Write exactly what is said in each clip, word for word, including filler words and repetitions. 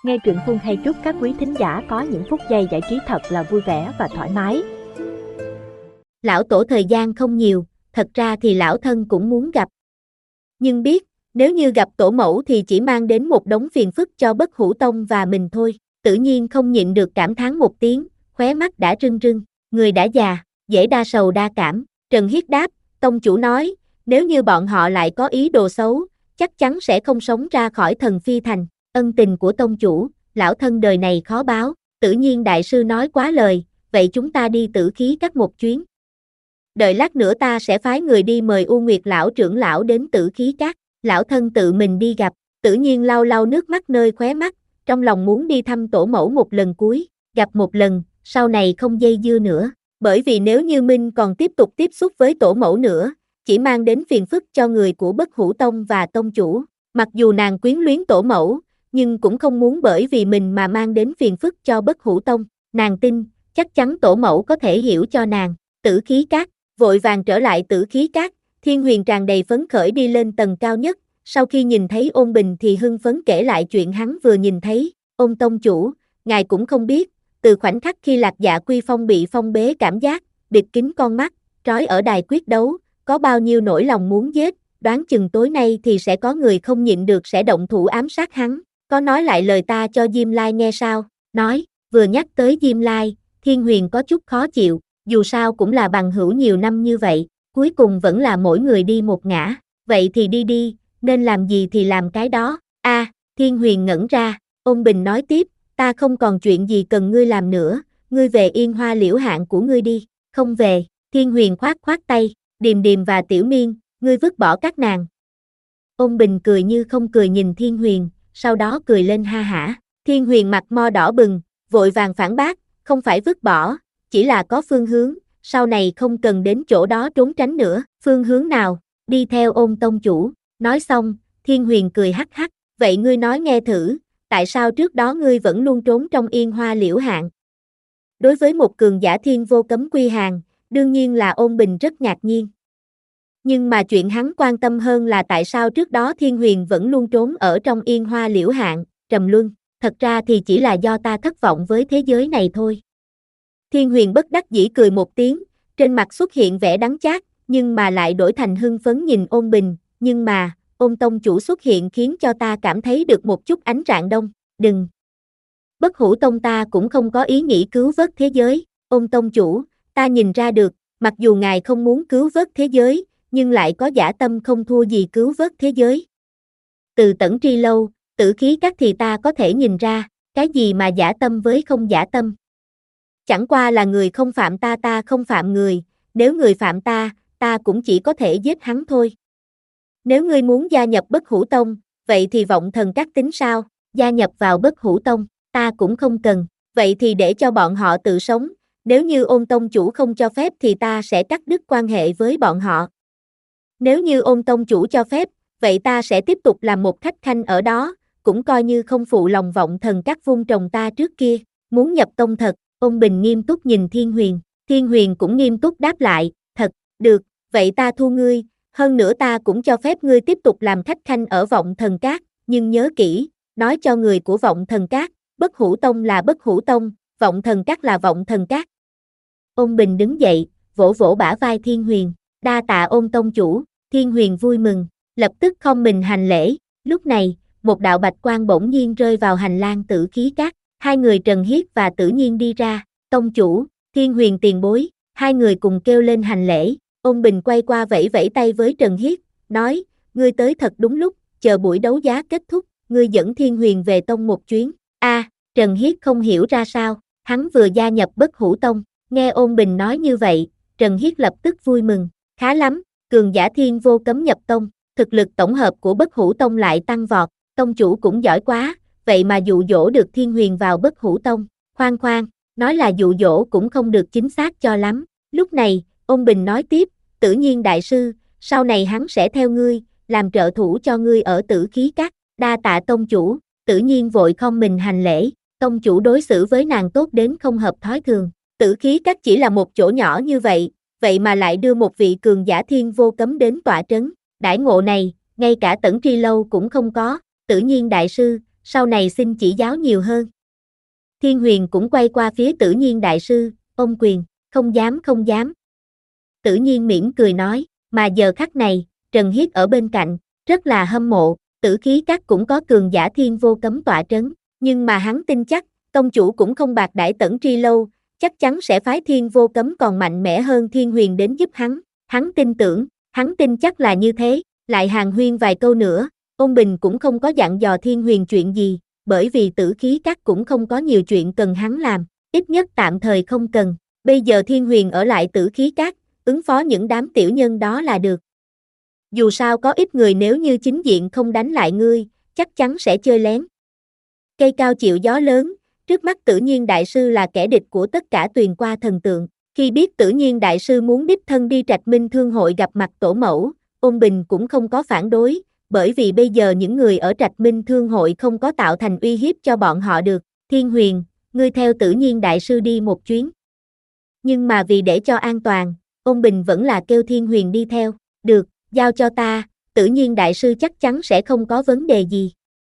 Nghe truyện Phương hay chúc các quý thính giả có những phút giây giải trí thật là vui vẻ và thoải mái. Lão tổ thời gian không nhiều, thật ra thì lão thân cũng muốn gặp. Nhưng biết, nếu như gặp tổ mẫu thì chỉ mang đến một đống phiền phức cho Bất Hủ Tông và mình thôi. Tự nhiên không nhịn được cảm thán một tiếng, khóe mắt đã rưng rưng, người đã già, dễ đa sầu đa cảm. Trần Hiết đáp, tông chủ nói, nếu như bọn họ lại có ý đồ xấu, chắc chắn sẽ không sống ra khỏi Thần Phi Thành. Ân tình của tông chủ, lão thân đời này khó báo. Tự nhiên đại sư nói quá lời, vậy chúng ta đi Tử Khí Các một chuyến. Đợi lát nữa ta sẽ phái người đi mời U Nguyệt lão trưởng lão đến Tử Khí Các. Lão thân tự mình đi gặp. Tự nhiên lau lau nước mắt nơi khóe mắt, trong lòng muốn đi thăm tổ mẫu một lần cuối, gặp một lần, sau này không dây dưa nữa. Bởi vì nếu như Minh còn tiếp tục tiếp xúc với tổ mẫu nữa, chỉ mang đến phiền phức cho người của Bất Hủ Tông và tông chủ. Mặc dù nàng quyến luyến tổ mẫu, nhưng cũng không muốn bởi vì mình mà mang đến phiền phức cho Bất Hủ Tông. Nàng tin, chắc chắn tổ mẫu có thể hiểu cho nàng. Tử Khí Các, vội vàng trở lại Tử Khí Các, Thiên Huyền tràn đầy phấn khởi đi lên tầng cao nhất. Sau khi nhìn thấy Ôn Bình thì hưng phấn kể lại chuyện hắn vừa nhìn thấy. Ôn tông chủ, ngài cũng không biết, từ khoảnh khắc khi Lạc Dạ Quy Phong bị phong bế cảm giác, bịt kín con mắt, trói ở đài quyết đấu, có bao nhiêu nỗi lòng muốn giết, đoán chừng tối nay thì sẽ có người không nhịn được sẽ động thủ ám sát hắn. Có nói lại lời ta cho Diêm Lai nghe sao? Nói, vừa nhắc tới Diêm Lai, Thiên Huyền có chút khó chịu, dù sao cũng là bằng hữu nhiều năm như vậy, cuối cùng vẫn là mỗi người đi một ngã, vậy thì đi đi, nên làm gì thì làm cái đó. A, à, Thiên Huyền ngẩn ra, Ôn Bình nói tiếp, ta không còn chuyện gì cần ngươi làm nữa, ngươi về Yên Hoa Liễu Hạn của ngươi đi. Không về. Thiên Huyền khoát khoát tay, Điềm Điềm và Tiểu Miên, ngươi vứt bỏ các nàng. Ôn Bình cười như không cười nhìn Thiên Huyền, sau đó cười lên ha hả. Thiên Huyền mặt mo đỏ bừng, vội vàng phản bác, không phải vứt bỏ, chỉ là có phương hướng, sau này không cần đến chỗ đó trốn tránh nữa. Phương hướng nào? Đi theo Ôn tông chủ. Nói xong, Thiên Huyền cười hắc hắc, vậy ngươi nói nghe thử, tại sao trước đó ngươi vẫn luôn trốn trong Yên Hoa Liễu Hạn? Đối với một cường giả thiên vô cấm quy hàng, đương nhiên là Ôn Bình rất ngạc nhiên. Nhưng mà chuyện hắn quan tâm hơn là tại sao trước đó Thiên Huyền vẫn luôn trốn ở trong Yên Hoa Liễu Hạn. Trầm luân, thật ra thì chỉ là do ta thất vọng với thế giới này thôi. Thiên Huyền bất đắc dĩ cười một tiếng, trên mặt xuất hiện vẻ đắng chát, nhưng mà lại đổi thành hưng phấn nhìn Ôn Bình, nhưng mà, Ôn tông chủ xuất hiện khiến cho ta cảm thấy được một chút ánh rạng đông. Đừng! Bất Hủ Tông ta cũng không có ý nghĩ cứu vớt thế giới. Ôn tông chủ, ta nhìn ra được, mặc dù ngài không muốn cứu vớt thế giới, nhưng lại có dã tâm không thua gì cứu vớt thế giới. Từ Tẩn Tri Lâu, Tử Khí Các thì ta có thể nhìn ra, cái gì mà dã tâm với không dã tâm. Chẳng qua là người không phạm ta ta không phạm người, nếu người phạm ta, ta cũng chỉ có thể giết hắn thôi. Nếu ngươi muốn gia nhập Bất Hủ Tông, vậy thì Vọng Thần Các tính sao? Gia nhập vào Bất Hủ Tông, ta cũng không cần, vậy thì để cho bọn họ tự sống, nếu như Ôn tông chủ không cho phép thì ta sẽ cắt đứt quan hệ với bọn họ. Nếu như Ôn tông chủ cho phép, vậy ta sẽ tiếp tục làm một khách khanh ở đó, cũng coi như không phụ lòng Vọng Thần Các vun trồng ta trước kia. Muốn nhập tông thật? Ôn Bình nghiêm túc nhìn Thiên Huyền, Thiên Huyền cũng nghiêm túc đáp lại, thật, được, vậy ta thu ngươi, hơn nữa ta cũng cho phép ngươi tiếp tục làm khách khanh ở Vọng Thần Các, nhưng nhớ kỹ, nói cho người của Vọng Thần Các, Bất Hủ Tông là Bất Hủ Tông, Vọng Thần Các là Vọng Thần Các. Ôn Bình đứng dậy, vỗ vỗ bả vai Thiên Huyền, đa tạ Ôn tông chủ. Thiên Huyền vui mừng, lập tức khom mình hành lễ. Lúc này, một đạo bạch quang bỗng nhiên rơi vào hành lang Tử Khí Các, hai người Trần Hiết và Tử Nhiên đi ra. Tông chủ, Thiên Huyền tiền bối, hai người cùng kêu lên hành lễ. Ôn Bình quay qua vẫy vẫy tay với Trần Hiết, nói, ngươi tới thật đúng lúc, chờ buổi đấu giá kết thúc, ngươi dẫn Thiên Huyền về tông một chuyến. A, à, Trần Hiết không hiểu ra sao, hắn vừa gia nhập Bất Hủ Tông, nghe Ôn Bình nói như vậy, Trần Hiết lập tức vui mừng, khá lắm, cường giả thiên vô cấm nhập tông, thực lực tổng hợp của Bất Hủ Tông lại tăng vọt, tông chủ cũng giỏi quá, vậy mà dụ dỗ được Thiên Huyền vào Bất Hủ Tông. Khoan khoan, nói là dụ dỗ cũng không được chính xác cho lắm. Lúc này, Ôn Bình nói tiếp, Tự nhiên đại sư, sau này hắn sẽ theo ngươi, làm trợ thủ cho ngươi ở Tử Khí Các. Đa tạ tông chủ. Tự nhiên vội khom mình hành lễ, tông chủ đối xử với nàng tốt đến không hợp thói thường. Tử Khí Các chỉ là một chỗ nhỏ như vậy, vậy mà lại đưa một vị cường giả thiên vô cấm đến tọa trấn. Đãi ngộ này, ngay cả Tẩn Tri Lâu cũng không có. Tự nhiên đại sư, sau này xin chỉ giáo nhiều hơn. Thiên Huyền cũng quay qua phía Tử Nhiên đại sư, ôm quyền, không dám không dám. Tử Nhiên mỉm cười nói, mà giờ khắc này, Trần Hiết ở bên cạnh, rất là hâm mộ, Tử Khí Các cũng có cường giả thiên vô cấm tọa trấn, nhưng mà hắn tin chắc, tông chủ cũng không bạc đãi Tẩn Tri Lâu, chắc chắn sẽ phái thiên vô cấm còn mạnh mẽ hơn Thiên Huyền đến giúp hắn, hắn tin tưởng, hắn tin chắc là như thế, lại hàn huyên vài câu nữa, Ôn Bình cũng không có dặn dò Thiên Huyền chuyện gì, bởi vì Tử Khí Các cũng không có nhiều chuyện cần hắn làm, ít nhất tạm thời không cần, bây giờ Thiên Huyền ở lại Tử Khí Các, ứng phó những đám tiểu nhân đó là được. Dù sao có ít người nếu như chính diện không đánh lại ngươi, chắc chắn sẽ chơi lén. Cây cao chịu gió lớn, trước mắt Tử Nhiên đại sư là kẻ địch của tất cả Tuyền qua thần tượng. Khi biết Tử Nhiên đại sư muốn đích thân đi Trạch Minh Thương hội gặp mặt tổ mẫu, Ôn Bình cũng không có phản đối, bởi vì bây giờ những người ở Trạch Minh Thương hội không có tạo thành uy hiếp cho bọn họ được. Thiên Huyền, ngươi theo Tử Nhiên đại sư đi một chuyến. Nhưng mà vì để cho an toàn, Ôn Bình vẫn là kêu Thiên Huyền đi theo. Được, giao cho ta, Tử Nhiên đại sư chắc chắn sẽ không có vấn đề gì.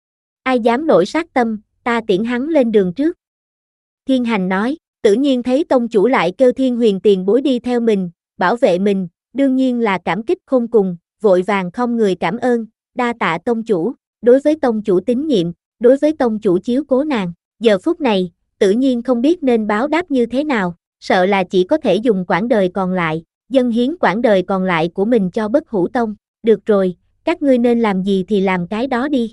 Ai dám nổi sát tâm, ta tiễn hắn lên đường trước. Thiên Hành nói, Tử Nhiên thấy tông chủ lại kêu Thiên Huyền tiền bối đi theo mình, bảo vệ mình, đương nhiên là cảm kích khôn cùng, vội vàng không người cảm ơn, đa tạ tông chủ, đối với tông chủ tín nhiệm, đối với tông chủ chiếu cố nàng. Giờ phút này, Tử Nhiên không biết nên báo đáp như thế nào, sợ là chỉ có thể dùng quãng đời còn lại, dâng hiến quãng đời còn lại của mình cho Bất Hủ Tông. Được rồi, các ngươi nên làm gì thì làm cái đó đi.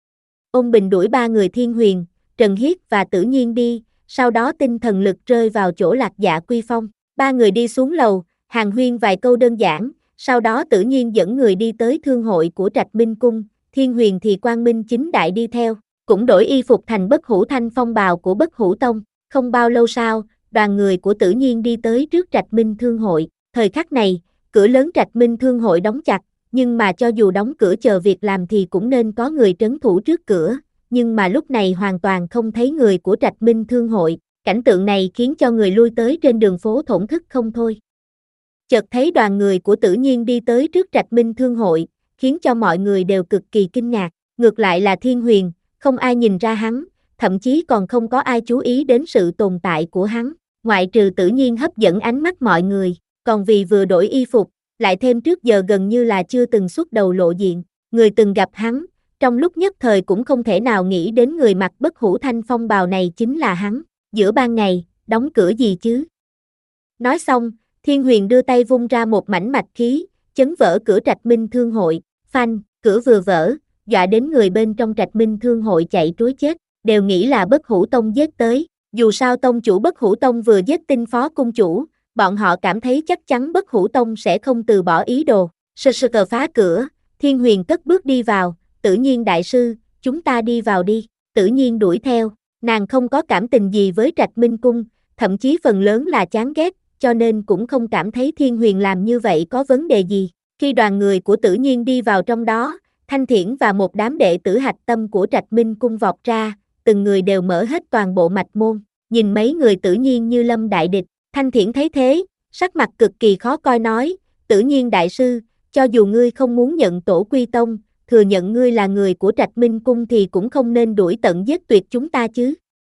Ôn Bình đuổi ba người Thiên Huyền, Trần Hiết và Tử Nhiên đi, sau đó tinh thần lực rơi vào chỗ Lạc Dạ Quy Phong. Ba người đi xuống lầu, hàn huyên vài câu đơn giản, sau đó Tử Nhiên dẫn người đi tới thương hội của Trạch Minh Cung, Thiên Huyền thì quang minh chính đại đi theo, cũng đổi y phục thành Bất Hủ Thanh phong bào của Bất Hủ Tông. Không bao lâu sau, đoàn người của Tử Nhiên đi tới trước Trạch Minh Thương hội. Thời khắc này, cửa lớn Trạch Minh Thương hội đóng chặt, nhưng mà cho dù đóng cửa chờ việc làm thì cũng nên có người trấn thủ trước cửa, nhưng mà lúc này hoàn toàn không thấy người của Trạch Minh Thương hội, cảnh tượng này khiến cho người lui tới trên đường phố thổn thức không thôi. Chợt thấy đoàn người của Tử Nhiên đi tới trước Trạch Minh Thương hội, khiến cho mọi người đều cực kỳ kinh ngạc, ngược lại là Thiên Huyền, không ai nhìn ra hắn, thậm chí còn không có ai chú ý đến sự tồn tại của hắn, ngoại trừ Tử Nhiên hấp dẫn ánh mắt mọi người, còn vì vừa đổi y phục, lại thêm trước giờ gần như là chưa từng xuất đầu lộ diện, người từng gặp hắn, trong lúc nhất thời cũng không thể nào nghĩ đến người mặc Bất Hủ Thanh phong bào này chính là hắn, giữa ban ngày, đóng cửa gì chứ? Nói xong, Thiên Huyền đưa tay vung ra một mảnh mạch khí, chấn vỡ cửa Trạch Minh Thương hội, phanh, cửa vừa vỡ, dọa đến người bên trong Trạch Minh Thương hội chạy trối chết, đều nghĩ là Bất Hủ Tông giết tới, dù sao tông chủ Bất Hủ Tông vừa giết tinh phó cung chủ, bọn họ cảm thấy chắc chắn Bất Hủ Tông sẽ không từ bỏ ý đồ. Sơ sơ cờ phá cửa, Thiên Huyền cất bước đi vào, Tử Nhiên đại sư, chúng ta đi vào đi. Tử Nhiên đuổi theo, nàng không có cảm tình gì với Trạch Minh Cung, thậm chí phần lớn là chán ghét, cho nên cũng không cảm thấy Thiên Huyền làm như vậy có vấn đề gì. Khi đoàn người của Tử Nhiên đi vào trong đó, Thanh Thiển và một đám đệ tử hạch tâm của Trạch Minh Cung vọt ra, từng người đều mở hết toàn bộ mạch môn, nhìn mấy người Tử Nhiên như lâm đại địch. Thanh Thiển thấy thế, sắc mặt cực kỳ khó coi nói, Tử Nhiên đại sư, cho dù ngươi không muốn nhận tổ quy tông, thừa nhận ngươi là người của Trạch Minh Cung thì cũng không nên đuổi tận giết tuyệt chúng ta chứ.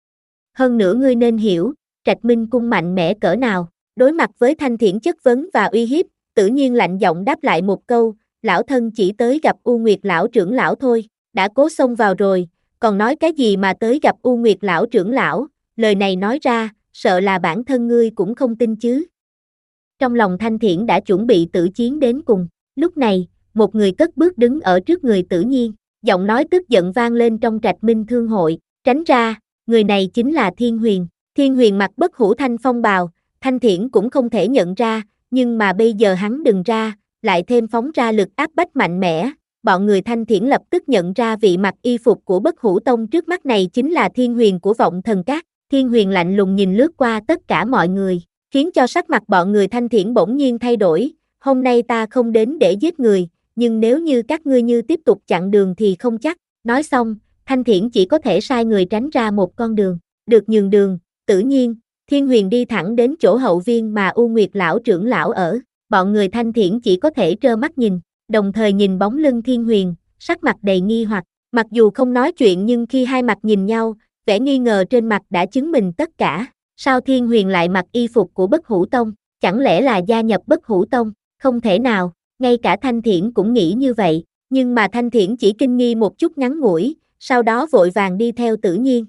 Hơn nữa ngươi nên hiểu, Trạch Minh Cung mạnh mẽ cỡ nào, đối mặt với Thanh Thiển chất vấn và uy hiếp, Tử Nhiên lạnh giọng đáp lại một câu, lão thân chỉ tới gặp U Nguyệt lão trưởng lão thôi, đã cố xông vào rồi, còn nói cái gì mà tới gặp U Nguyệt lão trưởng lão, lời này nói ra, sợ là bản thân ngươi cũng không tin chứ. Trong lòng Thanh Thiển đã chuẩn bị tử chiến đến cùng, lúc này, một người cất bước đứng ở trước người Tử Nhiên, giọng nói tức giận vang lên trong Trạch Minh Thương hội, tránh ra, người này chính là Thiên Huyền. Thiên Huyền mặc Bất Hủ Thanh phong bào, Thanh Thiển cũng không thể nhận ra, nhưng mà bây giờ hắn đừng ra, lại thêm phóng ra lực áp bách mạnh mẽ, bọn người Thanh Thiển lập tức nhận ra vị mặc y phục của Bất Hủ Tông trước mắt này chính là Thiên Huyền của Vọng Thần Các. Thiên Huyền lạnh lùng nhìn lướt qua tất cả mọi người, khiến cho sắc mặt bọn người Thanh Thiển bỗng nhiên thay đổi, hôm nay ta không đến để giết người, nhưng nếu như các ngươi như tiếp tục chặn đường thì không chắc. Nói xong, Thanh Thiển chỉ có thể sai người tránh ra một con đường, được nhường đường, Tử Nhiên, Thiên Huyền đi thẳng đến chỗ hậu viên mà U Nguyệt lão trưởng lão ở, bọn người Thanh Thiển chỉ có thể trơ mắt nhìn, đồng thời nhìn bóng lưng Thiên Huyền, sắc mặt đầy nghi hoặc, Mặc dù không nói chuyện nhưng khi hai mặt nhìn nhau, vẻ nghi ngờ trên mặt đã chứng minh tất cả. Sao Thiên Huyền lại mặc y phục của Bất Hủ Tông? Chẳng lẽ là gia nhập Bất Hủ Tông? Không thể nào, ngay cả Thanh Thiển cũng nghĩ như vậy, nhưng mà Thanh Thiển chỉ kinh nghi một chút ngắn ngủi, sau đó vội vàng đi theo Tử Nhiên.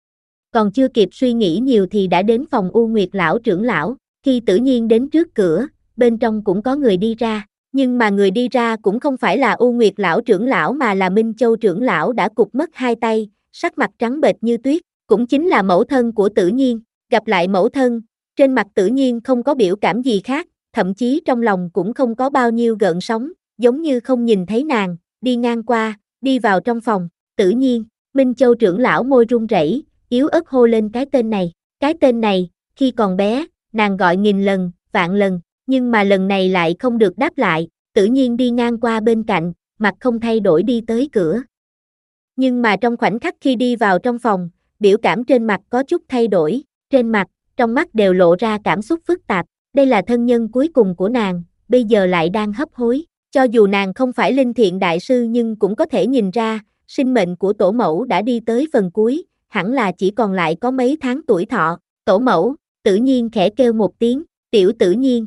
Còn chưa kịp suy nghĩ nhiều thì đã đến phòng U Nguyệt lão trưởng lão, khi Tử Nhiên đến trước cửa, bên trong cũng có người đi ra, nhưng mà người đi ra cũng không phải là U Nguyệt lão trưởng lão mà là Minh Châu trưởng lão đã cụt mất hai tay, sắc mặt trắng bệch như tuyết, cũng chính là mẫu thân của Tử Nhiên. Gặp lại mẫu thân, trên mặt Tử Nhiên không có biểu cảm gì khác, thậm chí trong lòng cũng không có bao nhiêu gợn sóng, giống như không nhìn thấy nàng, đi ngang qua, đi vào trong phòng. Tử Nhiên, Minh Châu trưởng lão môi run rẩy, yếu ớt hô lên cái tên này. Cái tên này, khi còn bé, nàng gọi nghìn lần, vạn lần, nhưng mà lần này lại không được đáp lại. Tử Nhiên đi ngang qua bên cạnh, mặt không thay đổi đi tới cửa. Nhưng mà trong khoảnh khắc khi đi vào trong phòng, biểu cảm trên mặt có chút thay đổi, trên mặt, trong mắt đều lộ ra cảm xúc phức tạp. Đây là thân nhân cuối cùng của nàng, bây giờ lại đang hấp hối. Cho dù nàng không phải linh thiện đại sư nhưng cũng có thể nhìn ra, sinh mệnh của tổ mẫu đã đi tới phần cuối, hẳn là chỉ còn lại có mấy tháng tuổi thọ. Tổ mẫu, Tử Nhiên khẽ kêu một tiếng, tiểu Tử Nhiên.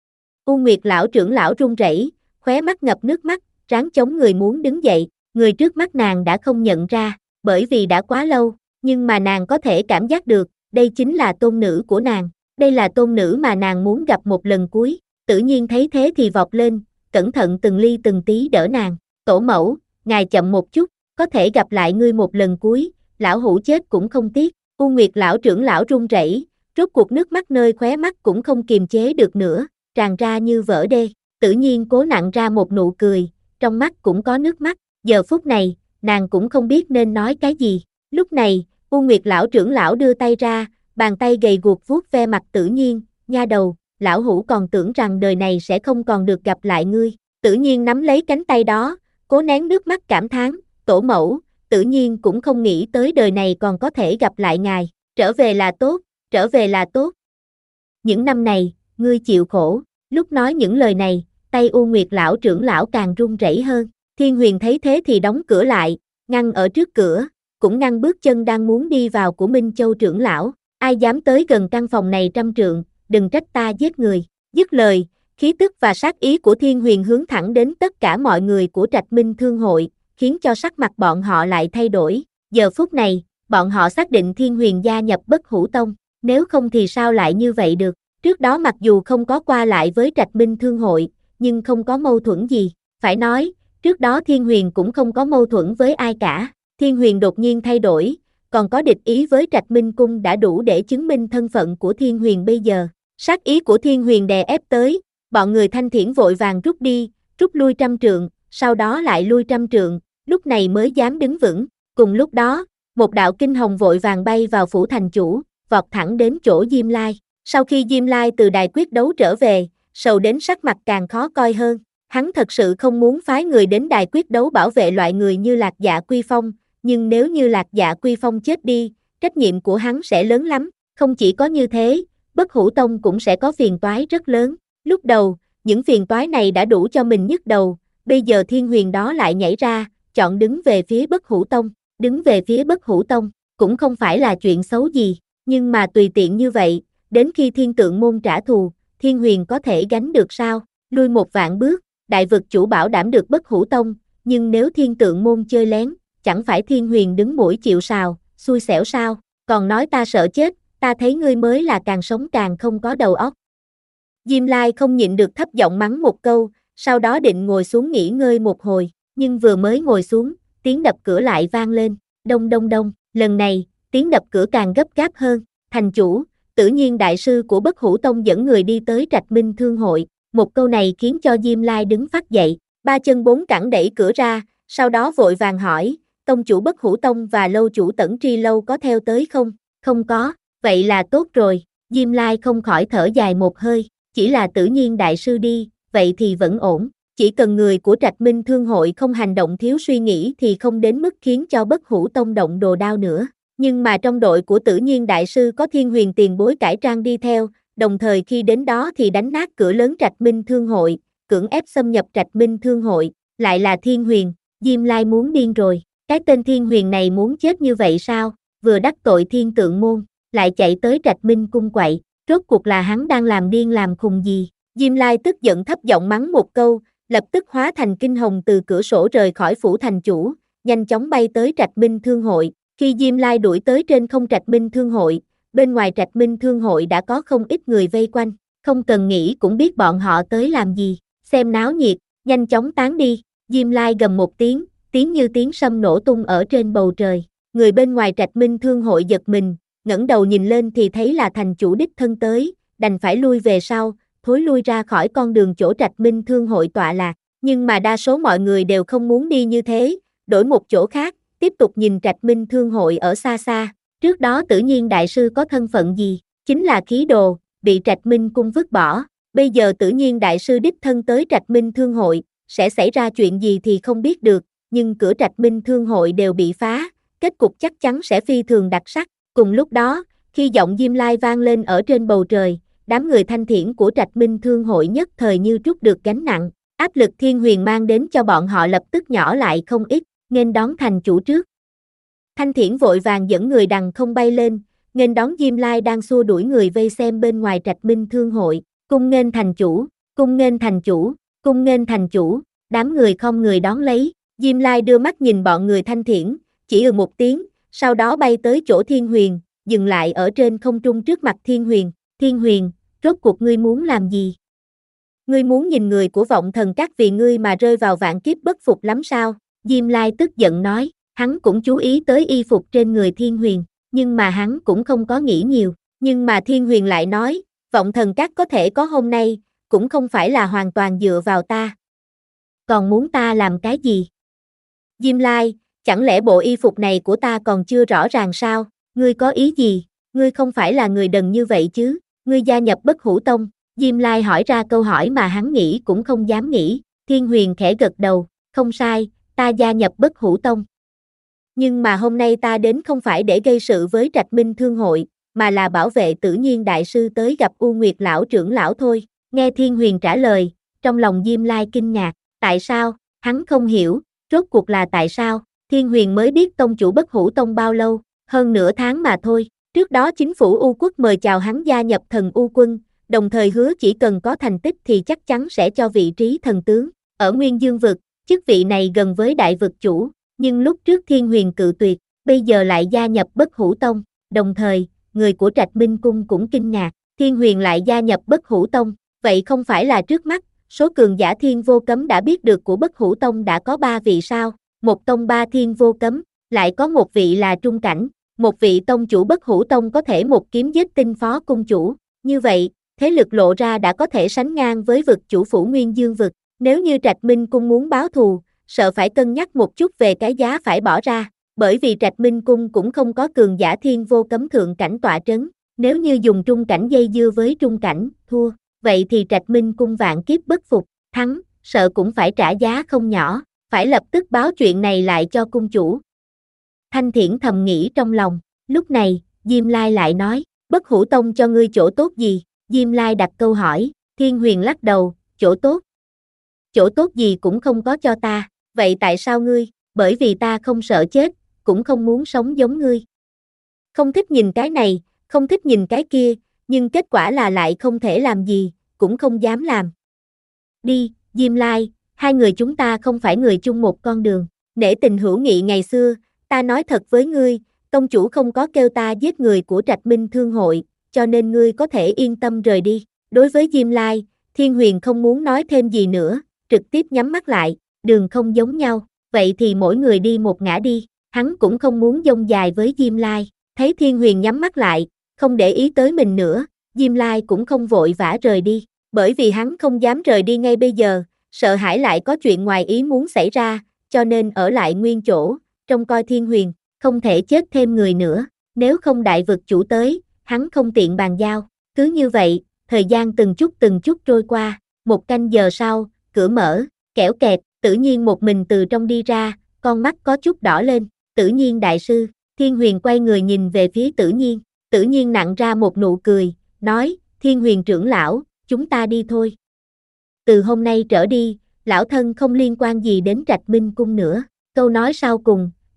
U Nguyệt lão trưởng lão run rẩy, khóe mắt ngập nước mắt, ráng chống người muốn đứng dậy, người trước mắt nàng đã không nhận ra, bởi vì đã quá lâu, nhưng mà nàng có thể cảm giác được, đây chính là tôn nữ của nàng, đây là tôn nữ mà nàng muốn gặp một lần cuối. Tử Nhiên thấy thế thì vọt lên, cẩn thận từng ly từng tí đỡ nàng, tổ mẫu, ngài chậm một chút, có thể gặp lại ngươi một lần cuối, lão hủ chết cũng không tiếc. U Nguyệt lão trưởng lão run rẩy, rốt cuộc nước mắt nơi khóe mắt cũng không kiềm chế được nữa, tràn ra như vỡ đê. Tử Nhiên cố nặn ra một nụ cười, trong mắt cũng có nước mắt, giờ phút này, nàng cũng không biết nên nói cái gì. Lúc này, U Nguyệt lão trưởng lão đưa tay ra, bàn tay gầy guộc vuốt ve mặt Tử Nhiên, nha đầu, lão hủ còn tưởng rằng đời này sẽ không còn được gặp lại ngươi. Tử Nhiên nắm lấy cánh tay đó, cố nén nước mắt cảm thán, tổ mẫu, Tử Nhiên cũng không nghĩ tới đời này còn có thể gặp lại ngài, trở về là tốt, trở về là tốt. Những năm này, ngươi chịu khổ. Lúc nói những lời này, tay U Nguyệt lão trưởng lão càng run rẩy hơn. Thiên Huyền thấy thế thì đóng cửa lại, ngăn ở trước cửa, cũng ngăn bước chân đang muốn đi vào của Minh Châu trưởng lão. Ai dám tới gần căn phòng này trăm trượng, đừng trách ta giết người. Dứt lời, khí tức và sát ý của Thiên Huyền hướng thẳng đến tất cả mọi người của Trạch Minh Thương hội, khiến cho sắc mặt bọn họ lại thay đổi. Giờ phút này, bọn họ xác định Thiên Huyền gia nhập Bất Hủ Tông, nếu không thì sao lại như vậy được. Trước đó mặc dù không có qua lại với Trạch Minh Thương hội, nhưng không có mâu thuẫn gì. Phải nói, trước đó Thiên Huyền cũng không có mâu thuẫn với ai cả. Thiên Huyền đột nhiên thay đổi, còn có địch ý với Trạch Minh Cung đã đủ để chứng minh thân phận của Thiên Huyền bây giờ. Sát ý của Thiên Huyền đè ép tới, bọn người Thanh Thiển vội vàng rút đi, rút lui trăm trượng, sau đó lại lui trăm trượng, lúc này mới dám đứng vững. Cùng lúc đó, một đạo kinh hồng vội vàng bay vào phủ thành chủ, vọt thẳng đến chỗ Diêm Lai. Sau khi Diêm Lai từ đài quyết đấu trở về, sầu đến sắc mặt càng khó coi hơn. Hắn thật sự không muốn phái người đến đài quyết đấu bảo vệ loại người như Lạc Dạ Quy Phong, nhưng nếu như Lạc Dạ Quy Phong chết đi, trách nhiệm của hắn sẽ lớn lắm. Không chỉ có như thế, Bất Hủ Tông cũng sẽ có phiền toái rất lớn. Lúc đầu, những phiền toái này đã đủ cho mình nhức đầu, bây giờ Thiên Huyền đó lại nhảy ra, chọn đứng về phía Bất Hủ Tông. Đứng về phía Bất Hủ Tông, cũng không phải là chuyện xấu gì, nhưng mà tùy tiện như vậy, đến khi Thiên Tượng môn trả thù, Thiên Huyền có thể gánh được sao? Lui một vạn bước, đại vực chủ bảo đảm được Bất Hủ Tông, nhưng nếu Thiên Tượng môn chơi lén, chẳng phải Thiên Huyền đứng mũi chịu sào, xui xẻo sao? Còn nói ta sợ chết, ta thấy ngươi mới là càng sống càng không có đầu óc. Diêm Lai không nhịn được thấp giọng mắng một câu, sau đó định ngồi xuống nghỉ ngơi một hồi, nhưng vừa mới ngồi xuống, tiếng đập cửa lại vang lên, đông đông đông, lần này, tiếng đập cửa càng gấp gáp hơn. Thành chủ, Tử Nhiên đại sư của Bất Hủ Tông dẫn người đi tới Trạch Minh Thương hội, một câu này khiến cho Diêm Lai đứng phát dậy, ba chân bốn cẳng đẩy cửa ra, sau đó vội vàng hỏi, tông chủ Bất Hủ Tông và lâu chủ Tẩn Tri Lâu có theo tới không? Không có, vậy là tốt rồi. Diêm Lai không khỏi thở dài một hơi, chỉ là Tử Nhiên đại sư đi, vậy thì vẫn ổn. Chỉ cần người của Trạch Minh Thương hội không hành động thiếu suy nghĩ thì không đến mức khiến cho Bất Hủ Tông động đồ đao nữa. Nhưng mà trong đội của Tử Nhiên đại sư có Thiên Huyền tiền bối cải trang đi theo, đồng thời khi đến đó thì đánh nát cửa lớn Trạch Minh Thương hội, cưỡng ép xâm nhập Trạch Minh Thương hội, lại là Thiên Huyền. Diêm Lai muốn điên rồi. Cái tên Thiên Huyền này muốn chết như vậy sao, vừa đắc tội Thiên Tượng Môn, lại chạy tới Trạch Minh cung quậy, rốt cuộc là hắn đang làm điên làm khùng gì? Diêm Lai tức giận thấp giọng mắng một câu, lập tức hóa thành kinh hồng từ cửa sổ rời khỏi phủ thành chủ, nhanh chóng bay tới Trạch Minh Thương hội. Khi Diêm Lai đuổi tới trên không Trạch Minh Thương hội, bên ngoài Trạch Minh Thương hội đã có không ít người vây quanh, không cần nghĩ cũng biết bọn họ tới làm gì, xem náo nhiệt, nhanh chóng tán đi. Diêm Lai gầm một tiếng, tiếng như tiếng sấm nổ tung ở trên bầu trời. Người bên ngoài Trạch Minh Thương hội giật mình, ngẩng đầu nhìn lên thì thấy là thành chủ đích thân tới, đành phải lui về sau, thối lui ra khỏi con đường chỗ Trạch Minh Thương hội tọa lạc. Nhưng mà đa số mọi người đều không muốn đi như thế, đổi một chỗ khác, tiếp tục nhìn Trạch Minh Thương hội ở xa xa. Trước đó Tử Nhiên đại sư có thân phận gì? Chính là khí đồ, bị Trạch Minh cung vứt bỏ. Bây giờ Tử Nhiên đại sư đích thân tới Trạch Minh Thương hội, sẽ xảy ra chuyện gì thì không biết được, nhưng cửa Trạch Minh Thương hội đều bị phá, kết cục chắc chắn sẽ phi thường đặc sắc. Cùng lúc đó, khi giọng Diêm Lai vang lên ở trên bầu trời, đám người thanh thiển của Trạch Minh Thương hội nhất thời như trút được gánh nặng, áp lực Thiên Huyền mang đến cho bọn họ lập tức nhỏ lại không ít, nghênh đón thành chủ trước. Thanh thiển vội vàng dẫn người đằng không bay lên, nghênh đón Diêm Lai đang xua đuổi người vây xem bên ngoài Trạch Minh Thương hội, cung nghênh thành chủ, cung nghênh thành chủ, cung nghênh thành chủ, đám người không người đón lấy. Diêm Lai đưa mắt nhìn bọn người thanh thiển, chỉ ừ một tiếng, sau đó bay tới chỗ Thiên Huyền, dừng lại ở trên không trung trước mặt Thiên Huyền. Thiên Huyền, rốt cuộc ngươi muốn làm gì? Ngươi muốn nhìn người của Vọng Thần Các vì ngươi mà rơi vào vạn kiếp bất phục lắm sao? Diêm Lai tức giận nói, hắn cũng chú ý tới y phục trên người Thiên Huyền, nhưng mà hắn cũng không có nghĩ nhiều. Nhưng mà Thiên Huyền lại nói, Vọng Thần Các có thể có hôm nay, cũng không phải là hoàn toàn dựa vào ta. Còn muốn ta làm cái gì? Diêm Lai, chẳng lẽ bộ y phục này của ta còn chưa rõ ràng sao? Ngươi có ý gì? Ngươi không phải là người đần như vậy chứ? Ngươi gia nhập Bất Hủ Tông? Diêm Lai hỏi ra câu hỏi mà hắn nghĩ cũng không dám nghĩ. Thiên Huyền khẽ gật đầu, không sai, ta gia nhập Bất Hủ Tông. Nhưng mà hôm nay ta đến không phải để gây sự với Trạch Minh Thương hội, mà là bảo vệ Tử Nhiên đại sư tới gặp U Nguyệt lão trưởng lão thôi. Nghe Thiên Huyền trả lời, trong lòng Diêm Lai kinh ngạc, tại sao? Hắn không hiểu, rốt cuộc là tại sao? Thiên Huyền mới biết tông chủ Bất Hủ Tông bao lâu, hơn nửa tháng mà thôi. Trước đó chính phủ U quốc mời chào hắn gia nhập Thần U quân, đồng thời hứa chỉ cần có thành tích thì chắc chắn sẽ cho vị trí thần tướng. Ở Nguyên Dương vực, chức vị này gần với đại vực chủ, nhưng lúc trước Thiên Huyền cự tuyệt, bây giờ lại gia nhập Bất Hủ Tông. Đồng thời, người của Trạch Minh cung cũng kinh ngạc, Thiên Huyền lại gia nhập Bất Hủ Tông, vậy không phải là trước mắt, số cường giả Thiên Vô Cấm đã biết được của Bất Hủ Tông đã có ba vị sao? Một tông ba Thiên Vô Cấm, lại có một vị là trung cảnh, một vị tông chủ Bất Hủ Tông có thể một kiếm giết tinh phó cung chủ, như vậy, thế lực lộ ra đã có thể sánh ngang với vực chủ phủ Nguyên Dương vực. Nếu như Trạch Minh cung muốn báo thù, sợ phải cân nhắc một chút về cái giá phải bỏ ra, bởi vì Trạch Minh cung cũng không có cường giả Thiên Vô Cấm thượng cảnh tọa trấn, nếu như dùng trung cảnh dây dưa với trung cảnh, thua, vậy thì Trạch Minh cung vạn kiếp bất phục, thắng, sợ cũng phải trả giá không nhỏ, phải lập tức báo chuyện này lại cho cung chủ. Thanh Thiển thầm nghĩ trong lòng, lúc này, Diêm Lai lại nói, Bất Hủ Tông cho ngươi chỗ tốt gì? Diêm Lai đặt câu hỏi, Thiên Huyền lắc đầu, chỗ tốt? Chỗ tốt gì cũng không có cho ta, vậy tại sao ngươi? Bởi vì ta không sợ chết, cũng không muốn sống giống ngươi. Không thích nhìn cái này, không thích nhìn cái kia, nhưng kết quả là lại không thể làm gì, cũng không dám làm. Đi, Diêm Lai, hai người chúng ta không phải người chung một con đường, nể tình hữu nghị ngày xưa, ta nói thật với ngươi, tông chủ không có kêu ta giết người của Trạch Minh Thương hội, cho nên ngươi có thể yên tâm rời đi. Đối với Diêm Lai, Thiên Huyền không muốn nói thêm gì nữa, trực tiếp nhắm mắt lại, đường không giống nhau, vậy thì mỗi người đi một ngã đi, hắn cũng không muốn dông dài với Diêm Lai, thấy Thiên Huyền nhắm mắt lại, không để ý tới mình nữa, Diêm Lai cũng không vội vã rời đi, bởi vì hắn không dám rời đi ngay bây giờ, sợ hãi lại có chuyện ngoài ý muốn xảy ra, cho nên ở lại nguyên chỗ, trông coi Thiên Huyền, không thể chết thêm người nữa, nếu không đại vực chủ tới, hắn không tiện bàn giao, cứ như vậy, thời gian từng chút từng chút trôi qua, một canh giờ sau, cửa mở, kẽo kẹt, Tử Nhiên một mình từ trong đi ra, con mắt có chút đỏ lên, Tử Nhiên đại sư, Thiên Huyền quay người nhìn về phía Tử Nhiên, Tử Nhiên nặn ra một nụ cười, nói, Thiên Huyền trưởng lão, chúng ta đi thôi. Từ hôm nay trở đi, lão thân không liên quan gì đến Trạch Minh cung nữa, câu nói sau cùng,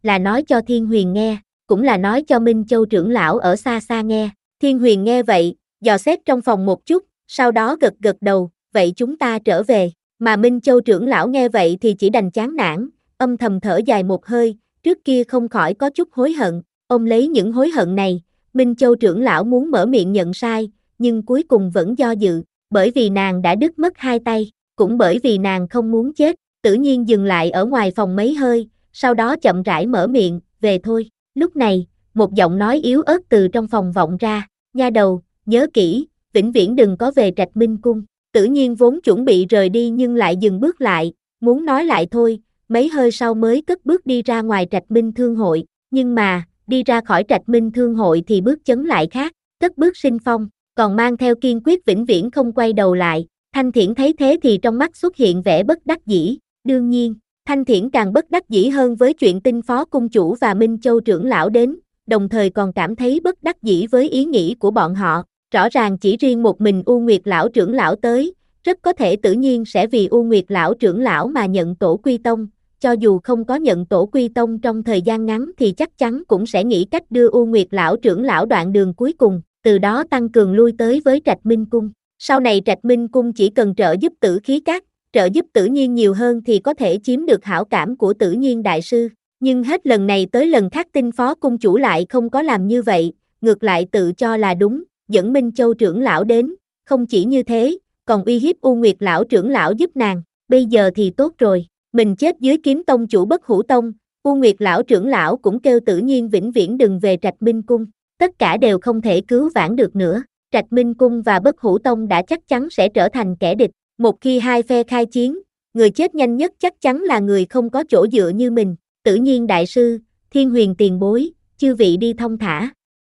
là nói cho Thiên Huyền nghe, cũng là nói cho Minh Châu trưởng lão ở xa xa nghe. Thiên Huyền nghe vậy, dò xét trong phòng một chút, sau đó gật gật đầu, vậy chúng ta trở về. Mà Minh Châu trưởng lão nghe vậy thì chỉ đành chán nản, âm thầm thở dài một hơi, trước kia không khỏi có chút hối hận. Ôm lấy những hối hận này, Minh Châu trưởng lão muốn mở miệng nhận sai, nhưng cuối cùng vẫn do dự, bởi vì nàng đã đứt mất hai tay, cũng bởi vì nàng không muốn chết. Tử Nhiên dừng lại ở ngoài phòng mấy hơi, sau đó chậm rãi mở miệng, về thôi. Lúc này, một giọng nói yếu ớt từ trong phòng vọng ra, nha đầu, nhớ kỹ, vĩnh viễn đừng có về Trạch Minh Cung. Tử Nhiên vốn chuẩn bị rời đi nhưng lại dừng bước lại, muốn nói lại thôi, mấy hơi sau mới cất bước đi ra ngoài Trạch Minh Thương Hội, nhưng mà, đi ra khỏi Trạch Minh Thương Hội thì bước chấn lại khác, cất bước sinh phong, còn mang theo kiên quyết vĩnh viễn không quay đầu lại. Thanh Thiển thấy thế thì trong mắt xuất hiện vẻ bất đắc dĩ, đương nhiên, Thanh Thiển càng bất đắc dĩ hơn với chuyện Tinh Phó Cung Chủ và Minh Châu trưởng lão đến, đồng thời còn cảm thấy bất đắc dĩ với ý nghĩ của bọn họ. Rõ ràng chỉ riêng một mình U Nguyệt lão trưởng lão tới, rất có thể Tử Nhiên sẽ vì U Nguyệt lão trưởng lão mà nhận tổ quy tông, cho dù không có nhận tổ quy tông trong thời gian ngắn thì chắc chắn cũng sẽ nghĩ cách đưa U Nguyệt lão trưởng lão đoạn đường cuối cùng, từ đó tăng cường lui tới với Trạch Minh Cung. Sau này Trạch Minh Cung chỉ cần trợ giúp Tử Khí Các, trợ giúp Tử Nhiên nhiều hơn thì có thể chiếm được hảo cảm của Tử Nhiên đại sư, nhưng hết lần này tới lần khác Tinh Phó Cung Chủ lại không có làm như vậy, ngược lại tự cho là đúng, dẫn Minh Châu trưởng lão đến, không chỉ như thế, còn uy hiếp U Nguyệt lão trưởng lão giúp nàng, bây giờ thì tốt rồi, mình chết dưới kiếm tông chủ Bất Hủ Tông, U Nguyệt lão trưởng lão cũng kêu Tử Nhiên vĩnh viễn đừng về Trạch Minh Cung, tất cả đều không thể cứu vãn được nữa, Trạch Minh Cung và Bất Hủ Tông đã chắc chắn sẽ trở thành kẻ địch, một khi hai phe khai chiến, người chết nhanh nhất chắc chắn là người không có chỗ dựa như mình. Tử Nhiên đại sư, Thiên Huyền tiền bối, chư vị đi thông thả.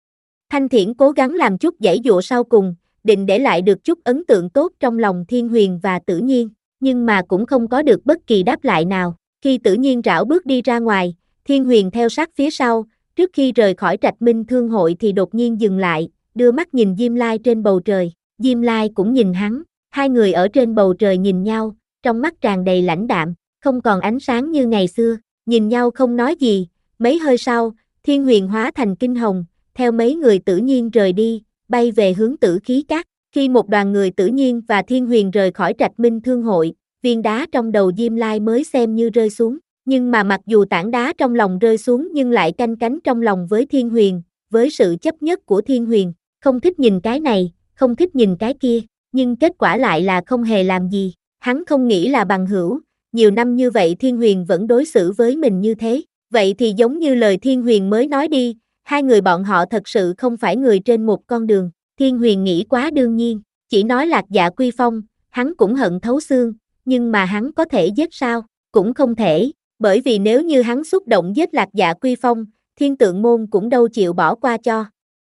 Thanh Thiển cố gắng làm chút giãy dụa sau cùng, định để lại được chút ấn tượng tốt trong lòng Thiên Huyền và Tử Nhiên, nhưng mà cũng không có được bất kỳ đáp lại nào. Khi Tử Nhiên rảo bước đi ra ngoài, Thiên Huyền theo sát phía sau, trước khi rời khỏi Trạch Minh Thương Hội thì đột nhiên dừng lại, đưa mắt nhìn Diêm Lai trên bầu trời, Diêm Lai cũng nhìn hắn, hai người ở trên bầu trời nhìn nhau, trong mắt tràn đầy lãnh đạm, không còn ánh sáng như ngày xưa, nhìn nhau không nói gì, mấy hơi sau, Thiên Huyền hóa thành kinh hồng, theo mấy người Tử Nhiên rời đi, bay về hướng Tử Khí Các. Khi một đoàn người Tử Nhiên và Thiên Huyền rời khỏi Trạch Minh Thương Hội, viên đá trong đầu Diêm Lai mới xem như rơi xuống, nhưng mà mặc dù tảng đá trong lòng rơi xuống nhưng lại canh cánh trong lòng với Thiên Huyền, với sự chấp nhất của Thiên Huyền, không thích nhìn cái này, không thích nhìn cái kia, nhưng kết quả lại là không hề làm gì, hắn không nghĩ là bằng hữu, nhiều năm như vậy Thiên Huyền vẫn đối xử với mình như thế, vậy thì giống như lời Thiên Huyền mới nói đi, hai người bọn họ thật sự không phải người trên một con đường. Thiên Huyền nghĩ quá đương nhiên, chỉ nói Lạc Dạ Quy Phong, hắn cũng hận thấu xương, nhưng mà hắn có thể giết sao, cũng không thể, bởi vì nếu như hắn xúc động giết Lạc Dạ Quy Phong, Thiên Tượng Môn cũng đâu chịu bỏ qua cho.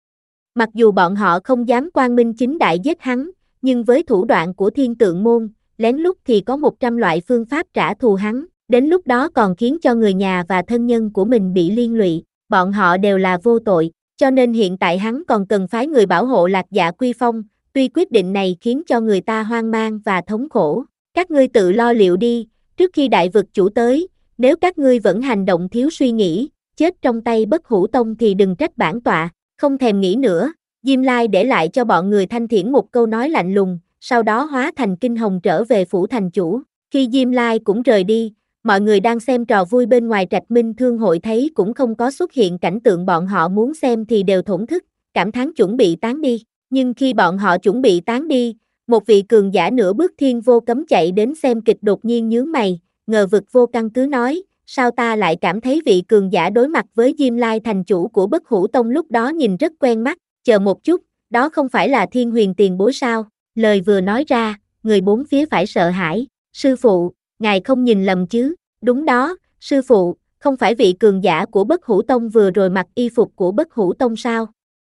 Mặc dù bọn họ không dám quang minh chính đại giết hắn, nhưng với thủ đoạn của Thiên Tượng Môn, lén lút thì có một trăm loại phương pháp trả thù hắn, đến lúc đó còn khiến cho người nhà và thân nhân của mình bị liên lụy, bọn họ đều là vô tội, cho nên hiện tại hắn còn cần phái người bảo hộ Lạc Dạ Quy Phong, tuy quyết định này khiến cho người ta hoang mang và thống khổ, các ngươi tự lo liệu đi, trước khi đại vực chủ tới, nếu các ngươi vẫn hành động thiếu suy nghĩ, chết trong tay Bất Hủ Tông thì đừng trách bản tọa, không thèm nghĩ nữa. Diêm Lai để lại cho bọn người Thanh Thiển một câu nói lạnh lùng, sau đó hóa thành kinh hồng trở về phủ thành chủ. Khi Diêm Lai cũng rời đi, mọi người đang xem trò vui bên ngoài Trạch Minh Thương Hội thấy cũng không có xuất hiện cảnh tượng bọn họ muốn xem thì đều thổn thức, cảm thán chuẩn bị tán đi. Nhưng khi bọn họ chuẩn bị tán đi, một vị cường giả nửa bước thiên vô cấm chạy đến xem kịch đột nhiên nhướng mày, ngờ vực vô căn cứ nói, sao ta lại cảm thấy vị cường giả đối mặt với Diêm Lai thành chủ của Bất Hủ Tông lúc đó nhìn rất quen mắt, chờ một chút, đó không phải là Thiên Huyền tiền bối sao? Lời vừa nói ra, người bốn phía phải sợ hãi, sư phụ, ngài không nhìn lầm chứ, đúng đó, sư phụ, không phải vị cường giả của Bất Hủ Tông vừa rồi mặc y phục của Bất Hủ Tông sao?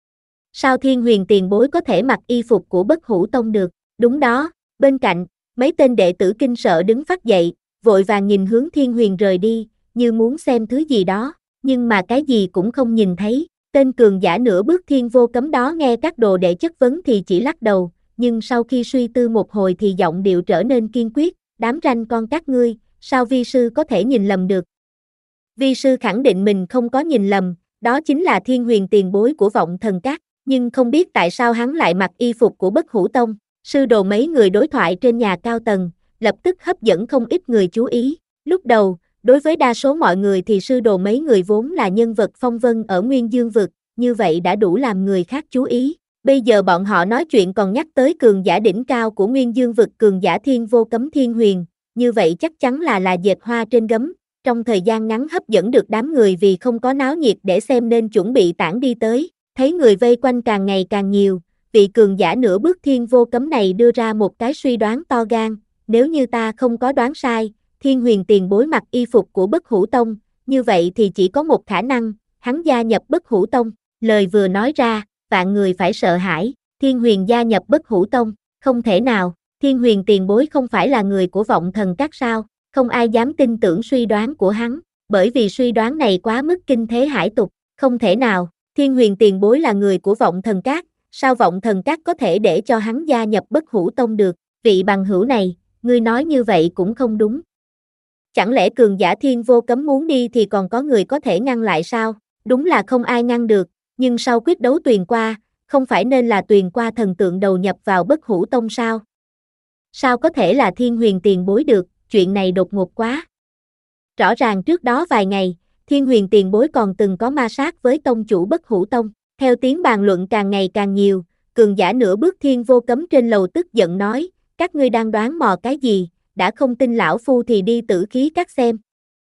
Sao Thiên Huyền tiền bối có thể mặc y phục của Bất Hủ Tông được? Đúng đó, bên cạnh, mấy tên đệ tử kinh sợ đứng phát dậy, vội vàng nhìn hướng Thiên Huyền rời đi, như muốn xem thứ gì đó, nhưng mà cái gì cũng không nhìn thấy. Tên cường giả nửa bước thiên vô cấm đó nghe các đồ đệ chất vấn thì chỉ lắc đầu, nhưng sau khi suy tư một hồi thì giọng điệu trở nên kiên quyết, đám ranh con các ngươi, sao vi sư có thể nhìn lầm được. Vi sư khẳng định mình không có nhìn lầm, đó chính là Thiên Huyền tiền bối của Vọng Thần Các, nhưng không biết tại sao hắn lại mặc y phục của Bất Hủ Tông. Sư đồ mấy người đối thoại trên nhà cao tầng, lập tức hấp dẫn không ít người chú ý. Lúc đầu, đối với đa số mọi người thì sư đồ mấy người vốn là nhân vật phong vân ở Nguyên Dương vực, như vậy đã đủ làm người khác chú ý. Bây giờ bọn họ nói chuyện còn nhắc tới cường giả đỉnh cao của Nguyên Dương vực, cường giả Thiên Vô Cấm Thiên Huyền, như vậy chắc chắn là là dệt hoa trên gấm. Trong thời gian ngắn hấp dẫn được đám người vì không có náo nhiệt để xem nên chuẩn bị tản đi tới. Thấy người vây quanh càng ngày càng nhiều, vị cường giả nửa bước Thiên Vô Cấm này đưa ra một cái suy đoán to gan. Nếu như ta không có đoán sai, Thiên Huyền tiền bối mặc y phục của Bất Hủ Tông, như vậy thì chỉ có một khả năng, hắn gia nhập Bất Hủ Tông. Lời vừa nói ra, vạn người phải sợ hãi. Thiên Huyền gia nhập Bất Hủ Tông, không thể nào. Thiên Huyền tiền bối không phải là người của Vọng Thần Các sao? Không ai dám tin tưởng suy đoán của hắn, bởi vì suy đoán này quá mức kinh thế hải tục. Không thể nào, Thiên Huyền tiền bối là người của Vọng Thần Các, sao Vọng Thần Các có thể để cho hắn gia nhập Bất Hủ Tông được? Vị bằng hữu này, ngươi nói như vậy cũng không đúng. Chẳng lẽ cường giả Thiên Vô Cấm muốn đi thì còn có người có thể ngăn lại sao? Đúng là không ai ngăn được, nhưng sau quyết đấu Tuyền Qua, không phải nên là Tuyền Qua thần tượng đầu nhập vào Bất Hủ Tông sao? Sao có thể là Thiên Huyền tiền bối được, chuyện này đột ngột quá. Rõ ràng trước đó vài ngày, Thiên Huyền tiền bối còn từng có ma sát với tông chủ Bất Hủ Tông. Theo tiếng bàn luận càng ngày càng nhiều, cường giả nửa bước Thiên Vô Cấm trên lầu tức giận nói, các ngươi đang đoán mò cái gì, đã không tin lão phu thì đi Tử Khí Các xem.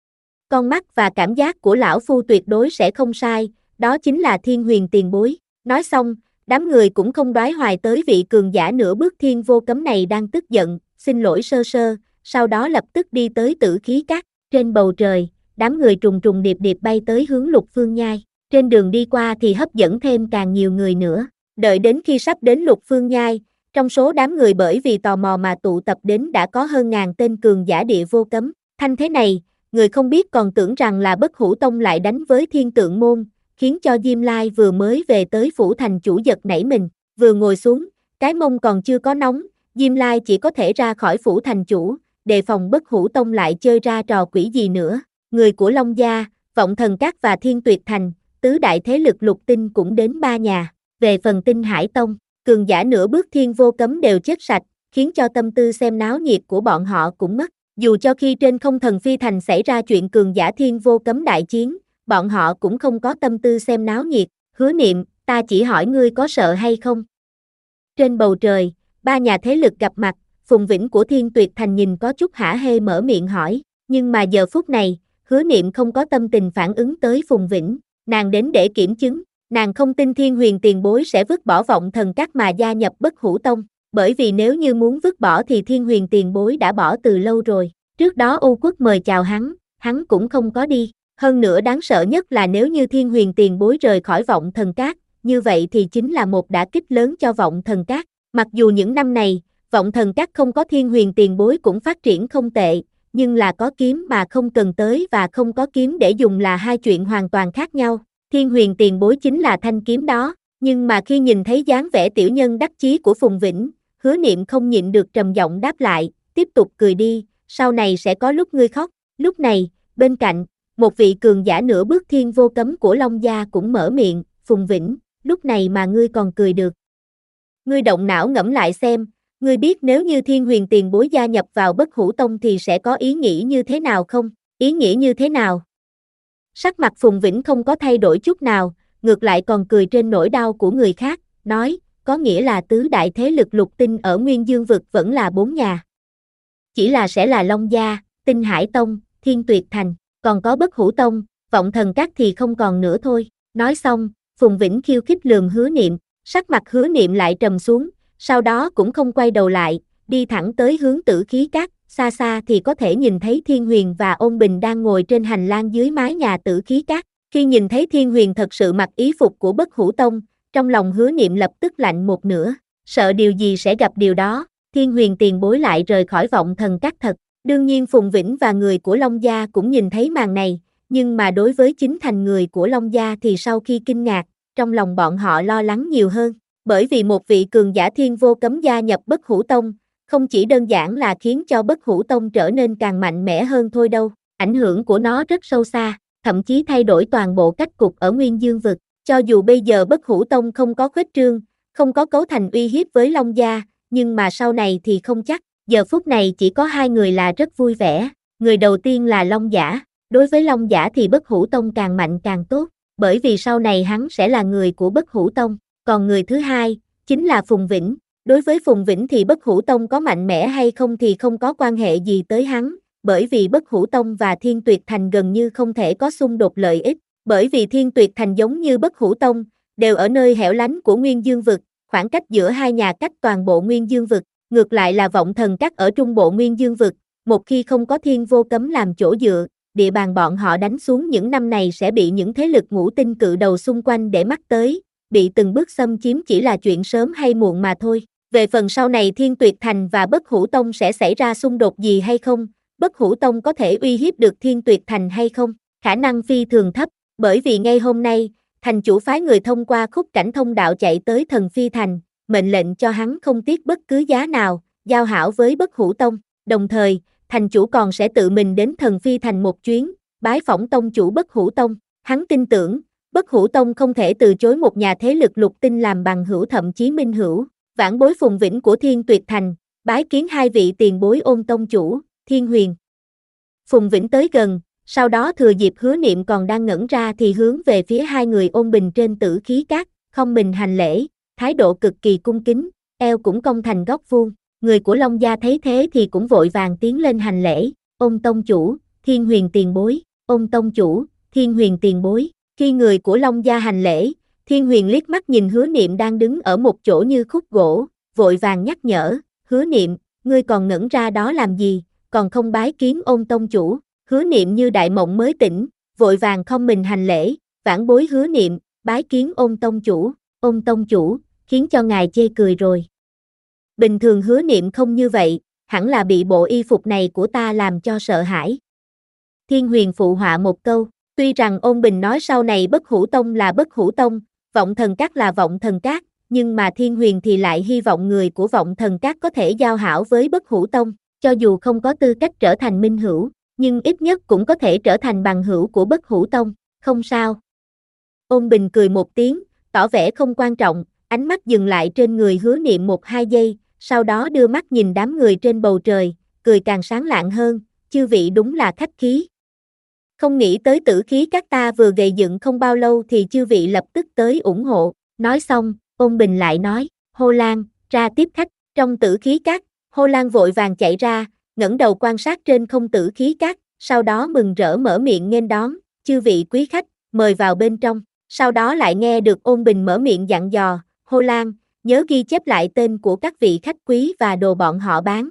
Con mắt và cảm giác của lão phu tuyệt đối sẽ không sai, đó chính là Thiên Huyền tiền bối. Nói xong, đám người cũng không đoái hoài tới vị cường giả nửa bước Thiên Vô Cấm này đang tức giận, xin lỗi sơ sơ, sau đó lập tức đi tới Tử Khí Các. Trên bầu trời, đám người trùng trùng điệp điệp bay tới hướng Lục Phương Nhai. Trên đường đi qua thì hấp dẫn thêm càng nhiều người nữa. Đợi đến khi sắp đến Lục Phương Nhai, trong số đám người bởi vì tò mò mà tụ tập đến đã có hơn ngàn tên cường giả địa vô cấm. Thanh thế này, người không biết còn tưởng rằng là Bất Hủ Tông lại đánh với Thiên Tượng Môn, khiến cho Diêm Lai vừa mới về tới phủ thành chủ giật nảy mình. Vừa ngồi xuống, cái mông còn chưa có nóng, Diêm Lai chỉ có thể ra khỏi phủ thành chủ, đề phòng Bất Hủ Tông lại chơi ra trò quỷ gì nữa. Người của Long Gia, Vọng Thần Các và Thiên Tuyệt Thành, tứ đại thế lực lục tinh cũng đến ba nhà. Về phần Tinh Hải Tông, cường giả nửa bước Thiên Vô Cấm đều chết sạch, khiến cho tâm tư xem náo nhiệt của bọn họ cũng mất. Dù cho khi trên Không Thần Phi Thành xảy ra chuyện cường giả Thiên Vô Cấm đại chiến, bọn họ cũng không có tâm tư xem náo nhiệt. Hứa Niệm, ta chỉ hỏi ngươi có sợ hay không? Trên bầu trời, ba nhà thế lực gặp mặt, Phùng Vĩnh của Thiên Tuyệt Thành nhìn có chút hả hê mở miệng hỏi, nhưng mà giờ phút này, Hứa Niệm không có tâm tình phản ứng tới Phùng Vĩnh, nàng đến để kiểm chứng, nàng không tin Thiên Huyền tiền bối sẽ vứt bỏ Vọng Thần Các mà gia nhập Bất Hủ Tông, bởi vì nếu như muốn vứt bỏ thì Thiên Huyền tiền bối đã bỏ từ lâu rồi, trước đó U Quốc mời chào hắn, hắn cũng không có đi, hơn nữa đáng sợ nhất là nếu như Thiên Huyền tiền bối rời khỏi Vọng Thần Các, như vậy thì chính là một đả kích lớn cho Vọng Thần Các, mặc dù những năm này, Vọng Thần Các không có Thiên Huyền tiền bối cũng phát triển không tệ, nhưng là có kiếm mà không cần tới và không có kiếm để dùng là hai chuyện hoàn toàn khác nhau. Thiên Huyền tiền bối chính là thanh kiếm đó, nhưng mà khi nhìn thấy dáng vẻ tiểu nhân đắc chí của Phùng Vĩnh, Hứa Niệm không nhịn được trầm giọng đáp lại, tiếp tục cười đi, sau này sẽ có lúc ngươi khóc. Lúc này, bên cạnh, một vị cường giả nửa bước Thiên Vô Cấm của Long Gia cũng mở miệng, Phùng Vĩnh, lúc này mà ngươi còn cười được. Ngươi động não ngẫm lại xem, ngươi biết nếu như Thiên Huyền tiền bối gia nhập vào Bất Hủ Tông thì sẽ có ý nghĩ như thế nào không? Ý nghĩa như thế nào? Sắc mặt Phùng Vĩnh không có thay đổi chút nào, ngược lại còn cười trên nỗi đau của người khác, nói, có nghĩa là tứ đại thế lực lục tinh ở Nguyên Dương vực vẫn là bốn nhà. Chỉ là sẽ là Long Gia, Tinh Hải Tông, Thiên Tuyệt Thành, còn có Bất Hủ Tông, Vọng Thần Các thì không còn nữa thôi. Nói xong, Phùng Vĩnh khiêu khích lườm Hứa Niệm, sắc mặt Hứa Niệm lại trầm xuống, sau đó cũng không quay đầu lại, đi thẳng tới hướng Tử Khí Các, xa xa thì có thể nhìn thấy Thiên Huyền và Ôn Bình đang ngồi trên hành lang dưới mái nhà Tử Khí Các. Khi nhìn thấy Thiên Huyền thật sự mặc ý phục của Bất Hủ Tông, trong lòng Hứa Niệm lập tức lạnh một nửa, sợ điều gì sẽ gặp điều đó, Thiên Huyền tiền bối lại rời khỏi Vọng Thần Các thật. Đương nhiên Phùng Vĩnh và người của Long Gia cũng nhìn thấy màn này, nhưng mà đối với chính thành người của Long Gia thì sau khi kinh ngạc, trong lòng bọn họ lo lắng nhiều hơn, bởi vì một vị cường giả Thiên Vô Cấm gia nhập Bất Hủ Tông, không chỉ đơn giản là khiến cho Bất Hủ Tông trở nên càng mạnh mẽ hơn thôi đâu, ảnh hưởng của nó rất sâu xa. thậm chí thay đổi toàn bộ cách cục ở Nguyên Dương vực. Cho dù bây giờ Bất Hủ Tông không có khuếch trương, không có cấu thành uy hiếp với Long gia, nhưng mà sau này thì không chắc. Giờ phút này chỉ có hai người là rất vui vẻ. Người đầu tiên là Long Giả. Đối với Long Giả thì Bất Hủ Tông càng mạnh càng tốt, bởi vì sau này hắn sẽ là người của Bất Hủ Tông. Còn người thứ hai, chính là Phùng Vĩnh. Đối với Phùng Vĩnh thì Bất Hủ Tông có mạnh mẽ hay không thì không có quan hệ gì tới hắn, bởi vì Bất Hủ Tông và Thiên Tuyệt Thành gần như không thể có xung đột lợi ích, bởi vì Thiên Tuyệt Thành giống như Bất Hủ Tông, đều ở nơi hẻo lánh của Nguyên Dương vực, khoảng cách giữa hai nhà cách toàn bộ Nguyên Dương vực, ngược lại là Vọng Thần Các ở trung bộ Nguyên Dương vực, một khi không có Thiên Vô Cấm làm chỗ dựa, địa bàn bọn họ đánh xuống những năm này sẽ bị những thế lực ngũ tinh cự đầu xung quanh để mắt tới, bị từng bước xâm chiếm chỉ là chuyện sớm hay muộn mà thôi. Về phần sau này Thiên Tuyệt Thành và Bất Hủ Tông sẽ xảy ra xung đột gì hay không, Bất Hủ Tông có thể uy hiếp được Thiên Tuyệt Thành hay không, khả năng phi thường thấp, bởi vì ngay hôm nay, thành chủ phái người thông qua khúc cảnh thông đạo chạy tới Thần Phi Thành, mệnh lệnh cho hắn không tiếc bất cứ giá nào, giao hảo với Bất Hủ Tông, đồng thời, thành chủ còn sẽ tự mình đến Thần Phi Thành một chuyến, bái phỏng tông chủ Bất Hủ Tông, hắn tin tưởng, Bất Hủ Tông không thể từ chối một nhà thế lực lục tinh làm bằng hữu thậm chí minh hữu. Vãn bối Phùng Vĩnh của Thiên Tuyệt Thành, bái kiến hai vị tiền bối Ôn tông chủ, Thiên Huyền. Phùng Vĩnh tới gần, sau đó thừa dịp Hứa Niệm còn đang ngẩn ra thì hướng về phía hai người ôn bình trên Tử Khí Các, không mình hành lễ, thái độ cực kỳ cung kính, eo cũng cong thành góc vuông. Người của Long gia thấy thế thì cũng vội vàng tiến lên hành lễ, Ôn tông chủ, Thiên Huyền tiền bối, Ôn tông chủ, Thiên Huyền tiền bối. Khi người của Long gia hành lễ, Thiên Huyền liếc mắt nhìn Hứa Niệm đang đứng ở một chỗ như khúc gỗ, vội vàng nhắc nhở, Hứa Niệm, ngươi còn ngẩn ra đó làm gì, còn không bái kiến Ôn tông chủ. Hứa Niệm như đại mộng mới tỉnh, vội vàng không mình hành lễ, vãn bối Hứa Niệm, bái kiến Ôn tông chủ. Ôn tông chủ, khiến cho ngài chê cười rồi. Bình thường Hứa Niệm không như vậy, hẳn là bị bộ y phục này của ta làm cho sợ hãi. Thiên Huyền phụ họa một câu, tuy rằng Ôn Bình nói sau này Bất Hủ Tông là Bất Hủ Tông, Vọng Thần Các là Vọng Thần Các, nhưng mà Thiên Huyền thì lại hy vọng người của Vọng Thần Các có thể giao hảo với Bất Hủ Tông, cho dù không có tư cách trở thành minh hữu, nhưng ít nhất cũng có thể trở thành bằng hữu của Bất Hủ Tông, không sao. Ôn Bình cười một tiếng, tỏ vẻ không quan trọng, ánh mắt dừng lại trên người Hứa Niệm một hai giây, sau đó đưa mắt nhìn đám người trên bầu trời, cười càng sáng lạng hơn, chư vị đúng là khách khí. Không nghĩ tới Tử Khí Các ta vừa gây dựng không bao lâu thì chư vị lập tức tới ủng hộ, nói xong, Ôn Bình lại nói, Hô Lan, ra tiếp khách, trong Tử Khí Các, Hô Lan vội vàng chạy ra, ngẩng đầu quan sát trên không Tử Khí Các, sau đó mừng rỡ mở miệng nghênh đón, chư vị quý khách, mời vào bên trong, sau đó lại nghe được Ôn Bình mở miệng dặn dò, Hô Lan, nhớ ghi chép lại tên của các vị khách quý và đồ bọn họ bán.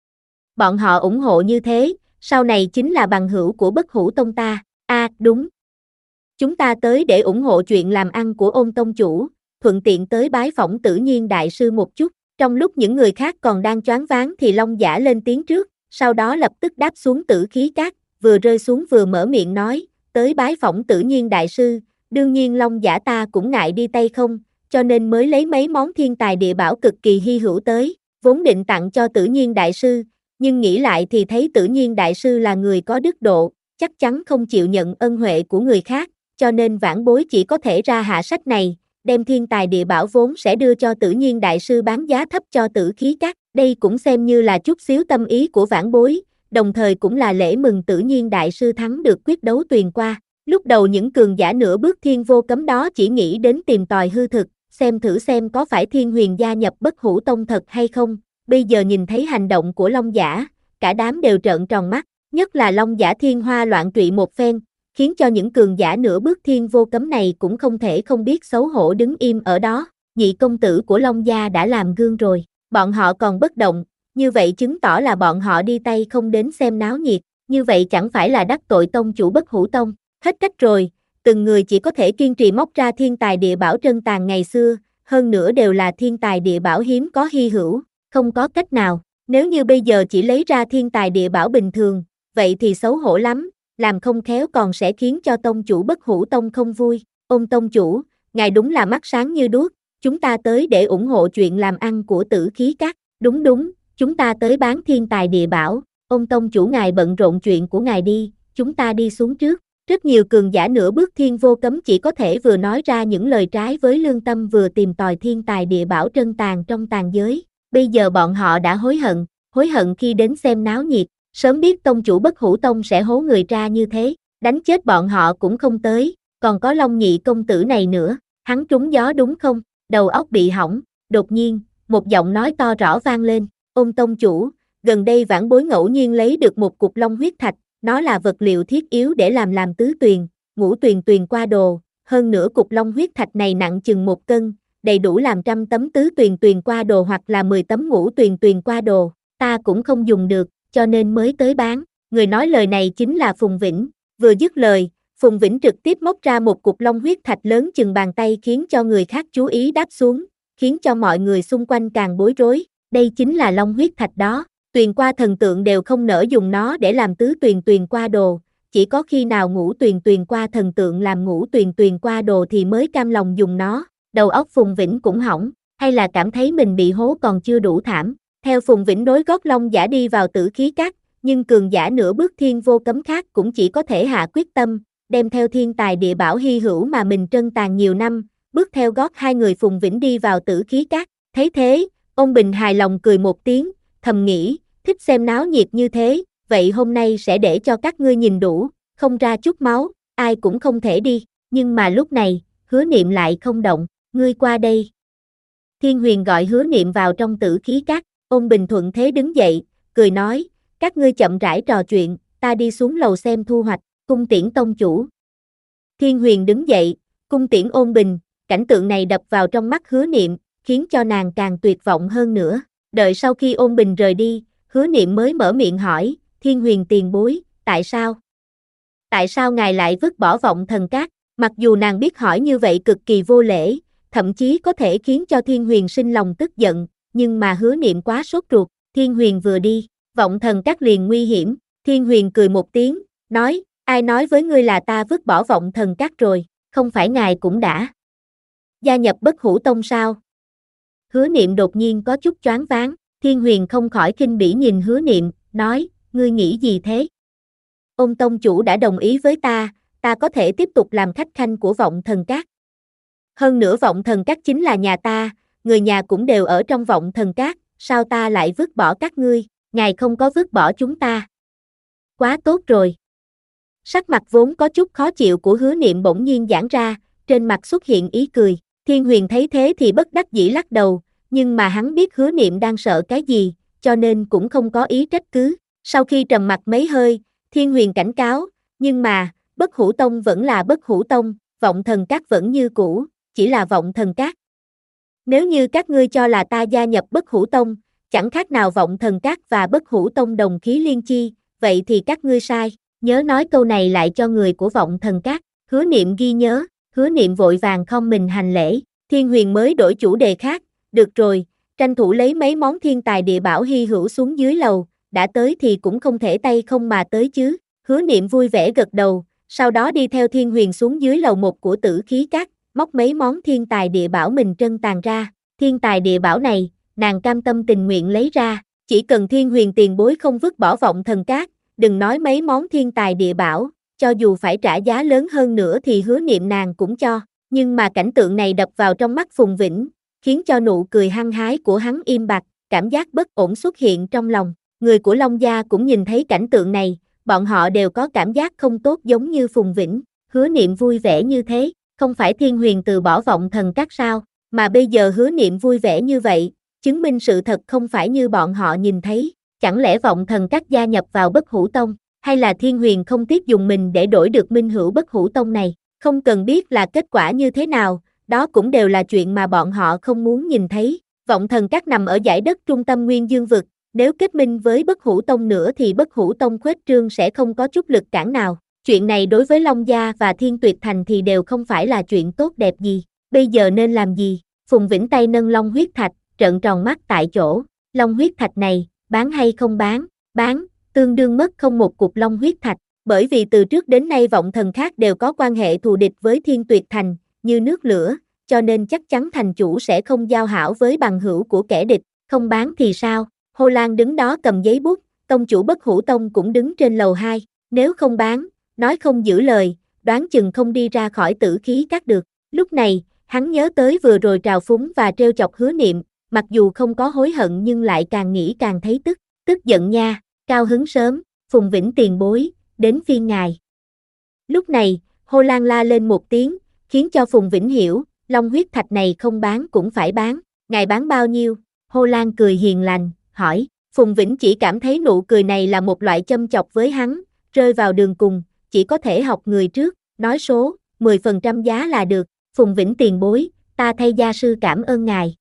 Bọn họ ủng hộ như thế, sau này chính là bằng hữu của Bất Hủ Tông ta, a à, đúng. Chúng ta tới để ủng hộ chuyện làm ăn của Ôn tông chủ, thuận tiện tới bái phỏng Tử Nhiên đại sư một chút, trong lúc những người khác còn đang choáng váng thì Long Giả lên tiếng trước, sau đó lập tức đáp xuống Tử Khí Các, vừa rơi xuống vừa mở miệng nói, tới bái phỏng Tử Nhiên đại sư, đương nhiên Long Giả ta cũng ngại đi tay không, cho nên mới lấy mấy món thiên tài địa bảo cực kỳ hy hữu tới, vốn định tặng cho Tử Nhiên đại sư, nhưng nghĩ lại thì thấy Tử Nhiên đại sư là người có đức độ, chắc chắn không chịu nhận ân huệ của người khác, cho nên vãn bối chỉ có thể ra hạ sách này, đem thiên tài địa bảo vốn sẽ đưa cho Tử Nhiên đại sư bán giá thấp cho Tử Khí Các, đây cũng xem như là chút xíu tâm ý của vãn bối, đồng thời cũng là lễ mừng Tử Nhiên đại sư thắng được quyết đấu tuyền qua. Lúc đầu những cường giả nửa bước Thiên Vô Cấm đó chỉ nghĩ đến tìm tòi hư thực, xem thử xem có phải Thiên Huyền gia nhập Bất Hủ Tông thật hay không, bây giờ nhìn thấy hành động của Long Giả, cả đám đều trợn tròn mắt, nhất là Long Giả thiên hoa loạn trụy một phen, khiến cho những cường giả nửa bước Thiên Vô Cấm này cũng không thể không biết xấu hổ đứng im ở đó, nhị công tử của Long gia đã làm gương rồi, bọn họ còn bất động, như vậy chứng tỏ là bọn họ đi tay không đến xem náo nhiệt, như vậy chẳng phải là đắc tội tông chủ Bất Hủ Tông, hết cách rồi, từng người chỉ có thể kiên trì móc ra thiên tài địa bảo trân tàn ngày xưa, hơn nữa đều là thiên tài địa bảo hiếm có hy hữu, không có cách nào, nếu như bây giờ chỉ lấy ra thiên tài địa bảo bình thường, vậy thì xấu hổ lắm, làm không khéo còn sẽ khiến cho tông chủ Bất Hủ Tông không vui. Ôn tông chủ, ngài đúng là mắt sáng như đuốc, chúng ta tới để ủng hộ chuyện làm ăn của Tử Khí Các, đúng đúng, chúng ta tới bán thiên tài địa bảo, ôn tông chủ ngài bận rộn chuyện của ngài đi, chúng ta đi xuống trước. Rất nhiều cường giả nửa bước thiên vô cấm chỉ có thể vừa nói ra những lời trái với lương tâm vừa tìm tòi thiên tài địa bảo trân tàng trong tàn giới. Bây giờ bọn họ đã hối hận, hối hận khi đến xem náo nhiệt, sớm biết tông chủ Bất Hủ Tông sẽ hố người ra như thế, đánh chết bọn họ cũng không tới, còn có Long Nhị công tử này nữa, hắn trúng gió đúng không, đầu óc bị hỏng. Đột nhiên, một giọng nói to rõ vang lên, Ôn tông chủ, gần đây vãn bối ngẫu nhiên lấy được một cục long huyết thạch, nó là vật liệu thiết yếu để làm làm tứ tuyền, ngũ tuyền tuyền qua đồ, hơn nữa cục long huyết thạch này nặng chừng một cân, đầy đủ làm trăm tấm tứ tuyền tuyền qua đồ hoặc là mười tấm ngũ tuyền tuyền qua đồ, ta cũng không dùng được, cho nên mới tới bán. Người nói lời này chính là Phùng Vĩnh, vừa dứt lời, Phùng Vĩnh trực tiếp móc ra một cục long huyết thạch lớn chừng bàn tay khiến cho người khác chú ý đáp xuống, khiến cho mọi người xung quanh càng bối rối, đây chính là long huyết thạch đó, tuyền qua thần tượng đều không nỡ dùng nó để làm tứ tuyền tuyền qua đồ, chỉ có khi nào ngũ tuyền tuyền qua thần tượng làm ngũ tuyền tuyền qua đồ thì mới cam lòng dùng nó. Đầu óc Phùng Vĩnh cũng hỏng, hay là cảm thấy mình bị hố còn chưa đủ thảm. Theo Phùng Vĩnh nối gót long giả đi vào tử khí các, nhưng cường giả nửa bước thiên vô cấm khác cũng chỉ có thể hạ quyết tâm, đem theo thiên tài địa bảo hy hữu mà mình trân tàng nhiều năm, bước theo gót hai người Phùng Vĩnh đi vào tử khí các. Thấy thế, ông Bình hài lòng cười một tiếng, thầm nghĩ, thích xem náo nhiệt như thế, vậy hôm nay sẽ để cho các ngươi nhìn đủ, không ra chút máu, ai cũng không thể đi. Nhưng mà lúc này, Hứa Niệm lại không động, ngươi qua đây. Thiên Huyền gọi Hứa Niệm vào trong tử khí các, ông Bình thuận thế đứng dậy, cười nói, các ngươi chậm rãi trò chuyện, ta đi xuống lầu xem thu hoạch, cung tiễn tông chủ. Thiên Huyền đứng dậy, cung tiễn Ôn Bình, cảnh tượng này đập vào trong mắt Hứa Niệm, khiến cho nàng càng tuyệt vọng hơn nữa. Đợi sau khi Ôn Bình rời đi, Hứa Niệm mới mở miệng hỏi, Thiên Huyền tiền bối, tại sao? Tại sao ngài lại vứt bỏ Vọng Thần Các? Mặc dù nàng biết hỏi như vậy cực kỳ vô lễ, thậm chí có thể khiến cho Thiên Huyền sinh lòng tức giận, nhưng mà Hứa Niệm quá sốt ruột, Thiên Huyền vừa đi, Vọng Thần Các liền nguy hiểm. Thiên Huyền cười một tiếng, nói, ai nói với ngươi là ta vứt bỏ Vọng Thần Các rồi, không phải ngài cũng đã gia nhập Bất Hủ Tông sao? Hứa Niệm đột nhiên có chút choáng váng, Thiên Huyền không khỏi khinh bỉ nhìn Hứa Niệm, nói, ngươi nghĩ gì thế? Ôn tông chủ đã đồng ý với ta, ta có thể tiếp tục làm khách khanh của Vọng Thần Các. Hơn nữa Vọng Thần Các chính là nhà ta, người nhà cũng đều ở trong Vọng Thần Các, sao ta lại vứt bỏ các ngươi, ngài không có vứt bỏ chúng ta. Quá tốt rồi. Sắc mặt vốn có chút khó chịu của Hứa Niệm bỗng nhiên giãn ra, trên mặt xuất hiện ý cười. Thiên Huyền thấy thế thì bất đắc dĩ lắc đầu, nhưng mà hắn biết Hứa Niệm đang sợ cái gì, cho nên cũng không có ý trách cứ. Sau khi trầm mặc mấy hơi, Thiên Huyền cảnh cáo, nhưng mà, Bất Hủ Tông vẫn là Bất Hủ Tông, Vọng Thần Các vẫn như cũ, chỉ là Vọng Thần Các. Nếu như các ngươi cho là ta gia nhập Bất Hủ Tông, chẳng khác nào Vọng Thần Các và Bất Hủ Tông đồng khí liên chi, vậy thì các ngươi sai, nhớ nói câu này lại cho người của Vọng Thần Các. Hứa Niệm ghi nhớ, Hứa Niệm vội vàng không mình hành lễ, Thiên Huyền mới đổi chủ đề khác, được rồi, tranh thủ lấy mấy món thiên tài địa bảo hy hữu xuống dưới lầu, đã tới thì cũng không thể tay không mà tới chứ. Hứa Niệm vui vẻ gật đầu, sau đó đi theo Thiên Huyền xuống dưới lầu một của tử khí các, móc mấy món thiên tài địa bảo mình trân tàng ra. Thiên tài địa bảo này, nàng cam tâm tình nguyện lấy ra, chỉ cần Thiên Huyền tiền bối không vứt bỏ Vọng Thần Các, đừng nói mấy món thiên tài địa bảo, cho dù phải trả giá lớn hơn nữa thì Hứa Niệm nàng cũng cho. Nhưng mà cảnh tượng này đập vào trong mắt Phùng Vĩnh, khiến cho nụ cười hăng hái của hắn im bặt, cảm giác bất ổn xuất hiện trong lòng. Người của Long Gia cũng nhìn thấy cảnh tượng này, bọn họ đều có cảm giác không tốt giống như Phùng Vĩnh. Hứa Niệm vui vẻ như thế, không phải Thiên Huyền từ bỏ Vọng Thần Các sao, mà bây giờ Hứa Niệm vui vẻ như vậy, chứng minh sự thật không phải như bọn họ nhìn thấy. Chẳng lẽ Vọng Thần Các gia nhập vào Bất Hủ Tông, hay là Thiên Huyền không tiếc dùng mình để đổi được minh hữu Bất Hủ Tông này? Không cần biết là kết quả như thế nào, đó cũng đều là chuyện mà bọn họ không muốn nhìn thấy. Vọng Thần Các nằm ở dải đất trung tâm Nguyên Dương Vực, nếu kết minh với Bất Hủ Tông nữa thì Bất Hủ Tông khuếch trương sẽ không có chút lực cản nào. Chuyện này đối với Long Gia và Thiên Tuyệt Thành thì đều không phải là chuyện tốt đẹp gì. Bây giờ nên làm gì? Phùng Vĩnh tay nâng long huyết thạch, trợn tròn mắt tại chỗ. Long huyết thạch này, bán hay không bán? Bán, tương đương mất không một cục long huyết thạch. Bởi vì từ trước đến nay Vọng Thần khác đều có quan hệ thù địch với Thiên Tuyệt Thành, như nước lửa, cho nên chắc chắn thành chủ sẽ không giao hảo với bằng hữu của kẻ địch. Không bán thì sao? Hồ Lan đứng đó cầm giấy bút, tông chủ Bất Hủ Tông cũng đứng trên lầu hai. Nếu không bán, nói không giữ lời, đoán chừng không đi ra khỏi tử khí các được. Lúc này, hắn nhớ tới vừa rồi trào phúng và trêu chọc Hứa Niệm, mặc dù không có hối hận nhưng lại càng nghĩ càng thấy tức, tức giận nha, cao hứng sớm, Phùng Vĩnh tiền bối, đến phiên ngài. Lúc này, Hồ Lan la lên một tiếng, khiến cho Phùng Vĩnh hiểu, long huyết thạch này không bán cũng phải bán, ngài bán bao nhiêu? Hồ Lan cười hiền lành, hỏi, Phùng Vĩnh chỉ cảm thấy nụ cười này là một loại châm chọc với hắn, rơi vào đường cùng, chỉ có thể học người trước, nói số, mười phần trăm giá là được, Phùng Vĩnh tiền bối, ta thay gia sư cảm ơn ngài.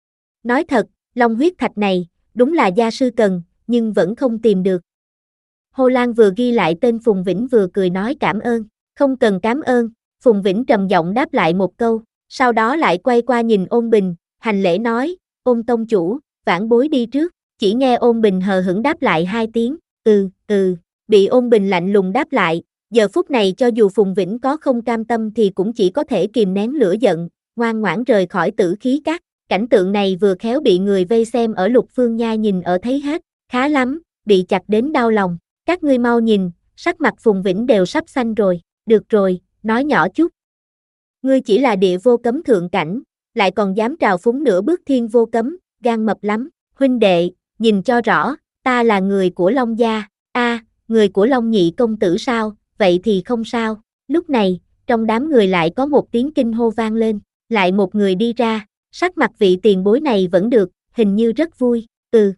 Nói thật, long huyết thạch này, đúng là gia sư cần, nhưng vẫn không tìm được. Hồ Lan vừa ghi lại tên Phùng Vĩnh vừa cười nói cảm ơn, không cần cảm ơn, Phùng Vĩnh trầm giọng đáp lại một câu, sau đó lại quay qua nhìn Ôn Bình, hành lễ nói, Ôn tông chủ, vãn bối đi trước, chỉ nghe Ôn Bình hờ hững đáp lại hai tiếng, ừ, ừ, bị Ôn Bình lạnh lùng đáp lại, giờ phút này cho dù Phùng Vĩnh có không cam tâm thì cũng chỉ có thể kìm nén lửa giận, ngoan ngoãn rời khỏi tử khí các, cảnh tượng này vừa khéo bị người vây xem ở Lục Phương Nhai nhìn ở thấy hết, khá lắm, bị chặt đến đau lòng, các ngươi mau nhìn, sắc mặt Phùng Vĩnh đều sắp xanh rồi, được rồi, nói nhỏ chút. Ngươi chỉ là địa vô cấm thượng cảnh, lại còn dám trào phúng nửa bước thiên vô cấm, gan mập lắm, huynh đệ, nhìn cho rõ, ta là người của Long gia, a, người của Long nhị công tử sao, vậy thì không sao, lúc này, trong đám người lại có một tiếng kinh hô vang lên, lại một người đi ra, sắc mặt vị tiền bối này vẫn được, hình như rất vui, ừ.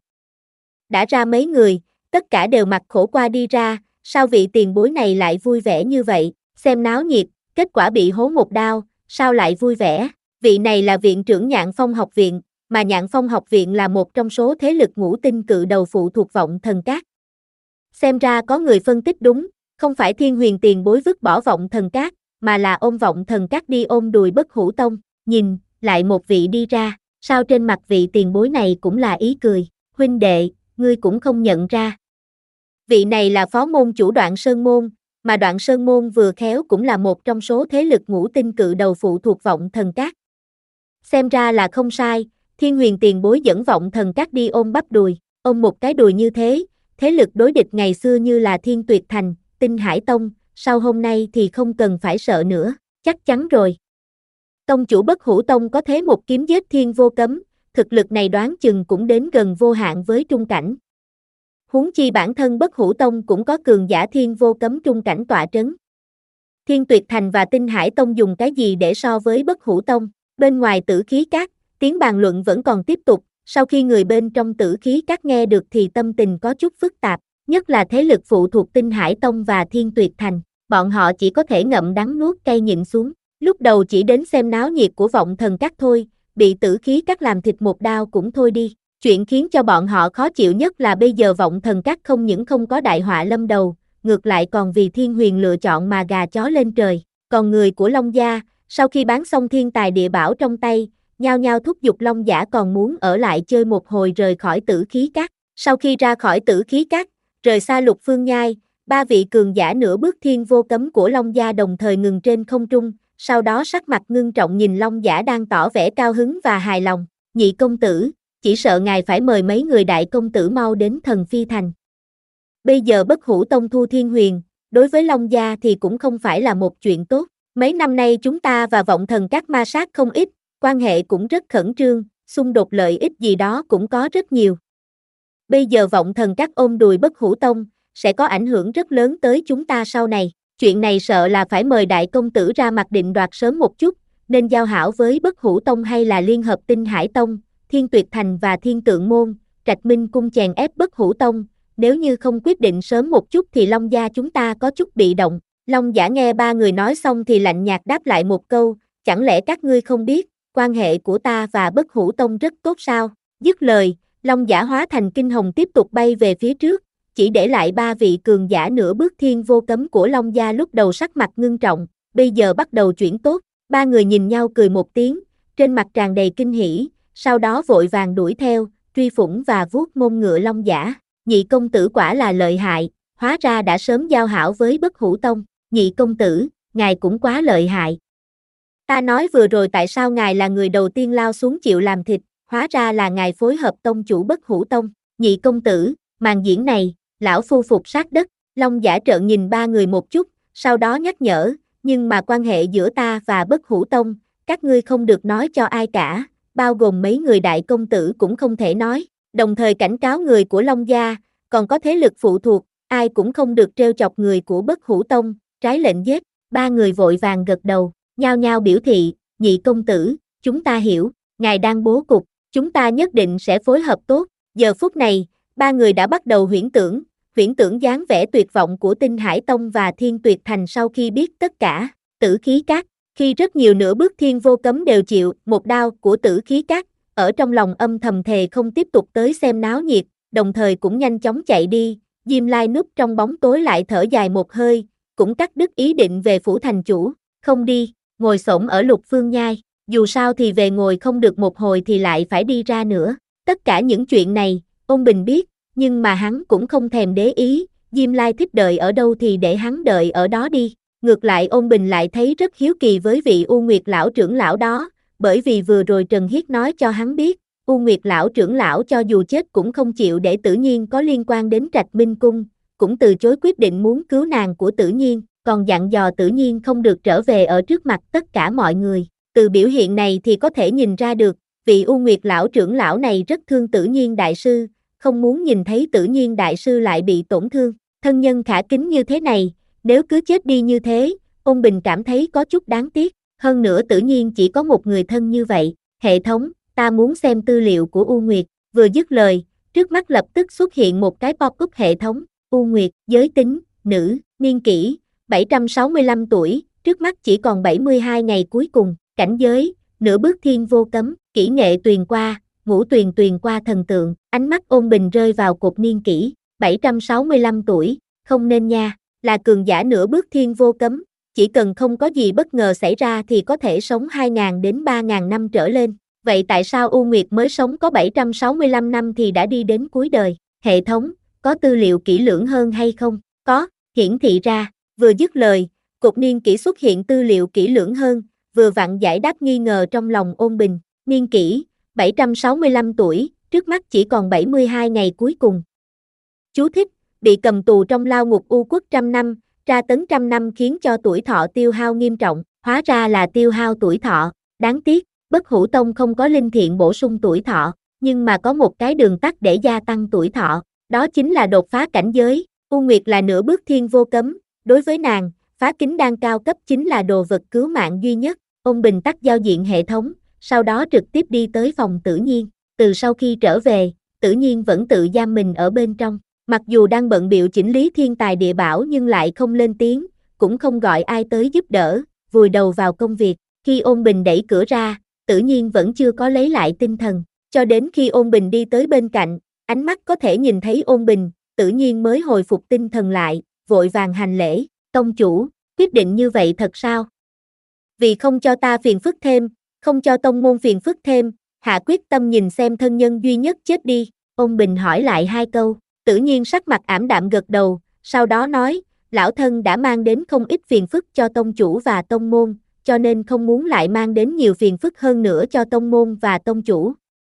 Đã ra mấy người, tất cả đều mặt khổ qua đi ra, sao vị tiền bối này lại vui vẻ như vậy, xem náo nhiệt, kết quả bị hố một đao, sao lại vui vẻ, vị này là viện trưởng Nhạn Phong học viện, mà Nhạn Phong học viện là một trong số thế lực ngũ tinh cự đầu phụ thuộc Vọng Thần Các. Xem ra có người phân tích đúng, không phải Thiên Huyền tiền bối vứt bỏ Vọng Thần Các, mà là ôm Vọng Thần Các đi ôm đùi Bất Hủ Tông, nhìn, lại một vị đi ra, sao trên mặt vị tiền bối này cũng là ý cười, huynh đệ, ngươi cũng không nhận ra. Vị này là phó môn chủ Đoạn Sơn Môn, mà Đoạn Sơn Môn vừa khéo cũng là một trong số thế lực ngũ tinh cự đầu phụ thuộc Vọng Thần Các. Xem ra là không sai, Thiên Huyền tiền bối dẫn Vọng Thần Các đi ôm bắp đùi, ôm một cái đùi như thế, thế lực đối địch ngày xưa như là Thiên Tuyệt Thành, Tinh Hải Tông, sau hôm nay thì không cần phải sợ nữa, chắc chắn rồi. Tông chủ Bất Hủ Tông có thế một kiếm giết thiên vô cấm, thực lực này đoán chừng cũng đến gần vô hạn với trung cảnh. Huống chi bản thân Bất Hủ Tông cũng có cường giả thiên vô cấm trung cảnh tọa trấn. Thiên Tuyệt Thành và Tinh Hải Tông dùng cái gì để so với Bất Hủ Tông? Bên ngoài tử khí các, tiếng bàn luận vẫn còn tiếp tục, sau khi người bên trong tử khí các nghe được thì tâm tình có chút phức tạp, nhất là thế lực phụ thuộc Tinh Hải Tông và Thiên Tuyệt Thành, bọn họ chỉ có thể ngậm đắng nuốt cay nhịn xuống, lúc đầu chỉ đến xem náo nhiệt của Vọng Thần Các thôi, bị tử khí các làm thịt một đao cũng thôi đi. Chuyện khiến cho bọn họ khó chịu nhất là bây giờ Vọng Thần Các không những không có đại họa lâm đầu, ngược lại còn vì Thiên Huyền lựa chọn mà gà chó lên trời. Còn người của Long gia, sau khi bán xong thiên tài địa bảo trong tay, nhao nhao thúc giục Long giả còn muốn ở lại chơi một hồi rời khỏi tử khí các. Sau khi ra khỏi tử khí các, rời xa Lục Phương Nhai, ba vị cường giả nửa bước thiên vô cấm của Long gia đồng thời ngừng trên không trung, sau đó sắc mặt ngưng trọng nhìn Long giả đang tỏ vẻ cao hứng và hài lòng. Nhị công tử, chỉ sợ ngài phải mời mấy người đại công tử mau đến Thần Phi Thành. Bây giờ Bất Hủ Tông thu Thiên Huyền, đối với Long gia thì cũng không phải là một chuyện tốt. Mấy năm nay chúng ta và Vọng Thần Các ma sát không ít, quan hệ cũng rất khẩn trương, xung đột lợi ích gì đó cũng có rất nhiều. Bây giờ Vọng Thần Các ôm đùi Bất Hủ Tông, sẽ có ảnh hưởng rất lớn tới chúng ta sau này. Chuyện này sợ là phải mời đại công tử ra mặt định đoạt sớm một chút, nên giao hảo với Bất Hủ Tông hay là liên hợp Tinh Hải Tông, Thiên Tuyệt Thành và Thiên Tượng Môn, Trạch Minh Cung chèn ép Bất Hủ Tông, nếu như không quyết định sớm một chút thì Long gia chúng ta có chút bị động. Long giả nghe ba người nói xong thì lạnh nhạt đáp lại một câu, chẳng lẽ các ngươi không biết, quan hệ của ta và Bất Hủ Tông rất tốt sao? Dứt lời, Long giả hóa thành kinh hồng tiếp tục bay về phía trước, chỉ để lại ba vị cường giả nửa bước thiên vô cấm của Long gia lúc đầu sắc mặt ngưng trọng, bây giờ bắt đầu chuyển tốt, ba người nhìn nhau cười một tiếng, trên mặt tràn đầy kinh hỉ, sau đó vội vàng đuổi theo, truy phủng và vuốt mông ngựa Long giả. Nhị công tử quả là lợi hại, hóa ra đã sớm giao hảo với Bất Hủ Tông. Nhị công tử, ngài cũng quá lợi hại. Ta nói vừa rồi tại sao ngài là người đầu tiên lao xuống chịu làm thịt, hóa ra là ngài phối hợp tông chủ Bất Hủ Tông. Nhị công tử, màn diễn này, lão phu phục sát đất. Long giả trợn nhìn ba người một chút, sau đó nhắc nhở, nhưng mà quan hệ giữa ta và Bất Hủ Tông, các ngươi không được nói cho ai cả, bao gồm mấy người đại công tử cũng không thể nói, đồng thời cảnh cáo người của Long gia, còn có thế lực phụ thuộc, ai cũng không được trêu chọc người của Bất Hủ Tông, trái lệnh giết. Ba người vội vàng gật đầu, nhao nhao biểu thị, nhị công tử, chúng ta hiểu, ngài đang bố cục, chúng ta nhất định sẽ phối hợp tốt. Giờ phút này, ba người đã bắt đầu huyễn tưởng, huyễn tưởng dáng vẻ tuyệt vọng của Tinh Hải Tông và Thiên Tuyệt Thành sau khi biết tất cả. Tử Khí Các, khi rất nhiều nửa bước thiên vô cấm đều chịu một đao của Tử Khí Các, ở trong lòng âm thầm thề không tiếp tục tới xem náo nhiệt, đồng thời cũng nhanh chóng chạy đi. Diêm Lai núp trong bóng tối lại thở dài một hơi, cũng cắt đứt ý định về phủ thành chủ, không đi, ngồi xổm ở Lục Phương Nhai, dù sao thì về ngồi không được một hồi thì lại phải đi ra nữa. Tất cả những chuyện này, Ôn Bình biết, nhưng mà hắn cũng không thèm để ý, Diêm Lai thích đợi ở đâu thì để hắn đợi ở đó đi. Ngược lại Ôn Bình lại thấy rất hiếu kỳ với vị U Nguyệt lão trưởng lão đó, bởi vì vừa rồi Trần Hiết nói cho hắn biết, U Nguyệt lão trưởng lão cho dù chết cũng không chịu để Tử Nhiên có liên quan đến Trạch Minh Cung, cũng từ chối quyết định muốn cứu nàng của Tử Nhiên, còn dặn dò Tử Nhiên không được trở về ở trước mặt tất cả mọi người. Từ biểu hiện này thì có thể nhìn ra được, vị U Nguyệt lão trưởng lão này rất thương Tử Nhiên đại sư, không muốn nhìn thấy Tử Nhiên đại sư lại bị tổn thương. Thân nhân khả kính như thế này, nếu cứ chết đi như thế, Ôn Bình cảm thấy có chút đáng tiếc, hơn nữa Tử Nhiên chỉ có một người thân như vậy. Hệ thống, ta muốn xem tư liệu của U Nguyệt. Vừa dứt lời, trước mắt lập tức xuất hiện một cái pop-up hệ thống. U Nguyệt, giới tính, nữ, niên kỷ, bảy trăm sáu mươi lăm tuổi, trước mắt chỉ còn bảy mươi hai ngày cuối cùng, cảnh giới, nửa bước thiên vô cấm, kỹ nghệ tuyền qua, ngũ tuyền tuyền qua thần tượng. Ánh mắt Ôn Bình rơi vào cột niên kỷ, bảy trăm sáu mươi lăm tuổi, không nên nha, là cường giả nửa bước thiên vô cấm, chỉ cần không có gì bất ngờ xảy ra thì có thể sống hai nghìn đến ba nghìn năm trở lên. Vậy tại sao U Nguyệt mới sống có bảy trăm sáu mươi lăm năm thì đã đi đến cuối đời? Hệ thống, có tư liệu kỹ lưỡng hơn hay không? Có, hiển thị ra. Vừa dứt lời, cột niên kỷ xuất hiện tư liệu kỹ lưỡng hơn, vừa vặn giải đáp nghi ngờ trong lòng Ôn Bình. Niên kỷ, bảy trăm sáu mươi lăm tuổi, trước mắt chỉ còn bảy mươi hai ngày cuối cùng. Chú thích, bị cầm tù trong lao ngục U Quốc trăm năm, tra tấn trăm năm khiến cho tuổi thọ tiêu hao nghiêm trọng, hóa ra là tiêu hao tuổi thọ, đáng tiếc. Bất Hủ Tông không có linh thiện bổ sung tuổi thọ, nhưng mà có một cái đường tắt để gia tăng tuổi thọ, đó chính là đột phá cảnh giới. U Nguyệt là nửa bước thiên vô cấm, đối với nàng, phá kính đan cao cấp chính là đồ vật cứu mạng duy nhất. Ôn Bình tắt giao diện hệ thống, sau đó trực tiếp đi tới phòng Tử Nhiên. Từ sau khi trở về, Tử Nhiên vẫn tự giam mình ở bên trong, mặc dù đang bận bịu chỉnh lý thiên tài địa bảo nhưng lại không lên tiếng, cũng không gọi ai tới giúp đỡ, vùi đầu vào công việc. Khi Ôn Bình đẩy cửa ra, Tử Nhiên vẫn chưa có lấy lại tinh thần, cho đến khi Ôn Bình đi tới bên cạnh, ánh mắt có thể nhìn thấy Ôn Bình, Tử Nhiên mới hồi phục tinh thần lại, vội vàng hành lễ. Tông chủ, quyết định như vậy thật sao? Vì không cho ta phiền phức thêm, không cho tông môn phiền phức thêm, hạ quyết tâm nhìn xem thân nhân duy nhất chết đi. Ôn Bình hỏi lại hai câu, Tử Nhiên sắc mặt ảm đạm gật đầu, sau đó nói, lão thân đã mang đến không ít phiền phức cho tông chủ và tông môn, cho nên không muốn lại mang đến nhiều phiền phức hơn nữa cho tông môn và tông chủ.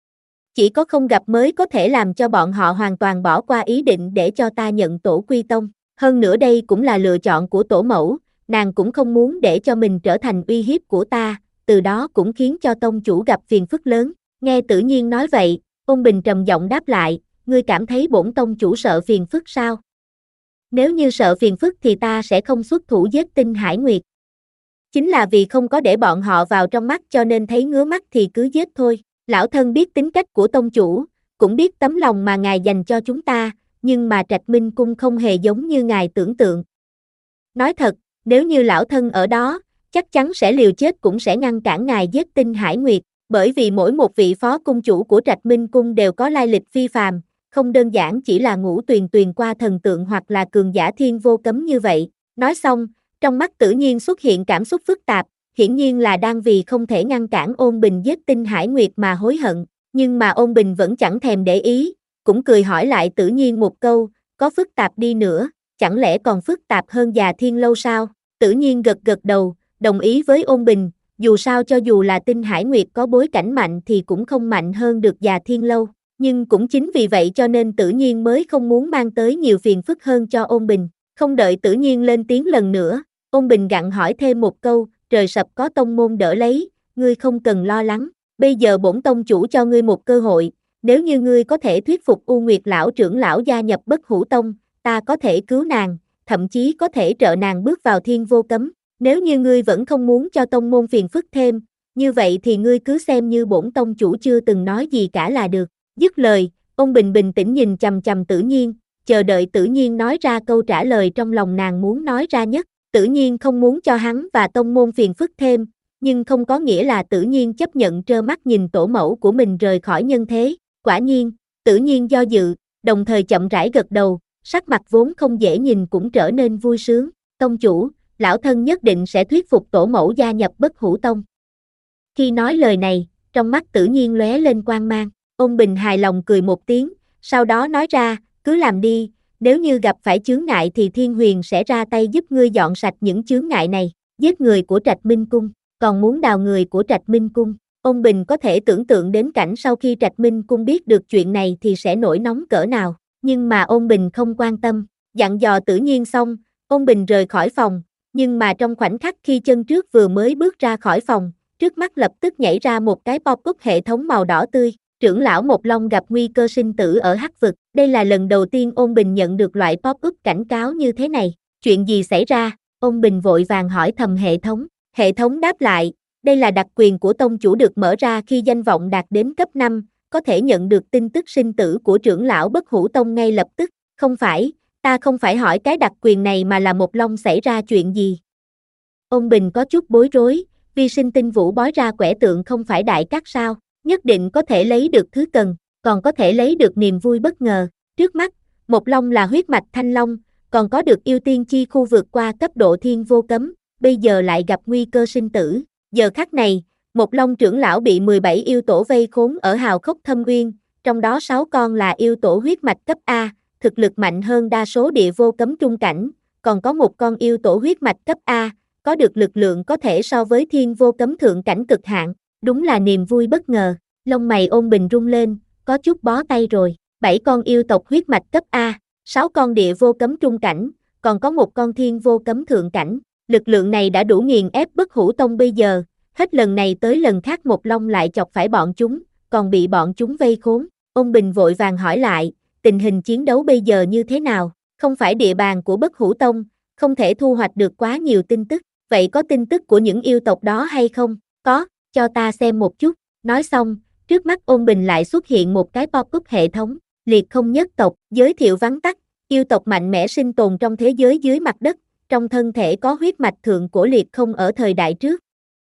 Chỉ có không gặp mới có thể làm cho bọn họ hoàn toàn bỏ qua ý định để cho ta nhận tổ quy tông. Hơn nữa đây cũng là lựa chọn của tổ mẫu, nàng cũng không muốn để cho mình trở thành uy hiếp của ta, từ đó cũng khiến cho tông chủ gặp phiền phức lớn. Nghe Tử Nhiên nói vậy, Ôn Bình trầm giọng đáp lại, ngươi cảm thấy bổn tông chủ sợ phiền phức sao? Nếu như sợ phiền phức thì ta sẽ không xuất thủ giết Tinh Hải Nguyệt. Chính là vì không có để bọn họ vào trong mắt cho nên thấy ngứa mắt thì cứ giết thôi. Lão thân biết tính cách của tông chủ, cũng biết tấm lòng mà ngài dành cho chúng ta, nhưng mà Trạch Minh Cung không hề giống như ngài tưởng tượng. Nói thật, nếu như lão thân ở đó, chắc chắn sẽ liều chết cũng sẽ ngăn cản ngài giết Tinh Hải Nguyệt, bởi vì mỗi một vị phó cung chủ của Trạch Minh Cung đều có lai lịch phi phàm, không đơn giản chỉ là ngũ tuyền tuyền qua thần tượng hoặc là cường giả thiên vô cấm như vậy. Nói xong, trong mắt Tử Nhiên xuất hiện cảm xúc phức tạp, hiển nhiên là đang vì không thể ngăn cản Ôn Bình giết Tinh Hải Nguyệt mà hối hận, nhưng mà Ôn Bình vẫn chẳng thèm để ý, cũng cười hỏi lại Tử Nhiên một câu, có phức tạp đi nữa, chẳng lẽ còn phức tạp hơn Già Thiên Lâu sao? Tử Nhiên gật gật đầu, đồng ý với Ôn Bình, dù sao cho dù là Tinh Hải Nguyệt có bối cảnh mạnh thì cũng không mạnh hơn được Già Thiên Lâu, nhưng cũng chính vì vậy cho nên Tử Nhiên mới không muốn mang tới nhiều phiền phức hơn cho Ôn Bình. Không đợi Tử Nhiên lên tiếng lần nữa, Ôn Bình gặng hỏi thêm một câu, trời sập có tông môn đỡ lấy, ngươi không cần lo lắng, bây giờ bổn tông chủ cho ngươi một cơ hội, nếu như ngươi có thể thuyết phục U Nguyệt lão trưởng lão gia nhập Bất Hủ Tông, ta có thể cứu nàng, thậm chí có thể trợ nàng bước vào Thiên Vô Cấm, nếu như ngươi vẫn không muốn cho tông môn phiền phức thêm, như vậy thì ngươi cứ xem như bổn tông chủ chưa từng nói gì cả là được. Dứt lời, Ôn Bình bình tĩnh nhìn chằm chằm Tử Nhiên, chờ đợi Tử Nhiên nói ra câu trả lời trong lòng nàng muốn nói ra nhất. Tử Nhiên không muốn cho hắn và tông môn phiền phức thêm, nhưng không có nghĩa là Tử Nhiên chấp nhận trơ mắt nhìn tổ mẫu của mình rời khỏi nhân thế. Quả nhiên, Tử Nhiên do dự, đồng thời chậm rãi gật đầu, sắc mặt vốn không dễ nhìn cũng trở nên vui sướng. Tông chủ, lão thân nhất định sẽ thuyết phục tổ mẫu gia nhập Bất Hủ Tông. Khi nói lời này, trong mắt Tử Nhiên lóe lên quang mang. Ôn Bình hài lòng cười một tiếng, sau đó nói ra, cứ làm đi, nếu như gặp phải chướng ngại thì Thiên Huyền sẽ ra tay giúp ngươi dọn sạch những chướng ngại này. Giết người của Trạch Minh Cung, còn muốn đào người của Trạch Minh Cung. Ôn Bình có thể tưởng tượng đến cảnh sau khi Trạch Minh Cung biết được chuyện này thì sẽ nổi nóng cỡ nào, nhưng mà Ôn Bình không quan tâm. Dặn dò Tử Nhiên xong, Ôn Bình rời khỏi phòng, nhưng mà trong khoảnh khắc khi chân trước vừa mới bước ra khỏi phòng, trước mắt lập tức nhảy ra một cái pop-up hệ thống màu đỏ tươi. Trưởng lão Một Long gặp nguy cơ sinh tử ở Hắc vực. Đây là lần đầu tiên Ôn Bình nhận được loại pop-up cảnh cáo như thế này. Chuyện gì xảy ra? Ôn Bình vội vàng hỏi thầm hệ thống. Hệ thống đáp lại, đây là đặc quyền của tông chủ được mở ra khi danh vọng đạt đến cấp năm, có thể nhận được tin tức sinh tử của trưởng lão Bất Hủ Tông ngay lập tức. Không phải, ta không phải hỏi cái đặc quyền này mà là Một Long xảy ra chuyện gì? Ôn Bình có chút bối rối, Vi Sinh Tinh Vũ bói ra quẻ tượng không phải đại cát sao? Nhất định có thể lấy được thứ cần, còn có thể lấy được niềm vui bất ngờ. Trước mắt, Một Long là huyết mạch Thanh Long, còn có được yêu tiên chi khu vượt qua cấp độ Thiên Vô Cấm, bây giờ lại gặp nguy cơ sinh tử. Giờ khắc này, Một Long trưởng lão bị mười bảy yêu tổ vây khốn ở Hào Khốc Thâm Uyên, trong đó sáu con là yêu tổ huyết mạch cấp A, thực lực mạnh hơn đa số địa vô cấm trung cảnh, còn có một con yêu tổ huyết mạch cấp A, có được lực lượng có thể so với Thiên Vô Cấm thượng cảnh cực hạn. Đúng là niềm vui bất ngờ, lông mày Ôn Bình rung lên, có chút bó tay rồi. Bảy con yêu tộc huyết mạch cấp A, sáu con địa vô cấm trung cảnh, còn có một con thiên vô cấm thượng cảnh. Lực lượng này đã đủ nghiền ép Bất Hủ Tông bây giờ, hết lần này tới lần khác Một Long lại chọc phải bọn chúng, còn bị bọn chúng vây khốn. Ôn Bình vội vàng hỏi lại, tình hình chiến đấu bây giờ như thế nào? Không phải địa bàn của Bất Hủ Tông, không thể thu hoạch được quá nhiều tin tức, vậy có tin tức của những yêu tộc đó hay không? Có. Cho ta xem một chút. Nói xong, trước mắt Ôn Bình lại xuất hiện một cái pop-up hệ thống, liệt không nhất tộc, giới thiệu vắn tắt, yêu tộc mạnh mẽ sinh tồn trong thế giới dưới mặt đất, trong thân thể có huyết mạch thượng cổ liệt không ở thời đại trước.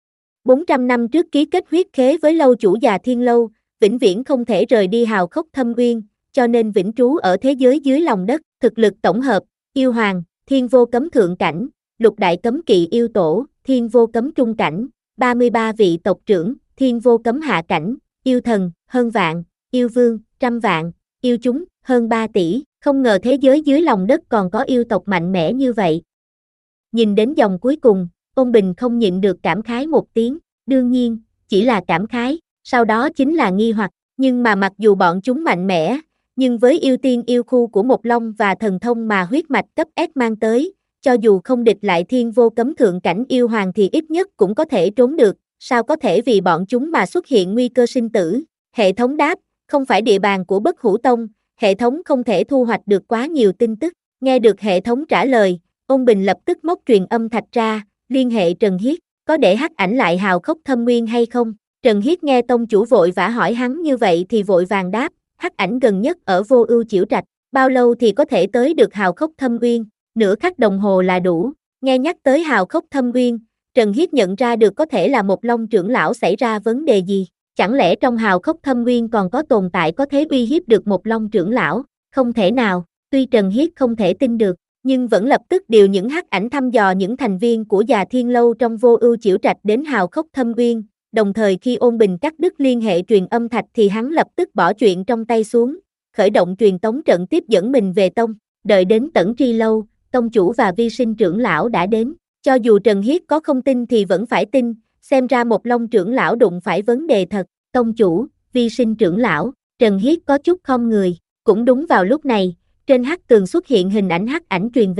bốn trăm năm trước ký kết huyết khế với lâu chủ già Thiên Lâu, vĩnh viễn không thể rời đi Hào Khốc Thâm Uyên, cho nên vĩnh trú ở thế giới dưới lòng đất, thực lực tổng hợp, yêu hoàng, Thiên Vô Cấm thượng cảnh, lục đại cấm kỵ yêu tổ, Thiên Vô Cấm trung cảnh, ba mươi ba vị tộc trưởng, Thiên Vô Cấm hạ cảnh, yêu thần, hơn vạn, yêu vương, trăm vạn, yêu chúng, hơn ba tỷ, không ngờ thế giới dưới lòng đất còn có yêu tộc mạnh mẽ như vậy. Nhìn đến dòng cuối cùng, Ôn Bình không nhịn được cảm khái một tiếng, đương nhiên, chỉ là cảm khái, sau đó chính là nghi hoặc, nhưng mà mặc dù bọn chúng mạnh mẽ, nhưng với yêu tiên yêu khu của Một Long và thần thông mà huyết mạch cấp S mang tới, cho dù không địch lại Thiên Vô Cấm thượng cảnh yêu hoàng thì ít nhất cũng có thể trốn được, sao có thể vì bọn chúng mà xuất hiện nguy cơ sinh tử? Hệ thống đáp, không phải địa bàn của Bất Hủ Tông, hệ thống không thể thu hoạch được quá nhiều tin tức. Nghe được hệ thống trả lời, Ôn Bình lập tức móc truyền âm thạch ra, liên hệ Trần Hiết, có để hắc ảnh lại Hào Khốc Thâm Uyên hay không? Trần Hiết nghe tông chủ vội vã hỏi hắn như vậy thì vội vàng đáp, hắc ảnh gần nhất ở Vô Ưu Chiểu Trạch, bao lâu thì có thể tới được Hào Khốc Thâm Uyên? Nửa khắc đồng hồ là đủ. Nghe nhắc tới Hào Khốc Thâm Uyên, Trần Hiết nhận ra được có thể là Một Long trưởng lão xảy ra vấn đề gì. Chẳng lẽ trong Hào Khốc Thâm Uyên còn có tồn tại có thể uy hiếp được Một Long trưởng lão? Không thể nào. Tuy Trần Hiết không thể tin được, nhưng vẫn lập tức điều những hắc ảnh thăm dò những thành viên của già Thiên Lâu trong Vô Ưu Chiểu Trạch đến Hào Khốc Thâm Uyên. Đồng thời khi Ôn Bình cắt đứt liên hệ truyền âm thạch thì hắn lập tức bỏ chuyện trong tay xuống, khởi động truyền tống trận tiếp dẫn mình về tông. Đợi đến Tẩn Tri Lâu, tông chủ và vi sinh trưởng lão đã đến. Cho dù Trần Hiết có không tin thì vẫn phải tin, xem ra Một Long trưởng lão đụng phải vấn đề thật. Tông chủ, vi sinh trưởng lão, Trần Hiết có chút khom người. Cũng đúng vào lúc này, trên hắc tường xuất hiện hình ảnh hắc ảnh truyền về.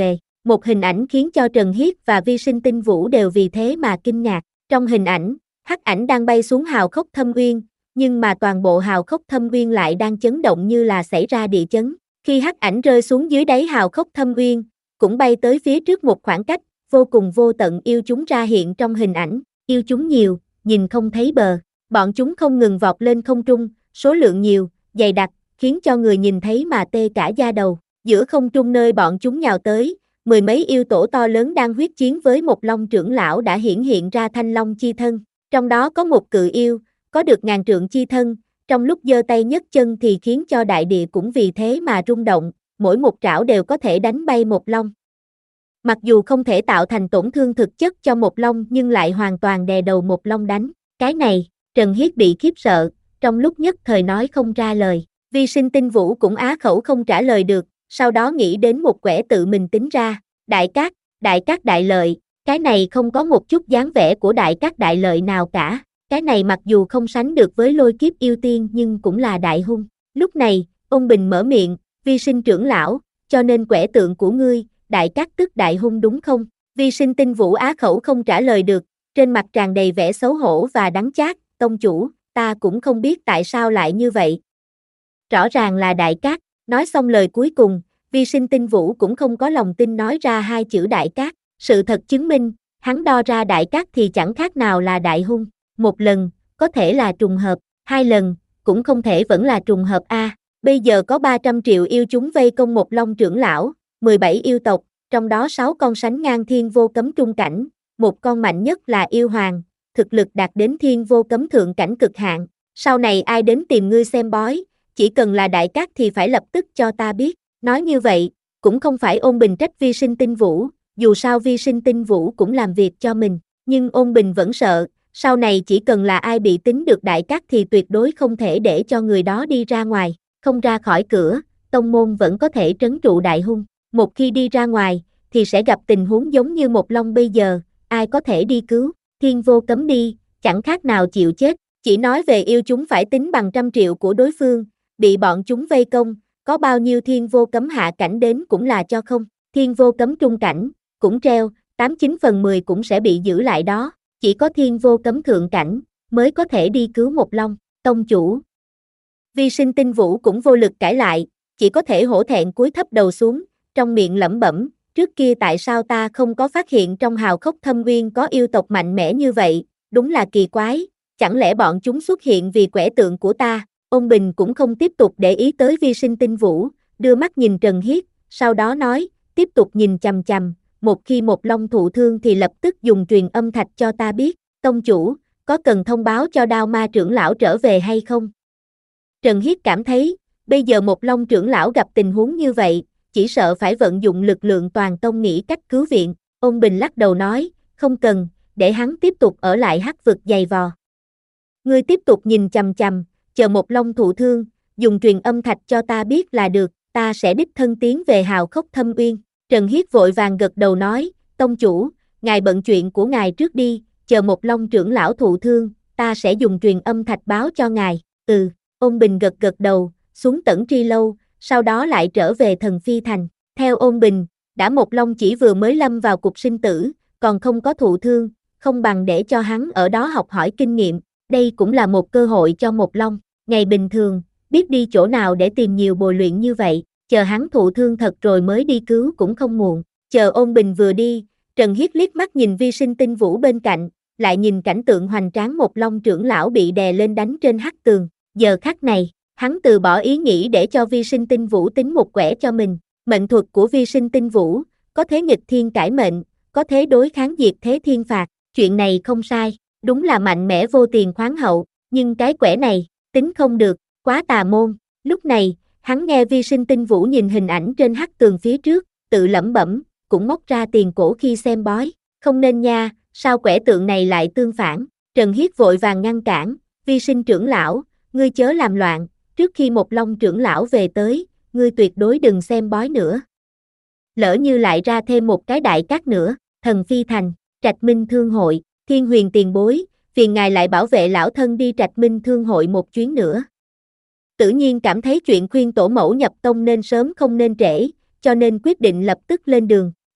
Một hình ảnh khiến cho Trần Hiết và Vi Sinh Tinh Vũ đều vì thế mà kinh ngạc. Trong hình ảnh, hắc ảnh đang bay xuống hào khốc thâm uyên, nhưng mà toàn bộ hào khốc thâm uyên lại đang chấn động như là xảy ra địa chấn. Khi hắc ảnh rơi xuống dưới đáy hào khốc thâm uyên, cũng bay tới phía trước một khoảng cách, vô cùng vô tận yêu chúng ra hiện trong hình ảnh. Yêu chúng nhiều, nhìn không thấy bờ. Bọn chúng không ngừng vọt lên không trung, số lượng nhiều, dày đặc, khiến cho người nhìn thấy mà tê cả da đầu. Giữa không trung nơi bọn chúng nhào tới, mười mấy yêu tổ to lớn đang huyết chiến với một long trưởng lão đã hiển hiện ra thanh long chi thân. Trong đó có một cự yêu, có được ngàn trượng chi thân, trong lúc giơ tay nhấc chân thì khiến cho đại địa cũng vì thế mà rung động, mỗi một trảo đều có thể đánh bay một long. Mặc dù không thể tạo thành tổn thương thực chất cho một long nhưng lại hoàn toàn đè đầu một long đánh. Cái này, Trần Hiết bị khiếp sợ, trong lúc nhất thời nói không ra lời. Vi Sinh Tinh Vũ cũng á khẩu không trả lời được, sau đó nghĩ đến một quẻ tự mình tính ra. Đại Cát, Đại Cát Đại Lợi, cái này không có một chút dáng vẻ của Đại Cát Đại Lợi nào cả. Cái này mặc dù không sánh được với lôi kiếp yêu tiên nhưng cũng là đại hung. Lúc này, ông Bình mở miệng, Vi Sinh trưởng lão, cho nên quẻ tượng của ngươi, Đại Cát tức đại hung đúng không? Vi Sinh Tinh Vũ á khẩu không trả lời được, trên mặt tràn đầy vẻ xấu hổ và đắng chát, tông chủ, ta cũng không biết tại sao lại như vậy. Rõ ràng là Đại Cát, nói xong lời cuối cùng, Vi Sinh Tinh Vũ cũng không có lòng tin nói ra hai chữ Đại Cát. Sự thật chứng minh, hắn đo ra Đại Cát thì chẳng khác nào là đại hung. Một lần, có thể là trùng hợp, hai lần, cũng không thể vẫn là trùng hợp a. Bây giờ có ba trăm triệu yêu chúng vây công một long trưởng lão, mười bảy yêu tộc, trong đó sáu con sánh ngang thiên vô cấm trung cảnh, một con mạnh nhất là yêu hoàng, thực lực đạt đến thiên vô cấm thượng cảnh cực hạn. Sau này ai đến tìm ngươi xem bói, chỉ cần là Đại Cát thì phải lập tức cho ta biết. Nói như vậy, cũng không phải Ôn Bình trách Vi Sinh Tinh Vũ, dù sao Vi Sinh Tinh Vũ cũng làm việc cho mình, nhưng Ôn Bình vẫn sợ, sau này chỉ cần là ai bị tính được Đại Cát thì tuyệt đối không thể để cho người đó đi ra ngoài, không ra khỏi cửa, tông môn vẫn có thể trấn trụ đại hung. Một khi đi ra ngoài, thì sẽ gặp tình huống giống như một long bây giờ, ai có thể đi cứu, thiên vô cấm đi, chẳng khác nào chịu chết. Chỉ nói về yêu chúng phải tính bằng trăm triệu của đối phương, bị bọn chúng vây công, có bao nhiêu thiên vô cấm hạ cảnh đến cũng là cho không, thiên vô cấm trung cảnh, cũng treo, tám chín phần mười cũng sẽ bị giữ lại đó, chỉ có thiên vô cấm thượng cảnh, mới có thể đi cứu một long, tông chủ. Vi Sinh Tinh Vũ cũng vô lực cãi lại, chỉ có thể hổ thẹn cúi thấp đầu xuống, trong miệng lẩm bẩm, trước kia tại sao ta không có phát hiện trong hào khốc thâm uyên có yêu tộc mạnh mẽ như vậy, đúng là kỳ quái, chẳng lẽ bọn chúng xuất hiện vì quẻ tượng của ta. Ôn Bình cũng không tiếp tục để ý tới Vi Sinh Tinh Vũ, đưa mắt nhìn Trần Hiết, sau đó nói, tiếp tục nhìn chằm chằm, một khi một long thụ thương thì lập tức dùng truyền âm thạch cho ta biết, tông chủ, có cần thông báo cho Đao Ma trưởng lão trở về hay không? Trần Hiết cảm thấy, bây giờ một long trưởng lão gặp tình huống như vậy, chỉ sợ phải vận dụng lực lượng toàn tông nghĩ cách cứu viện. Ôn Bình lắc đầu nói, không cần, để hắn tiếp tục ở lại hắc vực giày vò. Ngươi tiếp tục nhìn chằm chằm, chờ một long thụ thương, dùng truyền âm thạch cho ta biết là được, ta sẽ đích thân tiến về hào khốc thâm uyên. Trần Hiết vội vàng gật đầu nói, tông chủ, ngài bận chuyện của ngài trước đi, chờ một long trưởng lão thụ thương, ta sẽ dùng truyền âm thạch báo cho ngài. Ừ, Ôn Bình gật gật đầu, xuống Tẩn Tri Lâu, sau đó lại trở về Thần Phi Thành. Theo Ôn Bình, đã một long chỉ vừa mới lâm vào cục sinh tử, còn không có thụ thương, không bằng để cho hắn ở đó học hỏi kinh nghiệm, đây cũng là một cơ hội cho một long. Ngày bình thường, biết đi chỗ nào để tìm nhiều bồi luyện như vậy, chờ hắn thụ thương thật rồi mới đi cứu cũng không muộn. Chờ Ôn Bình vừa đi, Trần Hiết liếc mắt nhìn Vi Sinh Tinh Vũ bên cạnh, lại nhìn cảnh tượng hoành tráng một long trưởng lão bị đè lên đánh trên hắc tường. Giờ khắc này, hắn từ bỏ ý nghĩ để cho Vi Sinh Tinh Vũ tính một quẻ cho mình. Mệnh thuật của Vi Sinh Tinh Vũ, có thế nghịch thiên cải mệnh, có thế đối kháng diệt thế thiên phạt, chuyện này không sai, đúng là mạnh mẽ vô tiền khoáng hậu, nhưng cái quẻ này, tính không được, quá tà môn. Lúc này, hắn nghe Vi Sinh Tinh Vũ nhìn hình ảnh trên hắc tường phía trước, tự lẩm bẩm, cũng móc ra tiền cổ khi xem bói, không nên nha, sao quẻ tượng này lại tương phản. Trần Hiết vội vàng ngăn cản, Vi Sinh trưởng lão, ngươi chớ làm loạn, trước khi một long trưởng lão về tới, ngươi tuyệt đối đừng xem bói nữa. Lỡ như lại ra thêm một cái Đại Cát nữa. Thần Phi Thành, Trạch Minh Thương Hội, Thiên Huyền tiền bối, phiền ngài lại bảo vệ lão thân đi Trạch Minh Thương Hội một chuyến nữa. Tự nhiên cảm thấy chuyện khuyên tổ mẫu nhập tông nên sớm không nên trễ, cho nên quyết định lập tức lên đường.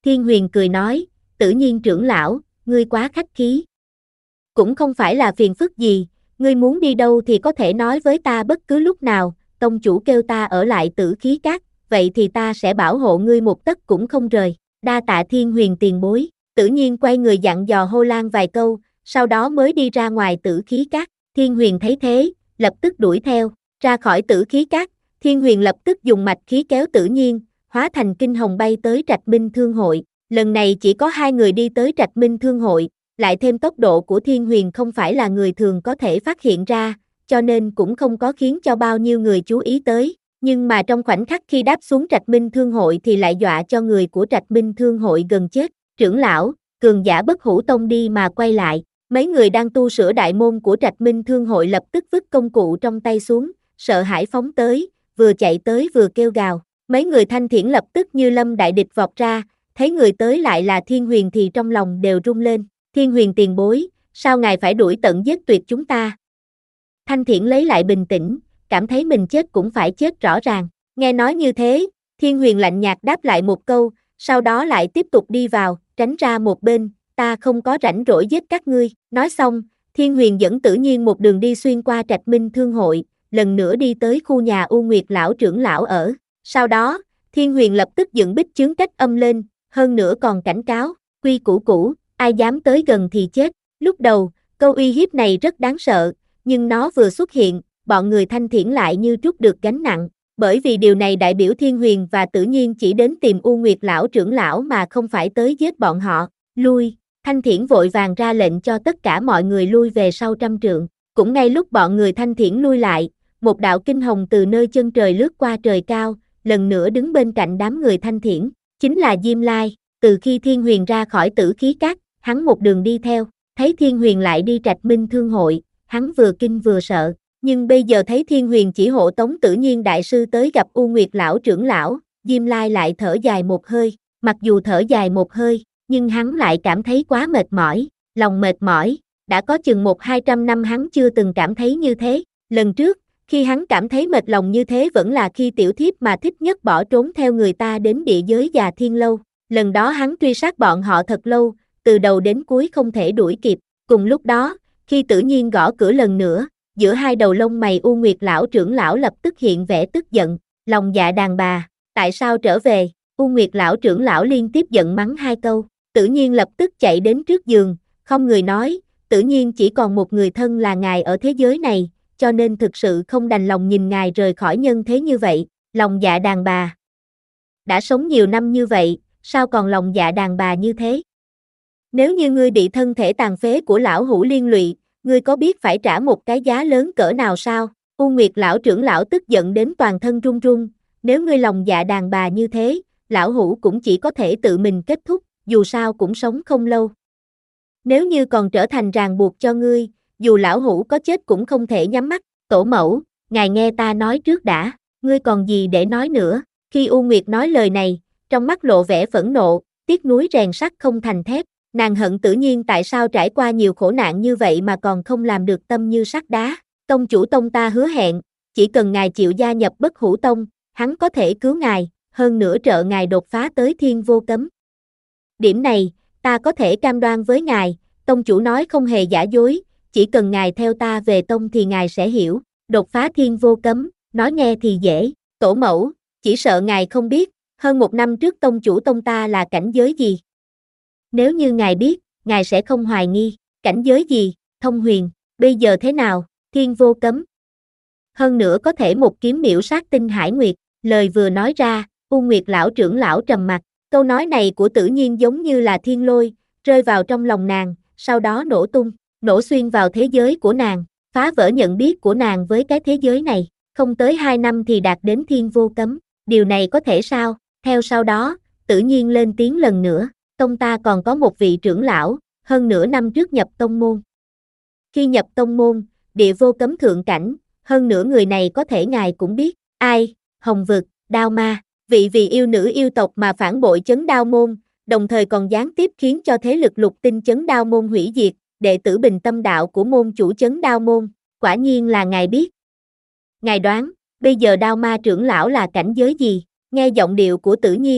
Thiên Huyền cười nói, Tử Nhiên trưởng lão, ngươi quá khách khí. Cũng không phải là phiền phức gì, ngươi muốn đi đâu thì có thể nói với ta bất cứ lúc nào, tông chủ kêu ta ở lại Tử Khí Các, vậy thì ta sẽ bảo hộ ngươi một tấc cũng không rời. Đa tạ Thiên Huyền tiền bối. Tử Nhiên quay người dặn dò Hô Lan vài câu, sau đó mới đi ra ngoài Tử Khí Các. Thiên Huyền thấy thế, lập tức đuổi theo, ra khỏi Tử Khí Các, Thiên Huyền lập tức dùng mạch khí kéo Tử Nhiên, hóa thành kinh hồng bay tới Trạch Minh Thương Hội. Lần này chỉ có hai người đi tới Trạch Minh Thương Hội, lại thêm tốc độ của Thiên Huyền không phải là người thường có thể phát hiện ra, cho nên cũng không có khiến cho bao nhiêu người chú ý tới. Nhưng mà trong khoảnh khắc khi đáp xuống Trạch Minh Thương Hội thì lại dọa cho người của Trạch Minh Thương Hội gần chết. Trưởng lão, cường giả Bất Hủ Tông đi mà quay lại, mấy người đang tu sửa đại môn của Trạch Minh Thương Hội lập tức vứt công cụ trong tay xuống, sợ hãi phóng tới, vừa chạy tới vừa kêu gào. Mấy người Thanh Thiển lập tức như lâm đại địch vọt ra, thấy người tới lại là Thiên Huyền thì trong lòng đều rung lên. Thiên Huyền tiền bối, sao ngài phải đuổi tận giết tuyệt chúng ta? Thanh Thiển lấy lại bình tĩnh, cảm thấy mình chết cũng phải chết rõ ràng. Nghe nói như thế, Thiên Huyền lạnh nhạt đáp lại một câu, sau đó lại tiếp tục đi vào, tránh ra một bên, ta không có rảnh rỗi giết các ngươi. Nói xong, Thiên Huyền dẫn Tử Nhiên một đường đi xuyên qua Trạch Minh Thương Hội, lần nữa đi tới khu nhà U Nguyệt lão trưởng lão ở. Sau đó, Thiên Huyền lập tức dựng bích chướng cách âm lên, hơn nữa còn cảnh cáo, quy củ cũ, ai dám tới gần thì chết. Lúc đầu, câu uy hiếp này rất đáng sợ, nhưng nó vừa xuất hiện, bọn người Thanh Thiển lại như trút được gánh nặng, bởi vì điều này đại biểu Thiên Huyền và Tử Nhiên chỉ đến tìm U Nguyệt lão trưởng lão mà không phải tới giết bọn họ. Lui, Thanh Thiển vội vàng ra lệnh cho tất cả mọi người lui về sau trăm trượng. Cũng ngay lúc bọn người Thanh Thiển lui lại, một đạo kinh hồng từ nơi chân trời lướt qua trời cao, lần nữa đứng bên cạnh đám người Thanh Thiển, chính là Diêm Lai. Từ khi Thiên Huyền ra khỏi Tử Khí Các, hắn một đường đi theo, thấy Thiên Huyền lại đi Trạch Minh Thương Hội, hắn vừa kinh vừa sợ, nhưng bây giờ thấy Thiên Huyền chỉ hộ tống Tử Nhiên đại sư tới gặp U Nguyệt lão trưởng lão, Diêm Lai lại thở dài một hơi. Mặc dù thở dài một hơi, nhưng hắn lại cảm thấy quá mệt mỏi, lòng mệt mỏi, đã có chừng một hai trăm năm hắn chưa từng cảm thấy như thế. Lần trước, khi hắn cảm thấy mệt lòng như thế vẫn là khi tiểu thiếp mà thích nhất bỏ trốn theo người ta đến địa giới Già Thiên Lâu. Lần đó hắn truy sát bọn họ thật lâu, từ đầu đến cuối không thể đuổi kịp. Cùng lúc đó, khi Tử Nhiên gõ cửa lần nữa, giữa hai đầu lông mày U Nguyệt lão trưởng lão lập tức hiện vẻ tức giận, lòng dạ đàn bà, tại sao trở về? U Nguyệt lão trưởng lão liên tiếp giận mắng hai câu. Tử Nhiên lập tức chạy đến trước giường, không người nói, Tử Nhiên chỉ còn một người thân là ngài ở thế giới này, cho nên thực sự không đành lòng nhìn ngài rời khỏi nhân thế như vậy. Lòng dạ đàn bà. Đã sống nhiều năm như vậy, sao còn lòng dạ đàn bà như thế? Nếu như ngươi bị thân thể tàn phế của lão hủ liên lụy, ngươi có biết phải trả một cái giá lớn cỡ nào sao? U Nguyệt lão trưởng lão tức giận đến toàn thân run run, nếu ngươi lòng dạ đàn bà như thế, lão hủ cũng chỉ có thể tự mình kết thúc, dù sao cũng sống không lâu. Nếu như còn trở thành ràng buộc cho ngươi, dù lão hủ có chết cũng không thể nhắm mắt. Tổ mẫu, ngài nghe ta nói trước đã, ngươi còn gì để nói nữa? Khi U Nguyệt nói lời này, trong mắt lộ vẻ phẫn nộ, tiếc nuối rèn sắt không thành thép, nàng hận Tử Nhiên tại sao trải qua nhiều khổ nạn như vậy mà còn không làm được tâm như sắt đá. Tông chủ tông ta hứa hẹn, chỉ cần ngài chịu gia nhập Bất Hủ Tông, hắn có thể cứu ngài, hơn nữa trợ ngài đột phá tới Thiên Vô Cấm. Điểm này, ta có thể cam đoan với ngài, tông chủ nói không hề giả dối, chỉ cần ngài theo ta về tông thì ngài sẽ hiểu, đột phá Thiên Vô Cấm, nói nghe thì dễ, tổ mẫu, chỉ sợ ngài không biết, hơn một năm trước tông chủ tông ta là cảnh giới gì. Nếu như ngài biết, ngài sẽ không hoài nghi, cảnh giới gì, thông huyền, bây giờ thế nào, Thiên Vô Cấm. Hơn nữa có thể một kiếm miểu sát Tinh Hải Nguyệt, lời vừa nói ra, U Nguyệt lão trưởng lão trầm mặt, câu nói này của Tử Nhiên giống như là thiên lôi, rơi vào trong lòng nàng, sau đó nổ tung, nổ xuyên vào thế giới của nàng, phá vỡ nhận biết của nàng với cái thế giới này, không tới hai năm thì đạt đến Thiên Vô Cấm, điều này có thể sao? Theo sau đó, Tử Nhiên lên tiếng lần nữa, tông ta còn có một vị trưởng lão, hơn nửa năm trước nhập tông môn. Khi nhập tông môn, địa vô cấm thượng cảnh, hơn nữa người này có thể ngài cũng biết, ai, Hồng Vực, Đao Ma, vị vì yêu nữ yêu tộc mà phản bội Chấn Đao Môn, đồng thời còn gián tiếp khiến cho thế lực lục tinh Chấn Đao Môn hủy diệt, đệ tử bình tâm đạo của môn chủ Chấn Đao Môn, quả nhiên là ngài biết. Ngài đoán, bây giờ Đao Ma trưởng lão là cảnh giới gì? Nghe giọng điệu của Tử Nhiên,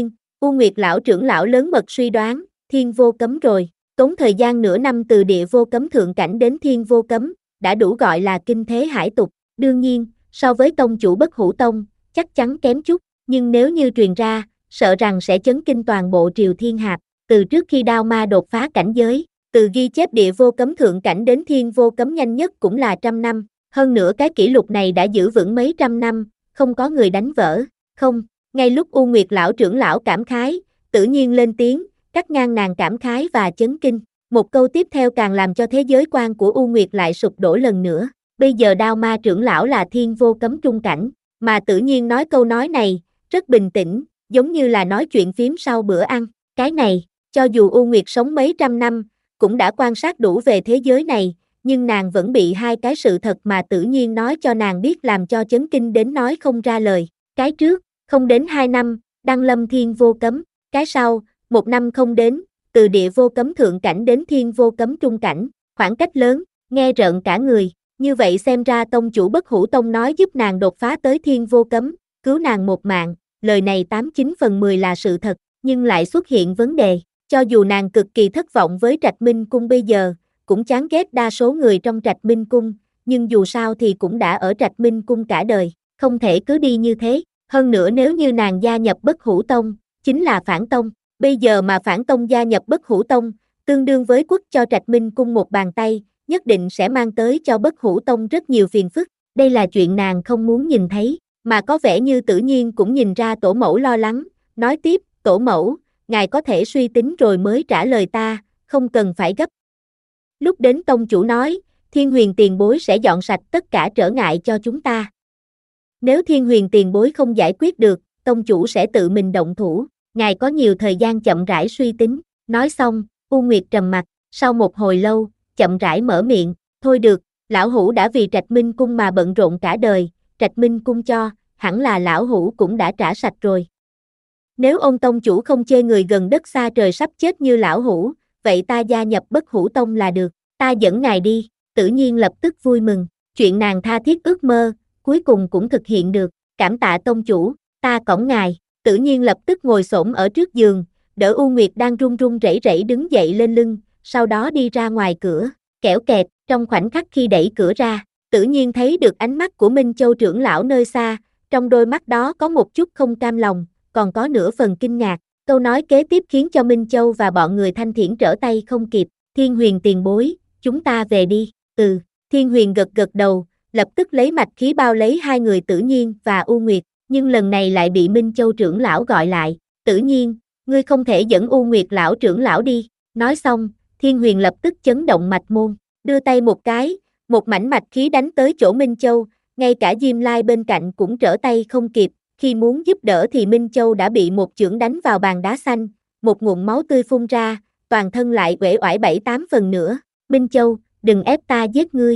U Nguyệt lão trưởng lão lớn mật suy đoán, thiên vô cấm rồi, tốn thời gian nửa năm từ địa vô cấm thượng cảnh đến thiên vô cấm, đã đủ gọi là kinh thế hải tục, đương nhiên, so với tông chủ Bất Hủ Tông, chắc chắn kém chút, nhưng nếu như truyền ra, sợ rằng sẽ chấn kinh toàn bộ Triều Thiên Hạp, từ trước khi Đao Ma đột phá cảnh giới, từ ghi chép địa vô cấm thượng cảnh đến thiên vô cấm nhanh nhất cũng là trăm năm, hơn nữa cái kỷ lục này đã giữ vững mấy trăm năm, không có người đánh vỡ, không, ngay lúc U Nguyệt lão trưởng lão cảm khái, tự nhiên lên tiếng, cắt ngang nàng cảm khái và chấn kinh, một câu tiếp theo càng làm cho thế giới quan của U Nguyệt lại sụp đổ lần nữa, bây giờ Đao Ma trưởng lão là thiên vô cấm trung cảnh, mà tự nhiên nói câu nói này, rất bình tĩnh, giống như là nói chuyện phím sau bữa ăn, cái này, cho dù U Nguyệt sống mấy trăm năm, cũng đã quan sát đủ về thế giới này, nhưng nàng vẫn bị hai cái sự thật mà tự nhiên nói cho nàng biết làm cho chấn kinh đến nói không ra lời, cái trước, không đến hai năm, đăng lâm thiên vô cấm, cái sau, một năm không đến, từ địa vô cấm thượng cảnh đến thiên vô cấm trung cảnh, khoảng cách lớn, nghe rợn cả người, như vậy xem ra tông chủ Bất Hủ Tông nói giúp nàng đột phá tới thiên vô cấm, cứu nàng một mạng, lời này tám chín phần mười là sự thật, nhưng lại xuất hiện vấn đề, cho dù nàng cực kỳ thất vọng với Trạch Minh Cung bây giờ, cũng chán ghét đa số người trong Trạch Minh Cung, nhưng dù sao thì cũng đã ở Trạch Minh Cung cả đời, không thể cứ đi như thế, hơn nữa nếu như nàng gia nhập Bất Hủ Tông, chính là phản tông, bây giờ mà phản tông gia nhập Bất Hủ Tông, tương đương với quất cho Trạch Minh Cung một bàn tay, nhất định sẽ mang tới cho Bất Hủ Tông rất nhiều phiền phức, đây là chuyện nàng không muốn nhìn thấy, mà có vẻ như tự nhiên cũng nhìn ra tổ mẫu lo lắng, nói tiếp, tổ mẫu, ngài có thể suy tính rồi mới trả lời ta, không cần phải gấp. Lúc đến tông chủ nói, Thiên Huyền tiền bối sẽ dọn sạch tất cả trở ngại cho chúng ta. Nếu Thiên Huyền tiền bối không giải quyết được, tông chủ sẽ tự mình động thủ, ngài có nhiều thời gian chậm rãi suy tính, nói xong, U Nguyệt trầm mặt, sau một hồi lâu, chậm rãi mở miệng, thôi được, lão hủ đã vì Trạch Minh Cung mà bận rộn cả đời, Trạch Minh Cung cho, hẳn là lão hủ cũng đã trả sạch rồi. Nếu ông tông chủ không chê người gần đất xa trời sắp chết như lão hủ, vậy ta gia nhập Bất Hủ Tông là được, ta dẫn ngài đi, tự nhiên lập tức vui mừng, chuyện nàng tha thiết ước mơ, cuối cùng cũng thực hiện được, cảm tạ tông chủ, ta cõng ngài, tự nhiên lập tức ngồi xổm ở trước giường, đỡ U Nguyệt đang run run rẩy rẩy đứng dậy lên lưng, sau đó đi ra ngoài cửa, kẽo kẹt, trong khoảnh khắc khi đẩy cửa ra, tự nhiên thấy được ánh mắt của Minh Châu trưởng lão nơi xa, trong đôi mắt đó có một chút không cam lòng, còn có nửa phần kinh ngạc, câu nói kế tiếp khiến cho Minh Châu và bọn người Thanh Thiển trở tay không kịp, Thiên Huyền tiền bối, chúng ta về đi, ừ, Thiên Huyền gật gật đầu, lập tức lấy mạch khí bao lấy hai người Tử Nhiên và U Nguyệt, nhưng lần này lại bị Minh Châu trưởng lão gọi lại, Tử Nhiên, ngươi không thể dẫn U Nguyệt lão trưởng lão đi, nói xong, Thiên Huyền lập tức chấn động mạch môn, đưa tay một cái, một mảnh mạch khí đánh tới chỗ Minh Châu, ngay cả Diêm Lai bên cạnh cũng trở tay không kịp, khi muốn giúp đỡ thì Minh Châu đã bị một chưởng đánh vào bàn đá xanh, một ngụm máu tươi phun ra, toàn thân lại uể oải bảy tám phần nữa, Minh Châu, đừng ép ta giết ngươi.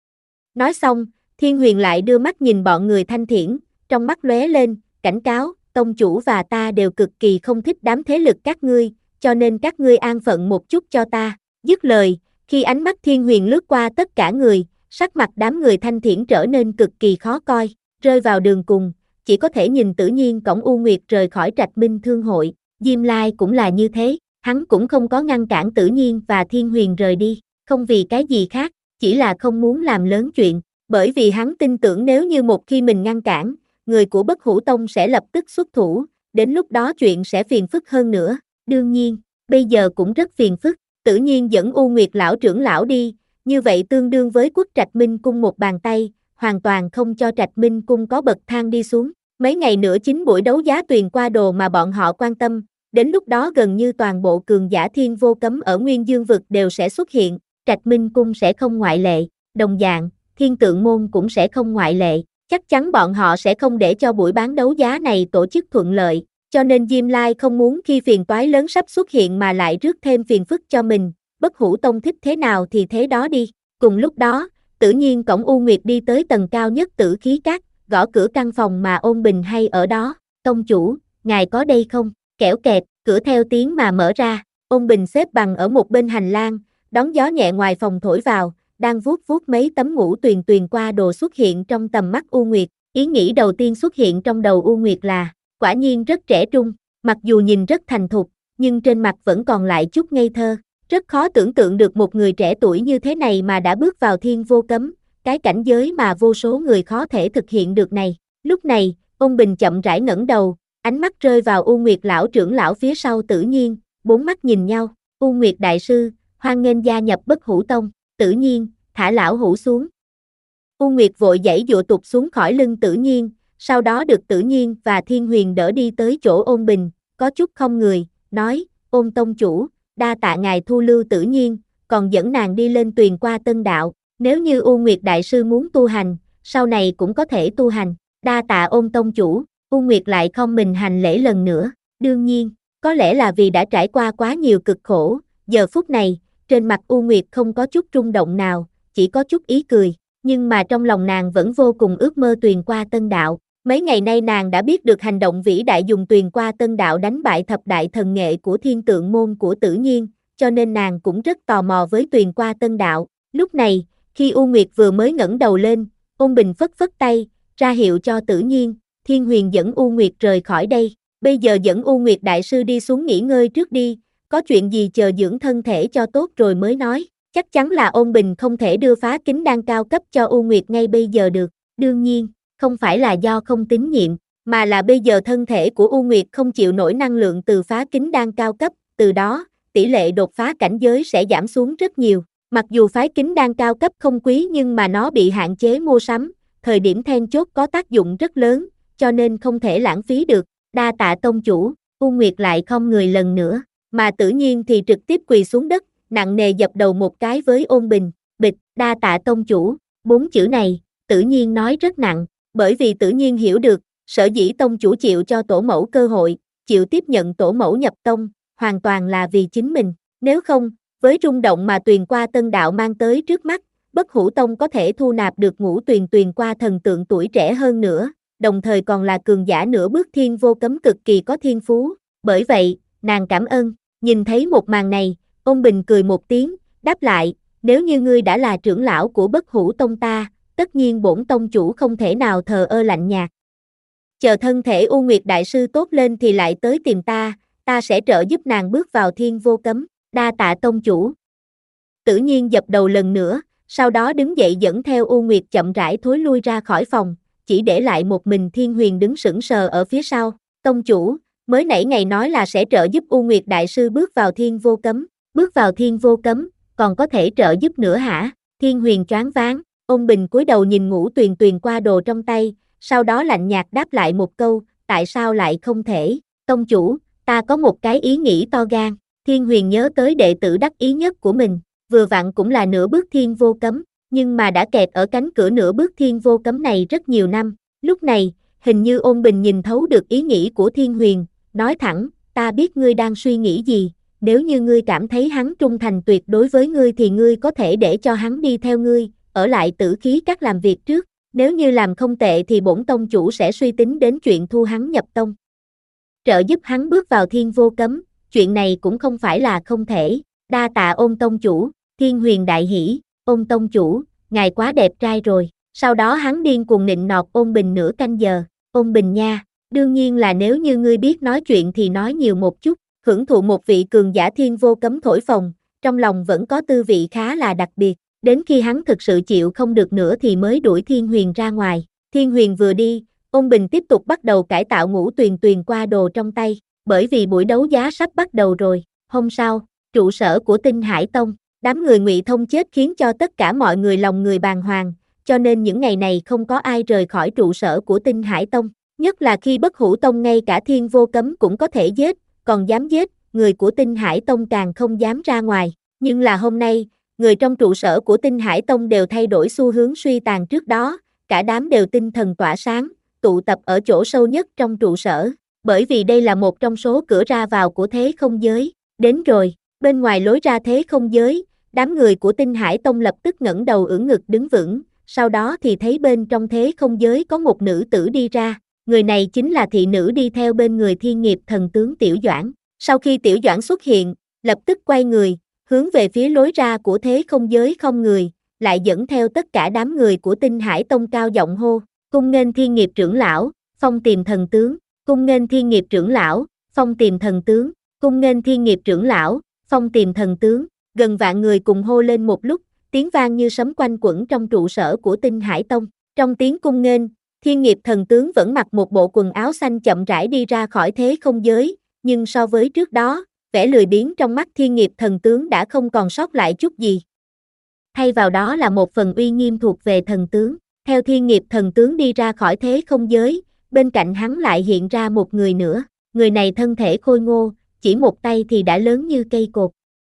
Nói xong, Thiên Huyền lại đưa mắt nhìn bọn người Thanh Thiển, trong mắt lóe lên, cảnh cáo, tông chủ và ta đều cực kỳ không thích đám thế lực các ngươi, cho nên các ngươi an phận một chút cho ta, dứt lời, khi ánh mắt Thiên Huyền lướt qua tất cả người, sắc mặt đám người Thanh Thiển trở nên cực kỳ khó coi, rơi vào đường cùng, chỉ có thể nhìn Tử Nhiên cõng U Nguyệt rời khỏi Trạch Minh Thương hội, Diêm Lai cũng là như thế, hắn cũng không có ngăn cản Tử Nhiên và Thiên Huyền rời đi, không vì cái gì khác, chỉ là không muốn làm lớn chuyện, bởi vì hắn tin tưởng nếu như một khi mình ngăn cản, người của Bất Hủ Tông sẽ lập tức xuất thủ, đến lúc đó chuyện sẽ phiền phức hơn nữa, đương nhiên, bây giờ cũng rất phiền phức, Tử Nhiên dẫn U Nguyệt lão trưởng lão đi, như vậy tương đương với quất Trạch Minh Cung một bàn tay, hoàn toàn không cho Trạch Minh Cung có bậc thang đi xuống. Mấy ngày nữa chính buổi đấu giá tuyền qua đồ mà bọn họ quan tâm, đến lúc đó gần như toàn bộ cường giả thiên vô cấm ở Nguyên Dương vực đều sẽ xuất hiện, Trạch Minh Cung sẽ không ngoại lệ, đồng dạng, Thiên Tượng Môn cũng sẽ không ngoại lệ, chắc chắn bọn họ sẽ không để cho buổi bán đấu giá này tổ chức thuận lợi, cho nên Diêm Lai không muốn khi phiền toái lớn sắp xuất hiện mà lại rước thêm phiền phức cho mình, Bất Hủ Tông thích thế nào thì thế đó đi, cùng lúc đó, Tử Nhiên cõng U Nguyệt đi tới tầng cao nhất Tử Khí Các, gõ cửa căn phòng mà Ôn Bình hay ở đó, tông chủ, ngài có đây không, kẽo kẹt, cửa theo tiếng mà mở ra, Ôn Bình xếp bằng ở một bên hành lang, đón gió nhẹ ngoài phòng thổi vào, đang vuốt vuốt mấy tấm ngũ tuyền tuyền qua đồ xuất hiện trong tầm mắt U Nguyệt, ý nghĩ đầu tiên xuất hiện trong đầu U Nguyệt là, quả nhiên rất trẻ trung, mặc dù nhìn rất thành thục, nhưng trên mặt vẫn còn lại chút ngây thơ. Rất khó tưởng tượng được một người trẻ tuổi như thế này mà đã bước vào thiên vô cấm, cái cảnh giới mà vô số người khó thể thực hiện được này. Lúc này, ông Bình chậm rãi ngẩng đầu, ánh mắt rơi vào U Nguyệt lão trưởng lão phía sau Tử Nhiên, bốn mắt nhìn nhau. U Nguyệt đại sư, hoan nghênh gia nhập Bất Hủ Tông. Tử Nhiên, thả lão hủ xuống. U Nguyệt vội giãy dụa tụt xuống khỏi lưng Tử Nhiên, sau đó được Tử Nhiên và Thiên Huyền đỡ đi tới chỗ Ôn Bình, có chút không người, nói, Ôn tông chủ, đa tạ ngài thu lưu Tử Nhiên, còn dẫn nàng đi lên Tuyền qua Tân Đạo, nếu như U Nguyệt đại sư muốn tu hành, sau này cũng có thể tu hành, đa tạ Ôn tông chủ. U Nguyệt lại không mình hành lễ lần nữa, đương nhiên, có lẽ là vì đã trải qua quá nhiều cực khổ, giờ phút này, trên mặt U Nguyệt không có chút rung động nào, chỉ có chút ý cười, nhưng mà trong lòng nàng vẫn vô cùng ước mơ Tuyền qua Tân Đạo. Mấy ngày nay nàng đã biết được hành động vĩ đại dùng Tuyền qua Tân Đạo đánh bại thập đại thần nghệ của Thiên Tượng môn của Tử Nhiên, cho nên nàng cũng rất tò mò với Tuyền qua Tân Đạo. Lúc này, khi U Nguyệt vừa mới ngẩng đầu lên, Ôn Bình phất phất tay, ra hiệu cho Tử Nhiên, Thiên Huyền dẫn U Nguyệt rời khỏi đây, bây giờ dẫn U Nguyệt đại sư đi xuống nghỉ ngơi trước đi, có chuyện gì chờ dưỡng thân thể cho tốt rồi mới nói. Chắc chắn là Ôn Bình không thể đưa phá kính đan cao cấp cho U Nguyệt ngay bây giờ được, đương nhiên, không phải là do không tín nhiệm, mà là bây giờ thân thể của U Nguyệt không chịu nổi năng lượng từ phá kính đan cao cấp, từ đó, tỷ lệ đột phá cảnh giới sẽ giảm xuống rất nhiều. Mặc dù phái kính đan cao cấp không quý nhưng mà nó bị hạn chế mua sắm, thời điểm then chốt có tác dụng rất lớn, cho nên không thể lãng phí được. Đa tạ tông chủ. U Nguyệt lại không người lần nữa, mà Tử Nhiên thì trực tiếp quỳ xuống đất, nặng nề dập đầu một cái với Ôn Bình. Bịch, đa tạ tông chủ. Bốn chữ này, Tử Nhiên nói rất nặng, bởi vì Tử Nhiên hiểu được, sở dĩ tông chủ chịu cho tổ mẫu cơ hội, chịu tiếp nhận tổ mẫu nhập tông, hoàn toàn là vì chính mình. Nếu không, với rung động mà Tuyền qua Tân Đạo mang tới trước mắt, Bất Hủ Tông có thể thu nạp được Ngũ Tuyền Tuyền qua thần tượng tuổi trẻ hơn nữa, đồng thời còn là cường giả nửa bước thiên vô cấm cực kỳ có thiên phú. Bởi vậy, nàng cảm ơn. Nhìn thấy một màn này, Ôn Bình cười một tiếng, đáp lại, nếu như ngươi đã là trưởng lão của Bất Hủ Tông ta, tất nhiên bổn tông chủ không thể nào thờ ơ lạnh nhạt. Chờ thân thể U Nguyệt đại sư tốt lên thì lại tới tìm ta, ta sẽ trợ giúp nàng bước vào thiên vô cấm. Đa tạ tông chủ. Tử Nhiên dập đầu lần nữa, sau đó đứng dậy dẫn theo U Nguyệt chậm rãi thối lui ra khỏi phòng, chỉ để lại một mình Thiên Huyền đứng sững sờ ở phía sau. Tông chủ, mới nãy ngài nói là sẽ trợ giúp U Nguyệt đại sư bước vào thiên vô cấm, bước vào thiên vô cấm, còn có thể trợ giúp nữa hả? Thiên Huyền choáng váng, Ôn Bình cúi đầu nhìn Ngũ Tuyền Tuyền qua đồ trong tay, sau đó lạnh nhạt đáp lại một câu, tại sao lại không thể? Tông chủ, ta có một cái ý nghĩ to gan. Thiên Huyền nhớ tới đệ tử đắc ý nhất của mình, vừa vặn cũng là nửa bước thiên vô cấm, nhưng mà đã kẹt ở cánh cửa nửa bước thiên vô cấm này rất nhiều năm. Lúc này, hình như Ôn Bình nhìn thấu được ý nghĩ của Thiên Huyền, nói thẳng, ta biết ngươi đang suy nghĩ gì, nếu như ngươi cảm thấy hắn trung thành tuyệt đối với ngươi thì ngươi có thể để cho hắn đi theo ngươi, ở lại Tử Khí Các làm việc trước, nếu như làm không tệ thì bổn tông chủ sẽ suy tính đến chuyện thu hắn nhập tông. Trợ giúp hắn bước vào thiên vô cấm, chuyện này cũng không phải là không thể. Đa tạ Ôn tông chủ. Thiên Huyền đại hỉ, Ôn tông chủ, ngài quá đẹp trai rồi. Sau đó hắn điên cuồng nịnh nọt Ôn Bình nửa canh giờ. Ôn Bình nha, đương nhiên là nếu như ngươi biết nói chuyện thì nói nhiều một chút, hưởng thụ một vị cường giả thiên vô cấm thổi phồng, trong lòng vẫn có tư vị khá là đặc biệt. Đến khi hắn thực sự chịu không được nữa thì mới đuổi Thiên Huyền ra ngoài. Thiên Huyền vừa đi, Ôn Bình tiếp tục bắt đầu cải tạo Ngũ Tuyền Tuyền qua đồ trong tay, bởi vì buổi đấu giá sắp bắt đầu rồi. Hôm sau, trụ sở của Tinh Hải Tông, đám người Ngụy Thông chết khiến cho tất cả mọi người lòng người bàng hoàng, cho nên những ngày này không có ai rời khỏi trụ sở của Tinh Hải Tông, nhất là khi Bất Hủ Tông ngay cả thiên vô cấm cũng có thể giết, còn dám giết, người của Tinh Hải Tông càng không dám ra ngoài. Nhưng là hôm nay, người trong trụ sở của Tinh Hải Tông đều thay đổi xu hướng suy tàn trước đó, cả đám đều tinh thần tỏa sáng, tụ tập ở chỗ sâu nhất trong trụ sở, bởi vì đây là một trong số cửa ra vào của thế không giới. Đến rồi, bên ngoài lối ra thế không giới, đám người của Tinh Hải Tông lập tức ngẩng đầu ưỡn ngực đứng vững, sau đó thì thấy bên trong thế không giới có một nữ tử đi ra, người này chính là thị nữ đi theo bên người thiên nghiệp thần tướng Tiểu Doãn. Sau khi Tiểu Doãn xuất hiện, lập tức quay người, hướng về phía lối ra của thế không giới không người, lại dẫn theo tất cả đám người của Tinh Hải Tông cao giọng hô, cung nghênh thiên nghiệp trưởng lão, phong tìm thần tướng, cung nghênh thiên nghiệp trưởng lão, phong tìm thần tướng, cung nghênh thiên nghiệp trưởng lão, phong tìm thần tướng, gần vạn người cùng hô lên một lúc, tiếng vang như sấm quanh quẩn trong trụ sở của Tinh Hải Tông. Trong tiếng cung nghênh, thiên nghiệp thần tướng vẫn mặc một bộ quần áo xanh chậm rãi đi ra khỏi thế không giới, nhưng so với trước đó, vẻ lười biếng trong mắt thiên nghiệp thần tướng đã không còn sót lại chút gì. Thay vào đó là một phần uy nghiêm thuộc về thần tướng. Theo thiên nghiệp thần tướng đi ra khỏi thế không giới, bên cạnh hắn lại hiện ra một người nữa. Người này thân thể khôi ngô, chỉ một tay thì đã lớn như cây cột.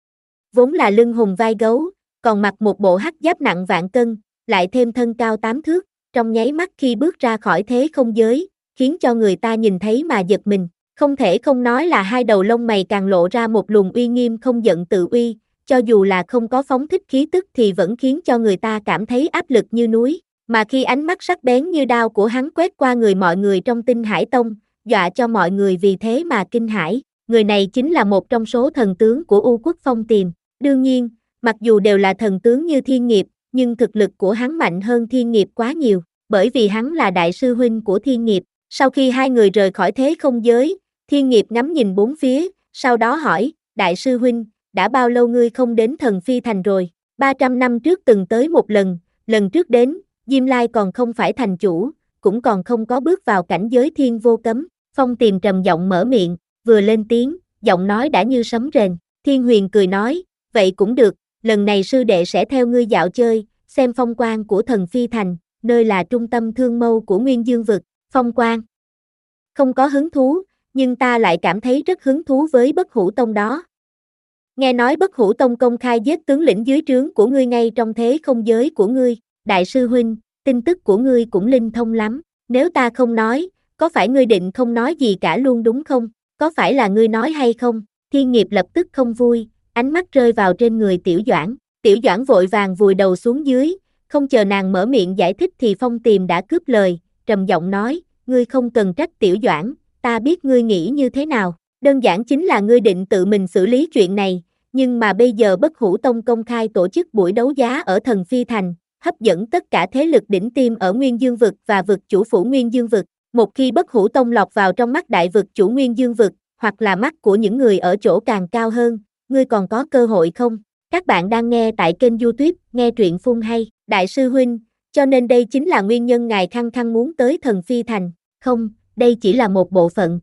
Vốn là lưng hùng vai gấu, còn mặc một bộ hắc giáp nặng vạn cân, lại thêm thân cao tám thước, trong nháy mắt khi bước ra khỏi thế không giới, khiến cho người ta nhìn thấy mà giật mình. Không thể không nói là hai đầu lông mày càng lộ ra một luồng uy nghiêm không giận tự uy, cho dù là không có phóng thích khí tức thì vẫn khiến cho người ta cảm thấy áp lực như núi. Mà khi ánh mắt sắc bén như đao của hắn quét qua người mọi người trong Tinh Hải Tông, dọa cho mọi người vì thế mà kinh hãi. Người này chính là một trong số thần tướng của U Quốc Phong Tiềm. Đương nhiên, mặc dù đều là thần tướng như Thiên Nghiệp, nhưng thực lực của hắn mạnh hơn Thiên Nghiệp quá nhiều, bởi vì hắn là đại sư huynh của Thiên Nghiệp. Sau khi hai người rời khỏi thế không giới, Thiên Nghiệp ngắm nhìn bốn phía, sau đó hỏi, đại sư huynh, đã bao lâu ngươi không đến Thần Phi Thành rồi? ba trăm năm trước từng tới một lần, lần trước đến, Diêm Lai còn không phải thành chủ, cũng còn không có bước vào cảnh giới thiên vô cấm. Phong Tiềm trầm giọng mở miệng, vừa lên tiếng, giọng nói đã như sấm rền. Thiên Huyền cười nói, vậy cũng được, lần này sư đệ sẽ theo ngươi dạo chơi, xem phong quang của Thần Phi Thành, nơi là trung tâm thương mâu của Nguyên Dương Vực. Phong quang? Không có hứng thú, nhưng ta lại cảm thấy rất hứng thú với Bất Hủ Tông đó. Nghe nói Bất Hủ Tông công khai giết tướng lĩnh dưới trướng của ngươi ngay trong thế không giới của ngươi. Đại sư huynh, tin tức của ngươi cũng linh thông lắm, nếu ta không nói, có phải ngươi định không nói gì cả luôn đúng không? Có phải là ngươi nói hay không? Thiên Nghiệp lập tức không vui, ánh mắt rơi vào trên người Tiểu Doãn. Tiểu Doãn vội vàng vùi đầu xuống dưới, không chờ nàng mở miệng giải thích thì Phong Tiềm đã cướp lời, trầm giọng nói, ngươi không cần trách Tiểu Doãn, ta biết ngươi nghĩ như thế nào, đơn giản chính là ngươi định tự mình xử lý chuyện này, nhưng mà bây giờ Bất Hủ Tông công khai tổ chức buổi đấu giá ở Thần Phi Thành, hấp dẫn tất cả thế lực đỉnh tiêm ở Nguyên Dương Vực và vực chủ phủ Nguyên Dương Vực. Một khi Bất Hủ Tông lọt vào trong mắt đại vực chủ Nguyên Dương Vực, hoặc là mắt của những người ở chỗ càng cao hơn, ngươi còn có cơ hội không? Các bạn đang nghe tại kênh YouTube Nghe Truyện Phun Hay, Đại sư huynh, cho nên đây chính là nguyên nhân ngài khăng khăng muốn tới Thần Phi Thành. Không, đây chỉ là một bộ phận.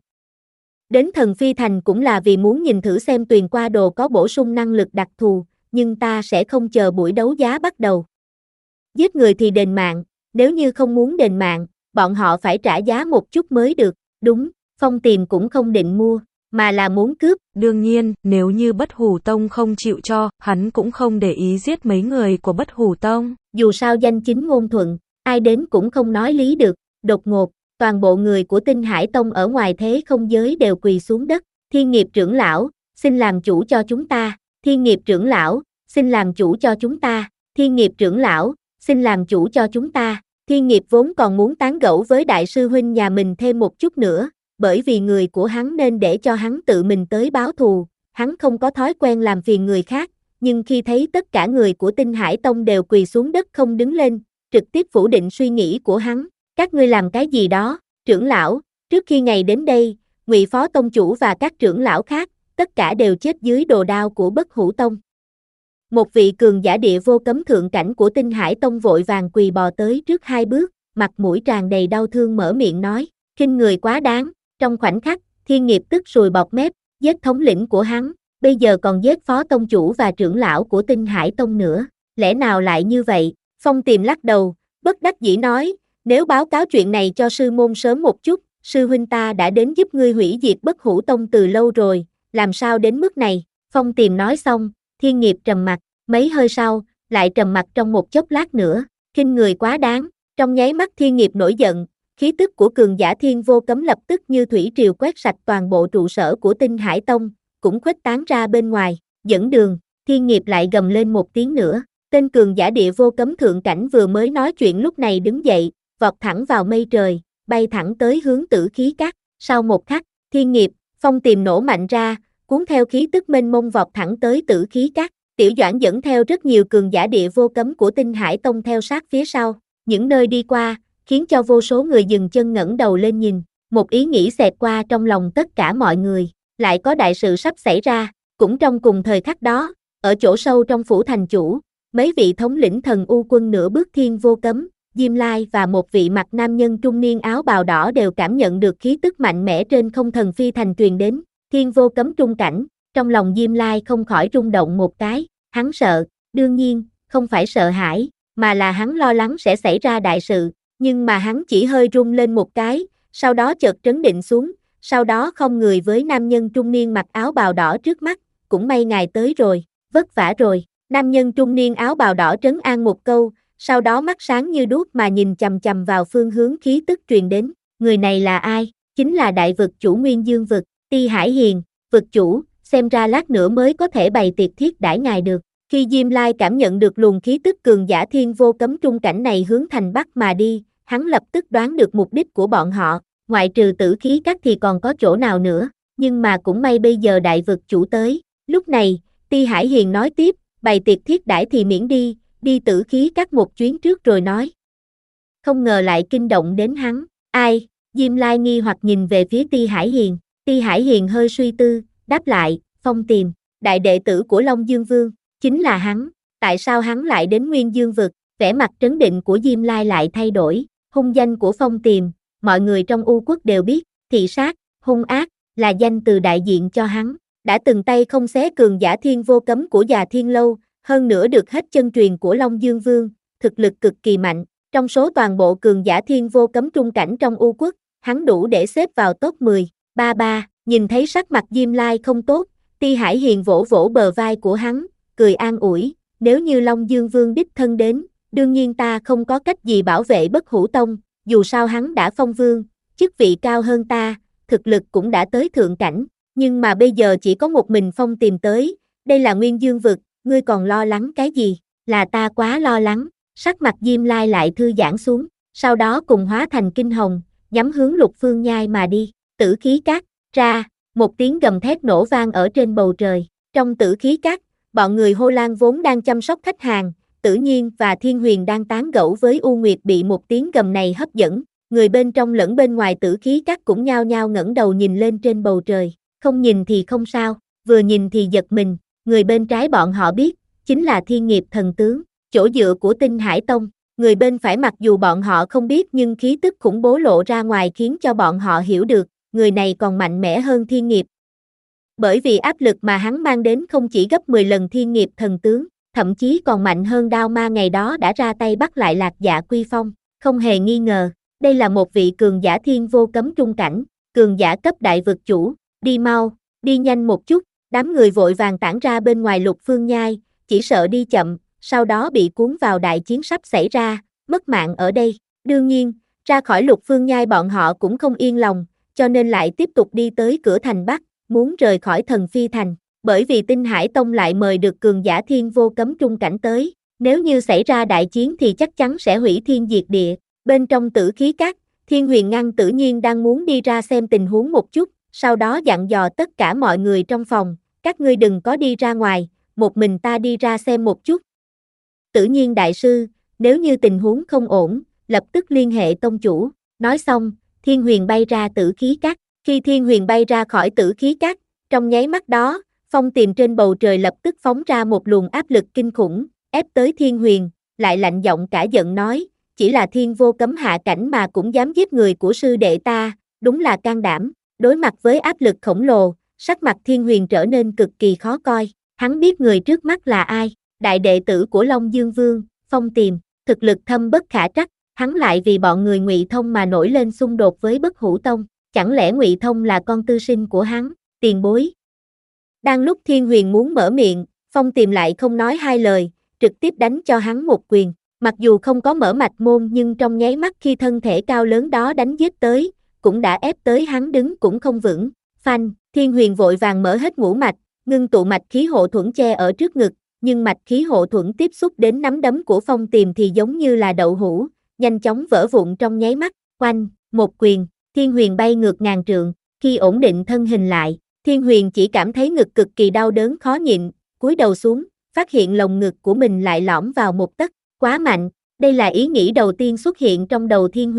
Đến Thần Phi Thành cũng là vì muốn nhìn thử xem Tuyền Qua Đồ có bổ sung năng lực đặc thù, nhưng ta sẽ không chờ buổi đấu giá bắt đầu. Giết người thì đền mạng, nếu như không muốn đền mạng, bọn họ phải trả giá một chút mới được. Đúng, Phong Tiềm cũng không định mua, mà là muốn cướp. Đương nhiên, nếu như Bất Hủ Tông không chịu cho, hắn cũng không để ý giết mấy người của Bất Hủ Tông. Dù sao danh chính ngôn thuận, ai đến cũng không nói lý được. Đột ngột, toàn bộ người của Tinh Hải Tông ở ngoài thế không giới đều quỳ xuống đất. Thiên Nghiệp trưởng lão, xin làm chủ cho chúng ta. Thiên Nghiệp trưởng lão, xin làm chủ cho chúng ta. Thiên Nghiệp trưởng lão, xin làm chủ cho chúng ta. Thiên Nghiệp vốn còn muốn tán gẫu với đại sư huynh nhà mình thêm một chút nữa, bởi vì người của hắn nên để cho hắn tự mình tới báo thù, hắn không có thói quen làm phiền người khác, nhưng khi thấy tất cả người của Tinh Hải Tông đều quỳ xuống đất không đứng lên, trực tiếp phủ định suy nghĩ của hắn. Các ngươi làm cái gì đó? Trưởng lão, trước khi ngày đến đây, Ngụy Phó Tông chủ và các trưởng lão khác, tất cả đều chết dưới đồ đao của Bất Hủ Tông. Một vị cường giả địa vô cấm thượng cảnh của Tinh Hải Tông vội vàng quỳ bò tới trước hai bước, mặt mũi tràn đầy đau thương mở miệng nói, khinh người quá đáng. Trong khoảnh khắc, Thiên Nghiệp tức sùi bọt mép, giết thống lĩnh của hắn, bây giờ còn giết phó tông chủ và trưởng lão của Tinh Hải Tông nữa, lẽ nào lại như vậy? Phong Tiềm lắc đầu, bất đắc dĩ nói, nếu báo cáo chuyện này cho sư môn sớm một chút, sư huynh ta đã đến giúp ngươi hủy diệt Bất Hủ Tông từ lâu rồi, làm sao đến mức này? Phong Tiềm nói xong, Thiên Nghiệp trầm mặt, mấy hơi sau, lại trầm mặt trong một chốc lát nữa, khinh người quá đáng. Trong nháy mắt Thiên Nghiệp nổi giận, khí tức của cường giả thiên vô cấm lập tức như thủy triều quét sạch toàn bộ trụ sở của Tinh Hải Tông, cũng khuếch tán ra bên ngoài. Dẫn đường, Thiên Nghiệp lại gầm lên một tiếng nữa. Tên cường giả địa vô cấm thượng cảnh vừa mới nói chuyện lúc này đứng dậy, vọt thẳng vào mây trời, bay thẳng tới hướng Tử Khí Các. Sau một khắc, Thiên Nghiệp, Phong Tiềm nổ mạnh ra, cuốn theo khí tức mênh mông vọt thẳng tới Tử Khí Các. Tiểu Doãn dẫn theo rất nhiều cường giả địa vô cấm của Tinh Hải Tông theo sát phía sau. Những nơi đi qua, khiến cho vô số người dừng chân ngẩng đầu lên nhìn. một ý nghĩ xẹt qua trong lòng tất cả mọi người, lại có đại sự sắp xảy ra. Cũng trong cùng thời khắc đó, ở chỗ sâu trong phủ thành chủ, mấy vị thống lĩnh thần u quân nửa bước thiên vô cấm, Diêm Lai và một vị mặt nam nhân trung niên áo bào đỏ đều cảm nhận được khí tức mạnh mẽ trên không thần phi thành truyền đến. Thiên vô cấm trung cảnh, trong lòng Diêm Lai không khỏi rung động một cái, hắn sợ, đương nhiên, không phải sợ hãi, mà là hắn lo lắng sẽ xảy ra đại sự, nhưng mà hắn chỉ hơi rung lên một cái, sau đó chợt trấn định xuống, sau đó không người với nam nhân trung niên mặc áo bào đỏ trước mắt, cũng may ngài tới rồi, vất vả rồi. Nam nhân trung niên áo bào đỏ trấn an một câu, sau đó mắt sáng như đuốc mà nhìn chằm chằm vào phương hướng khí tức truyền đến. Người này là ai? Chính là đại vực chủ Nguyên Dương vực, Ti Hải Hiền, vực chủ, xem ra lát nữa mới có thể bày tiệc thiết đãi ngài được. Khi Diêm Lai cảm nhận được luồng khí tức cường giả thiên vô cấm trung cảnh này hướng thành bắc mà đi, hắn lập tức đoán được mục đích của bọn họ, ngoại trừ tử khí các thì còn có chỗ nào nữa, nhưng mà cũng may bây giờ đại vực chủ tới. Lúc này, Ti Hải Hiền nói tiếp, bày tiệc thiết đãi thì miễn đi, đi tử khí các một chuyến trước rồi nói. Không ngờ lại kinh động đến hắn, ai? Diêm Lai nghi hoặc nhìn về phía Ti Hải Hiền, Ti Hải Hiền hơi suy tư, đáp lại, Phong Tiềm, đại đệ tử của Long Dương Vương, chính là hắn, tại sao hắn lại đến Nguyên Dương vực? Vẻ mặt trấn định của Diêm Lai lại thay đổi, hung danh của Phong Tiềm, mọi người trong U quốc đều biết, thị sát, hung ác, là danh từ đại diện cho hắn, đã từng tay không xé cường giả thiên vô cấm của già Thiên Lâu, hơn nữa được hết chân truyền của Long Dương Vương, thực lực cực kỳ mạnh, trong số toàn bộ cường giả thiên vô cấm trung cảnh trong U quốc, hắn đủ để xếp vào top mười. Ba ba, nhìn thấy sắc mặt Diêm Lai không tốt, Ti Hải Hiền vỗ vỗ bờ vai của hắn, cười an ủi, nếu như Long Dương Vương đích thân đến, đương nhiên ta không có cách gì bảo vệ Bất Hủ Tông, dù sao hắn đã phong vương, chức vị cao hơn ta, thực lực cũng đã tới thượng cảnh, nhưng mà bây giờ chỉ có một mình Phong Tiềm tới, đây là Nguyên Dương vực, ngươi còn lo lắng cái gì? Là ta quá lo lắng. Sắc mặt Diêm Lai lại thư giãn xuống, sau đó cùng hóa thành kinh hồng, nhắm hướng Lục Phương Nhai mà đi. Tử khí cát, ra, một tiếng gầm thét nổ vang ở trên bầu trời. Trong tử khí cát, bọn người Hô Lan vốn đang chăm sóc khách hàng, Tử Nhiên và Thiên Huyền đang tán gẫu với U Nguyệt bị một tiếng gầm này hấp dẫn. Người bên trong lẫn bên ngoài tử khí cát cũng nhao nhao ngẩng đầu nhìn lên trên bầu trời. Không nhìn thì không sao, vừa nhìn thì giật mình. Người bên trái bọn họ biết, chính là Thiên Nghiệp thần tướng, chỗ dựa của Tinh Hải Tông. Người bên phải mặc dù bọn họ không biết nhưng khí tức khủng bố lộ ra ngoài khiến cho bọn họ hiểu được, người này còn mạnh mẽ hơn Thiên Nghiệp. Bởi vì áp lực mà hắn mang đến không chỉ gấp mười lần Thiên Nghiệp thần tướng, thậm chí còn mạnh hơn Đao Ma ngày đó đã ra tay bắt lại Lạc Dạ Quy Phong. Không hề nghi ngờ, đây là một vị cường giả thiên vô cấm trung cảnh, cường giả cấp đại vực chủ, đi mau, đi nhanh một chút. Đám người vội vàng tản ra bên ngoài Lục Phương Nhai, chỉ sợ đi chậm, sau đó bị cuốn vào đại chiến sắp xảy ra, mất mạng ở đây. Đương nhiên, ra khỏi Lục Phương Nhai bọn họ cũng không yên lòng, cho nên lại tiếp tục đi tới cửa thành Bắc, muốn rời khỏi Thần Phi Thành. Bởi vì Tinh Hải Tông lại mời được cường giả thiên vô cấm trung cảnh tới, nếu như xảy ra đại chiến thì chắc chắn sẽ hủy thiên diệt địa. Bên trong tử khí cát, Thiên Huyền ngăn Tử Nhiên đang muốn đi ra xem tình huống một chút, sau đó dặn dò tất cả mọi người trong phòng, các ngươi đừng có đi ra ngoài, một mình ta đi ra xem một chút. Tử Nhiên đại sư, nếu như tình huống không ổn, lập tức liên hệ tông chủ. Nói xong, Thiên Huyền bay ra tử khí cát. Khi Thiên Huyền bay ra khỏi tử khí cát, trong nháy mắt đó, Phong Tiềm trên bầu trời lập tức phóng ra một luồng áp lực kinh khủng, ép tới Thiên Huyền, lại lạnh giọng cả giận nói, chỉ là thiên vô cấm hạ cảnh mà cũng dám giết người của sư đệ ta, đúng là can đảm. Đối mặt với áp lực khổng lồ, sắc mặt Thiên Huyền trở nên cực kỳ khó coi, hắn biết người trước mắt là ai, đại đệ tử của Long Dương Vương, Phong Tiềm, thực lực thâm bất khả trắc, hắn lại vì bọn người Ngụy Thông mà nổi lên xung đột với Bất Hủ Tông, chẳng lẽ Ngụy Thông là con tư sinh của hắn, tiền bối. Đang lúc Thiên Huyền muốn mở miệng, Phong Tiềm lại không nói hai lời, trực tiếp đánh cho hắn một quyền, mặc dù không có mở mạch môn nhưng trong nháy mắt khi thân thể cao lớn đó đánh giết tới, cũng đã ép tới hắn đứng cũng không vững. Phanh, Thiên Huyền vội vàng mở hết ngũ mạch, ngưng tụ mạch khí hộ thuẫn che ở trước ngực, nhưng mạch khí hộ thuẫn tiếp xúc đến nắm đấm của Phong Tiềm thì giống như là đậu hũ, nhanh chóng vỡ vụn trong nháy mắt. Oanh, một quyền, Thiên Huyền bay ngược ngàn trượng, khi ổn định thân hình lại, Thiên Huyền chỉ cảm thấy ngực cực kỳ đau đớn khó nhịn, cúi đầu xuống, phát hiện lồng ngực của mình lại lõm vào một tấc, quá mạnh, đây là ý nghĩ đầu tiên xuất hiện trong đầu Thiên Huyền.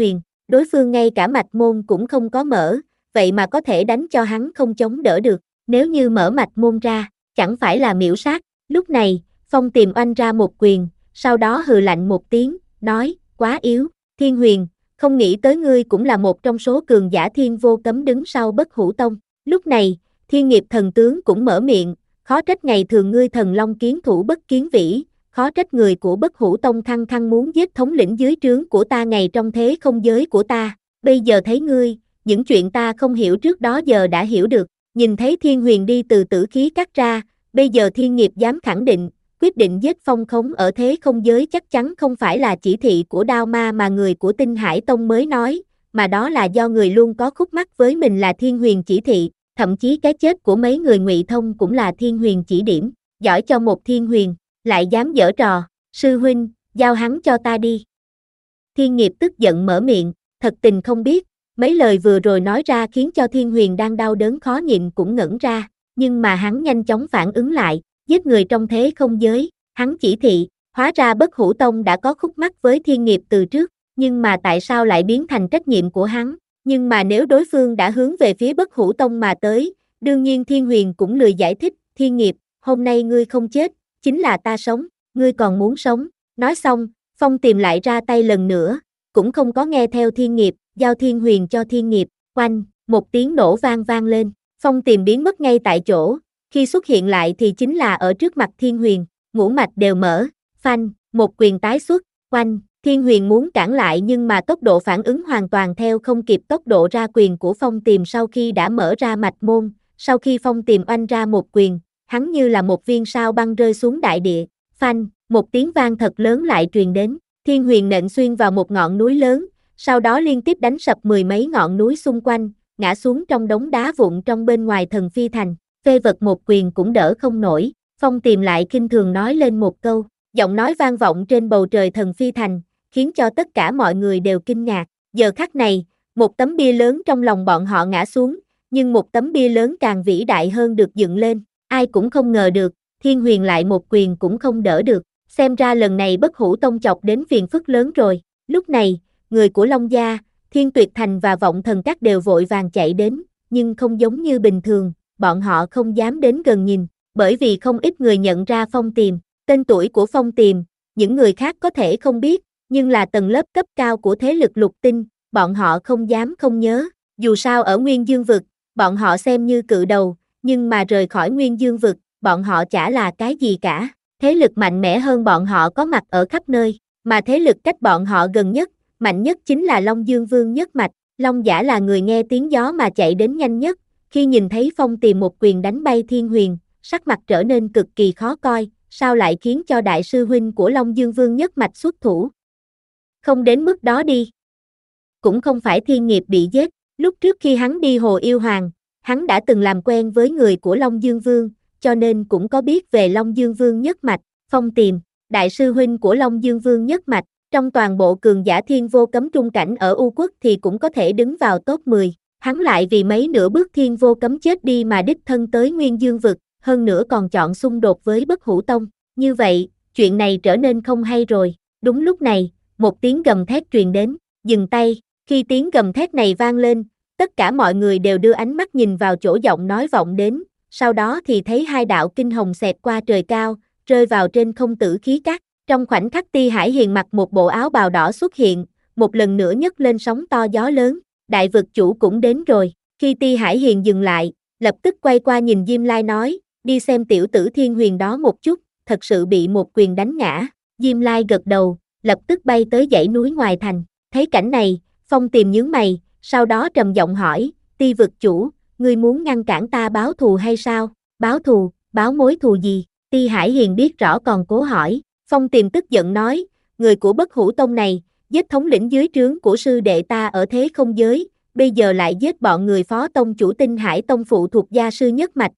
đối phương ngay cả mạch môn cũng không có mở, vậy mà có thể đánh cho hắn không chống đỡ được, nếu như mở mạch môn ra, chẳng phải là miễu sát. Lúc này, Phong Tiềm oanh ra một quyền, sau đó hừ lạnh một tiếng, nói, quá yếu, Thiên Huyền, không nghĩ tới ngươi cũng là một trong số cường giả Thiên Vô Cấm đứng sau Bất Hủ Tông. Lúc này, Thiên Nghiệp thần tướng cũng mở miệng, khó trách ngày thường ngươi thần long kiến thủ bất kiến vĩ, khó trách người của Bất Hủ Tông khăng khăng muốn giết thống lĩnh dưới trướng của ta ngày trong thế không giới của ta, bây giờ thấy ngươi, những chuyện ta không hiểu trước đó giờ đã hiểu được, nhìn thấy Thiên Huyền đi từ tử khí cắt ra, bây giờ Thiên Nghiệp dám khẳng định, quyết định giết Phong Khống ở thế không giới chắc chắn không phải là chỉ thị của Đao Ma mà người của Tinh Hải Tông mới nói, mà đó là do người luôn có khúc mắc với mình là Thiên Huyền chỉ thị, thậm chí cái chết của mấy người Ngụy Thông cũng là Thiên Huyền chỉ điểm, giỏi cho một Thiên Huyền, lại dám giở trò, sư huynh, giao hắn cho ta đi. Thiên Nghiệp tức giận mở miệng, thật tình không biết, mấy lời vừa rồi nói ra khiến cho Thiên Huyền đang đau đớn khó nhịn cũng ngẩn ra, nhưng mà hắn nhanh chóng phản ứng lại, giết người trong thế không giới, hắn chỉ thị, hóa ra Bất Hủ Tông đã có khúc mắc với Thiên Nghiệp từ trước, nhưng mà tại sao lại biến thành trách nhiệm của hắn, nhưng mà nếu đối phương đã hướng về phía Bất Hủ Tông mà tới, đương nhiên Thiên Huyền cũng lười giải thích, Thiên Nghiệp, hôm nay ngươi không chết, chính là ta sống, ngươi còn muốn sống, nói xong, Phong Tiềm lại ra tay lần nữa, cũng không có nghe theo Thiên Nghiệp, giao Thiên Huyền cho Thiên Nghiệp, oanh, một tiếng nổ vang vang lên, Phong Tiềm biến mất ngay tại chỗ, khi xuất hiện lại thì chính là ở trước mặt Thiên Huyền, ngũ mạch đều mở, phanh, một quyền tái xuất, oanh, Thiên Huyền muốn cản lại nhưng mà tốc độ phản ứng hoàn toàn theo không kịp tốc độ ra quyền của Phong Tiềm sau khi đã mở ra mạch môn, sau khi Phong Tiềm oanh ra một quyền, hắn như là một viên sao băng rơi xuống đại địa, phanh, một tiếng vang thật lớn lại truyền đến, Thiên Huyền nện xuyên vào một ngọn núi lớn, sau đó liên tiếp đánh sập mười mấy ngọn núi xung quanh, ngã xuống trong đống đá vụn trong bên ngoài Thần Phi Thành, phê vật một quyền cũng đỡ không nổi, Phong Tiềm lại khinh thường nói lên một câu, giọng nói vang vọng trên bầu trời Thần Phi Thành, khiến cho tất cả mọi người đều kinh ngạc, giờ khắc này, một tấm bia lớn trong lòng bọn họ ngã xuống, nhưng một tấm bia lớn càng vĩ đại hơn được dựng lên, ai cũng không ngờ được, Thiên Huyền lại một quyền cũng không đỡ được, xem ra lần này Bất Hủ Tông chọc đến phiền phức lớn rồi, lúc này, người của Long Gia, Thiên Tuyệt Thành và Vọng Thần Các đều vội vàng chạy đến, nhưng không giống như bình thường, bọn họ không dám đến gần nhìn, bởi vì không ít người nhận ra Phong Tiềm, tên tuổi của Phong Tiềm, những người khác có thể không biết, nhưng là tầng lớp cấp cao của thế lực lục tinh, bọn họ không dám không nhớ, dù sao ở Nguyên Dương Vực, bọn họ xem như cự đầu, nhưng mà rời khỏi Nguyên Dương Vực, bọn họ chả là cái gì cả, thế lực mạnh mẽ hơn bọn họ có mặt ở khắp nơi, mà thế lực cách bọn họ gần nhất, mạnh nhất chính là Long Dương Vương nhất mạch, Long Giả là người nghe tiếng gió mà chạy đến nhanh nhất, khi nhìn thấy Phong Tiềm một quyền đánh bay Thiên Huyền, sắc mặt trở nên cực kỳ khó coi, sao lại khiến cho đại sư huynh của Long Dương Vương nhất mạch xuất thủ? Không đến mức đó đi. Cũng không phải Thiên Nghiệp bị giết, lúc trước khi hắn đi Hồ Yêu Hoàng, hắn đã từng làm quen với người của Long Dương Vương, cho nên cũng có biết về Long Dương Vương nhất mạch, Phong Tiềm, đại sư huynh của Long Dương Vương nhất mạch, trong toàn bộ cường giả Thiên Vô Cấm trung cảnh ở U Quốc thì cũng có thể đứng vào top mười, hắn lại vì mấy nửa bước Thiên Vô Cấm chết đi mà đích thân tới Nguyên Dương Vực, hơn nữa còn chọn xung đột với Bất Hủ Tông, như vậy, chuyện này trở nên không hay rồi, đúng lúc này, một tiếng gầm thét truyền đến, dừng tay, khi tiếng gầm thét này vang lên, tất cả mọi người đều đưa ánh mắt nhìn vào chỗ giọng nói vọng đến, sau đó thì thấy hai đạo kinh hồng xẹt qua trời cao, rơi vào trên không tử khí cát, trong khoảnh khắc Ti Hải Hiền mặc một bộ áo bào đỏ xuất hiện, một lần nữa nhấc lên sóng to gió lớn, đại vực chủ cũng đến rồi, khi Ti Hải Hiền dừng lại, lập tức quay qua nhìn Diêm Lai nói, đi xem tiểu tử Thiên Huyền đó một chút, thật sự bị một quyền đánh ngã, Diêm Lai gật đầu, lập tức bay tới dãy núi ngoài thành, thấy cảnh này, Phong Tiềm nhướng mày, sau đó trầm giọng hỏi, Ti vực chủ, ngươi muốn ngăn cản ta báo thù hay sao, báo thù, báo mối thù gì, Ti Hải Hiền biết rõ còn cố hỏi, Phong Tiềm tức giận nói, người của Bất Hủ Tông này, giết thống lĩnh dưới trướng của sư đệ ta ở thế không giới, bây giờ lại giết bọn người phó tông chủ Tinh Hải Tông phụ thuộc gia sư nhất mạch.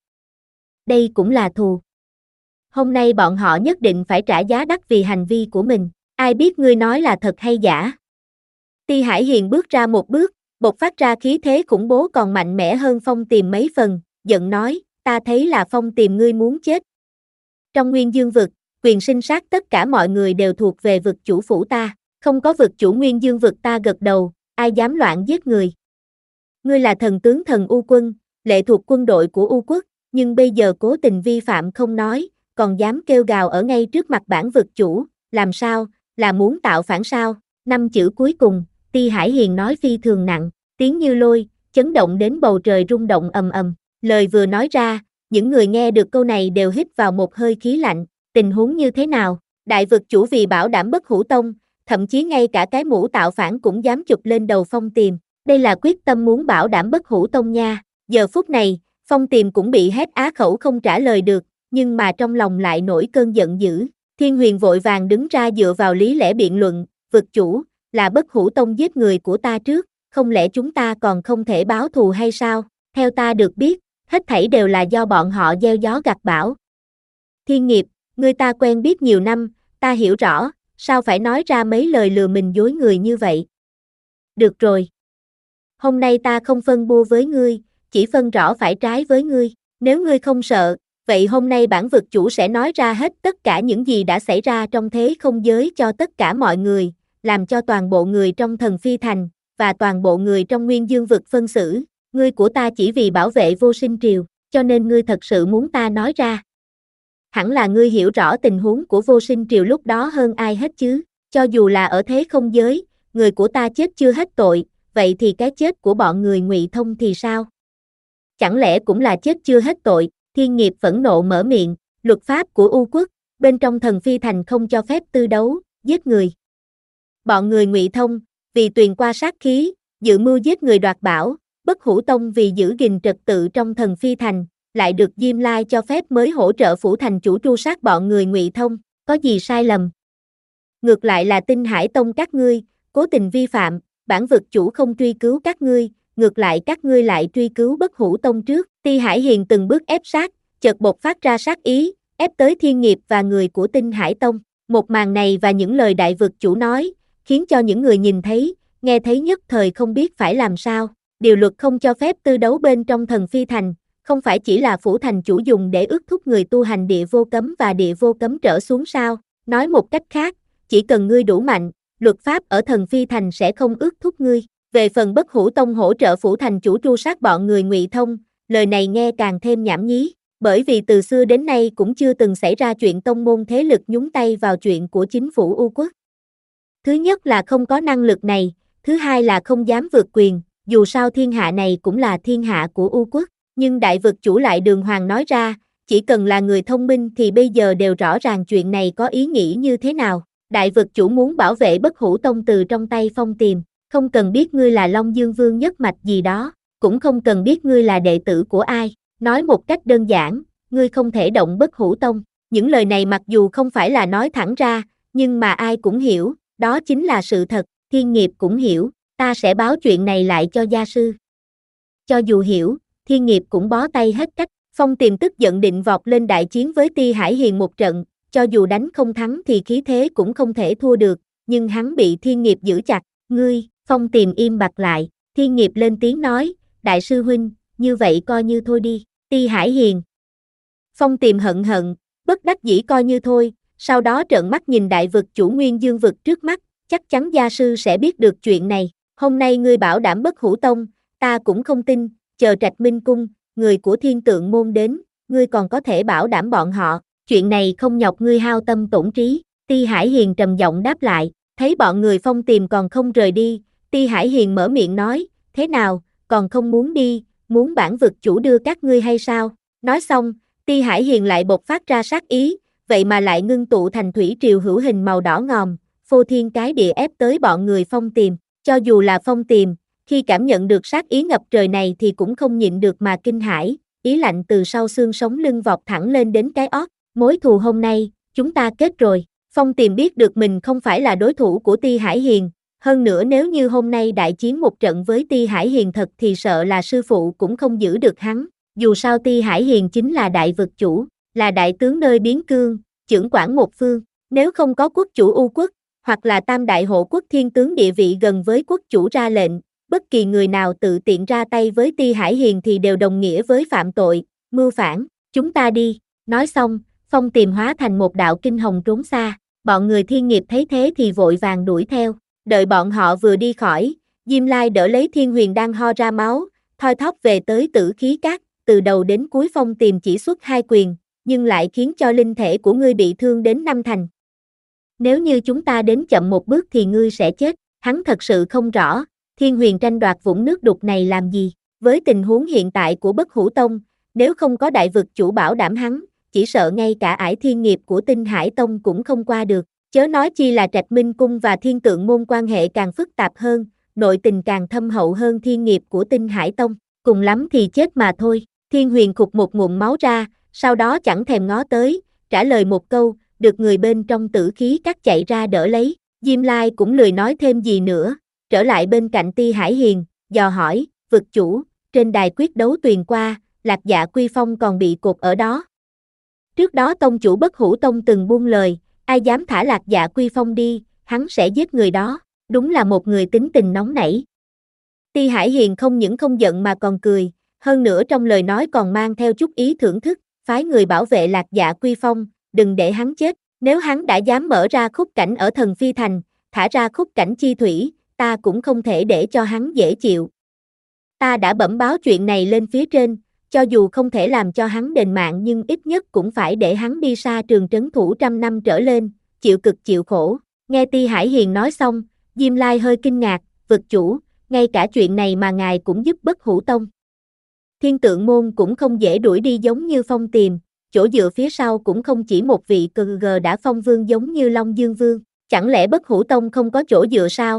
Đây cũng là thù. Hôm nay bọn họ nhất định phải trả giá đắt vì hành vi của mình, ai biết ngươi nói là thật hay giả. Ti Hải Hiền bước ra một bước, bộc phát ra khí thế khủng bố còn mạnh mẽ hơn Phong Tiềm mấy phần, giận nói, ta thấy là Phong Tiềm ngươi muốn chết. Trong Nguyên Dương Vực, quyền sinh sát tất cả mọi người đều thuộc về vực chủ phủ ta, không có vực chủ Nguyên Dương Vực ta gật đầu, ai dám loạn giết người. Ngươi là thần tướng thần U quân, lệ thuộc quân đội của U quốc, nhưng bây giờ cố tình vi phạm không nói, còn dám kêu gào ở ngay trước mặt bản vực chủ, làm sao, là muốn tạo phản sao? Năm chữ cuối cùng, Ti Hải Hiền nói phi thường nặng, tiếng như lôi, chấn động đến bầu trời rung động ầm ầm. Lời vừa nói ra, những người nghe được câu này đều hít vào một hơi khí lạnh, tình huống như thế nào? Đại vực chủ vì bảo đảm Bất Hủ Tông, thậm chí ngay cả cái mũ tạo phản cũng dám chụp lên đầu Phong Tiềm, đây là quyết tâm muốn bảo đảm Bất Hủ Tông nha. Giờ phút này, Phong Tiềm cũng bị hét á khẩu không trả lời được, nhưng mà trong lòng lại nổi cơn giận dữ. Thiên Huyền vội vàng đứng ra dựa vào lý lẽ biện luận, vực chủ, là Bất Hủ Tông giết người của ta trước, không lẽ chúng ta còn không thể báo thù hay sao? Theo ta được biết, hết thảy đều là do bọn họ gieo gió gặt bão. Thiên Nghiệp, ngươi ta quen biết nhiều năm, ta hiểu rõ, sao phải nói ra mấy lời lừa mình dối người như vậy? Được rồi. Hôm nay ta không phân bua với ngươi, chỉ phân rõ phải trái với ngươi, nếu ngươi không sợ, vậy hôm nay bản vực chủ sẽ nói ra hết tất cả những gì đã xảy ra trong thế không giới cho tất cả mọi người, làm cho toàn bộ người trong Thần Phi Thành, và toàn bộ người trong Nguyên Dương vực phân xử. Ngươi của ta chỉ vì bảo vệ Vô Sinh Triều, cho nên ngươi thật sự muốn ta nói ra. Hẳn là ngươi hiểu rõ tình huống của Vô Sinh Triều lúc đó hơn ai hết chứ, cho dù là ở thế không giới, người của ta chết chưa hết tội, vậy thì cái chết của bọn người Ngụy Thông thì sao? Chẳng lẽ cũng là chết chưa hết tội? Thiên Nghiệp phẫn nộ mở miệng, luật pháp của U quốc, bên trong Thần Phi Thành không cho phép tư đấu, giết người. Bọn người Ngụy Thông, vì tuyền qua sát khí, dự mưu giết người đoạt bảo, Bất Hủ Tông vì giữ gìn trật tự trong Thần Phi Thành, lại được Diêm Lai cho phép mới hỗ trợ phủ thành chủ tru sát bọn người Ngụy Thông, có gì sai lầm? Ngược lại là Tinh Hải Tông các ngươi, cố tình vi phạm, bản vực chủ không truy cứu các ngươi, ngược lại các ngươi lại truy cứu Bất Hủ Tông trước. Ti Hải Hiền từng bước ép sát, chợt bộc phát ra sát ý, ép tới Thiên Nghiệp và người của Tinh Hải Tông. Một màn này và những lời đại vực chủ nói, khiến cho những người nhìn thấy, nghe thấy nhất thời không biết phải làm sao. Điều luật không cho phép tư đấu bên trong Thần Phi Thành, không phải chỉ là phủ thành chủ dùng để ước thúc người tu hành địa vô cấm và địa vô cấm trở xuống sao? Nói một cách khác, chỉ cần ngươi đủ mạnh, luật pháp ở Thần Phi Thành sẽ không ước thúc ngươi. Về phần Bất Hủ Tông hỗ trợ phủ thành chủ tru sát bọn người Ngụy Thông, lời này nghe càng thêm nhảm nhí, bởi vì từ xưa đến nay cũng chưa từng xảy ra chuyện tông môn thế lực nhúng tay vào chuyện của chính phủ U quốc. Thứ nhất là không có năng lực này, thứ hai là không dám vượt quyền, dù sao thiên hạ này cũng là thiên hạ của U quốc, nhưng đại vực chủ lại đường hoàng nói ra, chỉ cần là người thông minh thì bây giờ đều rõ ràng chuyện này có ý nghĩ như thế nào. Đại vực chủ muốn bảo vệ Bất Hủ Tông từ trong tay Phong Tiềm, không cần biết ngươi là Long Dương Vương nhất mạch gì đó, cũng không cần biết ngươi là đệ tử của ai, nói một cách đơn giản, ngươi không thể động Bất Hủ Tông. Những lời này mặc dù không phải là nói thẳng ra, nhưng mà ai cũng hiểu, đó chính là sự thật. Thiên Nghiệp cũng hiểu, ta sẽ báo chuyện này lại cho gia sư. Cho dù hiểu, Thiên Nghiệp cũng bó tay hết cách. Phong Tiềm tức giận định vọt lên đại chiến với Ti Hải Hiền một trận, cho dù đánh không thắng thì khí thế cũng không thể thua được, nhưng hắn bị Thiên Nghiệp giữ chặt. Ngươi, Phong Tiềm im bặt lại, Thiên Nghiệp lên tiếng nói, đại sư huynh, như vậy coi như thôi đi. Ti Hải Hiền. Phong Tiềm hận hận, bất đắc dĩ coi như thôi, sau đó trợn mắt nhìn đại vực chủ Nguyên Dương vực trước mắt, chắc chắn gia sư sẽ biết được chuyện này. Hôm nay ngươi bảo đảm Bất Hủ Tông, ta cũng không tin, chờ Trạch Minh Cung, người của Thiên Tượng môn đến, ngươi còn có thể bảo đảm bọn họ, chuyện này không nhọc ngươi hao tâm tổn trí. Ti Hải Hiền trầm giọng đáp lại, thấy bọn người Phong Tiềm còn không rời đi, Ti Hải Hiền mở miệng nói, thế nào, còn không muốn đi, muốn bản vực chủ đưa các ngươi hay sao? Nói xong, Ti Hải Hiền lại bộc phát ra sát ý, vậy mà lại ngưng tụ thành thủy triều hữu hình màu đỏ ngòm, phô thiên cái địa ép tới bọn người Phong Tiềm. Cho dù là Phong Tiềm, khi cảm nhận được sát ý ngập trời này thì cũng không nhịn được mà kinh hãi, ý lạnh từ sau xương sống lưng vọt thẳng lên đến cái ót. Mối thù hôm nay, chúng ta kết rồi. Phong Tiềm biết được mình không phải là đối thủ của Ti Hải Hiền, hơn nữa nếu như hôm nay đại chiến một trận với Ti Hải Hiền thật thì sợ là sư phụ cũng không giữ được hắn. Dù sao Ti Hải Hiền chính là đại vực chủ, là đại tướng nơi Biến Cương, chưởng quản một phương, nếu không có quốc chủ U quốc, hoặc là tam đại hộ quốc thiên tướng địa vị gần với quốc chủ ra lệnh, bất kỳ người nào tự tiện ra tay với Ti Hải Hiền thì đều đồng nghĩa với phạm tội, mưu phản. Chúng ta đi. Nói xong, Phong Tiềm hóa thành một đạo kinh hồng trốn xa, bọn người Thiên Nghiệp thấy thế thì vội vàng đuổi theo, đợi bọn họ vừa đi khỏi, Diêm Lai đỡ lấy Thiên Huyền đang ho ra máu, thoi thóp về tới Tử Khí Các, từ đầu đến cuối Phong Tìm chỉ xuất hai quyền, nhưng lại khiến cho linh thể của ngươi bị thương đến năm thành. Nếu như chúng ta đến chậm một bước thì ngươi sẽ chết, hắn thật sự không rõ, Thiên Huyền tranh đoạt vũng nước đục này làm gì, với tình huống hiện tại của Bất Hủ Tông, nếu không có đại vực chủ bảo đảm hắn, chỉ sợ ngay cả ải thiên nghiệp của Tinh Hải Tông cũng không qua được, chớ nói chi là Trạch Minh Cung và Thiên Tượng Môn quan hệ càng phức tạp hơn, nội tình càng thâm hậu hơn thiên nghiệp của Tinh Hải Tông, cùng lắm thì chết mà thôi. Thiên Huyền khục một ngụm máu ra, sau đó chẳng thèm ngó tới, trả lời một câu, được người bên trong Tử Khí Các chạy ra đỡ lấy. Diêm Lai cũng lười nói thêm gì nữa, trở lại bên cạnh Ti Hải Hiền, dò hỏi, vực chủ, trên đài quyết đấu tuyền qua, Lạc Dạ Quy Phong còn bị cột ở đó. Trước đó tông chủ Bất Hủ Tông từng buông lời, ai dám thả Lạc Dạ Quy Phong đi, hắn sẽ giết người đó, đúng là một người tính tình nóng nảy. Ti Hải Hiền không những không giận mà còn cười, hơn nữa trong lời nói còn mang theo chút ý thưởng thức, phái người bảo vệ Lạc Dạ Quy Phong, đừng để hắn chết, nếu hắn đã dám mở ra khúc cảnh ở Thần Phi Thành, thả ra khúc cảnh chi thủy, ta cũng không thể để cho hắn dễ chịu. Ta đã bẩm báo chuyện này lên phía trên, cho dù không thể làm cho hắn đền mạng nhưng ít nhất cũng phải để hắn đi xa trường trấn thủ trăm năm trở lên, chịu cực chịu khổ. Nghe Ti Hải Hiền nói xong, Diêm Lai hơi kinh ngạc, vực chủ, ngay cả chuyện này mà ngài cũng giúp Bất Hủ Tông. Thiên Tượng Môn cũng không dễ đuổi đi giống như Phong Tìm, chỗ dựa phía sau cũng không chỉ một vị cờ gờ đã phong vương giống như Long Dương Vương, chẳng lẽ Bất Hủ Tông không có chỗ dựa sao?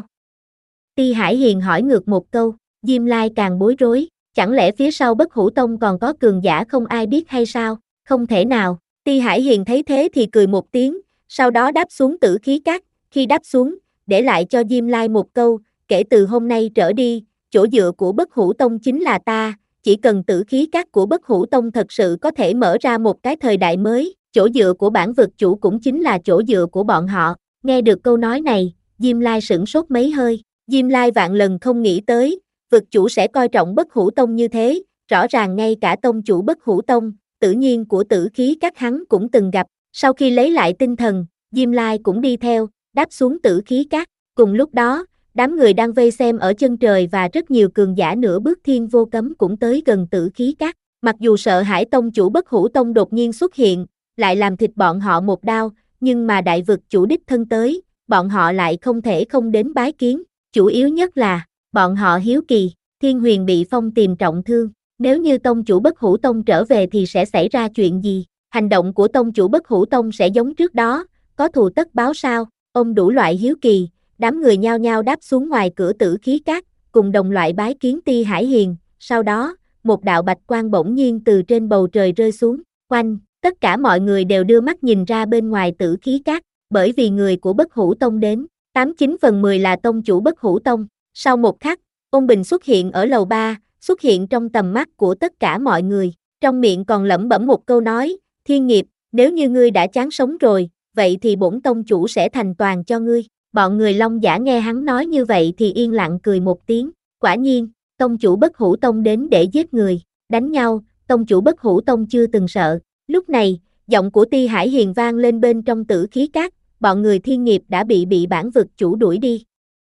Ti Hải Hiền hỏi ngược một câu, Diêm Lai càng bối rối, chẳng lẽ phía sau Bất Hủ Tông còn có cường giả không ai biết hay sao? Không thể nào. Ti Hải Hiền thấy thế thì cười một tiếng, sau đó đáp xuống Tử Khí Các, khi đáp xuống, để lại cho Diêm Lai một câu, kể từ hôm nay trở đi, chỗ dựa của Bất Hủ Tông chính là ta, chỉ cần Tử Khí Các của Bất Hủ Tông thật sự có thể mở ra một cái thời đại mới, chỗ dựa của bản vực chủ cũng chính là chỗ dựa của bọn họ. Nghe được câu nói này, Diêm Lai sửng sốt mấy hơi, Diêm Lai vạn lần không nghĩ tới, vực chủ sẽ coi trọng Bất Hủ Tông như thế, rõ ràng ngay cả tông chủ Bất Hủ Tông, tự nhiên của Tử Khí Các hắn cũng từng gặp. Sau khi lấy lại tinh thần, Diêm Lai cũng đi theo, đáp xuống Tử Khí Các. Cùng lúc đó, đám người đang vây xem ở chân trời và rất nhiều cường giả nửa bước thiên vô cấm cũng tới gần Tử Khí Các. Mặc dù sợ hãi tông chủ Bất Hủ Tông đột nhiên xuất hiện, lại làm thịt bọn họ một đao, nhưng mà đại vực chủ đích thân tới, bọn họ lại không thể không đến bái kiến. Chủ yếu nhất là, bọn họ hiếu kỳ, Thiên Huyền bị Phong Tìm trọng thương, nếu như tông chủ Bất Hủ Tông trở về thì sẽ xảy ra chuyện gì? Hành động của tông chủ Bất Hủ Tông sẽ giống trước đó, có thù tất báo sao? Ông đủ loại hiếu kỳ, đám người nhao nhao đáp xuống ngoài cửa Tử Khí Các, cùng đồng loại bái kiến Ti Hải Hiền, sau đó, một đạo bạch quang bỗng nhiên từ trên bầu trời rơi xuống, quanh, tất cả mọi người đều đưa mắt nhìn ra bên ngoài Tử Khí Các, bởi vì người của Bất Hủ Tông đến, tám chín phần mười là tông chủ Bất Hủ Tông. Sau một khắc, Ôn Bình xuất hiện ở lầu ba, xuất hiện trong tầm mắt của tất cả mọi người, trong miệng còn lẩm bẩm một câu nói, Thiên Nghiệp, nếu như ngươi đã chán sống rồi, vậy thì bổn tông chủ sẽ thành toàn cho ngươi. Bọn người Long Giả nghe hắn nói như vậy thì yên lặng cười một tiếng, quả nhiên, tông chủ Bất Hủ Tông đến để giết người, đánh nhau, tông chủ Bất Hủ Tông chưa từng sợ. Lúc này, giọng của Ti Hải Hiền vang lên bên trong Tử Khí Các, bọn người Thiên Nghiệp đã bị bị bản vực chủ đuổi đi.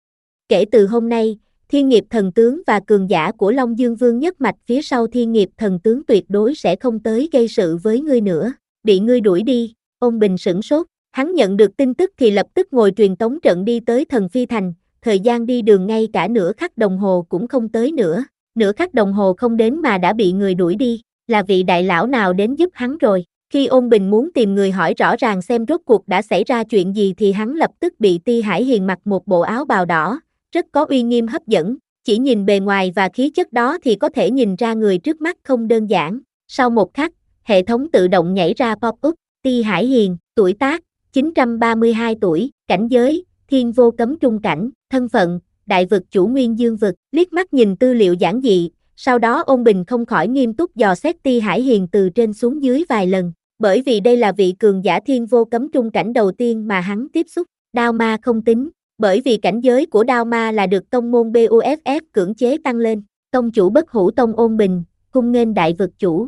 Kể từ hôm nay, Thiên Nghiệp thần tướng và cường giả của Long Dương Vương nhất mạch phía sau Thiên Nghiệp thần tướng tuyệt đối sẽ không tới gây sự với ngươi nữa, bị ngươi đuổi đi. Ôn Bình sửng sốt, hắn nhận được tin tức thì lập tức ngồi truyền tống trận đi tới Thần Phi Thành, thời gian đi đường ngay cả nửa khắc đồng hồ cũng không tới nữa, nửa khắc đồng hồ không đến mà đã bị người đuổi đi, là vị đại lão nào đến giúp hắn rồi. Khi Ôn Bình muốn tìm người hỏi rõ ràng xem rốt cuộc đã xảy ra chuyện gì thì hắn lập tức bị Ti Hải Hiền mặc một bộ áo bào đỏ, rất có uy nghiêm hấp dẫn, chỉ nhìn bề ngoài và khí chất đó thì có thể nhìn ra người trước mắt không đơn giản. Sau một khắc, hệ thống tự động nhảy ra pop-up, Ti Hải Hiền, tuổi tác, chín trăm ba mươi hai tuổi, cảnh giới, thiên vô cấm trung cảnh, thân phận, đại vực chủ Nguyên Dương vực, liếc mắt nhìn tư liệu giản dị, sau đó Ôn Bình không khỏi nghiêm túc dò xét Ti Hải Hiền từ trên xuống dưới vài lần, bởi vì đây là vị cường giả thiên vô cấm trung cảnh đầu tiên mà hắn tiếp xúc. Đao ma không tính, bởi vì cảnh giới của đao ma là được tông môn bê u ép ép cưỡng chế tăng lên. Tông chủ Bất Hủ Tông Ôn Bình, cung nghênh đại vực chủ.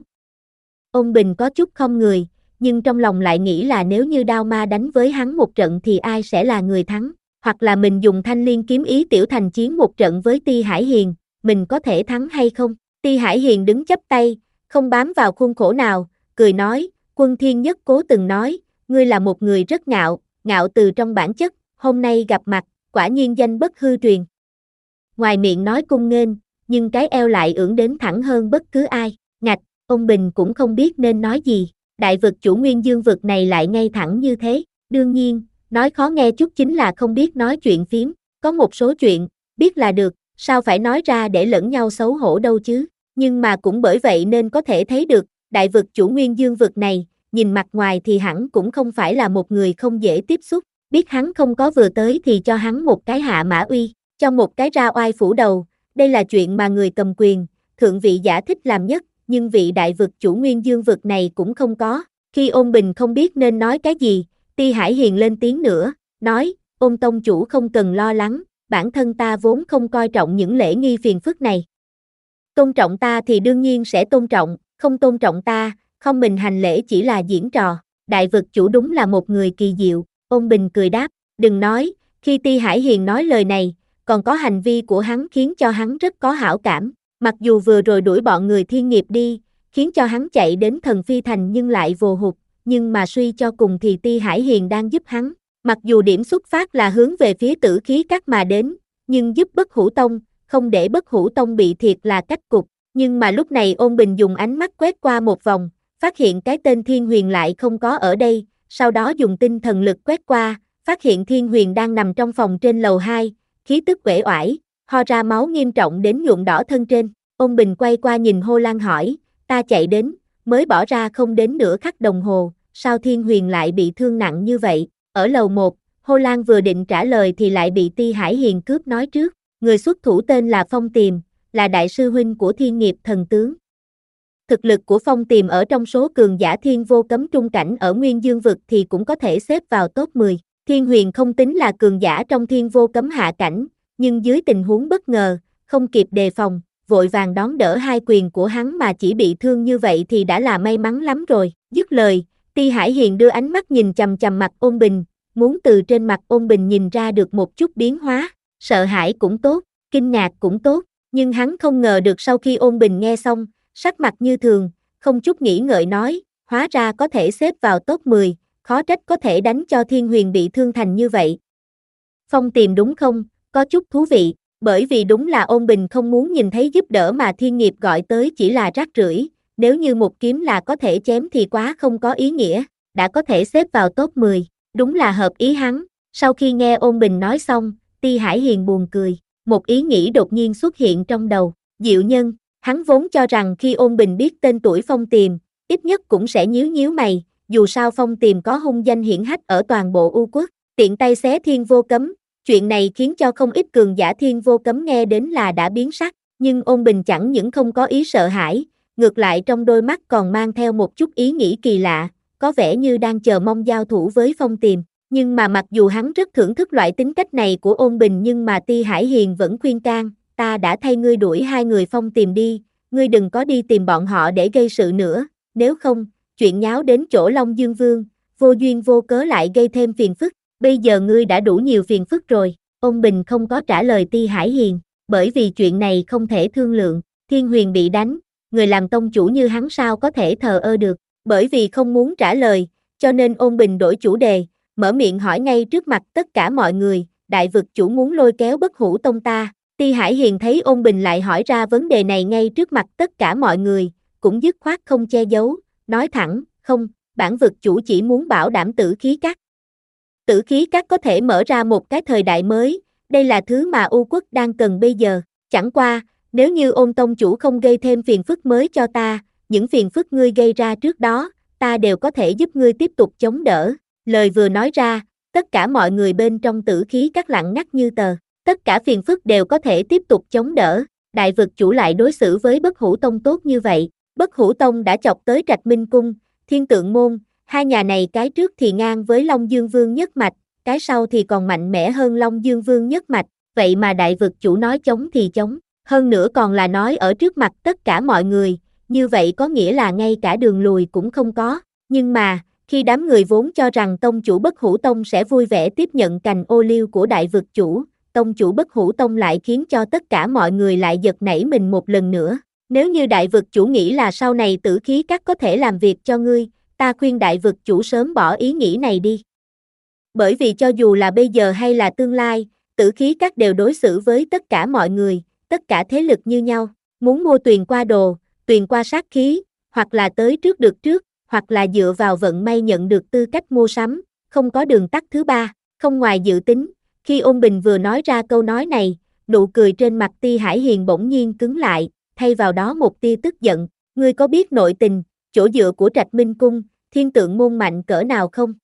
Ôn Bình có chút không người, nhưng trong lòng lại nghĩ là nếu như đao ma đánh với hắn một trận thì ai sẽ là người thắng. hoặc là mình dùng thanh liên kiếm ý tiểu thành chiến một trận với Ti Hải Hiền, mình có thể thắng hay không? Ti Hải Hiền đứng chắp tay, không bám vào khuôn khổ nào, cười nói, Quân Thiên Nhất Cố từng nói, ngươi là một người rất ngạo, ngạo từ trong bản chất, hôm nay gặp mặt, quả nhiên danh bất hư truyền. Ngoài miệng nói cung nghênh, nhưng cái eo lại ưỡn đến thẳng hơn bất cứ ai, ngạch, ông Bình cũng không biết nên nói gì, đại vực chủ Nguyên Dương vực này lại ngay thẳng như thế, đương nhiên, nói khó nghe chút chính là không biết nói chuyện phiếm, có một số chuyện, biết là được, sao phải nói ra để lẫn nhau xấu hổ đâu chứ, nhưng mà cũng bởi vậy nên có thể thấy được, đại vực chủ Nguyên Dương vực này, nhìn mặt ngoài thì hẳn cũng không phải là một người không dễ tiếp xúc, biết hắn không có vừa tới thì cho hắn một cái hạ mã uy, cho một cái ra oai phủ đầu, đây là chuyện mà người cầm quyền, thượng vị giả thích làm nhất, nhưng vị đại vực chủ Nguyên Dương vực này cũng không có, khi Ôn Bình không biết nên nói cái gì, Ti Hải Hiền lên tiếng nữa, nói, Ôn tông chủ không cần lo lắng, bản thân ta vốn không coi trọng những lễ nghi phiền phức này. Tôn trọng ta thì đương nhiên sẽ tôn trọng, không tôn trọng ta, không mình hành lễ chỉ là diễn trò, đại vực chủ đúng là một người kỳ diệu, Ôn Bình cười đáp, đừng nói, khi Ti Hải Hiền nói lời này, còn có hành vi của hắn khiến cho hắn rất có hảo cảm, mặc dù vừa rồi đuổi bọn người thiên nghiệp đi, khiến cho hắn chạy đến thần phi thành nhưng lại vồ hụt, nhưng mà suy cho cùng thì Ti Hải Hiền đang giúp hắn, mặc dù điểm xuất phát là hướng về phía Tử Khí Các mà đến, nhưng giúp Bất Hủ Tông, không để Bất Hủ Tông bị thiệt là cách cục, nhưng mà lúc này Ôn Bình dùng ánh mắt quét qua một vòng, phát hiện cái tên Thiên Huyền lại không có ở đây, sau đó dùng tinh thần lực quét qua, phát hiện Thiên Huyền đang nằm trong phòng trên lầu hai, khí tức uể oải, ho ra máu nghiêm trọng đến nhuộm đỏ thân trên. Ôn Bình quay qua nhìn Hồ Lan hỏi, ta chạy đến, mới bỏ ra không đến nửa khắc đồng hồ, sao Thiên Huyền lại bị thương nặng như vậy? Ở lầu một, Hồ Lan vừa định trả lời thì lại bị Ti Hải Hiền cướp nói trước, người xuất thủ tên là Phong Tiềm, là đại sư huynh của Thiên Nghiệp thần tướng. Thực lực của Phong Tiềm ở trong số cường giả thiên vô cấm trung cảnh ở Nguyên Dương vực thì cũng có thể xếp vào top mười. Thiên Huyền không tính là cường giả trong thiên vô cấm hạ cảnh, nhưng dưới tình huống bất ngờ, không kịp đề phòng, vội vàng đón đỡ hai quyền của hắn mà chỉ bị thương như vậy thì đã là may mắn lắm rồi. Dứt lời, Ti Hải Hiền đưa ánh mắt nhìn chằm chằm mặt Ôn Bình, muốn từ trên mặt Ôn Bình nhìn ra được một chút biến hóa, sợ hãi cũng tốt, kinh ngạc cũng tốt, nhưng hắn không ngờ được sau khi Ôn Bình nghe xong, sắc mặt như thường, không chút nghĩ ngợi nói, hóa ra có thể xếp vào top mười, khó trách có thể đánh cho Thiên Huyền bị thương thành như vậy. Phong Tiềm đúng không, có chút thú vị, bởi vì đúng là Ôn Bình không muốn nhìn thấy giúp đỡ mà Thiên Nghiệp gọi tới chỉ là rác rưởi, nếu như một kiếm là có thể chém thì quá không có ý nghĩa, đã có thể xếp vào top mười, đúng là hợp ý hắn. Sau khi nghe Ôn Bình nói xong, Ti Hải Hiền buồn cười, một ý nghĩ đột nhiên xuất hiện trong đầu, diệu nhân, hắn vốn cho rằng khi Ôn Bình biết tên tuổi Phong Tiềm, ít nhất cũng sẽ nhíu nhíu mày, dù sao Phong Tiềm có hung danh hiển hách ở toàn bộ U Quốc, tiện tay xé thiên vô cấm, chuyện này khiến cho không ít cường giả thiên vô cấm nghe đến là đã biến sắc, nhưng Ôn Bình chẳng những không có ý sợ hãi, ngược lại trong đôi mắt còn mang theo một chút ý nghĩ kỳ lạ, có vẻ như đang chờ mong giao thủ với Phong Tiềm, nhưng mà mặc dù hắn rất thưởng thức loại tính cách này của Ôn Bình nhưng mà Ti Hải Hiền vẫn khuyên can, ta đã thay ngươi đuổi hai người Phong Tiềm đi, ngươi đừng có đi tìm bọn họ để gây sự nữa, nếu không, chuyện nháo đến chỗ Long Dương Vương, vô duyên vô cớ lại gây thêm phiền phức, bây giờ ngươi đã đủ nhiều phiền phức rồi. Ôn Bình không có trả lời Ti Hải Hiền, bởi vì chuyện này không thể thương lượng, Thiên Huyền bị đánh, người làm tông chủ như hắn sao có thể thờ ơ được, bởi vì không muốn trả lời, cho nên Ôn Bình đổi chủ đề, mở miệng hỏi ngay trước mặt tất cả mọi người, đại vực chủ muốn lôi kéo Bất Hủ Tông ta. Ti Hải Hiền thấy Ôn Bình lại hỏi ra vấn đề này ngay trước mặt tất cả mọi người, cũng dứt khoát không che giấu, nói thẳng, không, bản vực chủ chỉ muốn bảo đảm Tử Khí Các. Tử Khí Các có thể mở ra một cái thời đại mới, đây là thứ mà U Quốc đang cần bây giờ, chẳng qua, nếu như Ôn tông chủ không gây thêm phiền phức mới cho ta, những phiền phức ngươi gây ra trước đó, ta đều có thể giúp ngươi tiếp tục chống đỡ. Lời vừa nói ra, tất cả mọi người bên trong Tử Khí Các lặng ngắt như tờ, tất cả phiền phức đều có thể tiếp tục chống đỡ, đại vực chủ lại đối xử với Bất Hủ Tông tốt như vậy. Bất Hủ Tông đã chọc tới Trạch Minh Cung, Thiên Tượng Môn, hai nhà này cái trước thì ngang với Long Dương Vương nhất mạch, cái sau thì còn mạnh mẽ hơn Long Dương Vương nhất mạch, vậy mà đại vực chủ nói chống thì chống, hơn nữa còn là nói ở trước mặt tất cả mọi người, như vậy có nghĩa là ngay cả đường lùi cũng không có, nhưng mà, Khi đám người vốn cho rằng tông chủ Bất Hủ Tông sẽ vui vẻ tiếp nhận cành ô liu của đại vực chủ, tông chủ Bất Hủ Tông lại khiến cho tất cả mọi người lại giật nảy mình một lần nữa. Nếu như đại vực chủ nghĩ là sau này Tử Khí Các có thể làm việc cho ngươi, ta khuyên đại vực chủ sớm bỏ ý nghĩ này đi. Bởi vì cho dù là bây giờ hay là tương lai, Tử Khí Các đều đối xử với tất cả mọi người, tất cả thế lực như nhau. Muốn mua tuyền qua đồ, tuyền qua sát khí, hoặc là tới trước được trước, hoặc là dựa vào vận may nhận được tư cách mua sắm, không có đường tắt thứ ba, không ngoài dự tính. Khi Ôn Bình vừa nói ra câu nói này, nụ cười trên mặt Ti Hải Hiền bỗng nhiên cứng lại, thay vào đó một tia tức giận. Ngươi có biết nội tình, chỗ dựa của Trạch Minh Cung, Thiên Tượng môn mạnh cỡ nào không?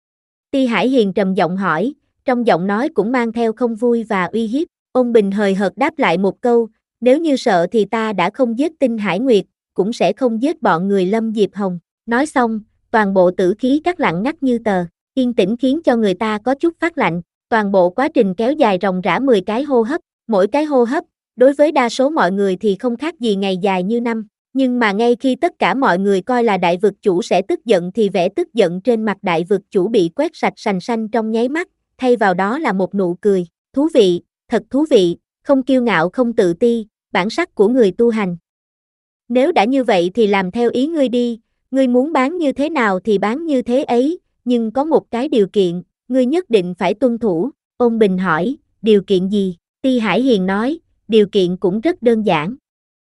Ti Hải Hiền trầm giọng hỏi, trong giọng nói cũng mang theo không vui và uy hiếp. Ôn Bình hời hợt đáp lại một câu, nếu như sợ thì ta đã không giết Tinh Hải Nguyệt, cũng sẽ không giết bọn người Lâm Diệp Hồng. Nói xong, toàn bộ Tử Khí Các lặng ngắt như tờ, yên tĩnh khiến cho người ta có chút phát lạnh. Toàn bộ quá trình kéo dài ròng rã mười cái hô hấp, mỗi cái hô hấp, đối với đa số mọi người thì không khác gì ngày dài như năm. Nhưng mà ngay khi tất cả mọi người coi là đại vực chủ sẽ tức giận thì vẻ tức giận trên mặt đại vực chủ bị quét sạch sành xanh trong nháy mắt, thay vào đó là một nụ cười. Thú vị, thật thú vị, không kiêu ngạo không tự ti, bản sắc của người tu hành. Nếu đã như vậy thì làm theo ý ngươi đi, ngươi muốn bán như thế nào thì bán như thế ấy, nhưng có một cái điều kiện, ngươi nhất định phải tuân thủ. Ôn Bình hỏi, điều kiện gì? Ti Hải Hiền nói, điều kiện cũng rất đơn giản.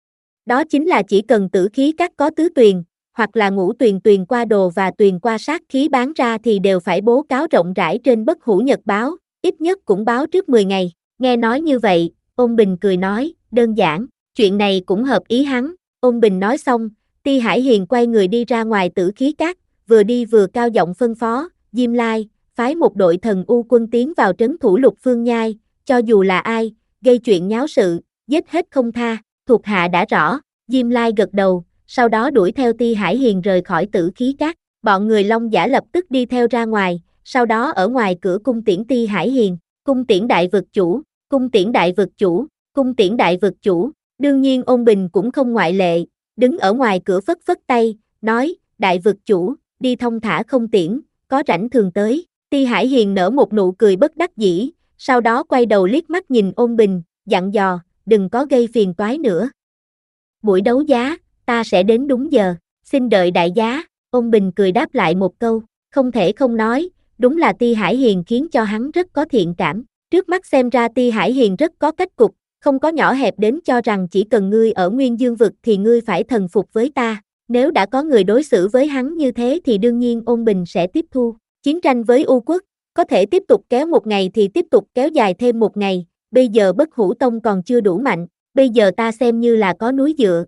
Đó chính là chỉ cần Tử Khí Các có tứ tuyền, hoặc là ngũ tuyền tuyền qua đồ và tuyền qua sát khí bán ra thì đều phải bố cáo rộng rãi trên Bất Hủ Nhật báo, ít nhất cũng báo trước mười ngày. Nghe nói như vậy, Ôn Bình cười nói, đơn giản, chuyện này cũng hợp ý hắn. Ôn Bình nói xong, Ti Hải Hiền quay người đi ra ngoài Tử Khí Các, vừa đi vừa cao giọng phân phó, Diêm Lai, phái một đội thần u quân tiến vào trấn thủ Lục Phương Nhai, cho dù là ai, gây chuyện nháo sự, giết hết không tha, thuộc hạ đã rõ. Diêm Lai gật đầu, sau đó đuổi theo Ti Hải Hiền rời khỏi Tử Khí Các. Bọn người Long Giả lập tức đi theo ra ngoài, sau đó ở ngoài cửa cung tiễn Ti Hải Hiền. Cung tiễn đại vực chủ, cung tiễn đại vực chủ, cung tiễn đại vực chủ. Đương nhiên Ôn Bình cũng không ngoại lệ, đứng ở ngoài cửa phất phất tay, nói, đại vực chủ, đi thông thả không tiễn, có rảnh thường tới. Ti Hải Hiền nở một nụ cười bất đắc dĩ, sau đó quay đầu liếc mắt nhìn Ôn Bình, dặn dò, đừng có gây phiền toái nữa. Buổi đấu giá, ta sẽ đến đúng giờ, xin đợi đại giá. Ôn Bình cười đáp lại một câu, không thể không nói, đúng là Ti Hải Hiền khiến cho hắn rất có thiện cảm. Trước mắt xem ra Ti Hải Hiền rất có cách cục, không có nhỏ hẹp đến cho rằng chỉ cần ngươi ở Nguyên Dương vực thì ngươi phải thần phục với ta. Nếu đã có người đối xử với hắn như thế thì đương nhiên Ôn Bình sẽ tiếp thu. Chiến tranh với U Quốc, có thể tiếp tục kéo một ngày thì tiếp tục kéo dài thêm một ngày, bây giờ Bất Hủ Tông còn chưa đủ mạnh, bây giờ ta xem như là có núi dựa.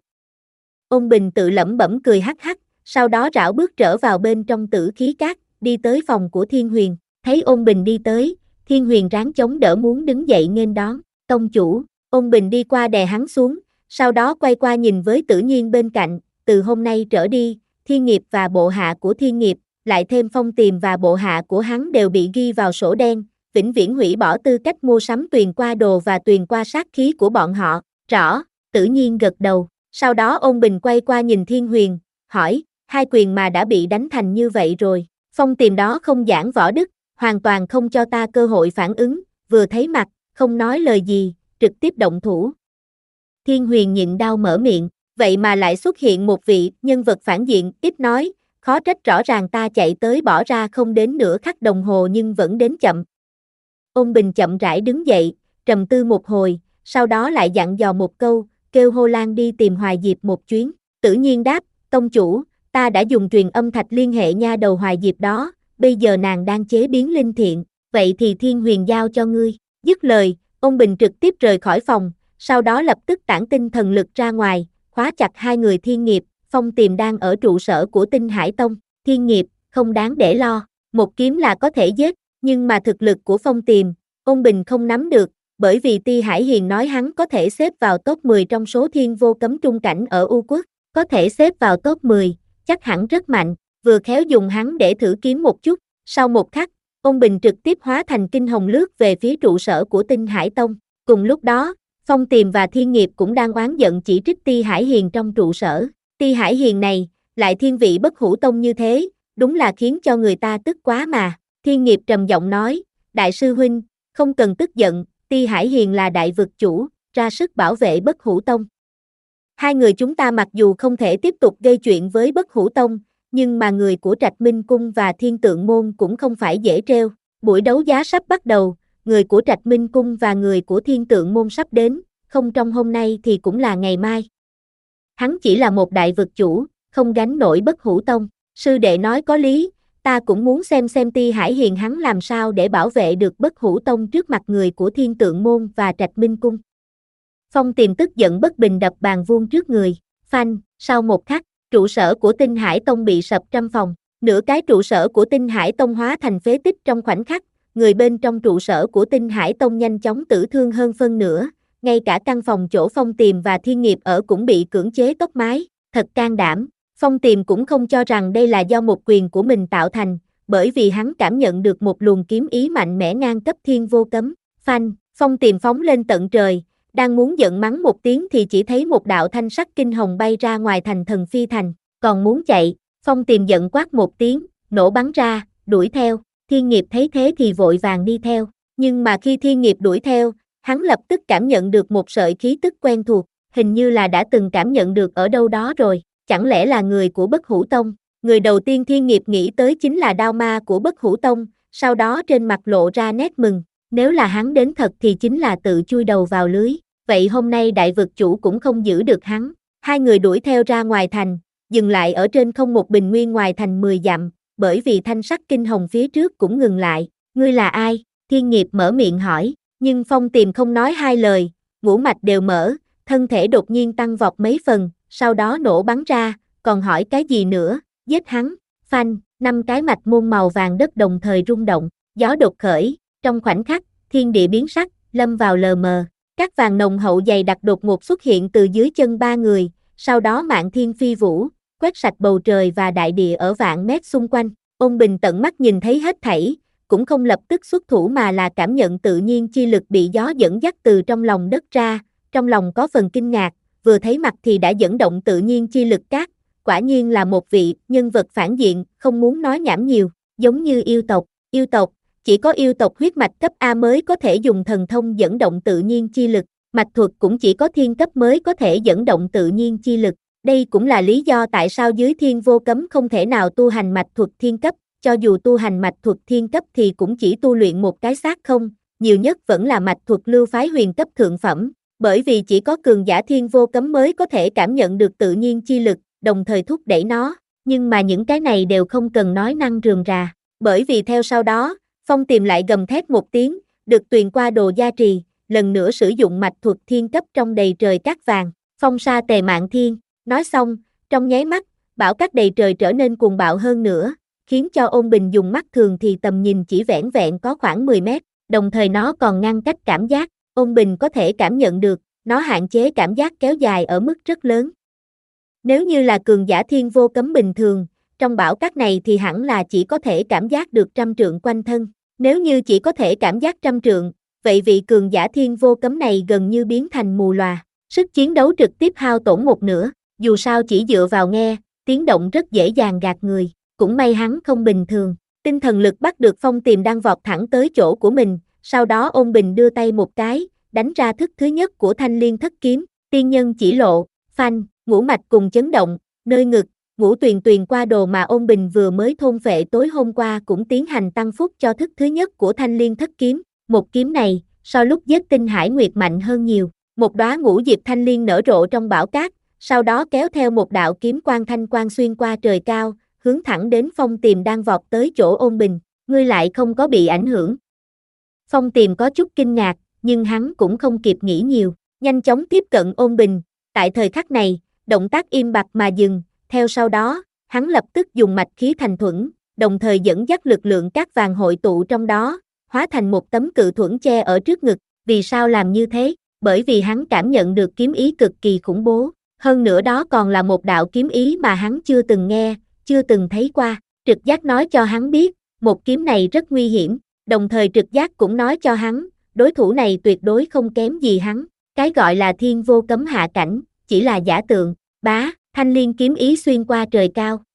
Ôn Bình tự lẩm bẩm cười hắc hắc, sau đó rảo bước trở vào bên trong Tử Khí Các, đi tới phòng của Thiên Huyền. Thấy Ôn Bình đi tới, Thiên Huyền ráng chống đỡ muốn đứng dậy nghênh đón. Tông chủ. Ôn Bình đi qua đè hắn xuống, sau đó quay qua nhìn với Tử Nhiên bên cạnh, từ hôm nay trở đi, Thiên Nghiệp và bộ hạ của Thiên Nghiệp, lại thêm Phong Tiềm và bộ hạ của hắn đều bị ghi vào sổ đen, vĩnh viễn hủy bỏ tư cách mua sắm tuyền qua đồ và tuyền qua sát khí của bọn họ. Rõ. Tử Nhiên gật đầu, sau đó Ôn Bình quay qua nhìn Thiên Huyền, hỏi, hai quyền mà đã bị đánh thành như vậy rồi. Phong Tiềm đó không giảng võ đức, hoàn toàn không cho ta cơ hội phản ứng, vừa thấy mặt, không nói lời gì, trực tiếp động thủ. Thiên Huyền nhịn đau mở miệng, vậy mà lại xuất hiện một vị nhân vật phản diện, ít nói, khó trách rõ ràng ta chạy tới bỏ ra không đến nửa khắc đồng hồ nhưng vẫn đến chậm. Ôn Bình chậm rãi đứng dậy, trầm tư một hồi, sau đó lại dặn dò một câu, kêu Hồ Lan đi tìm Hoài Diệp một chuyến. Tử Nhiên đáp, tông chủ, ta đã dùng truyền âm thạch liên hệ nha đầu Hoài Diệp đó, bây giờ nàng đang chế biến linh thiện, vậy thì Thiên Huyền giao cho ngươi. Dứt lời, Ôn Bình trực tiếp rời khỏi phòng, sau đó lập tức tản tinh thần lực ra ngoài, khóa chặt hai người Thiên Nghiệp. Phong Tiềm đang ở trụ sở của Tinh Hải Tông. Thiên Nghiệp, không đáng để lo, một kiếm là có thể giết, nhưng mà thực lực của Phong Tiềm, Ôn Bình không nắm được, bởi vì Ti Hải Hiền nói hắn có thể xếp vào top mười trong số thiên vô cấm trung cảnh ở U Quốc, có thể xếp vào top mười, chắc hẳn rất mạnh, vừa khéo dùng hắn để thử kiếm một chút. Sau một khắc, Ôn Bình trực tiếp hóa thành kinh hồng lướt về phía trụ sở của Tinh Hải Tông. Cùng lúc đó, Phong Tiềm và Thiên Nghiệp cũng đang oán giận chỉ trích Ti Hải Hiền trong trụ sở. Ti Hải Hiền này, lại thiên vị Bất Hủ Tông như thế, đúng là khiến cho người ta tức quá mà. Thiên Nghiệp trầm giọng nói, đại sư huynh, không cần tức giận, Ti Hải Hiền là đại vực chủ, ra sức bảo vệ Bất Hủ Tông. Hai người chúng ta mặc dù không thể tiếp tục gây chuyện với Bất Hủ Tông, nhưng mà người của Trạch Minh Cung và Thiên Tượng Môn cũng không phải dễ trêu. Buổi đấu giá sắp bắt đầu, người của Trạch Minh Cung và người của Thiên Tượng Môn sắp đến, không trong hôm nay thì cũng là ngày mai. Hắn chỉ là một đại vực chủ, không gánh nổi Bất Hủ Tông. Sư đệ nói có lý, ta cũng muốn xem xem Ti Hải Hiền hắn làm sao để bảo vệ được Bất Hủ Tông trước mặt người của Thiên Tượng Môn và Trạch Minh Cung. Phong Tiềm tức giận bất bình đập bàn vuông trước người, phanh, sau một khắc, trụ sở của Tinh Hải Tông bị sập trăm phòng, nửa cái trụ sở của Tinh Hải Tông hóa thành phế tích trong khoảnh khắc, người bên trong trụ sở của Tinh Hải Tông nhanh chóng tử thương hơn phân nửa, ngay cả căn phòng chỗ Phong Tiềm và Thiên Nghiệp ở cũng bị cưỡng chế tốc mái, thật can đảm. Phong Tiềm cũng không cho rằng đây là do một quyền của mình tạo thành, bởi vì hắn cảm nhận được một luồng kiếm ý mạnh mẽ ngang cấp thiên vô cấm, phanh, Phong Tiềm phóng lên tận trời, đang muốn giận mắng một tiếng thì chỉ thấy một đạo thanh sắc kinh hồng bay ra ngoài thành Thần Phi Thành, còn muốn chạy, Phong Tiềm giận quát một tiếng, nổ bắn ra, đuổi theo, Thiên Nghiệp thấy thế thì vội vàng đi theo, nhưng mà khi Thiên Nghiệp đuổi theo, hắn lập tức cảm nhận được một sợi khí tức quen thuộc, hình như là đã từng cảm nhận được ở đâu đó rồi, chẳng lẽ là người của Bất Hủ Tông. Người đầu tiên Thiên Nghiệp nghĩ tới chính là đao ma của Bất Hủ Tông, sau đó trên mặt lộ ra nét mừng, nếu là hắn đến thật thì chính là tự chui đầu vào lưới, vậy hôm nay đại vực chủ cũng không giữ được hắn. Hai người đuổi theo ra ngoài thành, dừng lại ở trên không một bình nguyên ngoài thành mười dặm, bởi vì thanh sắc kinh hồng phía trước cũng ngừng lại. Ngươi là ai? Thiên Nghiệp mở miệng hỏi, nhưng Phong Tiềm không nói hai lời, ngũ mạch đều mở, thân thể đột nhiên tăng vọt mấy phần, sau đó nổ bắn ra, còn hỏi cái gì nữa, giết hắn, phanh, năm cái mạch môn màu vàng đất đồng thời rung động, gió đột khởi, trong khoảnh khắc, thiên địa biến sắc, lâm vào lờ mờ, các vàng nồng hậu dày đặc đột ngột xuất hiện từ dưới chân ba người, sau đó mạn thiên phi vũ, quét sạch bầu trời và đại địa ở vạn mét xung quanh. Ôn Bình tận mắt nhìn thấy hết thảy, cũng không lập tức xuất thủ mà là cảm nhận tự nhiên chi lực bị gió dẫn dắt từ trong lòng đất ra, trong lòng có phần kinh ngạc, vừa thấy mặt thì đã dẫn động tự nhiên chi lực cát, quả nhiên là một vị nhân vật phản diện, không muốn nói nhảm nhiều, giống như yêu tộc, yêu tộc, chỉ có yêu tộc huyết mạch cấp A mới có thể dùng thần thông dẫn động tự nhiên chi lực, mạch thuật cũng chỉ có thiên cấp mới có thể dẫn động tự nhiên chi lực, đây cũng là lý do tại sao dưới thiên vô cấm không thể nào tu hành mạch thuật thiên cấp, cho dù tu hành mạch thuật thiên cấp thì cũng chỉ tu luyện một cái xác không, nhiều nhất vẫn là mạch thuật lưu phái huyền cấp thượng phẩm, bởi vì chỉ có cường giả thiên vô cấm mới có thể cảm nhận được tự nhiên chi lực, đồng thời thúc đẩy nó, nhưng mà những cái này đều không cần nói năng rườm rà, bởi vì theo sau đó, Phong Tiềm lại gầm thét một tiếng, được tuyền qua đồ gia trì, lần nữa sử dụng mạch thuật thiên cấp trong đầy trời cát vàng, phong sa tề mạn thiên, nói xong, trong nháy mắt, bão cát đầy trời trở nên cuồng bạo hơn nữa, khiến cho Ôn Bình dùng mắt thường thì tầm nhìn chỉ vẻn vẹn có khoảng mười mét, đồng thời nó còn ngăn cách cảm giác, Ôn Bình có thể cảm nhận được, nó hạn chế cảm giác kéo dài ở mức rất lớn. Nếu như là cường giả thiên vô cấm bình thường, trong bão cát này thì hẳn là chỉ có thể cảm giác được trăm trượng quanh thân, nếu như chỉ có thể cảm giác trăm trượng, vậy vị cường giả thiên vô cấm này gần như biến thành mù lòa, sức chiến đấu trực tiếp hao tổn một nửa, dù sao chỉ dựa vào nghe, tiếng động rất dễ dàng gạt người, cũng may hắn không bình thường, tinh thần lực bắt được Phong Tiềm đang vọt thẳng tới chỗ của mình, sau đó Ôn Bình đưa tay một cái, đánh ra thức thứ nhất của Thanh Liên Thất Kiếm, tiên nhân chỉ lộ, phanh, ngũ mạch cùng chấn động, nơi ngực, ngũ tuyền tuyền qua đồ mà Ôn Bình vừa mới thôn phệ tối hôm qua cũng tiến hành tăng phúc cho thức thứ nhất của Thanh Liên Thất Kiếm, một kiếm này, so lúc giết Tinh Hải Nguyệt mạnh hơn nhiều, một đóa ngũ diệp thanh liên nở rộ trong bão cát, sau đó kéo theo một đạo kiếm quang thanh quang xuyên qua trời cao, hướng thẳng đến Phong Tiềm đang vọt tới chỗ Ôn Bình, ngươi lại không có bị ảnh hưởng. Phong Tiềm có chút kinh ngạc, nhưng hắn cũng không kịp nghĩ nhiều, nhanh chóng tiếp cận Ôn Bình, tại thời khắc này, động tác im bặt mà dừng, theo sau đó, hắn lập tức dùng mạch khí thành thuẫn, đồng thời dẫn dắt lực lượng cát vàng hội tụ trong đó, hóa thành một tấm cự thuẫn che ở trước ngực, vì sao làm như thế? Bởi vì hắn cảm nhận được kiếm ý cực kỳ khủng bố, hơn nữa đó còn là một đạo kiếm ý mà hắn chưa từng nghe, chưa từng thấy qua, trực giác nói cho hắn biết, một kiếm này rất nguy hiểm, đồng thời trực giác cũng nói cho hắn, đối thủ này tuyệt đối không kém gì hắn, cái gọi là thiên vô cấm hạ cảnh, chỉ là giả tượng, bá, thanh liên kiếm ý xuyên qua trời cao, phốc,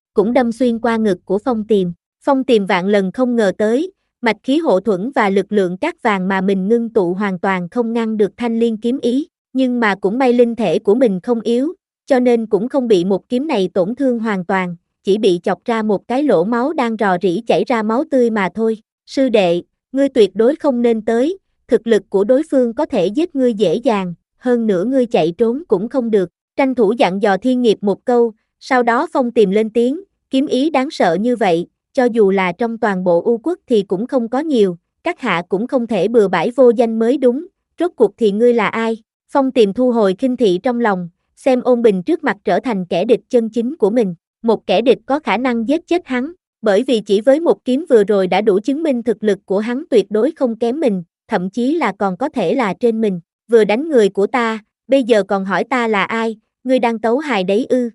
cũng đâm xuyên qua ngực của Phong Tiềm. Phong Tiềm vạn lần không ngờ tới, mạch khí hộ thuẫn và lực lượng cát vàng mà mình ngưng tụ hoàn toàn không ngăn được thanh liên kiếm ý, nhưng mà cũng may linh thể của mình không yếu, cho nên cũng không bị một kiếm này tổn thương hoàn toàn, chỉ bị chọc ra một cái lỗ máu đang rò rỉ chảy ra máu tươi mà thôi. Sư đệ, ngươi tuyệt đối không nên tới, thực lực của đối phương có thể giết ngươi dễ dàng, hơn nữa ngươi chạy trốn cũng không được. Tranh thủ dặn dò Thiên Nghiệp một câu, sau đó Phong Tiềm lên tiếng, kiếm ý đáng sợ như vậy, cho dù là trong toàn bộ U quốc thì cũng không có nhiều, các hạ cũng không thể bừa bãi vô danh mới đúng, rốt cuộc thì ngươi là ai? Phong Tiềm thu hồi khinh thị trong lòng, xem Ôn Bình trước mặt trở thành kẻ địch chân chính của mình, một kẻ địch có khả năng giết chết hắn, bởi vì chỉ với một kiếm vừa rồi đã đủ chứng minh thực lực của hắn tuyệt đối không kém mình, thậm chí là còn có thể là trên mình, vừa đánh người của ta, bây giờ còn hỏi ta là ai, ngươi đang tấu hài đấy ư?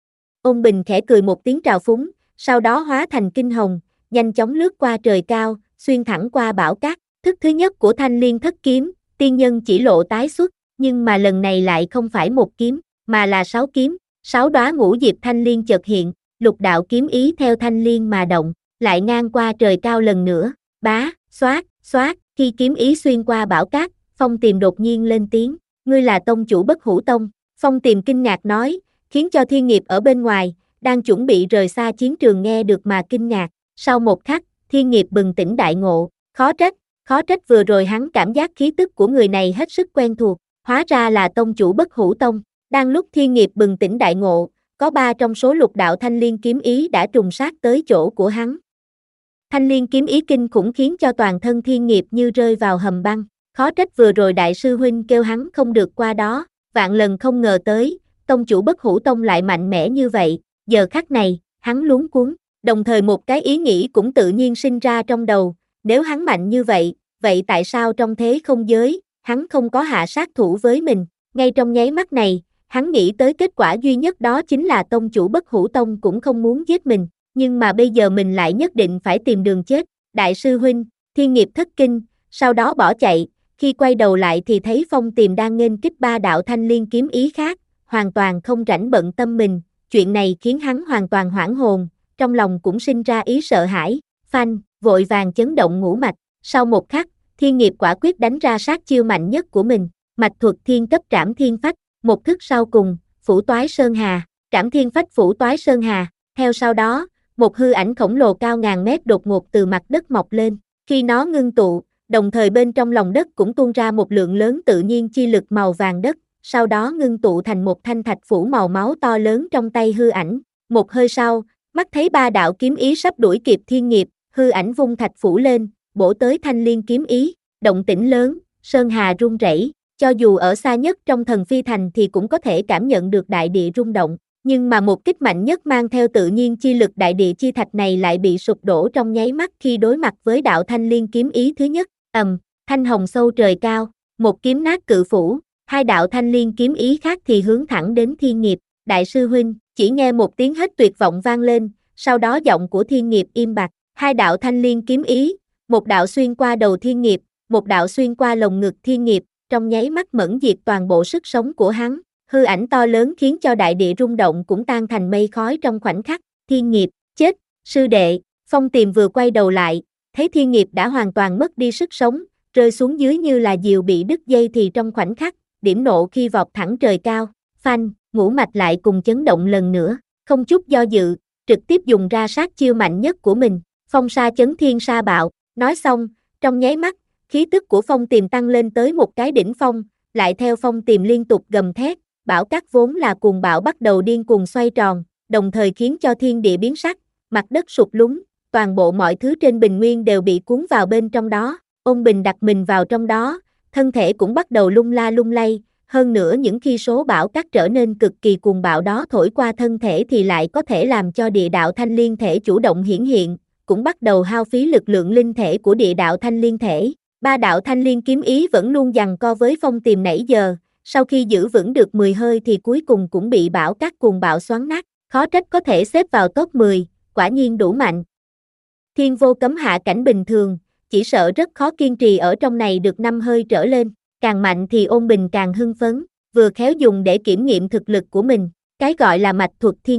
Ôn Bình khẽ cười một tiếng trào phúng, sau đó hóa thành kinh hồng, nhanh chóng lướt qua trời cao, xuyên thẳng qua bão cát. Thức thứ nhất của Thanh Liên Thất Kiếm, tiên nhân chỉ lộ tái xuất, nhưng mà lần này lại không phải một kiếm, mà là sáu kiếm, sáu đóa ngũ diệp thanh liên chợt hiện, lục đạo kiếm ý theo thanh liên mà động, lại ngang qua trời cao lần nữa, bá, xoát, xoát, khi kiếm ý xuyên qua bão cát, Phong Tiềm đột nhiên lên tiếng, ngươi là tông chủ Bất Hủ Tông. Phong Tiềm kinh ngạc nói, khiến cho Thiên Nghiệp ở bên ngoài, đang chuẩn bị rời xa chiến trường nghe được mà kinh ngạc. Sau một khắc, Thiên Nghiệp bừng tỉnh đại ngộ, khó trách, khó trách vừa rồi hắn cảm giác khí tức của người này hết sức quen thuộc, hóa ra là tông chủ Bất Hủ Tông. Đang lúc Thiên Nghiệp bừng tỉnh đại ngộ, có ba trong số lục đạo thanh liên kiếm ý đã trùng sát tới chỗ của hắn. Thanh liên kiếm ý kinh khủng khiến cho toàn thân Thiên Nghiệp như rơi vào hầm băng, khó trách vừa rồi đại sư huynh kêu hắn không được qua đó, vạn lần không ngờ tới, tông chủ Bất Hủ Tông lại mạnh mẽ như vậy. Giờ khắc này, hắn luống cuống, đồng thời một cái ý nghĩ cũng tự nhiên sinh ra trong đầu, nếu hắn mạnh như vậy, vậy tại sao trong thế không giới, hắn không có hạ sát thủ với mình? Ngay trong nháy mắt này, hắn nghĩ tới kết quả duy nhất đó chính là tông chủ Bất Hủ Tông cũng không muốn giết mình, nhưng mà bây giờ mình lại nhất định phải tìm đường chết. Đại sư huynh, Thiên Nghiệp thất kinh, sau đó bỏ chạy, khi quay đầu lại thì thấy Phong Tiềm đang nghênh kích ba đạo thanh liên kiếm ý khác, hoàn toàn không rảnh bận tâm mình. Chuyện này khiến hắn hoàn toàn hoảng hồn, trong lòng cũng sinh ra ý sợ hãi, phanh, vội vàng chấn động ngũ mạch. Sau một khắc, Thiên Nghiệp quả quyết đánh ra sát chiêu mạnh nhất của mình, mạch thuật thiên cấp trảm thiên phách, một thức sau cùng, phủ toái sơn hà, trảm thiên phách phủ toái sơn hà. Theo sau đó, một hư ảnh khổng lồ cao ngàn mét đột ngột từ mặt đất mọc lên, khi nó ngưng tụ, đồng thời bên trong lòng đất cũng tuôn ra một lượng lớn tự nhiên chi lực màu vàng đất. Sau đó ngưng tụ thành một thanh thạch phủ màu máu to lớn trong tay hư ảnh. Một hơi sau, mắt thấy ba đạo kiếm ý sắp đuổi kịp Thiên Nghiệp, hư ảnh vung thạch phủ lên, bổ tới thanh liên kiếm ý, động tĩnh lớn, sơn hà rung rẩy, cho dù ở xa nhất trong Thần Phi Thành thì cũng có thể cảm nhận được đại địa rung động, nhưng mà một kích mạnh nhất mang theo tự nhiên chi lực đại địa chi thạch này lại bị sụp đổ trong nháy mắt khi đối mặt với đạo thanh liên kiếm ý thứ nhất. Ầm, thanh hồng sâu trời cao, một kiếm nát cự phủ. Hai đạo thanh liên kiếm ý khác thì hướng thẳng đến Thiên Nghiệp. Đại sư huynh, chỉ nghe một tiếng hét tuyệt vọng vang lên, sau đó giọng của Thiên Nghiệp im bặt. Hai đạo thanh liên kiếm ý, một đạo xuyên qua đầu Thiên Nghiệp, một đạo xuyên qua lồng ngực Thiên Nghiệp, trong nháy mắt mẫn diệt toàn bộ sức sống của hắn. Hư ảnh to lớn khiến cho đại địa rung động cũng tan thành mây khói trong khoảnh khắc. Thiên Nghiệp, chết, sư đệ. Phong Tiềm vừa quay đầu lại, thấy Thiên Nghiệp đã hoàn toàn mất đi sức sống, rơi xuống dưới như là diều bị đứt dây thì trong khoảnh khắc, điểm nộ khi vọt thẳng trời cao, phanh, ngũ mạch lại cùng chấn động lần nữa, không chút do dự, trực tiếp dùng ra sát chiêu mạnh nhất của mình, phong sa chấn thiên sa bạo. Nói xong, trong nháy mắt, khí tức của Phong Tiềm tăng lên tới một cái đỉnh phong, lại theo Phong Tiềm liên tục gầm thét, bão cát vốn là cuồng bão bắt đầu điên cuồng xoay tròn, đồng thời khiến cho thiên địa biến sắc, mặt đất sụp lún, toàn bộ mọi thứ trên bình nguyên đều bị cuốn vào bên trong đó. Ôn Bình đặt mình vào trong đó, thân thể cũng bắt đầu lung la lung lay, hơn nữa những khi số bão cát trở nên cực kỳ cuồng bạo đó thổi qua thân thể thì lại có thể làm cho địa đạo thanh liên thể chủ động hiển hiện, cũng bắt đầu hao phí lực lượng linh thể của địa đạo thanh liên thể. Ba đạo thanh liên kiếm ý vẫn luôn giằng co với Phong Tiềm nãy giờ, sau khi giữ vững được mười hơi thì cuối cùng cũng bị bão cát cuồng bạo xoắn nát, khó trách có thể xếp vào top mười, quả nhiên đủ mạnh. Thiên vô cấm hạ cảnh bình thường, chỉ sợ rất khó kiên trì ở trong này được năm hơi trở lên, càng mạnh thì Ôn Bình càng hưng phấn, vừa khéo dùng để kiểm nghiệm thực lực của mình, cái gọi là mạch thuật thiên cấp,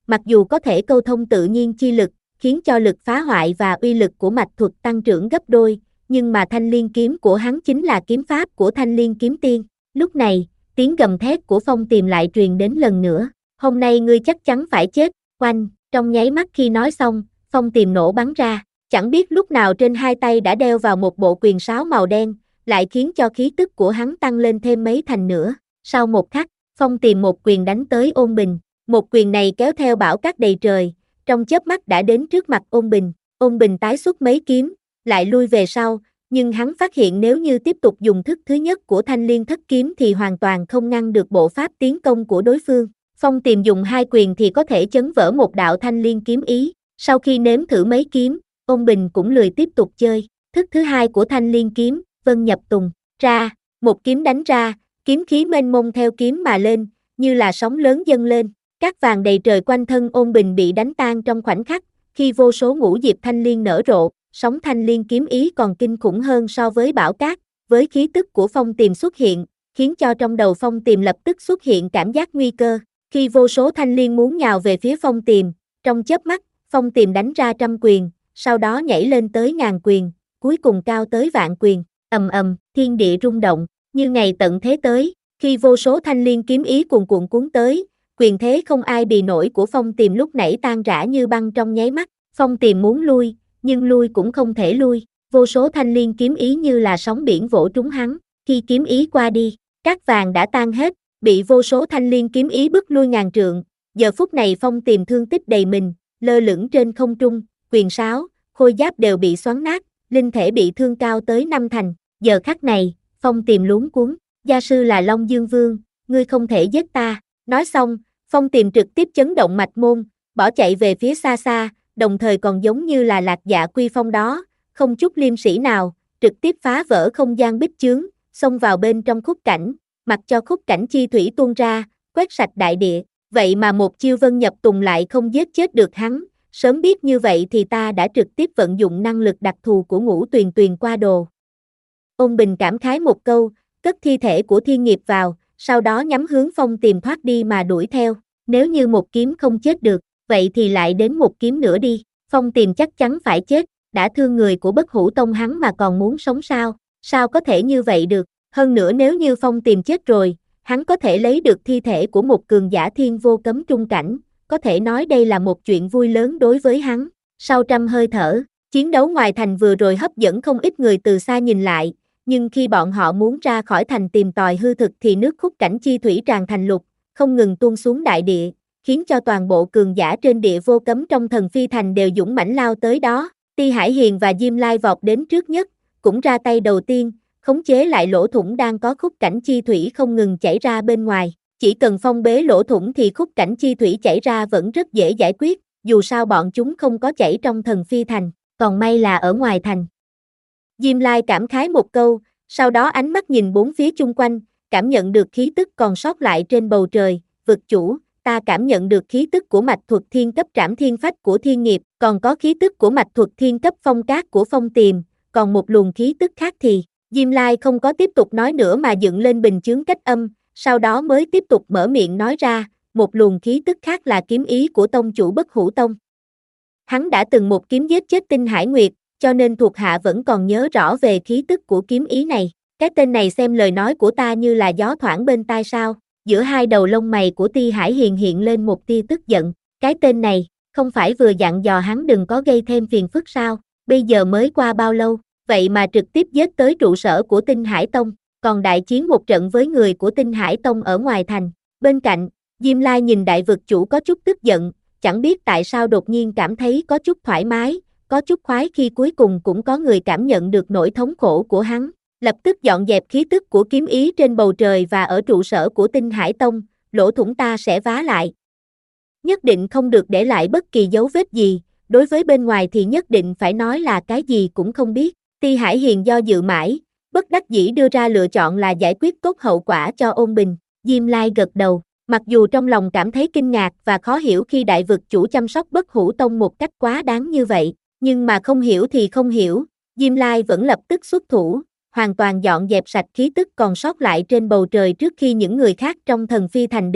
Mặc dù có thể câu thông tự nhiên chi lực, khiến cho lực phá hoại và uy lực của mạch thuật tăng trưởng gấp đôi, nhưng mà thanh liên kiếm của hắn chính là kiếm pháp của thanh liên kiếm tiên. Lúc này, tiếng gầm thét của Phong Tiềm lại truyền đến lần nữa. Hôm nay ngươi chắc chắn phải chết. Oanh, trong nháy mắt khi nói xong, Phong Tiềm nổ bắn ra. Chẳng biết lúc nào trên hai tay đã đeo vào một bộ quyền sáo màu đen, lại khiến cho khí tức của hắn tăng lên thêm mấy thành nữa. Sau một khắc, Phong Tiềm một quyền đánh tới Ôn Bình. Một quyền này kéo theo bão cát đầy trời, trong chớp mắt đã đến trước mặt Ôn Bình. Ôn Bình tái xuất mấy kiếm, lại lui về sau, nhưng hắn phát hiện nếu như tiếp tục dùng thức thứ nhất của thanh liên thất kiếm thì hoàn toàn không ngăn được bộ pháp tiến công của đối phương. Phong Tiềm dùng hai quyền thì có thể chấn vỡ một đạo thanh liên kiếm ý. Sau khi nếm thử mấy kiếm, Ôn Bình cũng lười tiếp tục chơi. Thức thứ hai của thanh liên kiếm, Vân Nhập Tùng, ra, một kiếm đánh ra, kiếm khí mênh mông theo kiếm mà lên, như là sóng lớn dâng lên. Cát vàng đầy trời quanh thân Ôn Bình bị đánh tan trong khoảnh khắc, khi vô số ngũ diệp thanh liên nở rộ, sóng thanh liên kiếm ý còn kinh khủng hơn so với bão cát. Với khí tức của Phong Tiềm xuất hiện, khiến cho trong đầu Phong Tiềm lập tức xuất hiện cảm giác nguy cơ. Khi vô số thanh liên muốn nhào về phía Phong Tiềm, trong chớp mắt, Phong Tiềm đánh ra trăm quyền, sau đó nhảy lên tới ngàn quyền, cuối cùng cao tới vạn quyền. Ầm ầm, thiên địa rung động, như ngày tận thế tới. Khi vô số thanh liên kiếm ý cuồn cuộn cuốn tới, quyền thế không ai bì nổi của Phong Tiềm lúc nãy tan rã như băng trong nháy mắt. Phong Tiềm muốn lui, nhưng lui cũng không thể lui. Vô số thanh liên kiếm ý như là sóng biển vỗ trúng hắn. Khi kiếm ý qua đi, cát vàng đã tan hết, bị vô số thanh liên kiếm ý bức lui ngàn trượng. Giờ phút này Phong Tiềm thương tích đầy mình, lơ lửng trên không trung, quyền sáo, khôi giáp đều bị xoắn nát, linh thể bị thương cao tới năm thành. Giờ khắc này, Phong Tiềm luống cuống, gia sư là Long Dương Vương, ngươi không thể giết ta. Nói xong, Phong Tiềm trực tiếp chấn động mạch môn, bỏ chạy về phía xa xa, đồng thời còn giống như là Lạc Dạ Quy Phong đó, không chút liêm sỉ nào, trực tiếp phá vỡ không gian bích chướng, xông vào bên trong khúc cảnh, mặc cho khúc cảnh chi thủy tuôn ra, quét sạch đại địa. Vậy mà một chiêu Vân Nhập Tùng lại không giết chết được hắn, sớm biết như vậy thì ta đã trực tiếp vận dụng năng lực đặc thù của Ngũ Tuyền Tuyền qua đồ. Ôn Bình cảm khái một câu, cất thi thể của Thiên Nghiệp vào, sau đó nhắm hướng Phong Tiềm thoát đi mà đuổi theo. Nếu như một kiếm không chết được, vậy thì lại đến một kiếm nữa đi. Phong Tiềm chắc chắn phải chết, đã thương người của Bất Hủ Tông hắn mà còn muốn sống sao? Sao có thể như vậy được? Hơn nữa nếu như Phong Tiềm chết rồi, hắn có thể lấy được thi thể của một cường giả thiên vô cấm trung cảnh, có thể nói đây là một chuyện vui lớn đối với hắn. Sau trăm hơi thở, chiến đấu ngoài thành vừa rồi hấp dẫn không ít người từ xa nhìn lại, nhưng khi bọn họ muốn ra khỏi thành tìm tòi hư thực thì nước khúc cảnh chi thủy tràn thành lục, không ngừng tuôn xuống đại địa, khiến cho toàn bộ cường giả trên địa vô cấm trong thần phi thành đều dũng mãnh lao tới đó. Ti Hải Hiền và Diêm Lai vọt đến trước nhất, cũng ra tay đầu tiên, khống chế lại lỗ thủng đang có khúc cảnh chi thủy không ngừng chảy ra bên ngoài. Chỉ cần phong bế lỗ thủng thì khúc cảnh chi thủy chảy ra vẫn rất dễ giải quyết, dù sao bọn chúng không có chảy trong thần phi thành, còn may là ở ngoài thành. Diêm Lai cảm khái một câu, sau đó ánh mắt nhìn bốn phía chung quanh, cảm nhận được khí tức còn sót lại trên bầu trời. Vực chủ, ta cảm nhận được khí tức của mạch thuật thiên cấp Trảm Thiên Phách của Thiên Nghiệp, còn có khí tức của mạch thuật thiên cấp Phong Cát của Phong Tiềm, còn một luồng khí tức khác thì... Diêm Lai không có tiếp tục nói nữa mà dựng lên bình chướng cách âm, sau đó mới tiếp tục mở miệng nói ra, một luồng khí tức khác là kiếm ý của tông chủ Bất Hủ Tông. Hắn đã từng một kiếm giết chết Tinh Hải Nguyệt, cho nên thuộc hạ vẫn còn nhớ rõ về khí tức của kiếm ý này. Cái tên này xem lời nói của ta như là gió thoảng bên tai sao? Giữa hai đầu lông mày của Ti Hải Hiền hiện lên một tia tức giận. Cái tên này, không phải vừa dặn dò hắn đừng có gây thêm phiền phức sao? Bây giờ mới qua bao lâu, vậy mà trực tiếp giết tới trụ sở của Tinh Hải Tông, còn đại chiến một trận với người của Tinh Hải Tông ở ngoài thành. Bên cạnh, Diêm Lai nhìn đại vực chủ có chút tức giận, chẳng biết tại sao đột nhiên cảm thấy có chút thoải mái, có chút khoái khi cuối cùng cũng có người cảm nhận được nỗi thống khổ của hắn. Lập tức dọn dẹp khí tức của kiếm ý trên bầu trời và ở trụ sở của Tinh Hải Tông, lỗ thủng ta sẽ vá lại. Nhất định không được để lại bất kỳ dấu vết gì, đối với bên ngoài thì nhất định phải nói là cái gì cũng không biết. Ti Hải Hiền do dự mãi, bất đắc dĩ đưa ra lựa chọn là giải quyết tốt hậu quả cho Ôn Bình. Diêm Lai gật đầu, mặc dù trong lòng cảm thấy kinh ngạc và khó hiểu khi đại vực chủ chăm sóc Bất Hủ Tông một cách quá đáng như vậy, nhưng mà không hiểu thì không hiểu, Diêm Lai vẫn lập tức xuất thủ, hoàn toàn dọn dẹp sạch khí tức còn sót lại trên bầu trời trước khi những người khác trong thần phi thành đến.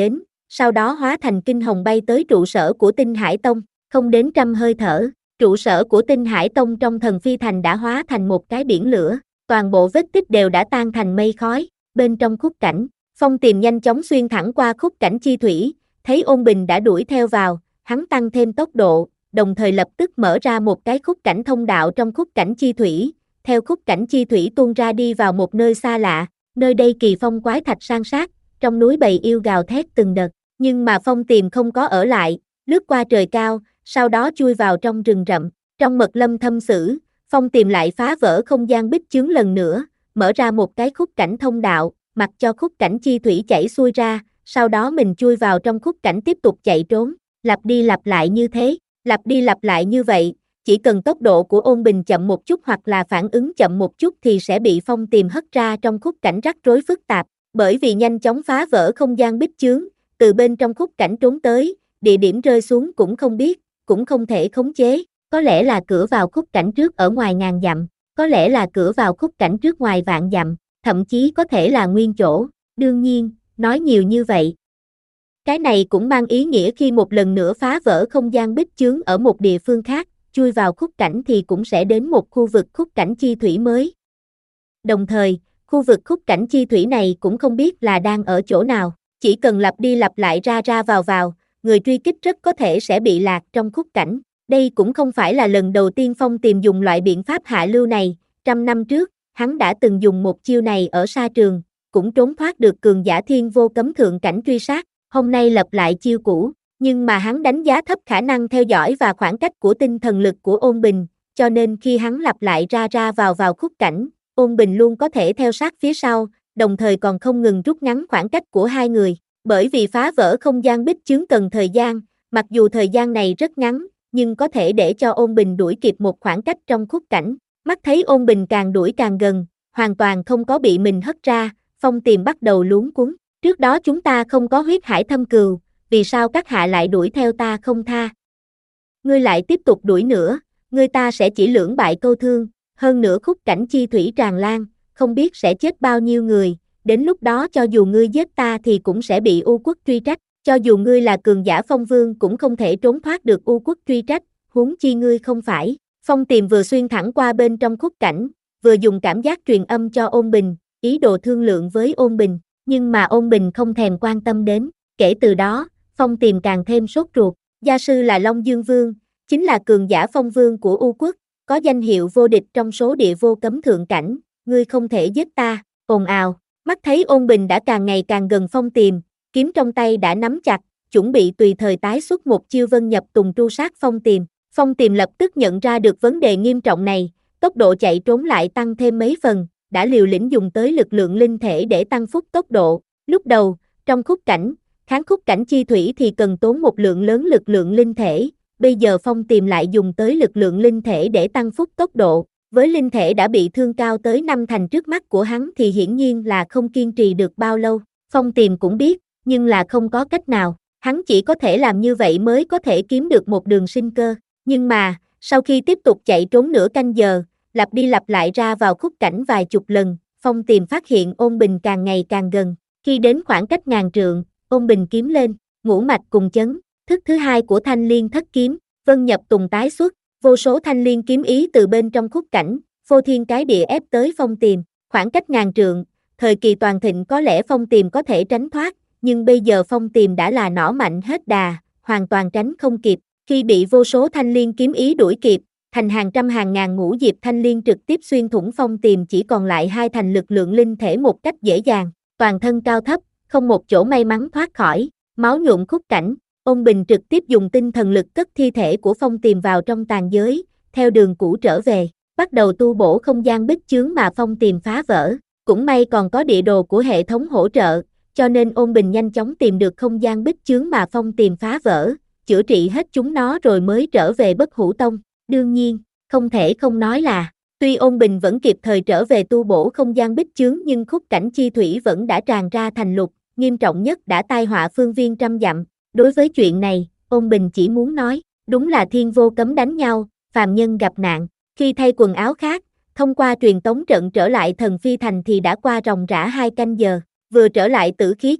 sau đó hóa thành kinh hồng bay tới trụ sở của Tinh Hải Tông, không đến trăm hơi thở, trụ sở của Tinh Hải Tông trong Thần Phi Thành đã hóa thành một cái biển lửa, toàn bộ vết tích đều đã tan thành mây khói, bên trong khúc cảnh, Phong Tiềm nhanh chóng xuyên thẳng qua khúc cảnh chi thủy, thấy Ôn Bình đã đuổi theo vào, hắn tăng thêm tốc độ, đồng thời lập tức mở ra một cái khúc cảnh thông đạo trong khúc cảnh chi thủy, theo khúc cảnh chi thủy tuôn ra đi vào một nơi xa lạ, nơi đây kỳ phong quái thạch san sát, trong núi bầy yêu gào thét từng đợt, nhưng mà Phong Tiềm không có ở lại, lướt qua trời cao, sau đó chui vào trong rừng rậm, trong mật lâm thâm sử, Phong Tiềm lại phá vỡ không gian bích chướng lần nữa, mở ra một cái khúc cảnh thông đạo, mặc cho khúc cảnh chi thủy chảy xuôi ra, sau đó mình chui vào trong khúc cảnh tiếp tục chạy trốn, lặp đi lặp lại như thế, lặp đi lặp lại như vậy, chỉ cần tốc độ của Ôn Bình chậm một chút hoặc là phản ứng chậm một chút thì sẽ bị Phong Tiềm hất ra trong khúc cảnh rắc rối phức tạp, bởi vì nhanh chóng phá vỡ không gian bích chướng, từ bên trong khúc cảnh trốn tới, địa điểm rơi xuống cũng không biết, cũng không thể khống chế, có lẽ là cửa vào khúc cảnh trước ở ngoài ngàn dặm, có lẽ là cửa vào khúc cảnh trước ngoài vạn dặm, thậm chí có thể là nguyên chỗ, đương nhiên, nói nhiều như vậy. Cái này cũng mang ý nghĩa khi một lần nữa phá vỡ không gian bích chướng ở một địa phương khác, chui vào khúc cảnh thì cũng sẽ đến một khu vực khúc cảnh chi thủy mới. Đồng thời, khu vực khúc cảnh chi thủy này cũng không biết là đang ở chỗ nào, chỉ cần lặp đi lặp lại ra ra vào vào, người truy kích rất có thể sẽ bị lạc trong khúc cảnh. Đây cũng không phải là lần đầu tiên Phong Tiềm dùng loại biện pháp hạ lưu này, trăm năm trước, hắn đã từng dùng một chiêu này ở sa trường, cũng trốn thoát được cường giả thiên vô cấm thượng cảnh truy sát, hôm nay lập lại chiêu cũ, nhưng mà hắn đánh giá thấp khả năng theo dõi và khoảng cách của tinh thần lực của Ôn Bình, cho nên khi hắn lặp lại ra ra vào vào khúc cảnh, Ôn Bình luôn có thể theo sát phía sau, đồng thời còn không ngừng rút ngắn khoảng cách của hai người, bởi vì phá vỡ không gian bích chướng cần thời gian, mặc dù thời gian này rất ngắn, nhưng có thể để cho Ôn Bình đuổi kịp một khoảng cách trong khúc cảnh, mắt thấy Ôn Bình càng đuổi càng gần, hoàn toàn không có bị mình hất ra, Phong Tiềm bắt đầu luống cuống, trước đó chúng ta không có huyết hải thâm cừu, vì sao các hạ lại đuổi theo ta không tha? Ngươi lại tiếp tục đuổi nữa, ngươi ta sẽ chỉ lưỡng bại câu thương, hơn nữa khúc cảnh chi thủy tràn lan, không biết sẽ chết bao nhiêu người, đến lúc đó cho dù ngươi giết ta thì cũng sẽ bị U Quốc truy trách, cho dù ngươi là cường giả phong vương cũng không thể trốn thoát được U Quốc truy trách, huống chi ngươi không phải. Phong Tiềm vừa xuyên thẳng qua bên trong khúc cảnh, vừa dùng cảm giác truyền âm cho Ôn Bình, ý đồ thương lượng với Ôn Bình, nhưng mà Ôn Bình không thèm quan tâm đến, kể từ đó, Phong Tiềm càng thêm sốt ruột, gia sư là Long Dương Vương, chính là cường giả phong vương của U Quốc, có danh hiệu vô địch trong số địa vô cấm thượng cảnh, ngươi không thể giết ta, ồn ào, mắt thấy Ôn Bình đã càng ngày càng gần Phong Tiềm, kiếm trong tay đã nắm chặt, chuẩn bị tùy thời tái xuất một chiêu vân nhập tùng tru sát Phong Tiềm. Phong Tiềm lập tức nhận ra được vấn đề nghiêm trọng này, tốc độ chạy trốn lại tăng thêm mấy phần, đã liều lĩnh dùng tới lực lượng linh thể để tăng phúc tốc độ. Lúc đầu, trong khúc cảnh, kháng khúc cảnh chi thủy thì cần tốn một lượng lớn lực lượng linh thể, bây giờ Phong Tiềm lại dùng tới lực lượng linh thể để tăng phúc tốc độ. Với linh thể đã bị thương cao tới năm thành trước mắt của hắn thì hiển nhiên là không kiên trì được bao lâu. Phong Tiềm cũng biết, nhưng là không có cách nào, hắn chỉ có thể làm như vậy mới có thể kiếm được một đường sinh cơ. Nhưng mà, sau khi tiếp tục chạy trốn nửa canh giờ, lặp đi lặp lại ra vào khúc cảnh vài chục lần, Phong Tiềm phát hiện Ôn Bình càng ngày càng gần. Khi đến khoảng cách ngàn trượng, Ôn Bình kiếm lên, ngũ mạch cùng chấn, thức thứ hai của thanh liên thất kiếm, vân nhập tùng tái xuất, vô số thanh liên kiếm ý từ bên trong khúc cảnh, phô thiên cái địa ép tới Phong Tiềm, khoảng cách ngàn trượng, thời kỳ toàn thịnh có lẽ Phong Tiềm có thể tránh thoát, nhưng bây giờ Phong Tiềm đã là nỏ mạnh hết đà, hoàn toàn tránh không kịp. Khi bị vô số thanh liên kiếm ý đuổi kịp, thành hàng trăm hàng ngàn ngũ diệp thanh liên trực tiếp xuyên thủng Phong Tiềm chỉ còn lại hai thành lực lượng linh thể một cách dễ dàng, toàn thân cao thấp, không một chỗ may mắn thoát khỏi, máu nhuộm khúc cảnh, Ôn Bình trực tiếp dùng tinh thần lực cất thi thể của Phong Tiềm vào trong tàn giới, theo đường cũ trở về, bắt đầu tu bổ không gian bích chướng mà Phong Tiềm phá vỡ, cũng may còn có địa đồ của hệ thống hỗ trợ, cho nên Ôn Bình nhanh chóng tìm được không gian bích chướng mà Phong Tiềm phá vỡ, chữa trị hết chúng nó rồi mới trở về Bất Hủ Tông. Đương nhiên, không thể không nói là, tuy Ôn Bình vẫn kịp thời trở về tu bổ không gian bích chướng nhưng khúc cảnh chi thủy vẫn đã tràn ra thành lục, nghiêm trọng nhất đã tai họa phương viên trăm dặm. Đối với chuyện này, Ôn Bình chỉ muốn nói, đúng là thiên vô cấm đánh nhau, phàm nhân gặp nạn. Khi thay quần áo khác, thông qua truyền tống trận trở lại Thần Phi Thành thì đã qua ròng rã hai canh giờ, vừa trở lại Tử Khí Các,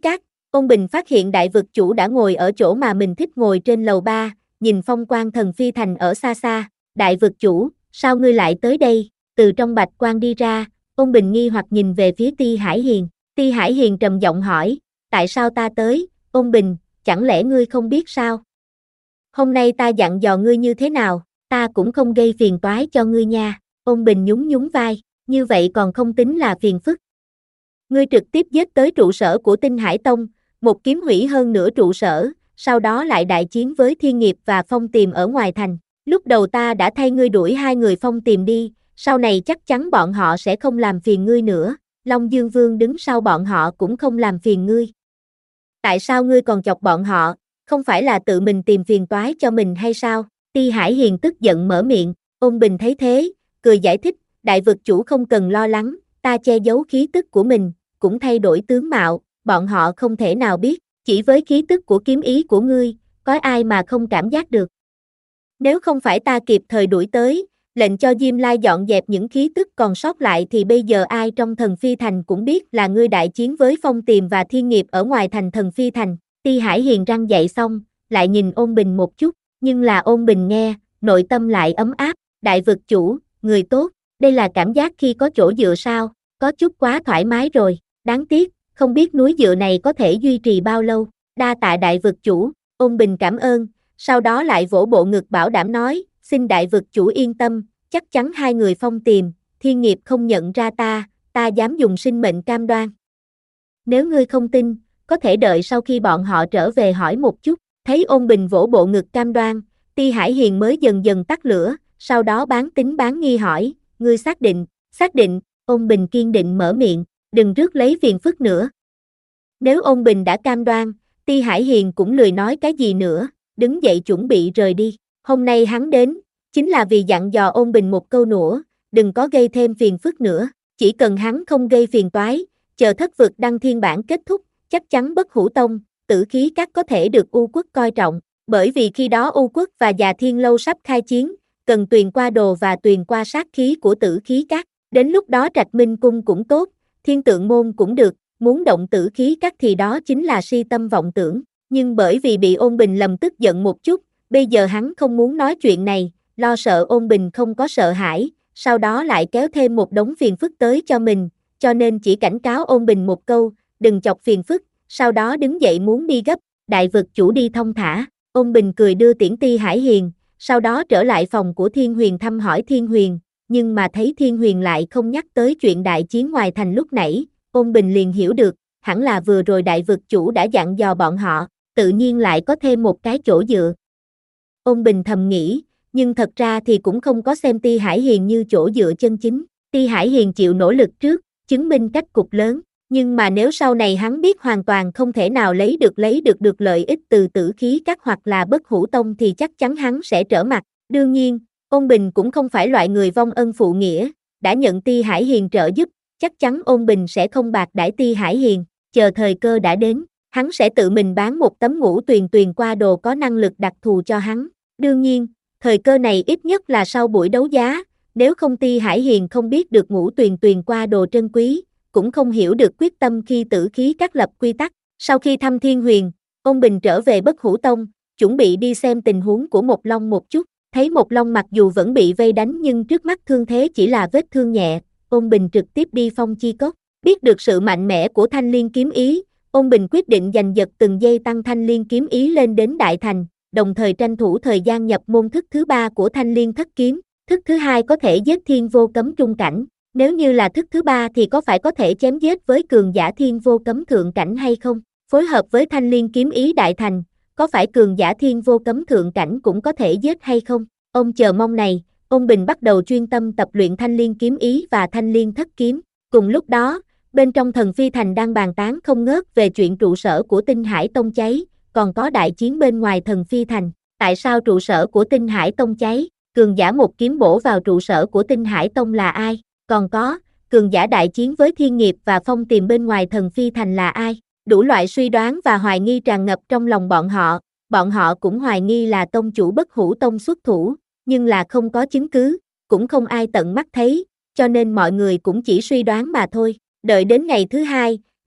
Ôn Bình phát hiện đại vực chủ đã ngồi ở chỗ mà mình thích ngồi trên lầu ba, nhìn phong quang thần phi thành ở xa xa. Đại vực chủ, sao ngươi lại tới đây? Từ trong bạch quang đi ra, Ôn Bình nghi hoặc nhìn về phía Ti Hải Hiền. Ti Hải Hiền trầm giọng hỏi, tại sao ta tới? Ôn Bình, chẳng lẽ ngươi không biết sao? Hôm nay ta dặn dò ngươi như thế nào, ta cũng không gây phiền toái cho ngươi nha. Ôn Bình nhún nhún vai, như vậy còn không tính là phiền phức. Ngươi trực tiếp giết tới trụ sở của Tinh Hải Tông, một kiếm hủy hơn nửa trụ sở, sau đó lại đại chiến với Thiên Nghiệp và Phong Tiềm ở ngoài thành. Lúc đầu ta đã thay ngươi đuổi hai người Phong Tiềm đi, sau này chắc chắn bọn họ sẽ không làm phiền ngươi nữa. Long Dương Vương đứng sau bọn họ cũng không làm phiền ngươi. Tại sao ngươi còn chọc bọn họ, không phải là tự mình tìm phiền toái cho mình hay sao? Ti Hải Hiền tức giận mở miệng. Ôn Bình thấy thế, cười giải thích, đại vực chủ không cần lo lắng, ta che giấu khí tức của mình, cũng thay đổi tướng mạo, bọn họ không thể nào biết, chỉ với khí tức của kiếm ý của ngươi, có ai mà không cảm giác được. Nếu không phải ta kịp thời đuổi tới, lệnh cho Diêm Lai dọn dẹp những khí tức còn sót lại thì bây giờ ai trong Thần Phi Thành cũng biết là ngươi đại chiến với Phong Tiềm và Thiên Nghiệp ở ngoài thành Thần Phi Thành. Ti Hải Hiền răng dậy xong, lại nhìn Ôn Bình một chút, nhưng là Ôn Bình nghe, nội tâm lại ấm áp. Đại vực chủ, người tốt, đây là cảm giác khi có chỗ dựa sao, có chút quá thoải mái rồi, đáng tiếc, không biết núi dựa này có thể duy trì bao lâu. Đa tạ đại vực chủ. Ôn Bình cảm ơn, sau đó lại vỗ bộ ngực bảo đảm nói, xin đại vực chủ yên tâm, chắc chắn hai người Phong Tiềm, Thiên Nghiệp không nhận ra ta, ta dám dùng sinh mệnh cam đoan. Nếu ngươi không tin, có thể đợi sau khi bọn họ trở về hỏi một chút. Thấy Ôn Bình vỗ bộ ngực cam đoan, Ti Hải Hiền mới dần dần tắt lửa, sau đó bán tính bán nghi hỏi, ngươi xác định, xác định. Ôn Bình kiên định mở miệng, đừng rước lấy phiền phức nữa. Nếu Ôn Bình đã cam đoan, Ti Hải Hiền cũng lười nói cái gì nữa, đứng dậy chuẩn bị rời đi. Hôm nay hắn đến, chính là vì dặn dò Ôn Bình một câu nữa, đừng có gây thêm phiền phức nữa, chỉ cần hắn không gây phiền toái, chờ thất vực đăng thiên bản kết thúc, chắc chắn Bất Hủ Tông, Tử Khí Các có thể được U Quốc coi trọng, bởi vì khi đó U Quốc và Già Thiên Lâu sắp khai chiến, cần tuyền qua đồ và tuyền qua sát khí của Tử Khí Các, đến lúc đó Trạch Minh Cung cũng tốt, Thiên Tượng Môn cũng được, muốn động Tử Khí Các thì đó chính là si tâm vọng tưởng, nhưng bởi vì bị Ôn Bình lầm tức giận một chút, bây giờ hắn không muốn nói chuyện này, lo sợ Ôn Bình không có sợ hãi, sau đó lại kéo thêm một đống phiền phức tới cho mình, cho nên chỉ cảnh cáo Ôn Bình một câu, đừng chọc phiền phức, sau đó đứng dậy muốn đi gấp. Đại vực chủ đi thông thả. Ôn Bình cười đưa tiễn Ti Hải Hiền, sau đó trở lại phòng của Thiên Huyền thăm hỏi Thiên Huyền, nhưng mà thấy Thiên Huyền lại không nhắc tới chuyện đại chiến ngoài thành lúc nãy, Ôn Bình liền hiểu được, hẳn là vừa rồi đại vực chủ đã dặn dò bọn họ, tự nhiên lại có thêm một cái chỗ dựa. Ôn Bình thầm nghĩ, nhưng thật ra thì cũng không có xem Ti Hải Hiền như chỗ dựa chân chính. Ti Hải Hiền chịu nỗ lực trước, chứng minh cách cục lớn, nhưng mà nếu sau này hắn biết hoàn toàn không thể nào lấy được lấy được được lợi ích từ Tử Khí Các hoặc là Bất Hủ Tông thì chắc chắn hắn sẽ trở mặt. Đương nhiên, Ôn Bình cũng không phải loại người vong ân phụ nghĩa, đã nhận Ti Hải Hiền trợ giúp, chắc chắn Ôn Bình sẽ không bạc đãi Ti Hải Hiền, chờ thời cơ đã đến, hắn sẽ tự mình bán một tấm ngũ tuyền tuyền qua đồ có năng lực đặc thù cho hắn. Đương nhiên, thời cơ này ít nhất là sau buổi đấu giá, nếu không Ti Hải Hiền không biết được ngũ tuyền tuyền qua đồ trân quý, cũng không hiểu được quyết tâm khi Tử Khí Các lập quy tắc. Sau khi thăm Thiên Huyền, Ôn Bình trở về Bất Hủ Tông, chuẩn bị đi xem tình huống của Một Long một chút, thấy Một Long mặc dù vẫn bị vây đánh nhưng trước mắt thương thế chỉ là vết thương nhẹ, Ôn Bình trực tiếp đi Phong Chi Cốc, biết được sự mạnh mẽ của Thanh Liên kiếm ý, Ôn Bình quyết định giành giật từng giây tăng Thanh Liên kiếm ý lên đến đại thành, đồng thời tranh thủ thời gian nhập môn thức thứ ba của Thanh Liên thất kiếm, thức thứ hai có thể giết thiên vô cấm trung cảnh. Nếu như là thức thứ ba thì có phải có thể chém giết với cường giả thiên vô cấm thượng cảnh hay không? Phối hợp với Thanh Liên kiếm ý đại thành, có phải cường giả thiên vô cấm thượng cảnh cũng có thể giết hay không? Ông chờ mong này, Ôn Bình bắt đầu chuyên tâm tập luyện Thanh Liên kiếm ý và Thanh Liên thất kiếm. Cùng lúc đó, bên trong Thần Phi Thành đang bàn tán không ngớt về chuyện trụ sở của Tinh Hải Tông cháy, còn có đại chiến bên ngoài Thần Phi Thành. Tại sao trụ sở của Tinh Hải Tông cháy? Cường giả một kiếm bổ vào trụ sở của Tinh Hải Tông là ai? Còn có, cường giả đại chiến với Thiên Nghiệp và Phong Tiềm bên ngoài Thần Phi Thành là ai? Đủ loại suy đoán và hoài nghi tràn ngập trong lòng bọn họ, bọn họ cũng hoài nghi là tông chủ Bất Hủ Tông xuất thủ, nhưng là không có chứng cứ, cũng không ai tận mắt thấy, cho nên mọi người cũng chỉ suy đoán mà thôi. Đợi đến ngày thứ hai,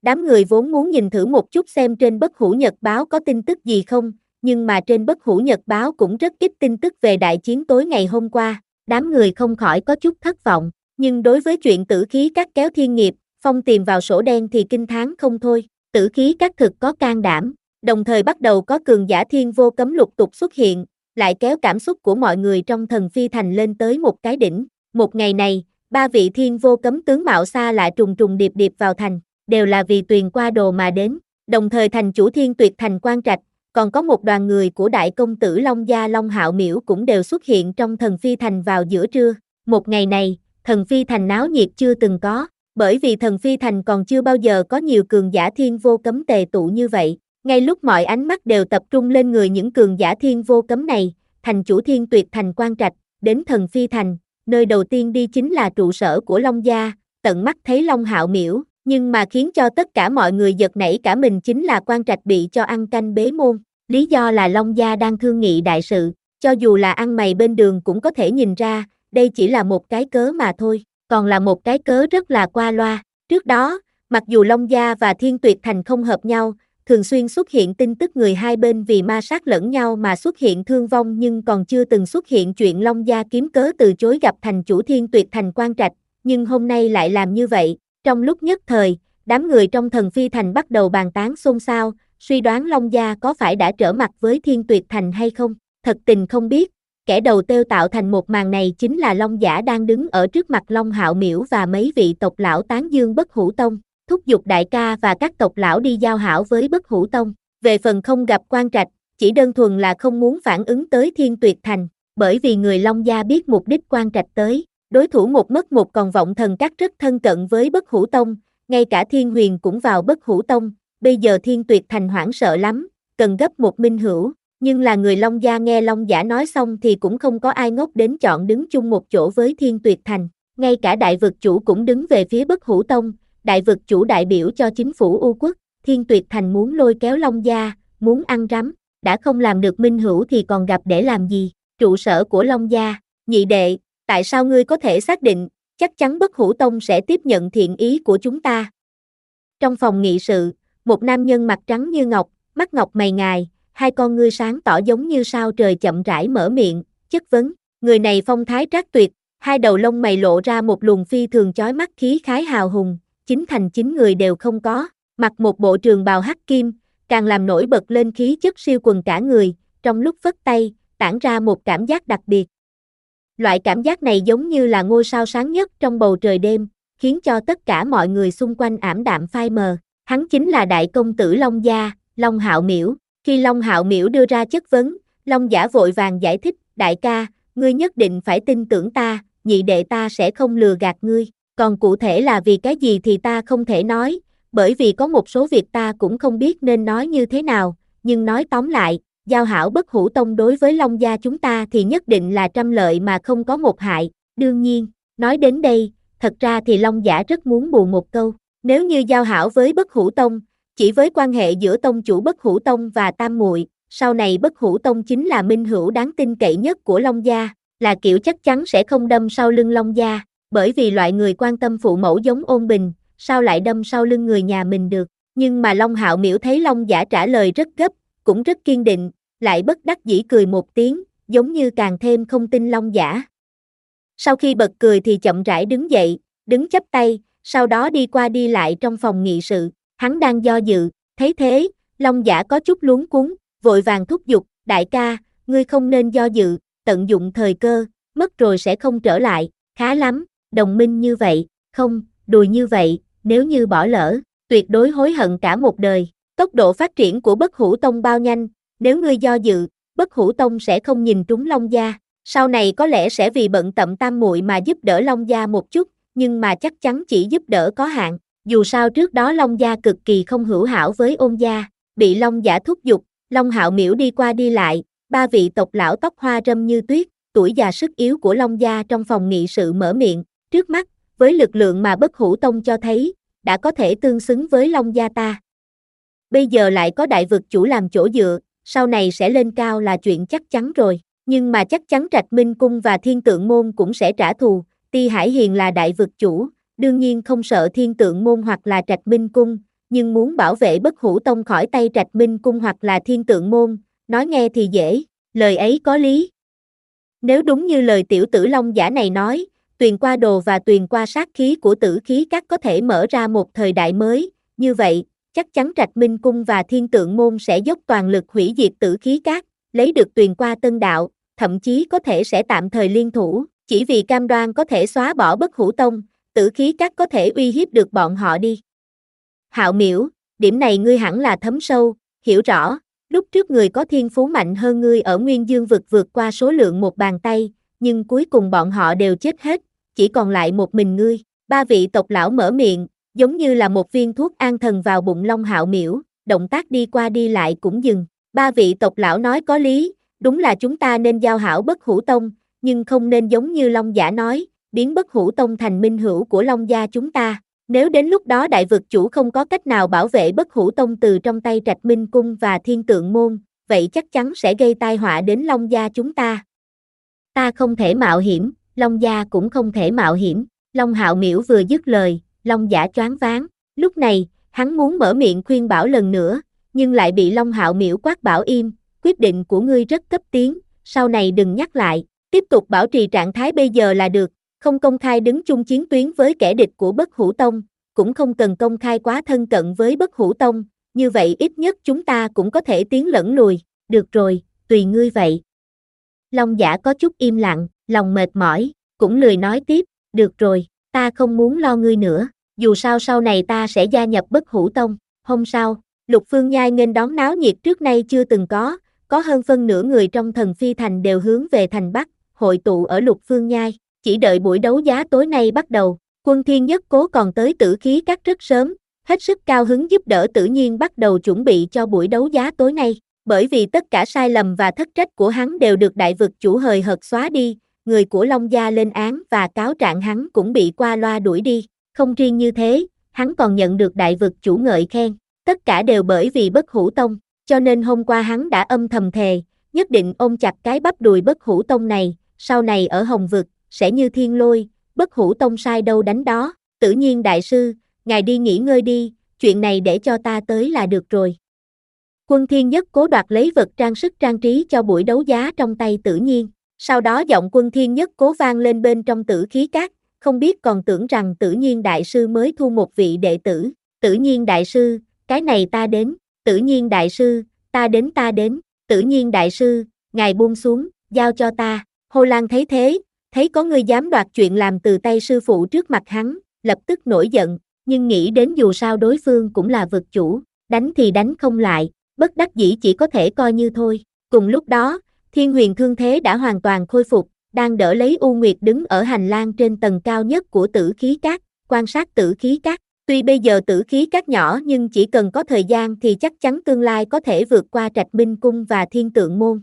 Đám người vốn muốn nhìn thử một chút xem trên Bất Hủ Nhật báo có tin tức gì không, nhưng mà trên Bất Hủ Nhật báo cũng rất ít tin tức về đại chiến tối ngày hôm qua, đám người không khỏi có chút thất vọng, nhưng đối với chuyện tử khí các kéo thiên nghiệp, phong tìm vào sổ đen thì kinh thán không thôi, tử khí các thực có can đảm, đồng thời bắt đầu có cường giả thiên vô cấm lục tục xuất hiện, lại kéo cảm xúc của mọi người trong Thần Phi Thành lên tới một cái đỉnh. Một ngày này, ba vị thiên vô cấm tướng mạo xa lạ trùng trùng điệp điệp vào thành, đều là vì Tuyền qua đồ mà đến, đồng thời thành chủ Thiên Tuyệt Thành Quan Trạch, còn có một đoàn người của đại công tử Long Gia Long Hạo Miễu cũng đều xuất hiện trong Thần Phi Thành vào giữa trưa. Một ngày này, Thần Phi Thành náo nhiệt chưa từng có, bởi vì Thần Phi Thành còn chưa bao giờ có nhiều cường giả thiên vô cấm tề tụ như vậy. Ngay lúc mọi ánh mắt đều tập trung lên người những cường giả thiên vô cấm này, thành chủ Thiên Tuyệt Thành Quan Trạch, đến Thần Phi Thành, nơi đầu tiên đi chính là trụ sở của Long Gia, tận mắt thấy Long Hạo Miễu, nhưng mà khiến cho tất cả mọi người giật nảy cả mình chính là Quan Trạch bị cho ăn canh bế môn, lý do là Long Gia đang thương nghị đại sự, cho dù là ăn mày bên đường cũng có thể nhìn ra, đây chỉ là một cái cớ mà thôi, còn là một cái cớ rất là qua loa. Trước đó, mặc dù Long Gia và Thiên Tuyệt Thành không hợp nhau, thường xuyên xuất hiện tin tức người hai bên vì ma sát lẫn nhau mà xuất hiện thương vong, nhưng còn chưa từng xuất hiện chuyện Long Gia kiếm cớ từ chối gặp thành chủ Thiên Tuyệt Thành Quan Trạch, nhưng hôm nay lại làm như vậy. Trong lúc nhất thời, đám người trong Thần Phi Thành bắt đầu bàn tán xôn xao, suy đoán Long Gia có phải đã trở mặt với Thiên Tuyệt Thành hay không. Thật tình không biết, kẻ đầu tiêu tạo thành một màn này chính là Long Giả đang đứng ở trước mặt Long Hạo Miễu và mấy vị tộc lão tán dương Bất Hủ Tông, thúc giục đại ca và các tộc lão đi giao hảo với Bất Hủ Tông. Về phần không gặp Quan Trạch, chỉ đơn thuần là không muốn phản ứng tới Thiên Tuyệt Thành, bởi vì người Long Gia biết mục đích Quan Trạch tới. Đối thủ một mất một còn vọng thần các rất thân cận với Bất Hủ Tông, ngay cả Thiên Huyền cũng vào Bất Hủ Tông, bây giờ Thiên Tuyệt Thành hoảng sợ lắm, cần gấp một minh hữu, nhưng là người Long Gia nghe Long Giả nói xong thì cũng không có ai ngốc đến chọn đứng chung một chỗ với Thiên Tuyệt Thành, ngay cả đại vực chủ cũng đứng về phía Bất Hủ Tông, đại vực chủ đại biểu cho chính phủ U Quốc, Thiên Tuyệt Thành muốn lôi kéo Long Gia, muốn ăn rắm, đã không làm được minh hữu thì còn gặp để làm gì, trụ sở của Long Gia, nhị đệ. Tại sao ngươi có thể xác định, chắc chắn Bất Hủ Tông sẽ tiếp nhận thiện ý của chúng ta? Trong phòng nghị sự, một nam nhân mặt trắng như ngọc, mắt ngọc mày ngài, hai con ngươi sáng tỏ giống như sao trời chậm rãi mở miệng, chất vấn. Người này phong thái trác tuyệt, hai đầu lông mày lộ ra một luồng phi thường chói mắt khí khái hào hùng, chính thành chính người đều không có, mặc một bộ trường bào hắc kim, càng làm nổi bật lên khí chất siêu quần cả người, trong lúc phất tay, tản ra một cảm giác đặc biệt. Loại cảm giác này giống như là ngôi sao sáng nhất trong bầu trời đêm, khiến cho tất cả mọi người xung quanh ảm đạm phai mờ. Hắn chính là đại công tử Long Gia, Long Hạo Miễu. Khi Long Hạo Miễu đưa ra chất vấn, Long Giả vội vàng giải thích, đại ca, ngươi nhất định phải tin tưởng ta, nhị đệ ta sẽ không lừa gạt ngươi. Còn cụ thể là vì cái gì thì ta không thể nói, bởi vì có một số việc ta cũng không biết nên nói như thế nào, nhưng nói tóm lại, giao hảo Bất Hủ Tông đối với Long Gia chúng ta thì nhất định là trăm lợi mà không có một hại. Đương nhiên, nói đến đây, thật ra thì Long Giả rất muốn bù một câu, nếu như giao hảo với Bất Hủ Tông, chỉ với quan hệ giữa tông chủ Bất Hủ Tông và Tam Muội, sau này Bất Hủ Tông chính là minh hữu đáng tin cậy nhất của Long Gia, là kiểu chắc chắn sẽ không đâm sau lưng Long Gia, bởi vì loại người quan tâm phụ mẫu giống Ôn Bình, sao lại đâm sau lưng người nhà mình được. Nhưng mà Long Hạo Miễu thấy Long Giả trả lời rất gấp, cũng rất kiên định, lại bất đắc dĩ cười một tiếng, giống như càng thêm không tin Long Giả. Sau khi bật cười thì chậm rãi đứng dậy, đứng chắp tay, sau đó đi qua đi lại trong phòng nghị sự, hắn đang do dự, thấy thế, Long Giả có chút luống cuống, vội vàng thúc giục, đại ca, ngươi không nên do dự, tận dụng thời cơ, mất rồi sẽ không trở lại, khá lắm, đồng minh như vậy, không, đùi như vậy, nếu như bỏ lỡ, tuyệt đối hối hận cả một đời. Tốc độ phát triển của Bất Hủ Tông bao nhanh, nếu ngươi do dự, Bất Hủ Tông sẽ không nhìn trúng Long Gia, sau này có lẽ sẽ vì bận tậm Tam Muội mà giúp đỡ Long Gia một chút, nhưng mà chắc chắn chỉ giúp đỡ có hạn, dù sao trước đó Long Gia cực kỳ không hữu hảo với Ôn Gia, bị Long Giả thúc giục, Long Hạo Miễu đi qua đi lại, ba vị tộc lão tóc hoa râm như tuyết, tuổi già sức yếu của Long Gia trong phòng nghị sự mở miệng, trước mắt, với lực lượng mà Bất Hủ Tông cho thấy, đã có thể tương xứng với Long Gia ta. Bây giờ lại có đại vực chủ làm chỗ dựa, sau này sẽ lên cao là chuyện chắc chắn rồi, nhưng mà chắc chắn Trạch Minh Cung và Thiên Tượng Môn cũng sẽ trả thù, Ti Hải Hiền là đại vực chủ, đương nhiên không sợ Thiên Tượng Môn hoặc là Trạch Minh Cung, nhưng muốn bảo vệ Bất Hủ Tông khỏi tay Trạch Minh Cung hoặc là Thiên Tượng Môn, nói nghe thì dễ, lời ấy có lý. Nếu đúng như lời tiểu tử Long Giả này nói, Tuyền Qua Đồ và Tuyền Qua Sát Khí của Tử Khí Các có thể mở ra một thời đại mới, như vậy, chắc chắn Trạch Minh Cung và Thiên Tượng Môn sẽ dốc toàn lực hủy diệt Tử Khí Các, lấy được Tuyền Qua Tân Đạo, thậm chí có thể sẽ tạm thời liên thủ, chỉ vì cam đoan có thể xóa bỏ Bất Hủ Tông, Tử Khí Các có thể uy hiếp được bọn họ đi. Hạo Miễu, điểm này ngươi hẳn là thấm sâu, hiểu rõ, lúc trước người có thiên phú mạnh hơn ngươi ở Nguyên Dương vực vượt qua số lượng một bàn tay, nhưng cuối cùng bọn họ đều chết hết, chỉ còn lại một mình ngươi. Ba vị tộc lão mở miệng, giống như là một viên thuốc an thần vào bụng Long Hạo Miễu, động tác đi qua đi lại cũng dừng. Ba vị tộc lão nói có lý, đúng là chúng ta nên giao hảo Bất Hủ Tông, nhưng không nên giống như Long Giả nói, biến Bất Hủ Tông thành minh hữu của Long gia chúng ta. Nếu đến lúc đó đại vực chủ không có cách nào bảo vệ Bất Hủ Tông từ trong tay Trạch Minh Cung và Thiên Tượng Môn, vậy chắc chắn sẽ gây tai họa đến Long gia chúng ta. Ta không thể mạo hiểm, Long gia cũng không thể mạo hiểm. Long Hạo Miễu vừa dứt lời, Long Giả choáng váng. Lúc này, hắn muốn mở miệng khuyên bảo lần nữa, nhưng lại bị Long Hạo Miễu quát bảo im, quyết định của ngươi rất cấp tiến, sau này đừng nhắc lại, tiếp tục bảo trì trạng thái bây giờ là được, không công khai đứng chung chiến tuyến với kẻ địch của Bất Hủ Tông, cũng không cần công khai quá thân cận với Bất Hủ Tông, như vậy ít nhất chúng ta cũng có thể tiến lẫn lùi, được rồi, tùy ngươi vậy. Long Giả có chút im lặng, lòng mệt mỏi, cũng lười nói tiếp, được rồi, ta không muốn lo ngươi nữa, dù sao sau này ta sẽ gia nhập Bất Hủ Tông. Hôm sau, Lục Phương Nhai nghênh đón náo nhiệt trước nay chưa từng có, có hơn phân nửa người trong Thần Phi Thành đều hướng về thành Bắc, hội tụ ở Lục Phương Nhai, chỉ đợi buổi đấu giá tối nay bắt đầu. Quân Thiên Nhất Cố còn tới Tử Khí Các rất sớm, hết sức cao hứng giúp đỡ Tử Nhiên bắt đầu chuẩn bị cho buổi đấu giá tối nay, bởi vì tất cả sai lầm và thất trách của hắn đều được đại vực chủ hời hợt xóa đi, người của Long gia lên án và cáo trạng hắn cũng bị qua loa đuổi đi, không riêng như thế, hắn còn nhận được đại vực chủ ngợi khen, tất cả đều bởi vì Bất Hủ Tông, cho nên hôm qua hắn đã âm thầm thề, nhất định ôm chặt cái bắp đùi Bất Hủ Tông này, sau này ở Hồng Vực, sẽ như thiên lôi, Bất Hủ Tông sai đâu đánh đó. Tử Nhiên đại sư, ngài đi nghỉ ngơi đi, chuyện này để cho ta tới là được rồi. Quân Thiên Nhất Cố đoạt lấy vật trang sức trang trí cho buổi đấu giá trong tay Tử Nhiên, sau đó giọng Quân Thiên Nhất Cố vang lên bên trong Tử Khí Các, không biết còn tưởng rằng Tử Nhiên đại sư mới thu một vị đệ tử. Tử Nhiên đại sư, cái này ta đến. Tử Nhiên đại sư, ta đến ta đến. Tử Nhiên đại sư, ngài buông xuống, giao cho ta. Hồ Lan thấy thế, thấy có người dám đoạt chuyện làm từ tay sư phụ trước mặt hắn, lập tức nổi giận, nhưng nghĩ đến dù sao đối phương cũng là vực chủ, đánh thì đánh không lại, bất đắc dĩ chỉ có thể coi như thôi. Cùng lúc đó, Thiên Huyền thương thế đã hoàn toàn khôi phục, đang đỡ lấy U Nguyệt đứng ở hành lang trên tầng cao nhất của Tử Khí Các, quan sát Tử Khí Các. Tuy bây giờ Tử Khí Các nhỏ nhưng chỉ cần có thời gian thì chắc chắn tương lai có thể vượt qua Trạch Minh Cung và Thiên Tượng Môn.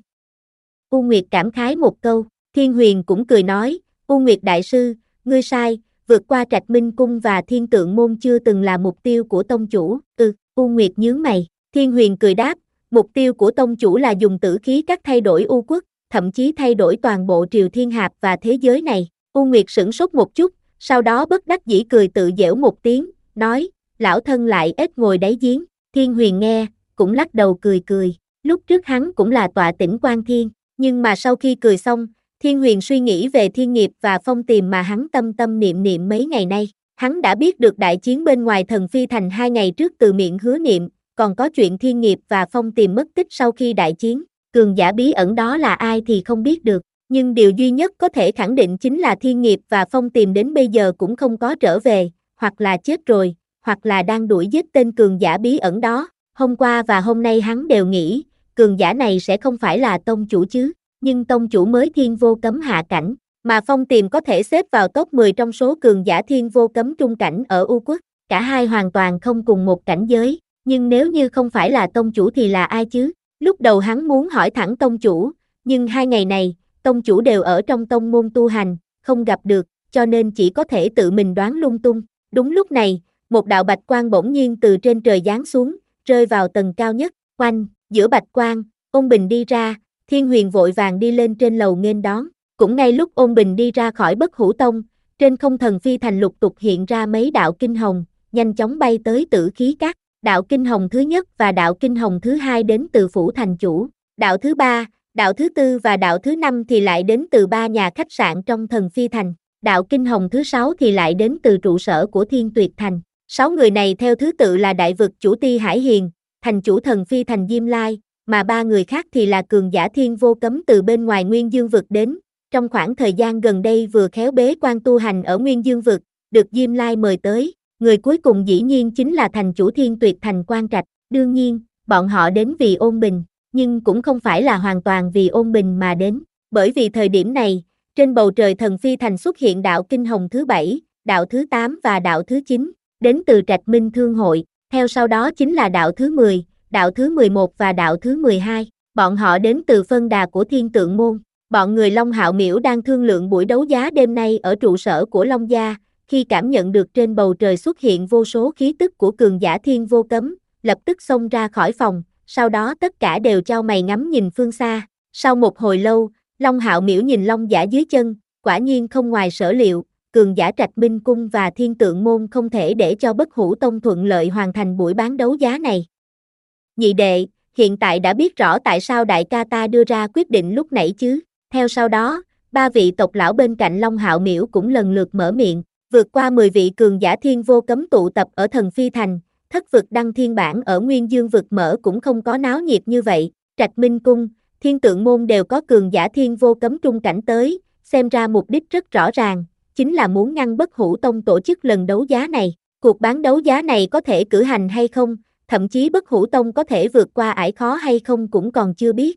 U Nguyệt cảm khái một câu, Thiên Huyền cũng cười nói, U Nguyệt đại sư, ngươi sai, vượt qua Trạch Minh Cung và Thiên Tượng Môn chưa từng là mục tiêu của tông chủ. Ừ, U Nguyệt nhướng mày, Thiên Huyền cười đáp, mục tiêu của tông chủ là dùng Tử Khí Các thay đổi U Quốc, thậm chí thay đổi toàn bộ Triều Thiên Hạp và thế giới này. U Nguyệt sửng sốt một chút, sau đó bất đắc dĩ cười tự giễu một tiếng, nói, lão thân lại ít ngồi đáy giếng. Thiên Huyền nghe, cũng lắc đầu cười cười, lúc trước hắn cũng là tọa tỉnh Quan Thiên, nhưng mà sau khi cười xong, Thiên Huyền suy nghĩ về thiên nghiệp và phong tìm mà hắn tâm tâm niệm niệm mấy ngày nay. Hắn đã biết được đại chiến bên ngoài Thần Phi Thành hai ngày trước từ miệng Hứa Niệm, còn có chuyện thiên nghiệp và phong tìm mất tích sau khi đại chiến. Cường giả bí ẩn đó là ai thì không biết được, nhưng điều duy nhất có thể khẳng định chính là thiên nghiệp và phong tìm đến bây giờ cũng không có trở về, hoặc là chết rồi, hoặc là đang đuổi giết tên cường giả bí ẩn đó. Hôm qua và hôm nay hắn đều nghĩ, cường giả này sẽ không phải là tông chủ chứ, nhưng tông chủ mới thiên vô cấm hạ cảnh, mà phong tìm có thể xếp vào top mười trong số cường giả thiên vô cấm trung cảnh ở U Quốc, cả hai hoàn toàn không cùng một cảnh giới, nhưng nếu như không phải là tông chủ thì là ai chứ? Lúc đầu hắn muốn hỏi thẳng tông chủ, nhưng hai ngày này, tông chủ đều ở trong tông môn tu hành, không gặp được, cho nên chỉ có thể tự mình đoán lung tung. Đúng lúc này, một đạo bạch quang bỗng nhiên từ trên trời giáng xuống, rơi vào tầng cao nhất, oanh, giữa bạch quang, Ôn Bình đi ra, Thiên Huyền vội vàng đi lên trên lầu nghênh đón, cũng ngay lúc Ôn Bình đi ra khỏi Bất Hủ Tông, trên không Thần Phi Thành lục tục hiện ra mấy đạo kinh hồng, nhanh chóng bay tới Tử Khí Các. đạo kinh hồng thứ nhất và đạo kinh hồng thứ hai đến từ phủ thành chủ, đạo thứ ba, đạo thứ tư và đạo thứ năm thì lại đến từ ba nhà khách sạn trong Thần Phi Thành, đạo kinh hồng thứ sáu thì lại đến từ trụ sở của Thiên Tuyệt Thành. Sáu người này theo thứ tự là đại vực chủ Ti Hải Hiền, thành chủ Thần Phi Thành Diêm Lai, mà ba người khác thì là cường giả Thiên Vô Cấm từ bên ngoài Nguyên Dương vực đến. Trong khoảng thời gian gần đây vừa khéo bế quan tu hành ở Nguyên Dương vực, được Diêm Lai mời tới. Người cuối cùng dĩ nhiên chính là thành chủ Thiên Tuyệt Thành Quan Trạch. Đương nhiên, bọn họ đến vì ôn bình, nhưng cũng không phải là hoàn toàn vì ôn bình mà đến. Bởi vì thời điểm này, trên bầu trời Thần Phi Thành xuất hiện đạo kinh hồng thứ bảy, đạo thứ tám và đạo thứ chín, đến từ Trạch Minh Thương Hội. Theo sau đó chính là đạo thứ mười, đạo thứ mười một và đạo thứ mười hai. Bọn họ đến từ phân đà của Thiên Tượng Môn. Bọn người Long Hạo Miễu đang thương lượng buổi đấu giá đêm nay ở trụ sở của Long Gia, khi cảm nhận được trên bầu trời xuất hiện vô số khí tức của cường giả Thiên Vô Cấm, lập tức xông ra khỏi phòng, sau đó tất cả đều chau mày ngắm nhìn phương xa. Sau một hồi lâu, Long Hạo Miễu nhìn Long Giả dưới chân, quả nhiên không ngoài sở liệu, cường giả Trạch Minh Cung và Thiên Tượng Môn không thể để cho Bất Hủ Tông thuận lợi hoàn thành buổi bán đấu giá này. Nhị đệ, hiện tại đã biết rõ tại sao đại ca ta đưa ra quyết định lúc nãy chứ? Theo sau đó, ba vị tộc lão bên cạnh Long Hạo Miễu cũng lần lượt mở miệng, vượt qua mười vị cường giả Thiên Vô Cấm tụ tập ở Thần Phi Thành, thất vực đăng thiên bản ở Nguyên Dương vực mở cũng không có náo nhiệt như vậy, Trạch Minh Cung, Thiên Tượng Môn đều có cường giả Thiên Vô Cấm trung cảnh tới, xem ra mục đích rất rõ ràng, chính là muốn ngăn Bất Hủ Tông tổ chức lần đấu giá này. Cuộc bán đấu giá này có thể cử hành hay không, thậm chí Bất Hủ Tông có thể vượt qua ải khó hay không cũng còn chưa biết.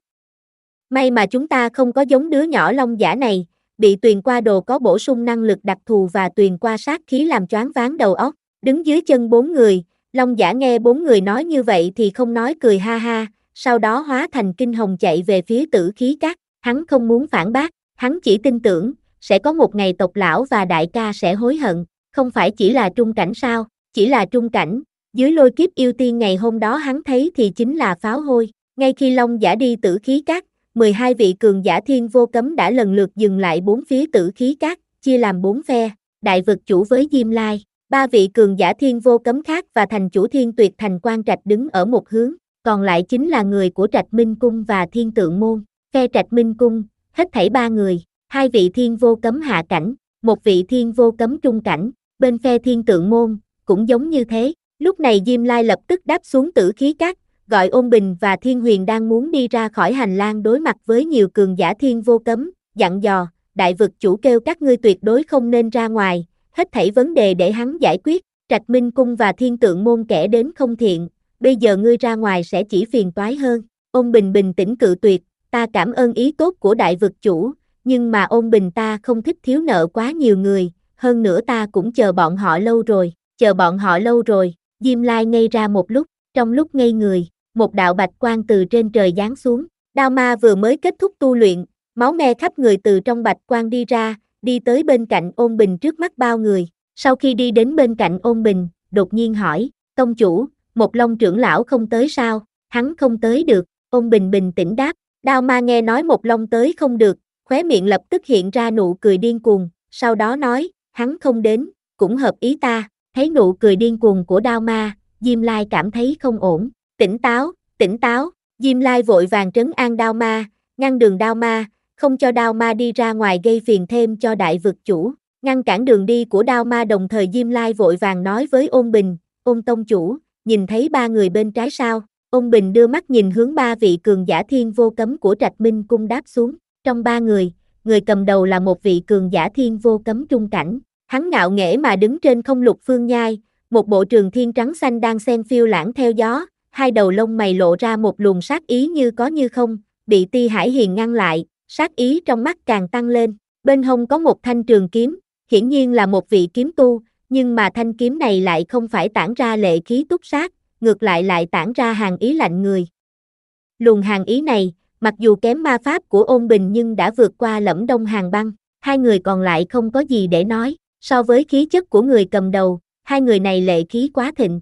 May mà chúng ta không có giống đứa nhỏ Long Giả này, bị tuyền qua đồ có bổ sung năng lực đặc thù và tuyền qua sát khí làm choáng váng đầu óc. Đứng dưới chân bốn người, Long Giả nghe bốn người nói như vậy thì không nói cười ha ha, sau đó hóa thành kinh hồng chạy về phía Tử Khí Các. Hắn không muốn phản bác, hắn chỉ tin tưởng, sẽ có một ngày tộc lão và đại ca sẽ hối hận, không phải chỉ là trung cảnh sao, chỉ là trung cảnh, dưới lôi kiếp yêu tiên ngày hôm đó hắn thấy thì chính là pháo hôi. Ngay khi Long Giả đi Tử Khí Các, mười hai vị cường giả Thiên Vô Cấm đã lần lượt dừng lại bốn phía Tử Khí Các, chia làm bốn phe, đại vực chủ với Diêm Lai, ba vị cường giả Thiên Vô Cấm khác và thành chủ Thiên Tuyệt Thành Quan Trạch đứng ở một hướng, còn lại chính là người của Trạch Minh Cung và Thiên Tượng Môn. Phe Trạch Minh Cung, hết thảy ba người, hai vị Thiên Vô Cấm hạ cảnh, một vị Thiên Vô Cấm trung cảnh, bên phe Thiên Tượng Môn, cũng giống như thế. Lúc này Diêm Lai lập tức đáp xuống Tử Khí Các, gọi Ôn Bình và Thiên Huyền đang muốn đi ra khỏi hành lang đối mặt với nhiều cường giả Thiên Vô Cấm, dặn dò, đại vực chủ kêu các ngươi tuyệt đối không nên ra ngoài, hết thảy vấn đề để hắn giải quyết, Trạch Minh Cung và Thiên Tượng Môn kẻ đến không thiện, bây giờ ngươi ra ngoài sẽ chỉ phiền toái hơn. Ôn Bình bình tĩnh cự tuyệt, ta cảm ơn ý tốt của đại vực chủ, nhưng mà Ôn Bình ta không thích thiếu nợ quá nhiều người, hơn nữa ta cũng chờ bọn họ lâu rồi, chờ bọn họ lâu rồi. Diêm Lai ngây ra một lúc, trong lúc ngây người, một đạo bạch quang từ trên trời giáng xuống, Đao Ma vừa mới kết thúc tu luyện, máu me khắp người từ trong bạch quang đi ra, đi tới bên cạnh Ôn Bình trước mắt bao người, sau khi đi đến bên cạnh Ôn Bình, đột nhiên hỏi, tông chủ, Một Long trưởng lão không tới sao? Hắn không tới được, Ôn Bình bình tĩnh đáp, Đao Ma nghe nói Một Long tới không được, khóe miệng lập tức hiện ra nụ cười điên cuồng, sau đó nói, hắn không đến, cũng hợp ý ta. Thấy nụ cười điên cuồng của Đao Ma, Diêm Lai cảm thấy không ổn, tỉnh táo, tỉnh táo, Diêm Lai vội vàng trấn an Đao Ma, ngăn đường Đao Ma, không cho Đao Ma đi ra ngoài gây phiền thêm cho đại vực chủ, ngăn cản đường đi của Đao Ma. Đồng thời Diêm Lai vội vàng nói với Ôn Bình, Ôn tông chủ, nhìn thấy ba người bên trái sao? Ôn Bình đưa mắt nhìn hướng ba vị cường giả Thiên Vô Cấm của Trạch Minh Cung đáp xuống, trong ba người, người cầm đầu là một vị cường giả Thiên Vô Cấm trung cảnh. Hắn ngạo nghễ mà đứng trên không lục phương nhai, một bộ trường thiên trắng xanh đang xen phiêu lãng theo gió, hai đầu lông mày lộ ra một luồng sát ý như có như không, bị Ti Hải Hiền ngăn lại, sát ý trong mắt càng tăng lên. Bên hông có một thanh trường kiếm, hiển nhiên là một vị kiếm tu, nhưng mà thanh kiếm này lại không phải tản ra lệ khí túc sát, ngược lại lại tản ra hàn ý lạnh người. Luồng hàn ý này, mặc dù kém ma pháp của Ôn Bình nhưng đã vượt qua Lẫm Đông Hàn Băng, hai người còn lại không có gì để nói. So với khí chất của người cầm đầu, hai người này lệ khí quá thịnh.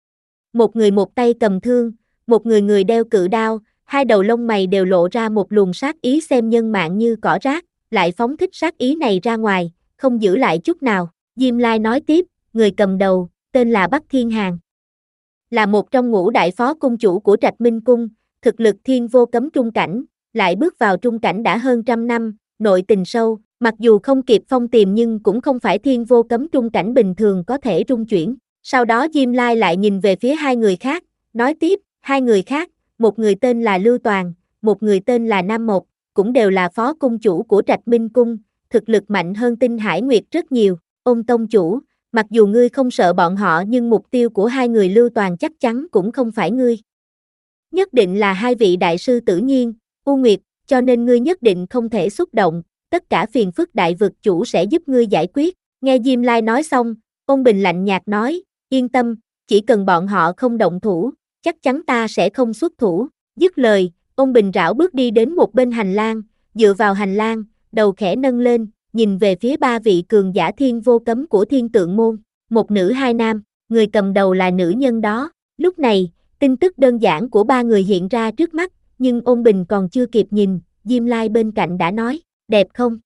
Một người một tay cầm thương, một người người đeo cự đao, hai đầu lông mày đều lộ ra một luồng sát ý xem nhân mạng như cỏ rác, lại phóng thích sát ý này ra ngoài, không giữ lại chút nào. Diêm Lai nói tiếp, người cầm đầu, tên là Bắc Thiên Hàn. là một trong ngũ đại phó cung chủ của Trạch Minh Cung, thực lực thiên vô cấm trung cảnh, lại bước vào trung cảnh đã hơn trăm năm, nội tình sâu, mặc dù không kịp Phong Tiềm nhưng cũng không phải thiên vô cấm trung cảnh bình thường có thể rung chuyển. Sau đó Diêm Lai lại nhìn về phía hai người khác, nói tiếp, hai người khác, một người tên là Lưu Toàn, một người tên là Nam Mộc, cũng đều là phó cung chủ của Trạch Minh Cung, thực lực mạnh hơn Tinh Hải Nguyệt rất nhiều. Ông tông chủ, mặc dù ngươi không sợ bọn họ nhưng mục tiêu của hai người Lưu Toàn chắc chắn cũng không phải ngươi. Nhất định là hai vị đại sư Tử Nhiên, U Nguyệt, cho nên ngươi nhất định không thể xúc động, tất cả phiền phức đại vực chủ sẽ giúp ngươi giải quyết. Nghe Diêm Lai nói xong, Ôn Bình lạnh nhạt nói, yên tâm, chỉ cần bọn họ không động thủ, chắc chắn ta sẽ không xuất thủ. Dứt lời, Ôn Bình rảo bước đi đến một bên hành lang, dựa vào hành lang, đầu khẽ nâng lên, nhìn về phía ba vị cường giả thiên vô cấm của Thiên Tượng Môn, một nữ hai nam, người cầm đầu là nữ nhân đó. Lúc này, tin tức đơn giản của ba người hiện ra trước mắt, nhưng Ôn Bình còn chưa kịp nhìn, Diêm Lai bên cạnh đã nói, đẹp không?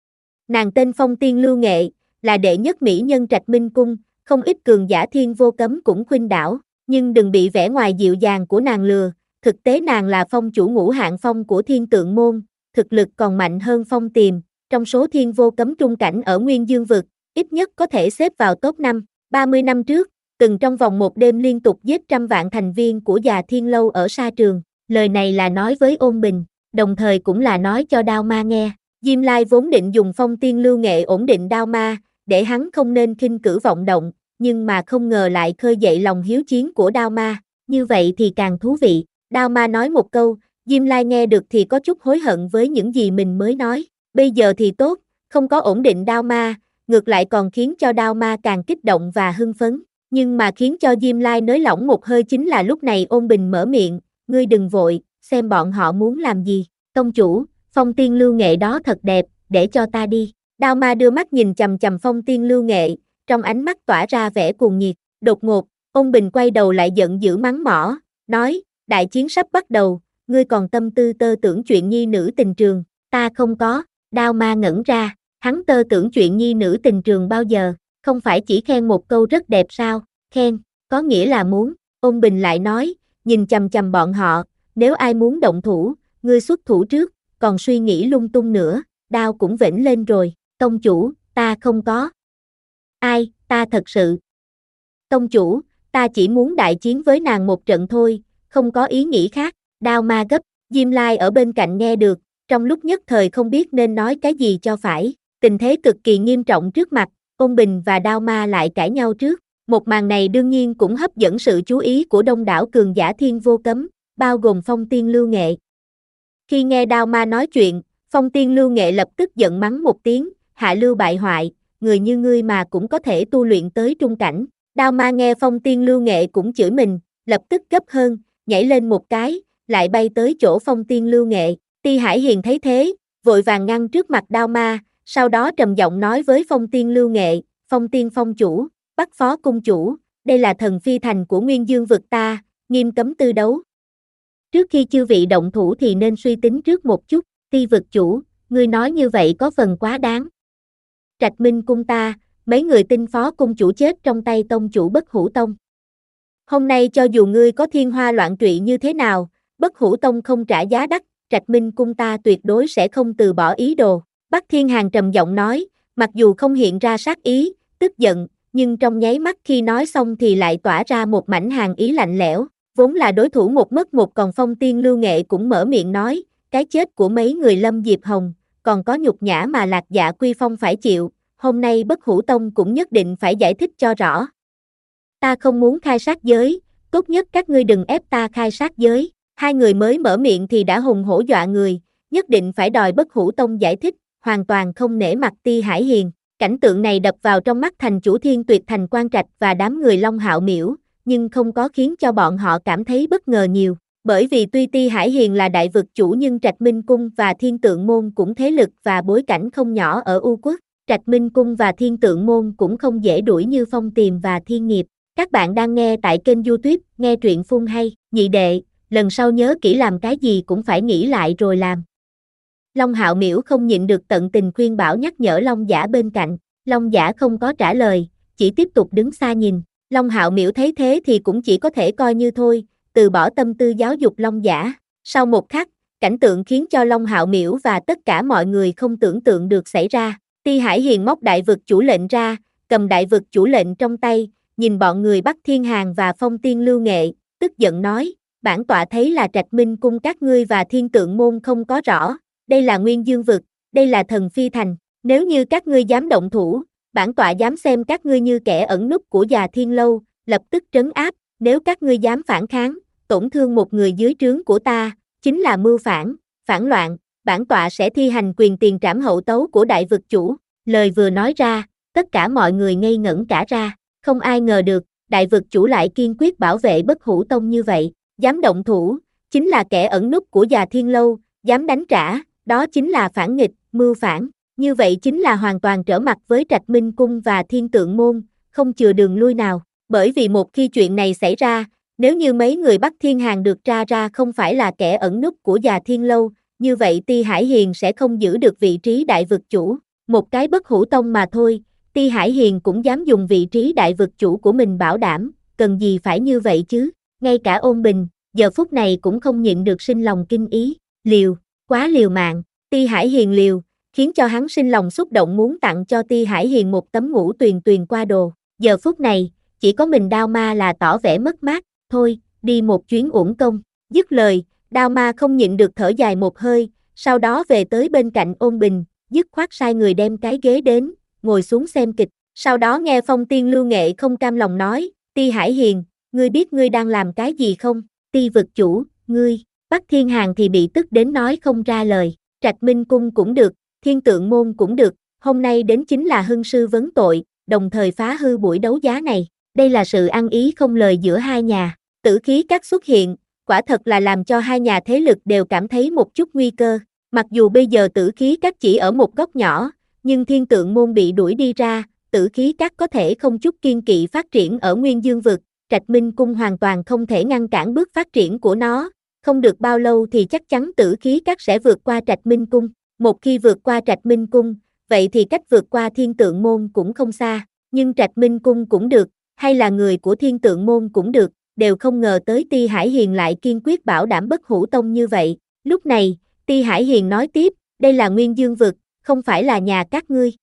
Nàng tên Phong Tiên Lưu Nghệ, là đệ nhất mỹ nhân Trạch Minh Cung, không ít cường giả thiên vô cấm cũng khuynh đảo, nhưng đừng bị vẻ ngoài dịu dàng của nàng lừa, thực tế nàng là phong chủ ngũ hạng phong của Thiên Tượng Môn, thực lực còn mạnh hơn Phong Tiềm, trong số thiên vô cấm trung cảnh ở Nguyên Dương Vực, ít nhất có thể xếp vào top năm. ba mươi năm trước, từng trong vòng một đêm liên tục giết trăm vạn thành viên của Già Thiên Lâu ở Sa Trường, lời này là nói với Ôn Bình, đồng thời cũng là nói cho Đao Ma nghe. Diêm Lai vốn định dùng Phong Tiên Lưu Nghệ ổn định Đao Ma, để hắn không nên khinh cử vọng động, nhưng mà không ngờ lại khơi dậy lòng hiếu chiến của Đao Ma, như vậy thì càng thú vị. Đao Ma nói một câu, Diêm Lai nghe được thì có chút hối hận với những gì mình mới nói, bây giờ thì tốt, không có ổn định Đao Ma, ngược lại còn khiến cho Đao Ma càng kích động và hưng phấn, nhưng mà khiến cho Diêm Lai nới lỏng một hơi chính là lúc này Ôn Bình mở miệng, ngươi đừng vội, xem bọn họ muốn làm gì. Tông chủ, Phong Tiên Lưu Nghệ đó thật đẹp, để cho ta đi. Đao Ma đưa mắt nhìn chằm chằm Phong Tiên Lưu Nghệ, trong ánh mắt tỏa ra vẻ cuồng nhiệt. Đột ngột, Ôn Bình quay đầu lại giận dữ mắng mỏ, nói, đại chiến sắp bắt đầu, ngươi còn tâm tư tơ tưởng chuyện nhi nữ tình trường, ta không có. Đao Ma ngẩn ra, hắn tơ tưởng chuyện nhi nữ tình trường bao giờ, không phải chỉ khen một câu rất đẹp sao, khen, có nghĩa là muốn. Ôn Bình lại nói, nhìn chằm chằm bọn họ, nếu ai muốn động thủ, ngươi xuất thủ trước, còn suy nghĩ lung tung nữa, đao cũng vểnh lên rồi. Tông chủ, ta không có. Ai, ta thật sự. Tông chủ, ta chỉ muốn đại chiến với nàng một trận thôi, không có ý nghĩ khác. Đao Ma gấp, Diêm Lai ở bên cạnh nghe được, trong lúc nhất thời không biết nên nói cái gì cho phải. Tình thế cực kỳ nghiêm trọng trước mặt, Ôn Bình và Đao Ma lại cãi nhau trước. Một màn này đương nhiên cũng hấp dẫn sự chú ý của đông đảo cường giả thiên vô cấm, bao gồm Phong Tiên Lưu Nghệ. Khi nghe Đao Ma nói chuyện, Phong Tiên Lưu Nghệ lập tức giận mắng một tiếng, hạ lưu bại hoại, người như ngươi mà cũng có thể tu luyện tới trung cảnh. Đao Ma nghe Phong Tiên Lưu Nghệ cũng chửi mình, lập tức gấp hơn, nhảy lên một cái, lại bay tới chỗ Phong Tiên Lưu Nghệ. Ti Hải Hiền thấy thế, vội vàng ngăn trước mặt Đao Ma, sau đó trầm giọng nói với Phong Tiên Lưu Nghệ, Phong Tiên Phong chủ, Bắc Phó Cung chủ, đây là thần phi thành của Nguyên Dương Vực ta, nghiêm cấm tư đấu. Trước khi chư vị động thủ thì nên suy tính trước một chút. Ti vực chủ, ngươi nói như vậy có phần quá đáng. Trạch Minh Cung ta, mấy người tinh phó cung chủ chết trong tay tông chủ Bất Hủ Tông. Hôm nay cho dù ngươi có thiên hoa loạn trụy như thế nào, Bất Hủ Tông không trả giá đắt, Trạch Minh Cung ta tuyệt đối sẽ không từ bỏ ý đồ. Bắc Thiên Hàn trầm giọng nói, mặc dù không hiện ra sát ý, tức giận, nhưng trong nháy mắt khi nói xong thì lại tỏa ra một mảnh hàn ý lạnh lẽo. Vốn là đối thủ một mất một, còn Phong Tiên Lưu Nghệ cũng mở miệng nói, cái chết của mấy người Lâm Diệp Hồng, còn có nhục nhã mà Lạc Dạ Quy Phong phải chịu, hôm nay Bất Hủ Tông cũng nhất định phải giải thích cho rõ. Ta không muốn khai sát giới, tốt nhất các ngươi đừng ép ta khai sát giới. Hai người mới mở miệng thì đã hùng hổ dọa người, nhất định phải đòi Bất Hủ Tông giải thích, hoàn toàn không nể mặt Ti Hải Hiền. Cảnh tượng này đập vào trong mắt thành chủ Thiên Tuyệt Thành Quan Trạch và đám người Long Hạo Miễu, nhưng không có khiến cho bọn họ cảm thấy bất ngờ nhiều. Bởi vì tuy Ti Hải Hiền là đại vực chủ nhưng Trạch Minh Cung và Thiên Tượng Môn cũng thế lực và bối cảnh không nhỏ ở U Quốc. Trạch Minh Cung và Thiên Tượng Môn cũng không dễ đuổi như Phong Tiềm và Thiên Nghiệp. Các bạn đang nghe tại kênh YouTube Nghe Truyện Phun Hay. Nhị đệ, lần sau nhớ kỹ làm cái gì cũng phải nghĩ lại rồi làm. Long Hạo Miễu không nhịn được tận tình khuyên bảo nhắc nhở Long Giả bên cạnh. Long Giả không có trả lời, chỉ tiếp tục đứng xa nhìn. Long Hạo Miểu thấy thế thì cũng chỉ có thể coi như thôi, từ bỏ tâm tư giáo dục Long Giả. Sau một khắc, cảnh tượng khiến cho Long Hạo Miểu và tất cả mọi người không tưởng tượng được xảy ra. Ti Hải Hiền móc đại vực chủ lệnh ra, cầm đại vực chủ lệnh trong tay, nhìn bọn người Bắc Thiên Hàn và Phong Tiên Lưu Nghệ, tức giận nói, bản tọa thấy là Trạch Minh cung các ngươi và Thiên Tượng môn không có rõ, đây là Nguyên Dương vực, đây là Thần Phi thành, nếu như các ngươi dám động thủ, bản tọa dám xem các ngươi như kẻ ẩn núp của già Thiên lâu, lập tức trấn áp, nếu các ngươi dám phản kháng, tổn thương một người dưới trướng của ta, chính là mưu phản, phản loạn, bản tọa sẽ thi hành quyền tiền trảm hậu tấu của đại vực chủ. Lời vừa nói ra, tất cả mọi người ngây ngẩn cả ra, không ai ngờ được, đại vực chủ lại kiên quyết bảo vệ Bất Hủ tông như vậy, dám động thủ, chính là kẻ ẩn núp của già Thiên lâu, dám đánh trả, đó chính là phản nghịch, mưu phản, như vậy chính là hoàn toàn trở mặt với Trạch Minh cung và Thiên Tượng môn, không chừa đường lui nào, bởi vì một khi chuyện này xảy ra, nếu như mấy người Bắc Thiên Hàn được tra ra không phải là kẻ ẩn núp của già Thiên lâu, như vậy Ti Hải Hiền sẽ không giữ được vị trí đại vực chủ, một cái Bất Hủ tông mà thôi, Ti Hải Hiền cũng dám dùng vị trí đại vực chủ của mình bảo đảm, cần gì phải như vậy chứ, ngay cả Ôn Bình, giờ phút này cũng không nhịn được sinh lòng kinh ý, liều, quá liều mạng, Ti Hải Hiền liều, khiến cho hắn sinh lòng xúc động muốn tặng cho Ti Hải Hiền một tấm ngũ tuyền tuyền qua đồ, giờ phút này, chỉ có mình Đao Ma là tỏ vẻ mất mát, thôi, đi một chuyến uổng công, dứt lời, Đao Ma không nhịn được thở dài một hơi, sau đó về tới bên cạnh Ôn Bình, dứt khoát sai người đem cái ghế đến, ngồi xuống xem kịch, sau đó nghe Phong Tiên Lưu Nghệ không cam lòng nói, Ti Hải Hiền, ngươi biết ngươi đang làm cái gì không, Ti vực chủ, ngươi, Bắc Thiên Hàn thì bị tức đến nói không ra lời, Trạch Minh cung cũng được, Thiên Tượng môn cũng được, hôm nay đến chính là hưng sư vấn tội, đồng thời phá hư buổi đấu giá này, đây là sự ăn ý không lời giữa hai nhà, tử khí các xuất hiện, quả thật là làm cho hai nhà thế lực đều cảm thấy một chút nguy cơ, mặc dù bây giờ tử khí các chỉ ở một góc nhỏ, nhưng Thiên Tượng môn bị đuổi đi ra, tử khí các có thể không chút kiên kỵ phát triển ở Nguyên Dương vực, Trạch Minh cung hoàn toàn không thể ngăn cản bước phát triển của nó, không được bao lâu thì chắc chắn tử khí các sẽ vượt qua Trạch Minh cung, một khi vượt qua Trạch Minh cung, vậy thì cách vượt qua Thiên Tượng môn cũng không xa, nhưng Trạch Minh cung cũng được, hay là người của Thiên Tượng môn cũng được, đều không ngờ tới Ti Hải Hiền lại kiên quyết bảo đảm Bất Hủ tông như vậy, lúc này, Ti Hải Hiền nói tiếp, đây là Nguyên Dương vực, không phải là nhà các ngươi.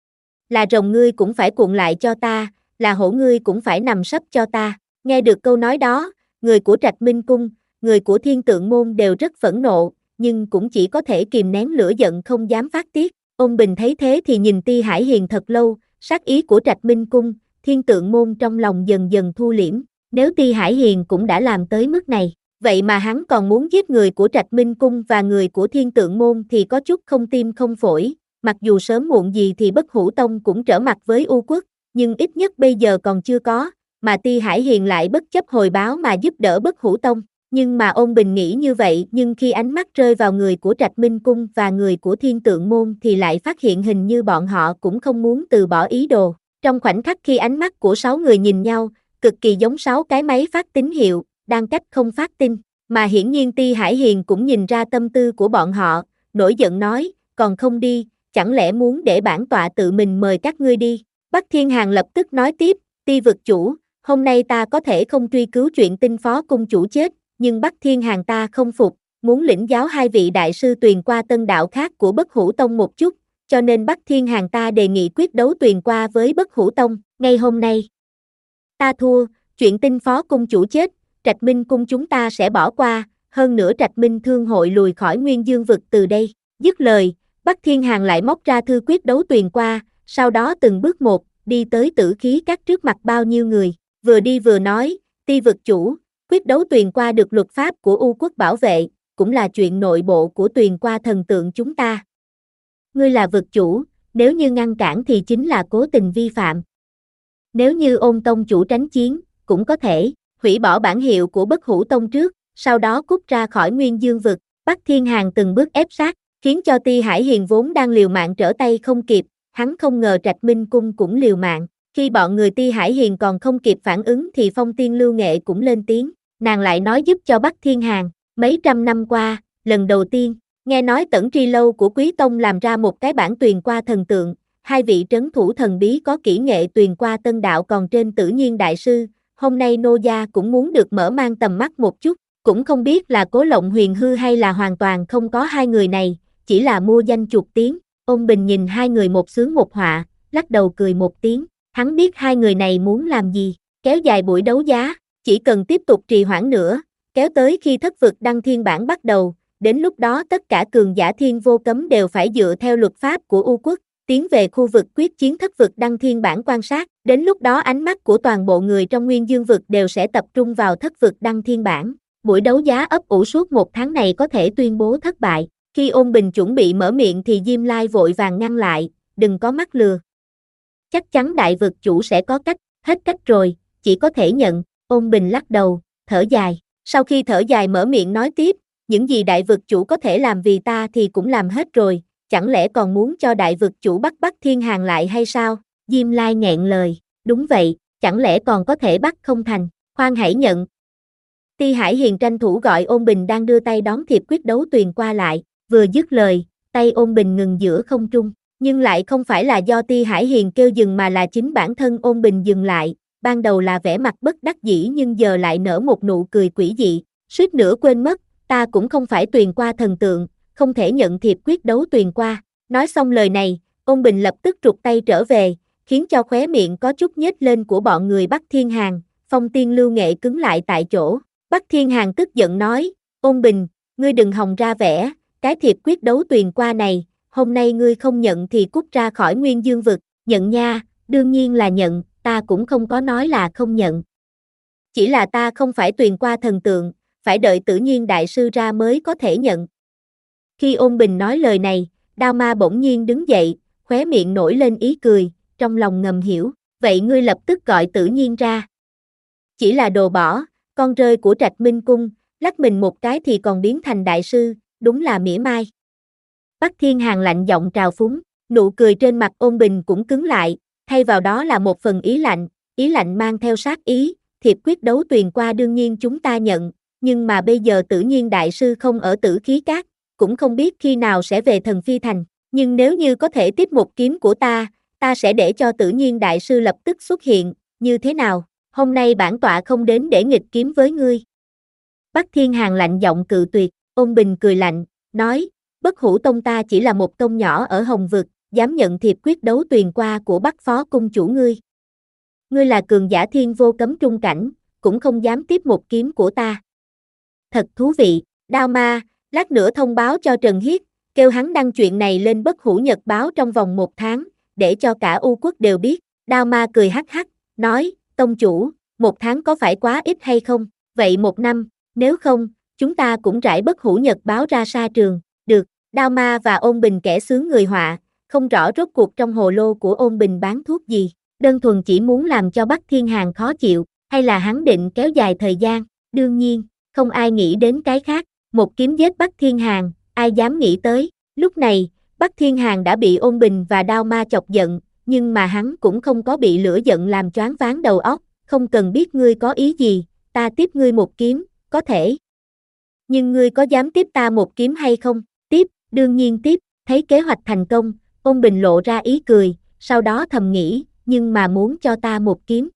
Là rồng ngươi cũng phải cuộn lại cho ta, là hổ ngươi cũng phải nằm sấp cho ta. Nghe được câu nói đó, người của Trạch Minh cung, người của Thiên Tượng môn đều rất phẫn nộ, nhưng cũng chỉ có thể kìm nén lửa giận không dám phát tiết. Ôn Bình thấy thế thì nhìn Ti Hải Hiền thật lâu, sát ý của Trạch Minh cung, Thiên Tượng môn trong lòng dần dần thu liễm. Nếu Ti Hải Hiền cũng đã làm tới mức này, vậy mà hắn còn muốn giết người của Trạch Minh cung và người của Thiên Tượng môn thì có chút không tim không phổi, mặc dù sớm muộn gì thì Bất Hủ tông cũng trở mặt với U quốc, nhưng ít nhất bây giờ còn chưa có, mà Ti Hải Hiền lại bất chấp hồi báo mà giúp đỡ Bất Hủ tông, nhưng mà Ôn Bình nghĩ như vậy, nhưng khi ánh mắt rơi vào người của Trạch Minh cung và người của Thiên Tượng môn thì lại phát hiện hình như bọn họ cũng không muốn từ bỏ ý đồ. Trong khoảnh khắc khi ánh mắt của sáu người nhìn nhau, cực kỳ giống sáu cái máy phát tín hiệu, đang cách không phát tin, mà hiển nhiên Ti Hải Hiền cũng nhìn ra tâm tư của bọn họ, nổi giận nói, còn không đi, chẳng lẽ muốn để bản tọa tự mình mời các ngươi đi. Bắc Thiên Hàn lập tức nói tiếp, Ti vực chủ, hôm nay ta có thể không truy cứu chuyện tinh phó cung chủ chết, nhưng Bắc Thiên Hàn ta không phục, muốn lĩnh giáo hai vị đại sư Tuyền qua tân đạo khác của Bất Hủ tông một chút, cho nên Bắc Thiên Hàn ta đề nghị quyết đấu Tuyền qua với Bất Hủ tông, ngay hôm nay. Ta thua, chuyện tinh phó cung chủ chết, Trạch Minh cung chúng ta sẽ bỏ qua, hơn nữa Trạch Minh thương hội lùi khỏi Nguyên Dương vực từ đây. Dứt lời, Bắc Thiên Hàn lại móc ra thư quyết đấu Tuyền qua, sau đó từng bước một, đi tới tử khí các trước mặt bao nhiêu người, vừa đi vừa nói, Ti vực chủ, quyết đấu Tuyền qua được luật pháp của U quốc bảo vệ, cũng là chuyện nội bộ của Tuyền qua thần tượng chúng ta. Ngươi là vực chủ, nếu như ngăn cản thì chính là cố tình vi phạm. Nếu như Ôn tông chủ tránh chiến, cũng có thể hủy bỏ bản hiệu của Bất Hủ tông trước, sau đó cút ra khỏi Nguyên Dương vực. Bắc Thiên Hàn từng bước ép sát, khiến cho Ti Hải Hiền vốn đang liều mạng trở tay không kịp, hắn không ngờ Trạch Minh cung cũng liều mạng. Khi bọn người Ti Hải Hiền còn không kịp phản ứng thì Phong Tiên Lưu Nghệ cũng lên tiếng, nàng lại nói giúp cho Bắc Thiên Hàn, mấy trăm năm qua, lần đầu tiên, nghe nói Tẩn Tri Lâu của Quý Tông làm ra một cái bản Tuyền qua thần tượng, hai vị trấn thủ thần bí có kỹ nghệ tuyền qua tân đạo còn trên Tử Nhiên đại sư, hôm nay nô gia cũng muốn được mở mang tầm mắt một chút, cũng không biết là Cố Lộng Huyền hư hay là hoàn toàn không có hai người này, chỉ là mua danh chuộc tiếng. Ôn Bình nhìn hai người một xướng một họa, lắc đầu cười một tiếng, hắn biết hai người này muốn làm gì, kéo dài buổi đấu giá, chỉ cần tiếp tục trì hoãn nữa, kéo tới khi thất vực đăng thiên bản bắt đầu, đến lúc đó tất cả cường giả thiên vô cấm đều phải dựa theo luật pháp của U quốc, tiến về khu vực quyết chiến thất vực đăng thiên bản quan sát, đến lúc đó ánh mắt của toàn bộ người trong Nguyên Dương vực đều sẽ tập trung vào thất vực đăng thiên bản. Buổi đấu giá ấp ủ suốt một tháng này có thể tuyên bố thất bại. Khi Ôn Bình chuẩn bị mở miệng thì Diêm Lai vội vàng ngăn lại, đừng có mắc lừa. Chắc chắn đại vực chủ sẽ có cách, hết cách rồi, chỉ có thể nhận. Ôn Bình lắc đầu, thở dài. Sau khi thở dài mở miệng nói tiếp, những gì đại vực chủ có thể làm vì ta thì cũng làm hết rồi, chẳng lẽ còn muốn cho đại vực chủ bắt Bắc Thiên Hàn lại hay sao? Diêm Lai nghẹn lời, đúng vậy, chẳng lẽ còn có thể bắt không thành, khoan hãy nhận. Ti Hải Hiền tranh thủ gọi Ôn Bình đang đưa tay đón thiệp quyết đấu tuyền qua lại, vừa dứt lời, tay Ôn Bình ngừng giữa không trung, nhưng lại không phải là do Ti Hải Hiền kêu dừng mà là chính bản thân Ôn Bình dừng lại, ban đầu là vẻ mặt bất đắc dĩ nhưng giờ lại nở một nụ cười quỷ dị, suýt nữa quên mất, ta cũng không phải tuyền qua thần tượng, không thể nhận thiệp quyết đấu tuyền qua. Nói xong lời này, Ôn Bình lập tức trục tay trở về, khiến cho khóe miệng có chút nhếch lên của bọn người Bắc Thiên Hàn, Phong Tiên Lưu Nghệ cứng lại tại chỗ. Bắc Thiên Hàn tức giận nói, Ôn Bình, ngươi đừng hòng ra vẻ, cái thiệp quyết đấu tuyền qua này, hôm nay ngươi không nhận thì cút ra khỏi Nguyên Dương vực, nhận nha, đương nhiên là nhận, ta cũng không có nói là không nhận. Chỉ là ta không phải tuyền qua thần tượng, phải đợi Tử Nhiên đại sư ra mới có thể nhận. Khi Ôn Bình nói lời này, Đao Ma bỗng nhiên đứng dậy, khóe miệng nổi lên ý cười, trong lòng ngầm hiểu, vậy ngươi lập tức gọi Tử Nhiên ra. Chỉ là đồ bỏ, con rơi của Trạch Minh Cung, lắc mình một cái thì còn biến thành đại sư, đúng là mỉa mai. Bắc Thiên Hàn lạnh giọng trào phúng, nụ cười trên mặt Ôn Bình cũng cứng lại, thay vào đó là một phần ý lạnh, ý lạnh mang theo sát ý, thiệp quyết đấu tuyền qua đương nhiên chúng ta nhận, nhưng mà bây giờ Tử Nhiên đại sư không ở Tử Khí Cát, cũng không biết khi nào sẽ về Thần Phi Thành, nhưng nếu như có thể tiếp một kiếm của ta, ta sẽ để cho Tử Nhiên đại sư lập tức xuất hiện, như thế nào, hôm nay bản tọa không đến để nghịch kiếm với ngươi. Bắc Thiên Hàn lạnh giọng cự tuyệt, Ôn Bình cười lạnh, nói, Bất Hủ Tông ta chỉ là một tông nhỏ ở Hồng Vực, dám nhận thiệp quyết đấu tuyền qua của Bắc Phó cung chủ ngươi. Ngươi là cường giả thiên vô cấm trung cảnh, cũng không dám tiếp một kiếm của ta. Thật thú vị, Đao Ma, lát nữa thông báo cho Trần Hiết, kêu hắn đăng chuyện này lên Bất Hủ Nhật báo trong vòng một tháng, để cho cả U quốc đều biết. Đao Ma cười hắc hắc, nói, tông chủ, một tháng có phải quá ít hay không, vậy một năm, nếu không, chúng ta cũng rải Bất Hủ Nhật báo ra sa trường, được. Đao Ma và Ôn Bình kẻ xướng người họa, không rõ rốt cuộc trong hồ lô của Ôn Bình bán thuốc gì, đơn thuần chỉ muốn làm cho Bắc Thiên Hàn khó chịu, hay là hắn định kéo dài thời gian, đương nhiên, không ai nghĩ đến cái khác, một kiếm giết Bắc Thiên Hàn, ai dám nghĩ tới, lúc này, Bắc Thiên Hàn đã bị Ôn Bình và Đao Ma chọc giận, nhưng mà hắn cũng không có bị lửa giận làm choáng váng đầu óc, không cần biết ngươi có ý gì, ta tiếp ngươi một kiếm, có thể. Nhưng ngươi có dám tiếp ta một kiếm hay không? Tiếp, đương nhiên tiếp, thấy kế hoạch thành công, Ôn Bình lộ ra ý cười, sau đó thầm nghĩ, nhưng mà muốn cho ta một kiếm.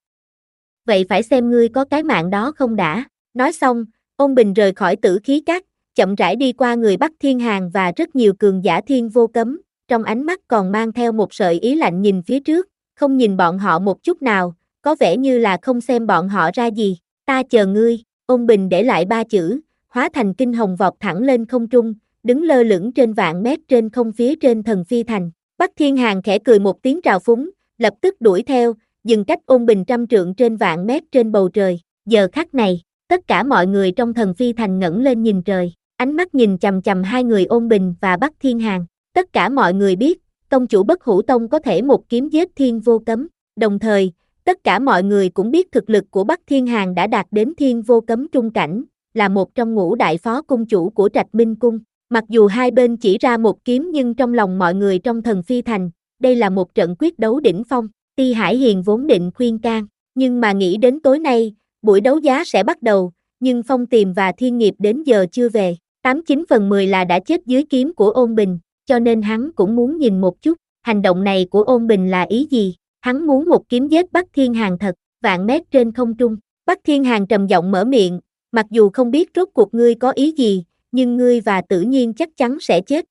Vậy phải xem ngươi có cái mạng đó không đã. Nói xong, Ôn Bình rời khỏi Tử Khí Cát, chậm rãi đi qua người Bắc Thiên Hàn và rất nhiều cường giả thiên vô cấm, trong ánh mắt còn mang theo một sợi ý lạnh nhìn phía trước, không nhìn bọn họ một chút nào, có vẻ như là không xem bọn họ ra gì. Ta chờ ngươi. Ôn Bình để lại ba chữ, hóa thành kinh hồng vọt thẳng lên không trung, đứng lơ lửng trên vạn mét trên không phía trên Thần Phi Thành. Bắc Thiên Hàn khẽ cười một tiếng trào phúng, lập tức đuổi theo, dừng cách Ôn Bình trăm trượng trên vạn mét trên bầu trời. Giờ khắc này, tất cả mọi người trong Thần Phi Thành ngẩng lên nhìn trời, ánh mắt nhìn chằm chằm hai người Ôn Bình và Bắc Thiên Hàn. Tất cả mọi người biết, tông chủ Bất Hủ Tông có thể một kiếm giết thiên vô cấm, đồng thời, tất cả mọi người cũng biết thực lực của Bắc Thiên Hàn đã đạt đến thiên vô cấm trung cảnh, là một trong ngũ đại phó cung chủ của Trạch Minh Cung. Mặc dù hai bên chỉ ra một kiếm nhưng trong lòng mọi người trong Thần Phi Thành, đây là một trận quyết đấu đỉnh phong. Ti Hải Hiền vốn định khuyên can, nhưng mà nghĩ đến tối nay, buổi đấu giá sẽ bắt đầu, nhưng Phong Tiềm và Thiên Nghiệp đến giờ chưa về, tám chín phần mười là đã chết dưới kiếm của Ôn Bình, cho nên hắn cũng muốn nhìn một chút. Hành động này của Ôn Bình là ý gì? Hắn muốn một kiếm giết Bắc Thiên Hàn thật, vạn mét trên không trung. Bắc Thiên Hàn trầm giọng mở miệng, mặc dù không biết rốt cuộc ngươi có ý gì, nhưng ngươi và Tử Nhiên chắc chắn sẽ chết.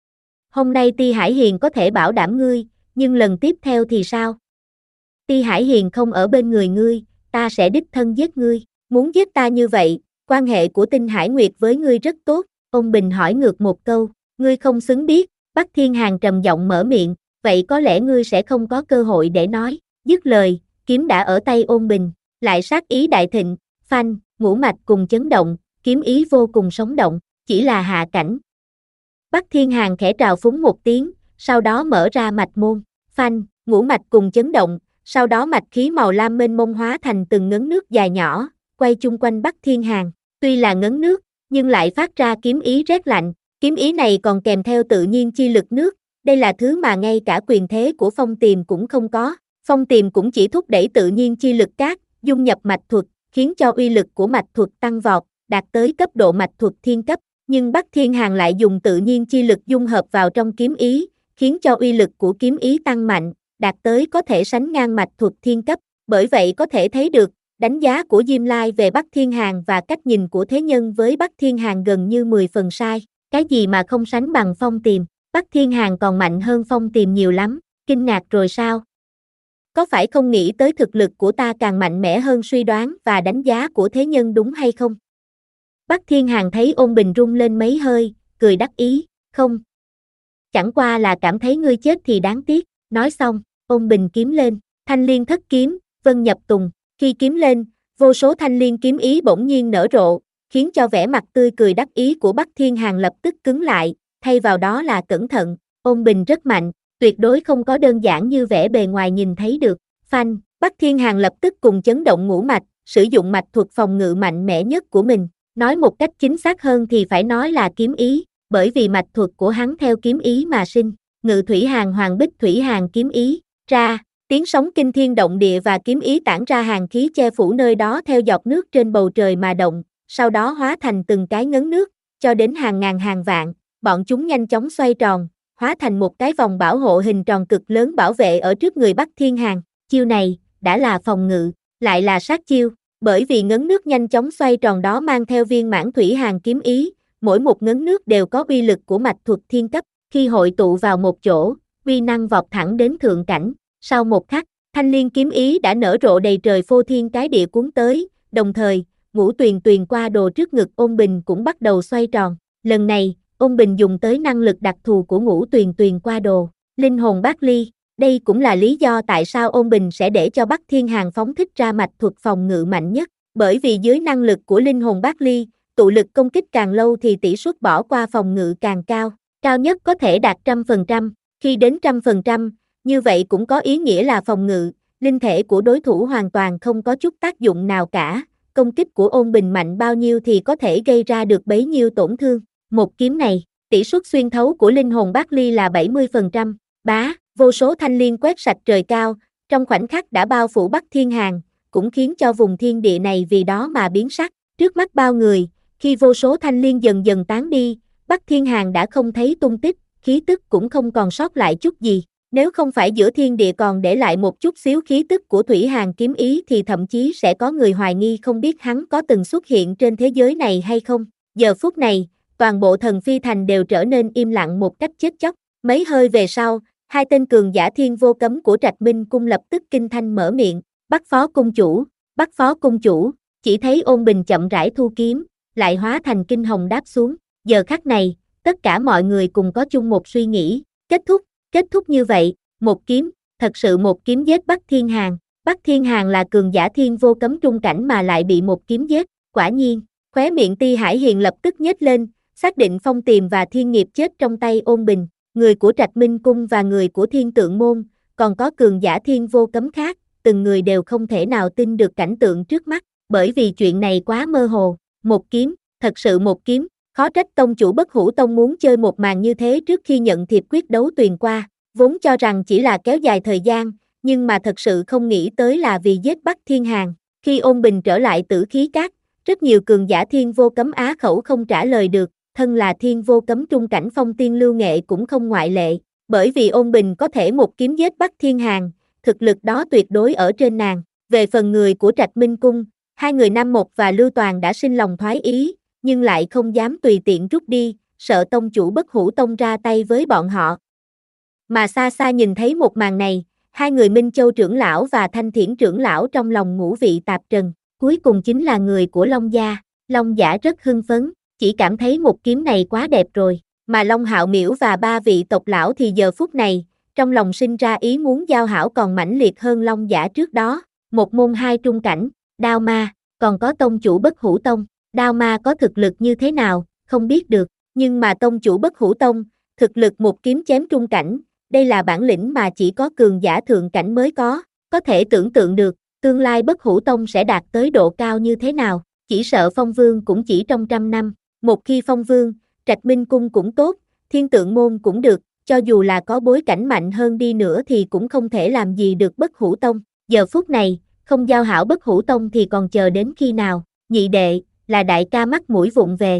Hôm nay Ti Hải Hiền có thể bảo đảm ngươi, nhưng lần tiếp theo thì sao? Ti Hải Hiền không ở bên người ngươi, ta sẽ đích thân giết ngươi. Muốn giết ta như vậy, quan hệ của Tinh Hải Nguyệt với ngươi rất tốt. Ôn Bình hỏi ngược một câu, ngươi không xứng biết. Bắc Thiên Hàn trầm giọng mở miệng, vậy có lẽ ngươi sẽ không có cơ hội để nói. Dứt lời, kiếm đã ở tay Ôn Bình, lại sát ý đại thịnh, phanh, ngũ mạch cùng chấn động, kiếm ý vô cùng sống động, chỉ là hạ cảnh. Bắc Thiên Hàn khẽ trào phúng một tiếng, sau đó mở ra mạch môn, phanh, ngũ mạch cùng chấn động, sau đó mạch khí màu lam mênh mông hóa thành từng ngấn nước dài nhỏ, quay chung quanh Bắc Thiên Hàn. Tuy là ngấn nước, nhưng lại phát ra kiếm ý rét lạnh, kiếm ý này còn kèm theo tự nhiên chi lực nước, đây là thứ mà ngay cả quyền thế của Phong Tiềm cũng không có. Phong Tiềm cũng chỉ thúc đẩy tự nhiên chi lực cát, dung nhập mạch thuật, khiến cho uy lực của mạch thuật tăng vọt, đạt tới cấp độ mạch thuật thiên cấp, nhưng Bắc Thiên Hàn lại dùng tự nhiên chi lực dung hợp vào trong kiếm ý, khiến cho uy lực của kiếm ý tăng mạnh, đạt tới có thể sánh ngang mạch thuật thiên cấp, bởi vậy có thể thấy được, đánh giá của Diêm Lai về Bắc Thiên Hàn và cách nhìn của thế nhân với Bắc Thiên Hàn gần như mười phần sai, cái gì mà không sánh bằng Phong Tiềm, Bắc Thiên Hàn còn mạnh hơn Phong Tiềm nhiều lắm, kinh ngạc rồi sao? Có phải không nghĩ tới thực lực của ta càng mạnh mẽ hơn suy đoán và đánh giá của thế nhân đúng hay không? Bắc Thiên Hàn thấy Ôn Bình rung lên mấy hơi, cười đắc ý, không. Chẳng qua là cảm thấy ngươi chết thì đáng tiếc, nói xong, Ôn Bình kiếm lên, thanh liên thất kiếm, vân nhập tùng, khi kiếm lên, vô số thanh liên kiếm ý bỗng nhiên nở rộ, khiến cho vẻ mặt tươi cười đắc ý của Bắc Thiên Hàn lập tức cứng lại, thay vào đó là cẩn thận, Ôn Bình rất mạnh, tuyệt đối không có đơn giản như vẻ bề ngoài nhìn thấy được, phanh, Bắc Thiên Hàn lập tức cùng chấn động ngũ mạch, sử dụng mạch thuật phòng ngự mạnh mẽ nhất của mình, nói một cách chính xác hơn thì phải nói là kiếm ý, bởi vì mạch thuật của hắn theo kiếm ý mà sinh, Ngự Thủy Hàn Hoàng Bích Thủy Hàn kiếm ý, ra, tiếng sóng kinh thiên động địa và kiếm ý tản ra hàn khí che phủ nơi đó theo giọt nước trên bầu trời mà động, sau đó hóa thành từng cái ngấn nước, cho đến hàng ngàn hàng vạn, bọn chúng nhanh chóng xoay tròn, hóa thành một cái vòng bảo hộ hình tròn cực lớn bảo vệ ở trước người Bắc Thiên Hàn, chiêu này, đã là phòng ngự, lại là sát chiêu, bởi vì ngấn nước nhanh chóng xoay tròn đó mang theo viên mãn thủy hàn kiếm ý, mỗi một ngấn nước đều có uy lực của mạch thuật thiên cấp, khi hội tụ vào một chỗ, uy năng vọt thẳng đến thượng cảnh, sau một khắc, thanh liên kiếm ý đã nở rộ đầy trời phô thiên cái địa cuốn tới, đồng thời, ngũ tuyền tuyền qua đồ trước ngực Ôn Bình cũng bắt đầu xoay tròn, lần này, Ôn Bình dùng tới năng lực đặc thù của ngũ tuyền tuyền qua đồ, linh hồn bát ly, đây cũng là lý do tại sao Ôn Bình sẽ để cho Bắc Thiên Hàn phóng thích ra mạch thuật phòng ngự mạnh nhất, bởi vì dưới năng lực của linh hồn bát ly, tụ lực công kích càng lâu thì tỷ suất bỏ qua phòng ngự càng cao, cao nhất có thể đạt trăm phần trăm, khi đến trăm phần trăm, như vậy cũng có ý nghĩa là phòng ngự, linh thể của đối thủ hoàn toàn không có chút tác dụng nào cả, công kích của Ôn Bình mạnh bao nhiêu thì có thể gây ra được bấy nhiêu tổn thương, một kiếm này, tỷ suất xuyên thấu của linh hồn bát ly là bảy mươi phần trăm, bá, vô số thanh liên quét sạch trời cao, trong khoảnh khắc đã bao phủ Bắc Thiên Hàn, cũng khiến cho vùng thiên địa này vì đó mà biến sắc, trước mắt bao người, khi vô số thanh liên dần dần tán đi, Bắc Thiên Hàn đã không thấy tung tích, khí tức cũng không còn sót lại chút gì, nếu không phải giữa thiên địa còn để lại một chút xíu khí tức của Thủy Hàn kiếm ý thì thậm chí sẽ có người hoài nghi không biết hắn có từng xuất hiện trên thế giới này hay không, giờ phút này, toàn bộ Thần Phi Thành đều trở nên im lặng một cách chết chóc, mấy hơi về sau, hai tên cường giả thiên vô cấm của Trạch Minh Cung lập tức kinh thanh mở miệng, Bắc Phó Cung Chủ, Bắc Phó Cung Chủ, chỉ thấy Ôn Bình chậm rãi thu kiếm, lại hóa thành kinh hồng đáp xuống, giờ khắc này, tất cả mọi người cùng có chung một suy nghĩ, kết thúc, kết thúc như vậy, một kiếm, thật sự một kiếm giết Bắc Thiên Hàn, Bắc Thiên Hàn là cường giả thiên vô cấm trung cảnh mà lại bị một kiếm giết, quả nhiên, khóe miệng Ti Hải Hiền lập tức nhếch lên, xác định Phong Tiềm và Thiên Nghiệp chết trong tay Ôn Bình, người của Trạch Minh Cung và người của Thiên Tượng Môn, còn có cường giả thiên vô cấm khác, từng người đều không thể nào tin được cảnh tượng trước mắt, bởi vì chuyện này quá mơ hồ, một kiếm, thật sự một kiếm, khó trách tông chủ Bất Hủ Tông muốn chơi một màn như thế trước khi nhận thiệp quyết đấu tuyền qua, vốn cho rằng chỉ là kéo dài thời gian, nhưng mà thật sự không nghĩ tới là vì giết Bắc Thiên Hàn, khi Ôn Bình trở lại Tử Khí Các, rất nhiều cường giả thiên vô cấm á khẩu không trả lời được, thân là thiên vô cấm trung cảnh Phong Tiên Lưu Nghệ cũng không ngoại lệ, Bởi vì Ôn Bình có thể một kiếm giết Bắc Thiên Hàn, thực lực đó tuyệt đối ở trên nàng. Về phần người của Trạch Minh Cung, hai người Nam Mộc và Lưu Toàn đã sinh lòng thoái ý, nhưng lại không dám tùy tiện rút đi, sợ tông chủ Bất Hủ Tông ra tay với bọn họ. Mà xa xa nhìn thấy một màn này, hai người Minh Châu trưởng lão và Thanh Thiển trưởng lão trong lòng ngũ vị tạp trần, cuối cùng chính là người của Long gia. Long Giả rất hưng phấn, chỉ cảm thấy một kiếm này quá đẹp rồi, mà Long Hạo Miễu và ba vị tộc lão thì giờ phút này, trong lòng sinh ra ý muốn giao hảo còn mãnh liệt hơn Long Giả trước đó. Một môn hai trung cảnh, Đao Ma, còn có tông chủ Bất Hủ Tông. Đao Ma có thực lực như thế nào, không biết được, nhưng mà tông chủ Bất Hủ Tông, thực lực một kiếm chém trung cảnh, đây là bản lĩnh mà chỉ có cường giả thượng cảnh mới có, có thể tưởng tượng được, tương lai Bất Hủ Tông sẽ đạt tới độ cao như thế nào, chỉ sợ Phong Vương cũng chỉ trong trăm năm, một khi Phong Vương, Trạch Minh Cung cũng tốt, Thiên Tượng Môn cũng được, cho dù là có bối cảnh mạnh hơn đi nữa thì cũng không thể làm gì được Bất Hủ Tông, giờ phút này, không giao hảo Bất Hủ Tông thì còn chờ đến khi nào, nhị đệ, là đại ca mắt mũi vụng về.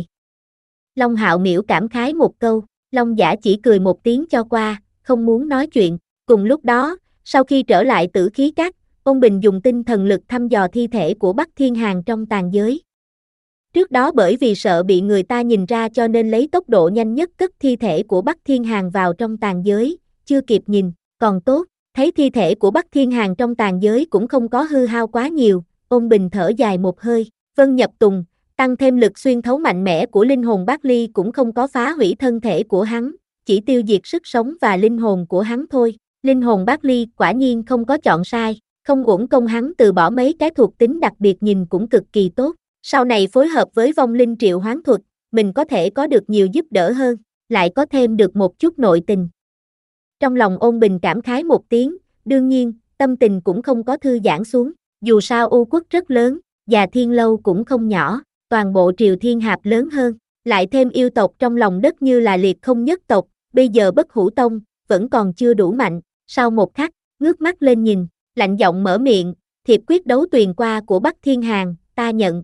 Long Hạo Miễu cảm khái một câu, Long Giả chỉ cười một tiếng cho qua, không muốn nói chuyện. Cùng lúc đó, sau khi trở lại Tử Khí Các, Ôn Bình dùng tinh thần lực thăm dò thi thể của Bắc Thiên Hàn trong tàn giới. Trước đó bởi vì sợ bị người ta nhìn ra cho nên lấy tốc độ nhanh nhất cất thi thể của Bắc Thiên Hàn vào trong tàn giới, chưa kịp nhìn, còn tốt, thấy thi thể của Bắc Thiên Hàn trong tàn giới cũng không có hư hao quá nhiều, Ôn Bình thở dài một hơi, Vân Nhập Tùng, tăng thêm lực xuyên thấu mạnh mẽ của linh hồn Bác Ly cũng không có phá hủy thân thể của hắn, chỉ tiêu diệt sức sống và linh hồn của hắn thôi. Linh hồn Bác Ly quả nhiên không có chọn sai, không uổng công hắn từ bỏ mấy cái thuộc tính đặc biệt nhìn cũng cực kỳ tốt. Sau này phối hợp với vong linh triệu hoán thuật, mình có thể có được nhiều giúp đỡ hơn, lại có thêm được một chút nội tình. Trong lòng Ôn Bình cảm khái một tiếng, đương nhiên, tâm tình cũng không có thư giãn xuống, dù sao U quốc rất lớn, và Thiên Lâu cũng không nhỏ, toàn bộ Triều Thiên Hạp lớn hơn, lại thêm yêu tộc trong lòng đất như là Liệt Không nhất tộc, bây giờ Bất Hủ Tông, vẫn còn chưa đủ mạnh. Sau một khắc, ngước mắt lên nhìn, lạnh giọng mở miệng, thiệp quyết đấu tuyền qua của Bắc Thiên Hàn, ta nhận.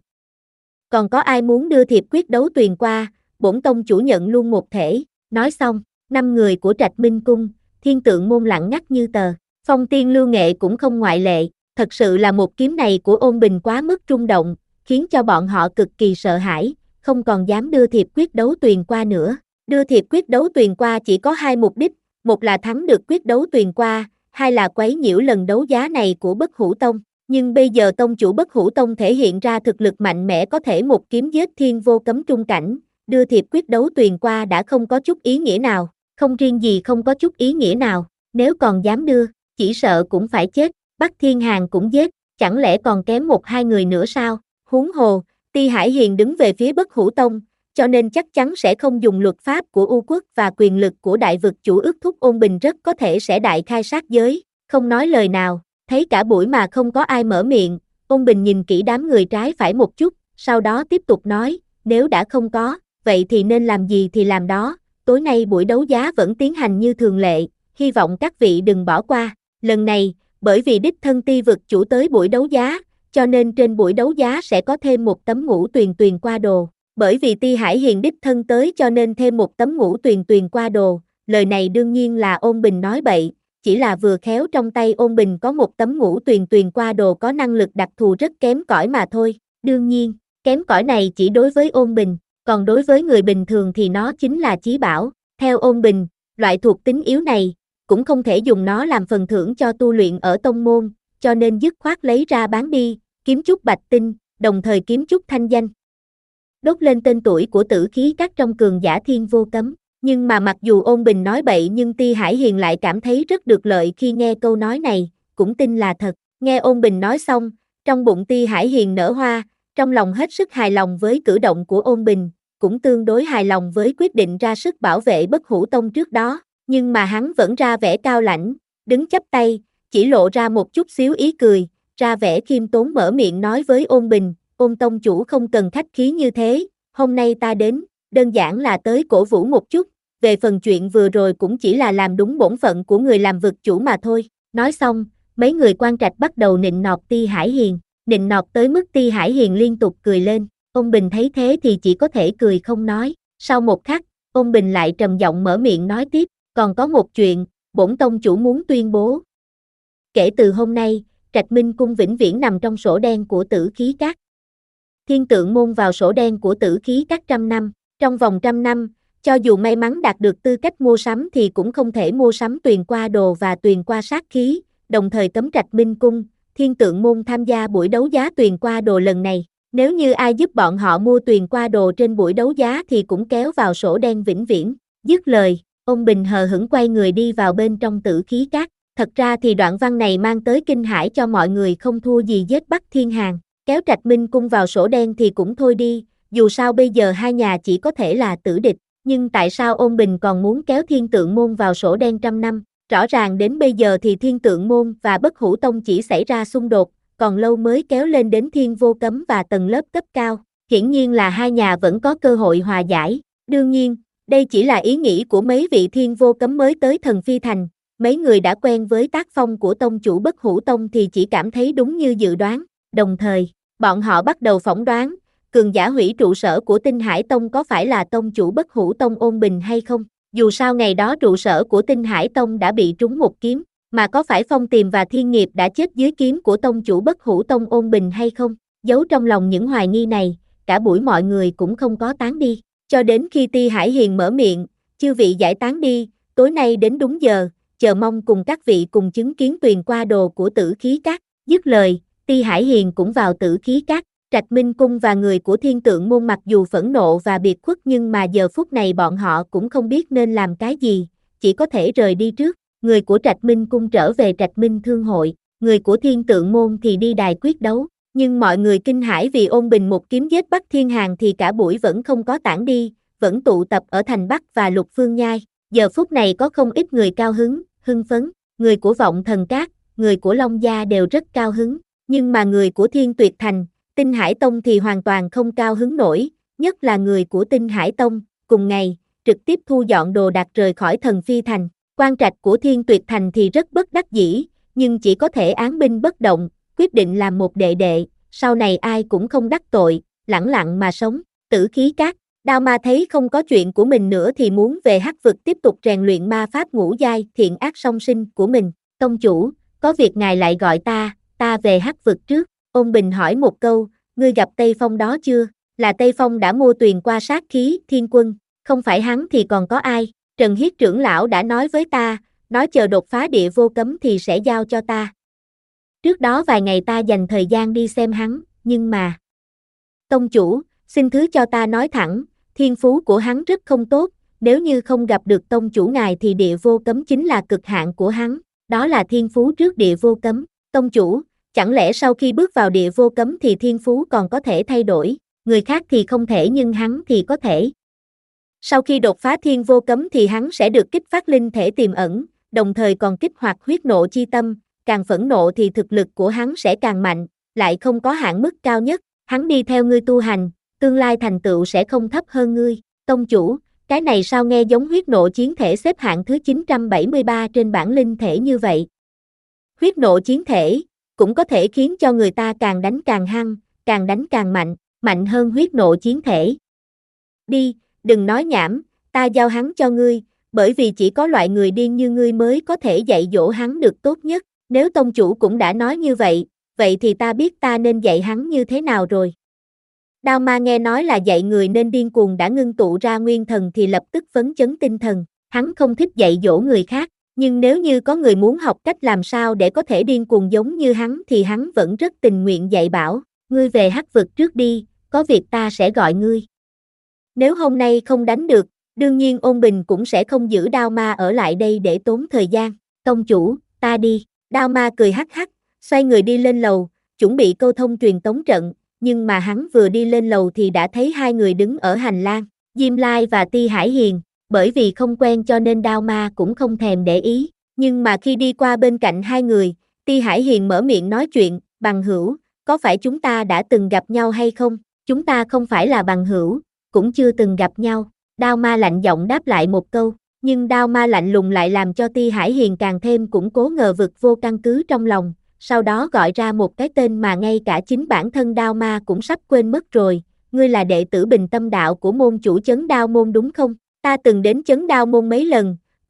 Còn có ai muốn đưa thiệp quyết đấu tuyền qua, bổn tông chủ nhận luôn một thể. Nói xong, năm người của Trạch Minh Cung, Thiên Tượng Môn lặng ngắt như tờ, Phong Tiên Lưu Nghệ cũng không ngoại lệ, thật sự là một kiếm này của Ôn Bình quá mức rung động, khiến cho bọn họ cực kỳ sợ hãi, không còn dám đưa thiệp quyết đấu tuyền qua nữa. Đưa thiệp quyết đấu tuyền qua chỉ có hai mục đích, một là thắng được quyết đấu tuyền qua, hai là quấy nhiễu lần đấu giá này của Bất Hủ Tông. Nhưng bây giờ tông chủ Bất Hủ Tông thể hiện ra thực lực mạnh mẽ có thể một kiếm giết thiên vô cấm trung cảnh, đưa thiệp quyết đấu tuyền qua đã không có chút ý nghĩa nào, không riêng gì không có chút ý nghĩa nào, nếu còn dám đưa, chỉ sợ cũng phải chết, Bắc Thiên Hàn cũng giết, chẳng lẽ còn kém một hai người nữa sao? Huống hồ, Ti Hải Hiền đứng về phía Bất Hủ Tông, cho nên chắc chắn sẽ không dùng luật pháp của U quốc và quyền lực của đại vực chủ ước thúc Ôn Bình rất có thể sẽ đại khai sát giới, không nói lời nào, thấy cả buổi mà không có ai mở miệng, Ôn Bình nhìn kỹ đám người trái phải một chút, sau đó tiếp tục nói, nếu đã không có, vậy thì nên làm gì thì làm đó, tối nay buổi đấu giá vẫn tiến hành như thường lệ, hy vọng các vị đừng bỏ qua, lần này, bởi vì đích thân Ti vực chủ tới buổi đấu giá, cho nên trên buổi đấu giá sẽ có thêm một tấm ngũ tuyền tuyền qua đồ. Bởi vì Ti Hải Hiền đích thân tới cho nên thêm một tấm ngũ tuyền tuyền qua đồ, lời này đương nhiên là Ôn Bình nói bậy, chỉ là vừa khéo trong tay Ôn Bình có một tấm ngũ tuyền tuyền qua đồ có năng lực đặc thù rất kém cỏi mà thôi, đương nhiên, kém cỏi này chỉ đối với Ôn Bình, còn đối với người bình thường thì nó chính là chí bảo, theo Ôn Bình, loại thuộc tính yếu này, cũng không thể dùng nó làm phần thưởng cho tu luyện ở tông môn, cho nên dứt khoát lấy ra bán đi, kiếm chút bạch tinh, đồng thời kiếm chút thanh danh. Đốt lên tên tuổi của Tử Khí Các trong cường giả thiên vô cấm, nhưng mà mặc dù Ôn Bình nói bậy nhưng Ti Hải Hiền lại cảm thấy rất được lợi khi nghe câu nói này, cũng tin là thật, nghe Ôn Bình nói xong, trong bụng Ti Hải Hiền nở hoa, trong lòng hết sức hài lòng với cử động của Ôn Bình, cũng tương đối hài lòng với quyết định ra sức bảo vệ Bất Hủ Tông trước đó, nhưng mà hắn vẫn ra vẻ cao lãnh, đứng chắp tay, chỉ lộ ra một chút xíu ý cười, ra vẻ khiêm tốn mở miệng nói với Ôn Bình, Ôn tông chủ không cần khách khí như thế, hôm nay ta đến, đơn giản là tới cổ vũ một chút, về phần chuyện vừa rồi cũng chỉ là làm đúng bổn phận của người làm vực chủ mà thôi. Nói xong, mấy người quan trạch bắt đầu nịnh nọt Ti Hải Hiền, nịnh nọt tới mức Ti Hải Hiền liên tục cười lên, Ôn Bình thấy thế thì chỉ có thể cười không nói, sau một khắc, Ôn Bình lại trầm giọng mở miệng nói tiếp, Còn có một chuyện, bổn tông chủ muốn tuyên bố. Kể từ hôm nay, Trạch Minh Cung vĩnh viễn nằm trong sổ đen của Tử Khí Các. Thiên Tượng Môn vào sổ đen của Tử Khí Các trăm năm, trong vòng trăm năm, cho dù may mắn đạt được tư cách mua sắm thì cũng không thể mua sắm Tuyền Qua Đồ và Tuyền Qua Sát Khí, đồng thời cấm Trạch Minh Cung, Thiên Tượng Môn tham gia buổi đấu giá Tuyền Qua Đồ lần này. Nếu như ai giúp bọn họ mua Tuyền Qua Đồ trên buổi đấu giá thì cũng kéo vào sổ đen vĩnh viễn. Dứt lời, ông Bình hờ hững quay người đi vào bên trong Tử Khí Các. Thật ra thì đoạn văn này mang tới kinh hãi cho mọi người không thua gì giết Bắc Thiên Hàn. Kéo Trạch Minh Cung vào sổ đen thì cũng thôi đi, dù sao bây giờ hai nhà chỉ có thể là tử địch. Nhưng tại sao Ôn Bình còn muốn kéo Thiên Tượng Môn vào sổ đen trăm năm? Rõ ràng đến bây giờ thì Thiên Tượng Môn và Bất Hủ Tông chỉ xảy ra xung đột, còn lâu mới kéo lên đến Thiên Vô Cấm và tầng lớp cấp cao. Hiển nhiên là hai nhà vẫn có cơ hội hòa giải. Đương nhiên, đây chỉ là ý nghĩ của mấy vị Thiên Vô Cấm mới tới Thần Phi Thành. Mấy người đã quen với tác phong của tông chủ Bất Hủ Tông thì chỉ cảm thấy đúng như dự đoán. Đồng thời, bọn họ bắt đầu phỏng đoán, cường giả hủy trụ sở của Tinh Hải Tông có phải là tông chủ Bất Hủ Tông Ôn Bình hay không? Dù sao ngày đó trụ sở của Tinh Hải Tông đã bị trúng một kiếm, mà có phải Phong Tiềm và Thiên Nghiệp đã chết dưới kiếm của tông chủ Bất Hủ Tông Ôn Bình hay không? Giấu trong lòng những hoài nghi này, cả buổi mọi người cũng không có tán đi. Cho đến khi Ti Hải Hiền mở miệng, chư vị giải tán đi, tối nay đến đúng giờ, chờ mong cùng các vị cùng chứng kiến Tuyền Qua Đồ của Tử Khí Các. Dứt lời, Ti Hải Hiền cũng vào Tử Khí Các. Trạch Minh Cung và người của Thiên Tượng Môn mặc dù phẫn nộ và biệt khuất nhưng mà giờ phút này bọn họ cũng không biết nên làm cái gì, chỉ có thể rời đi trước. Người của Trạch Minh Cung trở về Trạch Minh Thương Hội, người của Thiên Tượng Môn thì đi đài quyết đấu. Nhưng mọi người kinh hãi vì Ôn Bình một kiếm giết Bắc Thiên Hàn thì cả buổi vẫn không có tản đi, vẫn tụ tập ở thành Bắc và Lục Phương Nhai. Giờ phút này có không ít người cao hứng, hưng phấn, người của Vọng Thần Các, người của Long Gia đều rất cao hứng, nhưng mà người của Thiên Tuyệt Thành, Tinh Hải Tông thì hoàn toàn không cao hứng nổi, nhất là người của Tinh Hải Tông. Cùng ngày, trực tiếp thu dọn đồ đạc rời khỏi Thần Phi Thành. Quan trạch của Thiên Tuyệt Thành thì rất bất đắc dĩ, nhưng chỉ có thể án binh bất động, quyết định làm một đệ đệ, sau này ai cũng không đắc tội, lẳng lặng mà sống. Tử Khí Các, Đao Ma thấy không có chuyện của mình nữa thì muốn về Hắc Vực tiếp tục rèn luyện ma pháp ngũ giai thiện ác song sinh của mình. Tông chủ, có việc ngài lại gọi ta, ta về Hắc Vực trước. Ôn Bình hỏi một câu, ngươi gặp Tây Phong đó chưa? Là Tây Phong đã mua Tuyền Qua Sát Khí Thiên Quân, không phải hắn thì còn có ai? Trần Hiết trưởng lão đã nói với ta, nói chờ đột phá địa vô cấm thì sẽ giao cho ta. Trước đó vài ngày ta dành thời gian đi xem hắn, nhưng mà... Tông chủ, xin thứ cho ta nói thẳng, thiên phú của hắn rất không tốt, nếu như không gặp được tông chủ ngài thì địa vô cấm chính là cực hạn của hắn, đó là thiên phú trước địa vô cấm. Tông chủ, chẳng lẽ sau khi bước vào địa vô cấm thì thiên phú còn có thể thay đổi, người khác thì không thể nhưng hắn thì có thể. Sau khi đột phá thiên vô cấm thì hắn sẽ được kích phát linh thể tiềm ẩn, đồng thời còn kích hoạt huyết nộ chi tâm, càng phẫn nộ thì thực lực của hắn sẽ càng mạnh, lại không có hạn mức cao nhất, hắn đi theo ngươi tu hành, tương lai thành tựu sẽ không thấp hơn ngươi. Tông chủ, cái này sao nghe giống huyết nộ chiến thể xếp hạng thứ chín trăm bảy mươi ba trên bảng linh thể như vậy? Huyết nộ chiến thể cũng có thể khiến cho người ta càng đánh càng hăng, càng đánh càng mạnh, mạnh hơn huyết nộ chiến thể. Đi, đừng nói nhảm, ta giao hắn cho ngươi, bởi vì chỉ có loại người điên như ngươi mới có thể dạy dỗ hắn được tốt nhất. Nếu tông chủ cũng đã nói như vậy, vậy thì ta biết ta nên dạy hắn như thế nào rồi. Đao Ma nghe nói là dạy người nên điên cuồng đã ngưng tụ ra nguyên thần thì lập tức phấn chấn tinh thần. Hắn không thích dạy dỗ người khác, nhưng nếu như có người muốn học cách làm sao để có thể điên cuồng giống như hắn thì hắn vẫn rất tình nguyện dạy bảo. Ngươi về Hắc Vực trước đi, có việc ta sẽ gọi ngươi. Nếu hôm nay không đánh được, đương nhiên Ôn Bình cũng sẽ không giữ Đao Ma ở lại đây để tốn thời gian. Tông chủ, ta đi. Đao Ma cười hắc hắc, xoay người đi lên lầu, chuẩn bị câu thông truyền tống trận, nhưng mà hắn vừa đi lên lầu thì đã thấy hai người đứng ở hành lang, Diêm Lai và Ti Hải Hiền, bởi vì không quen cho nên Đao Ma cũng không thèm để ý, nhưng mà khi đi qua bên cạnh hai người, Ti Hải Hiền mở miệng nói chuyện, bằng hữu, có phải chúng ta đã từng gặp nhau hay không? Chúng ta không phải là bằng hữu, cũng chưa từng gặp nhau. Đao Ma lạnh giọng đáp lại một câu, nhưng Đao Ma lạnh lùng lại làm cho Ti Hải Hiền càng thêm củng cố ngờ vực vô căn cứ trong lòng, sau đó gọi ra một cái tên mà ngay cả chính bản thân Đao Ma cũng sắp quên mất rồi, ngươi là đệ tử Bình Tâm Đạo của môn chủ Chấn Đao Môn đúng không? Ta từng đến Chấn Đao Môn mấy lần,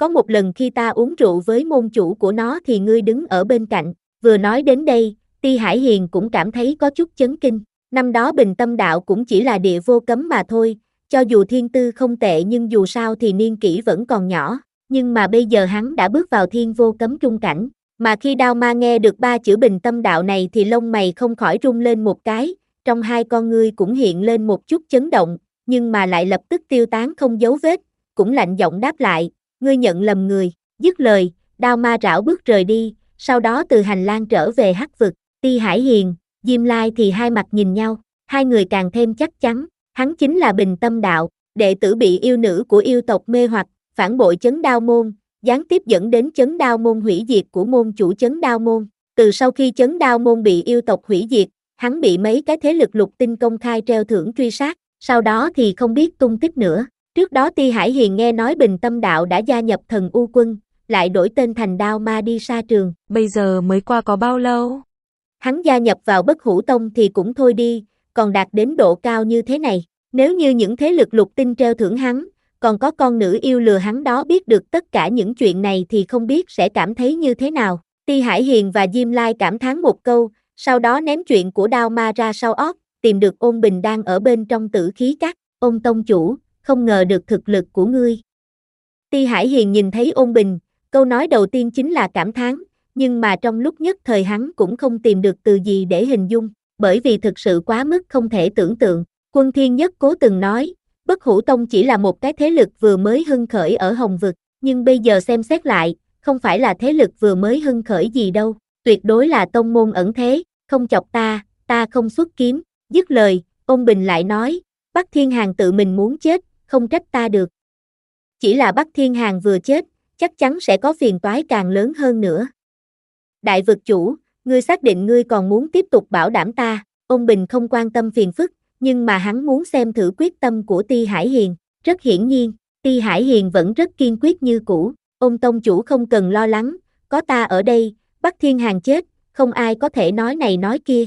có một lần khi ta uống rượu với môn chủ của nó thì ngươi đứng ở bên cạnh. Vừa nói đến đây, Ti Hải Hiền cũng cảm thấy có chút chấn kinh. Năm đó Bình Tâm Đạo cũng chỉ là địa vô cấm mà thôi, cho dù thiên tư không tệ nhưng dù sao thì niên kỷ vẫn còn nhỏ. Nhưng mà bây giờ hắn đã bước vào thiên vô cấm trung cảnh, mà khi Đao Ma nghe được ba chữ Bình Tâm Đạo này thì lông mày không khỏi rung lên một cái, trong hai con ngươi cũng hiện lên một chút chấn động, nhưng mà lại lập tức tiêu tán không dấu vết, cũng lạnh giọng đáp lại, ngươi nhận lầm người. Dứt lời, Đao Ma rảo bước rời đi, sau đó từ hành lang trở về hắc vực. Ti Hải Hiền, Diêm Lai thì hai mặt nhìn nhau, hai người càng thêm chắc chắn, hắn chính là Bình Tâm Đạo, đệ tử bị yêu nữ của yêu tộc mê hoặc, phản bội Chấn Đao Môn, gián tiếp dẫn đến Chấn Đao Môn hủy diệt của môn chủ Chấn Đao Môn. Từ sau khi Chấn Đao Môn bị yêu tộc hủy diệt, hắn bị mấy cái thế lực lục tinh công khai treo thưởng truy sát, sau đó thì không biết tung tích nữa. Trước đó Ti Hải Hiền nghe nói Bình Tâm Đạo đã gia nhập Thần U Quân, lại đổi tên thành Đao Ma đi xa trường. Bây giờ mới qua có bao lâu? Hắn gia nhập vào Bất Hủ Tông thì cũng thôi đi, còn đạt đến độ cao như thế này. Nếu như những thế lực lục tinh treo thưởng hắn, còn có con nữ yêu lừa hắn đó biết được tất cả những chuyện này thì không biết sẽ cảm thấy như thế nào. Ti Hải Hiền và Diêm Lai cảm thán một câu, sau đó ném chuyện của Đao Ma ra sau ót, tìm được Ôn Bình đang ở bên trong Tử Khí Các. Ôn tông chủ, không ngờ được thực lực của ngươi. Ti Hải Hiền nhìn thấy Ôn Bình, câu nói đầu tiên chính là cảm thán, nhưng mà trong lúc nhất thời hắn cũng không tìm được từ gì để hình dung, bởi vì thực sự quá mức không thể tưởng tượng. Quân Thiên Nhất Cố từng nói, Bất Hủ Tông chỉ là một cái thế lực vừa mới hưng khởi ở Hồng Vực, nhưng bây giờ xem xét lại, không phải là thế lực vừa mới hưng khởi gì đâu, tuyệt đối là tông môn ẩn thế, không chọc ta, ta không xuất kiếm. Dứt lời, Ôn Bình lại nói, Bắc Thiên Hàn tự mình muốn chết, không trách ta được. Chỉ là Bắc Thiên Hàn vừa chết, chắc chắn sẽ có phiền toái càng lớn hơn nữa. Đại vực chủ, ngươi xác định ngươi còn muốn tiếp tục bảo đảm ta? Ôn Bình không quan tâm phiền phức, nhưng mà hắn muốn xem thử quyết tâm của Ti Hải Hiền. Rất hiển nhiên, Ti Hải Hiền vẫn rất kiên quyết như cũ. Ôn tông chủ không cần lo lắng, có ta ở đây, Bắc Thiên Hàn chết, không ai có thể nói này nói kia.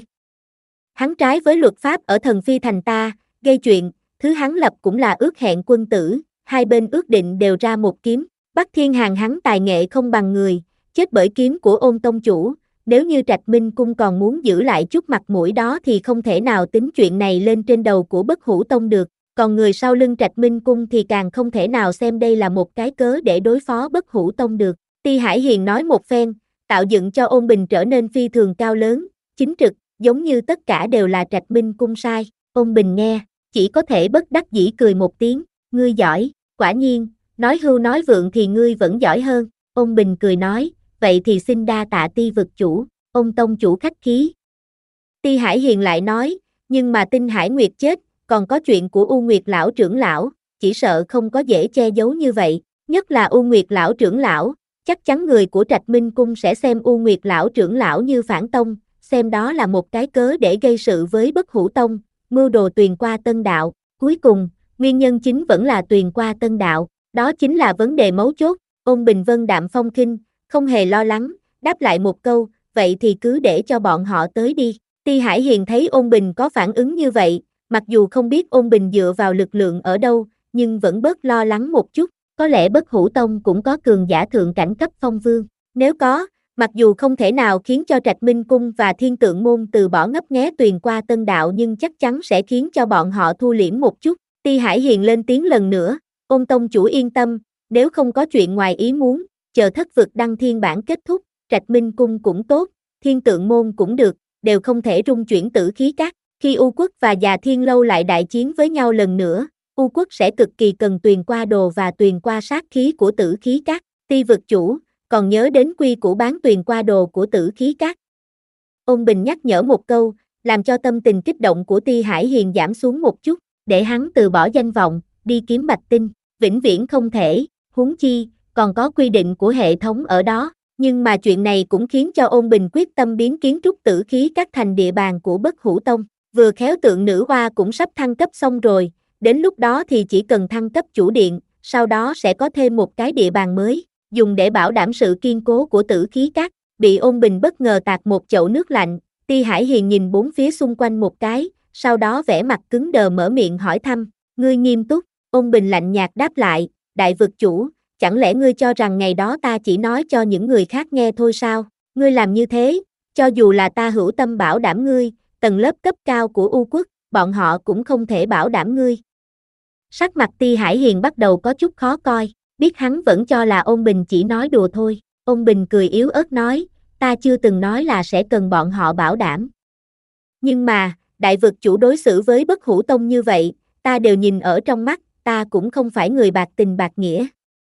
Hắn trái với luật pháp ở Thần Phi Thành ta, gây chuyện, thứ hắn lập cũng là ước hẹn quân tử, hai bên ước định đều ra một kiếm. Bắc Thiên Hàn hắn tài nghệ không bằng người, chết bởi kiếm của Ôn tông chủ, nếu như Trạch Minh Cung còn muốn giữ lại chút mặt mũi đó thì không thể nào tính chuyện này lên trên đầu của Bất Hủ Tông được, còn người sau lưng Trạch Minh Cung thì càng không thể nào xem đây là một cái cớ để đối phó Bất Hủ Tông được. Ti Hải Hiền nói một phen, tạo dựng cho Ôn Bình trở nên phi thường cao lớn, chính trực, giống như tất cả đều là Trạch Minh Cung sai. Ôn Bình nghe, chỉ có thể bất đắc dĩ cười một tiếng, ngươi giỏi, quả nhiên, nói hưu nói vượng thì ngươi vẫn giỏi hơn. Ôn Bình cười nói, vậy thì xin đa tạ Ti vực chủ, Ôn tông chủ khách khí. Ti Hải Hiền lại nói, nhưng mà tin Hải Nguyệt chết, còn có chuyện của U Nguyệt lão trưởng lão, chỉ sợ không có dễ che giấu như vậy, nhất là U Nguyệt lão trưởng lão, chắc chắn người của Trạch Minh Cung sẽ xem U Nguyệt lão trưởng lão như phản tông, xem đó là một cái cớ để gây sự với Bất Hủ Tông, mưu đồ tuyền qua Tân Đạo. Cuối cùng, nguyên nhân chính vẫn là tuyền qua Tân Đạo, đó chính là vấn đề mấu chốt. Ôn Bình Vân đạm phong khinh, không hề lo lắng, đáp lại một câu, vậy thì cứ để cho bọn họ tới đi. Ti Hải Hiền thấy Ôn Bình có phản ứng như vậy, mặc dù không biết Ôn Bình dựa vào lực lượng ở đâu, nhưng vẫn bớt lo lắng một chút, có lẽ Bất Hủ Tông cũng có cường giả thượng cảnh cấp phong vương. Nếu có, mặc dù không thể nào khiến cho Trạch Minh Cung và Thiên Tượng Môn từ bỏ ngấp nghé tuyền qua Tân Đạo nhưng chắc chắn sẽ khiến cho bọn họ thu liễm một chút. Ti Hải Hiền lên tiếng lần nữa, Ôn tông chủ yên tâm, nếu không có chuyện ngoài ý muốn, chờ thất vực đăng thiên bản kết thúc, Trạch Minh Cung cũng tốt, Thiên Tượng Môn cũng được, đều không thể rung chuyển Tử Khí Các. Khi U Quốc và Già Thiên Lâu lại đại chiến với nhau lần nữa, U Quốc sẽ cực kỳ cần tuyền qua đồ và tuyền qua sát khí của Tử Khí Các. Ti vực chủ, còn nhớ đến quy củ bán tuyền qua đồ của Tử Khí Các. Ôn Bình nhắc nhở một câu, làm cho tâm tình kích động của Ti Hải Hiền giảm xuống một chút, để hắn từ bỏ danh vọng, đi kiếm Bạch Tinh, vĩnh viễn không thể, huống chi, còn có quy định của hệ thống ở đó. Nhưng mà chuyện này cũng khiến cho Ôn Bình quyết tâm biến kiến trúc Tử Khí Các thành địa bàn của Bất Hủ Tông. Vừa khéo Tượng Nữ Hoa cũng sắp thăng cấp xong rồi, đến lúc đó thì chỉ cần thăng cấp chủ điện, sau đó sẽ có thêm một cái địa bàn mới, dùng để bảo đảm sự kiên cố của Tử Khí Các. Bị Ôn Bình bất ngờ tạt một chậu nước lạnh, Ti Hải Hiền nhìn bốn phía xung quanh một cái, sau đó vẻ mặt cứng đờ mở miệng hỏi thăm, ngươi nghiêm túc? Ôn Bình lạnh nhạt đáp lại, đại vực chủ, chẳng lẽ ngươi cho rằng ngày đó ta chỉ nói cho những người khác nghe thôi sao? Ngươi làm như thế, cho dù là ta hữu tâm bảo đảm ngươi, tầng lớp cấp cao của U quốc, bọn họ cũng không thể bảo đảm ngươi. Sắc mặt Ti Hải Hiền bắt đầu có chút khó coi, biết hắn vẫn cho là Ôn Bình chỉ nói đùa thôi. Ôn Bình cười yếu ớt nói, ta chưa từng nói là sẽ cần bọn họ bảo đảm. Nhưng mà, đại vực chủ đối xử với Bất Hủ Tông như vậy, ta đều nhìn ở trong mắt, ta cũng không phải người bạc tình bạc nghĩa.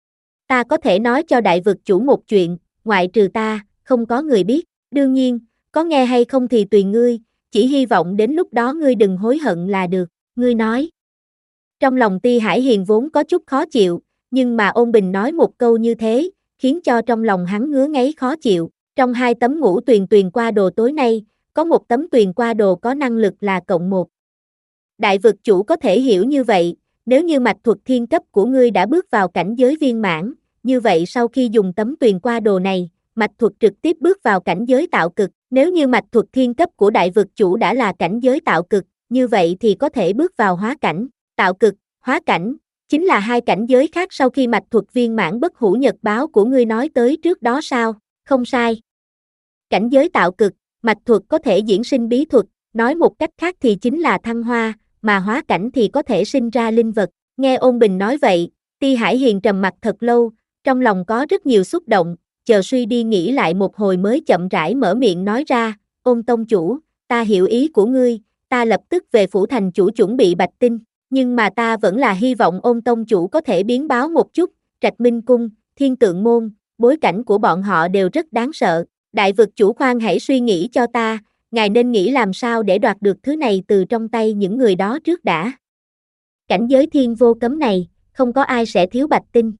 Ta có thể nói cho đại vực chủ một chuyện, ngoại trừ ta, không có người biết. Đương nhiên, có nghe hay không thì tùy ngươi, chỉ hy vọng đến lúc đó ngươi đừng hối hận là được, ngươi nói. Trong lòng Ti Hải Hiền vốn có chút khó chịu, nhưng mà Ôn Bình nói một câu như thế, khiến cho trong lòng hắn ngứa ngáy khó chịu. Trong hai tấm ngũ tuyền tuyền qua đồ tối nay, có một tấm tuyền qua đồ có năng lực là cộng một. Đại vực chủ có thể hiểu như vậy, nếu như mạch thuật thiên cấp của ngươi đã bước vào cảnh giới viên mãn, như vậy sau khi dùng tấm tuyền qua đồ này, mạch thuật trực tiếp bước vào cảnh giới tạo cực. Nếu như mạch thuật thiên cấp của đại vực chủ đã là cảnh giới tạo cực, như vậy thì có thể bước vào hóa cảnh. Tạo cực, hóa cảnh, chính là hai cảnh giới khác sau khi mạch thuật viên mãn Bất Hủ Nhật báo của ngươi nói tới trước đó sao? Không sai. Cảnh giới tạo cực, mạch thuật có thể diễn sinh bí thuật, nói một cách khác thì chính là thăng hoa, mà hóa cảnh thì có thể sinh ra linh vật. Nghe Ôn Bình nói vậy, Ti Hải Hiền trầm mặt thật lâu, trong lòng có rất nhiều xúc động, chờ suy đi nghĩ lại một hồi mới chậm rãi mở miệng nói ra, Ôn tông chủ, ta hiểu ý của ngươi, ta lập tức về phủ thành chủ chuẩn bị bạch tinh, nhưng mà ta vẫn là hy vọng Ôn tông chủ có thể biến báo một chút, Trạch Minh Cung, Thiên Tượng Môn, bối cảnh của bọn họ đều rất đáng sợ, đại vực chủ khoan hãy suy nghĩ cho ta, ngài nên nghĩ làm sao để đoạt được thứ này từ trong tay những người đó trước đã. Cảnh giới thiên vô cấm này, không có ai sẽ thiếu bạch tinh.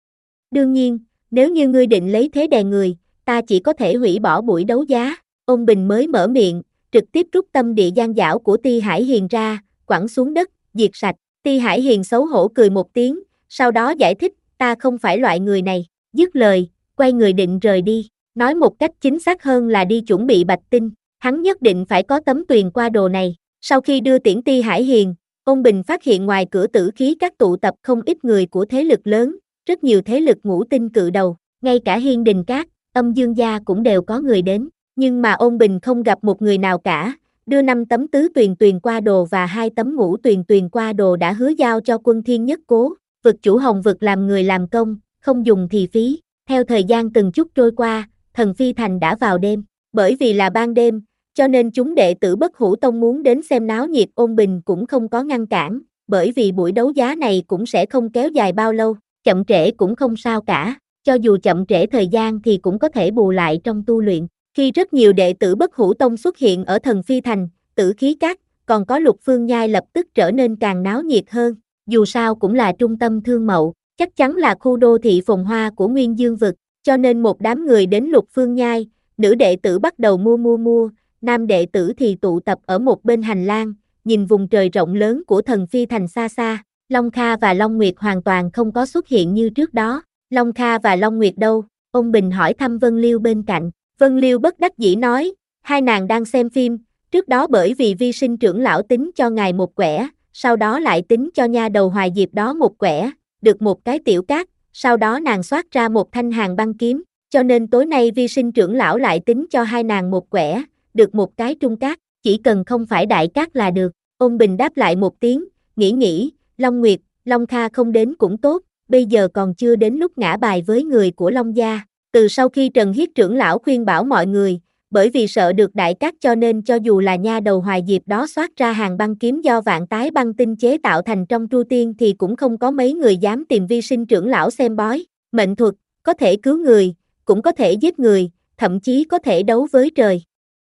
Đương nhiên, nếu như ngươi định lấy thế đè người, ta chỉ có thể hủy bỏ buổi đấu giá. Ôn Bình mới mở miệng, trực tiếp rút tâm địa gian dảo của Ti Hải Hiền ra, quẳng xuống đất, diệt sạch. Ti Hải Hiền xấu hổ cười một tiếng, sau đó giải thích, ta không phải loại người này. Dứt lời, quay người định rời đi, nói một cách chính xác hơn là đi chuẩn bị bạch tinh. Hắn nhất định phải có tấm tuyền qua đồ này. Sau khi đưa tiễn Ti Hải Hiền, Ôn Bình phát hiện ngoài cửa Tử Khí các tụ tập không ít người của thế lực lớn, rất nhiều thế lực ngũ tinh cự đầu, ngay cả Hiên Đình Các, Âm Dương Gia cũng đều có người đến, nhưng mà Ôn Bình không gặp một người nào cả, đưa năm tấm tứ tuyền tuyền qua đồ và hai tấm ngũ tuyền tuyền qua đồ đã hứa giao cho Quân Thiên Nhất Cố, vực chủ Hồng vực làm người làm công, không dùng thì phí. Theo thời gian từng chút trôi qua, Thần Phi Thành đã vào đêm, bởi vì là ban đêm, cho nên chúng đệ tử Bất Hủ Tông muốn đến xem náo nhiệt. Ôn Bình cũng không có ngăn cản, bởi vì buổi đấu giá này cũng sẽ không kéo dài bao lâu, chậm trễ cũng không sao cả, cho dù chậm trễ thời gian thì cũng có thể bù lại trong tu luyện. Khi rất nhiều đệ tử Bất Hủ Tông xuất hiện ở Thần Phi Thành, Tử Khí Các, còn có Lục Phương Nhai lập tức trở nên càng náo nhiệt hơn, dù sao cũng là trung tâm thương mậu, chắc chắn là khu đô thị phồn hoa của Nguyên Dương vực, cho nên một đám người đến Lục Phương Nhai, nữ đệ tử bắt đầu mua mua mua, nam đệ tử thì tụ tập ở một bên hành lang, nhìn vùng trời rộng lớn của Thần Phi Thành xa xa. Long Kha và Long Nguyệt hoàn toàn không có xuất hiện như trước đó. Long Kha và Long Nguyệt đâu? Ôn Bình hỏi thăm Vân Liêu bên cạnh. Vân Liêu bất đắc dĩ nói, hai nàng đang xem phim, trước đó bởi vì vi sinh trưởng lão tính cho ngài một quẻ, sau đó lại tính cho nha đầu Hoài Diệp đó một quẻ, được một cái tiểu cát, sau đó nàng soát ra một thanh hàng băng kiếm, cho nên tối nay vi sinh trưởng lão lại tính cho hai nàng một quẻ, được một cái trung cát, chỉ cần không phải đại cát là được. Ôn Bình đáp lại một tiếng, nghĩ nghĩ, Long Nguyệt, Long Kha không đến cũng tốt, bây giờ còn chưa đến lúc ngã bài với người của Long gia. Từ sau khi Trần Hiết trưởng lão khuyên bảo mọi người, bởi vì sợ được đại cát cho nên cho dù là nha đầu Hoài Diệp đó soát ra hàng băng kiếm do vạn tái băng tinh chế tạo thành trong tru tiên thì cũng không có mấy người dám tìm vi sinh trưởng lão xem bói. Mệnh thuật, có thể cứu người, cũng có thể giết người, thậm chí có thể đấu với trời.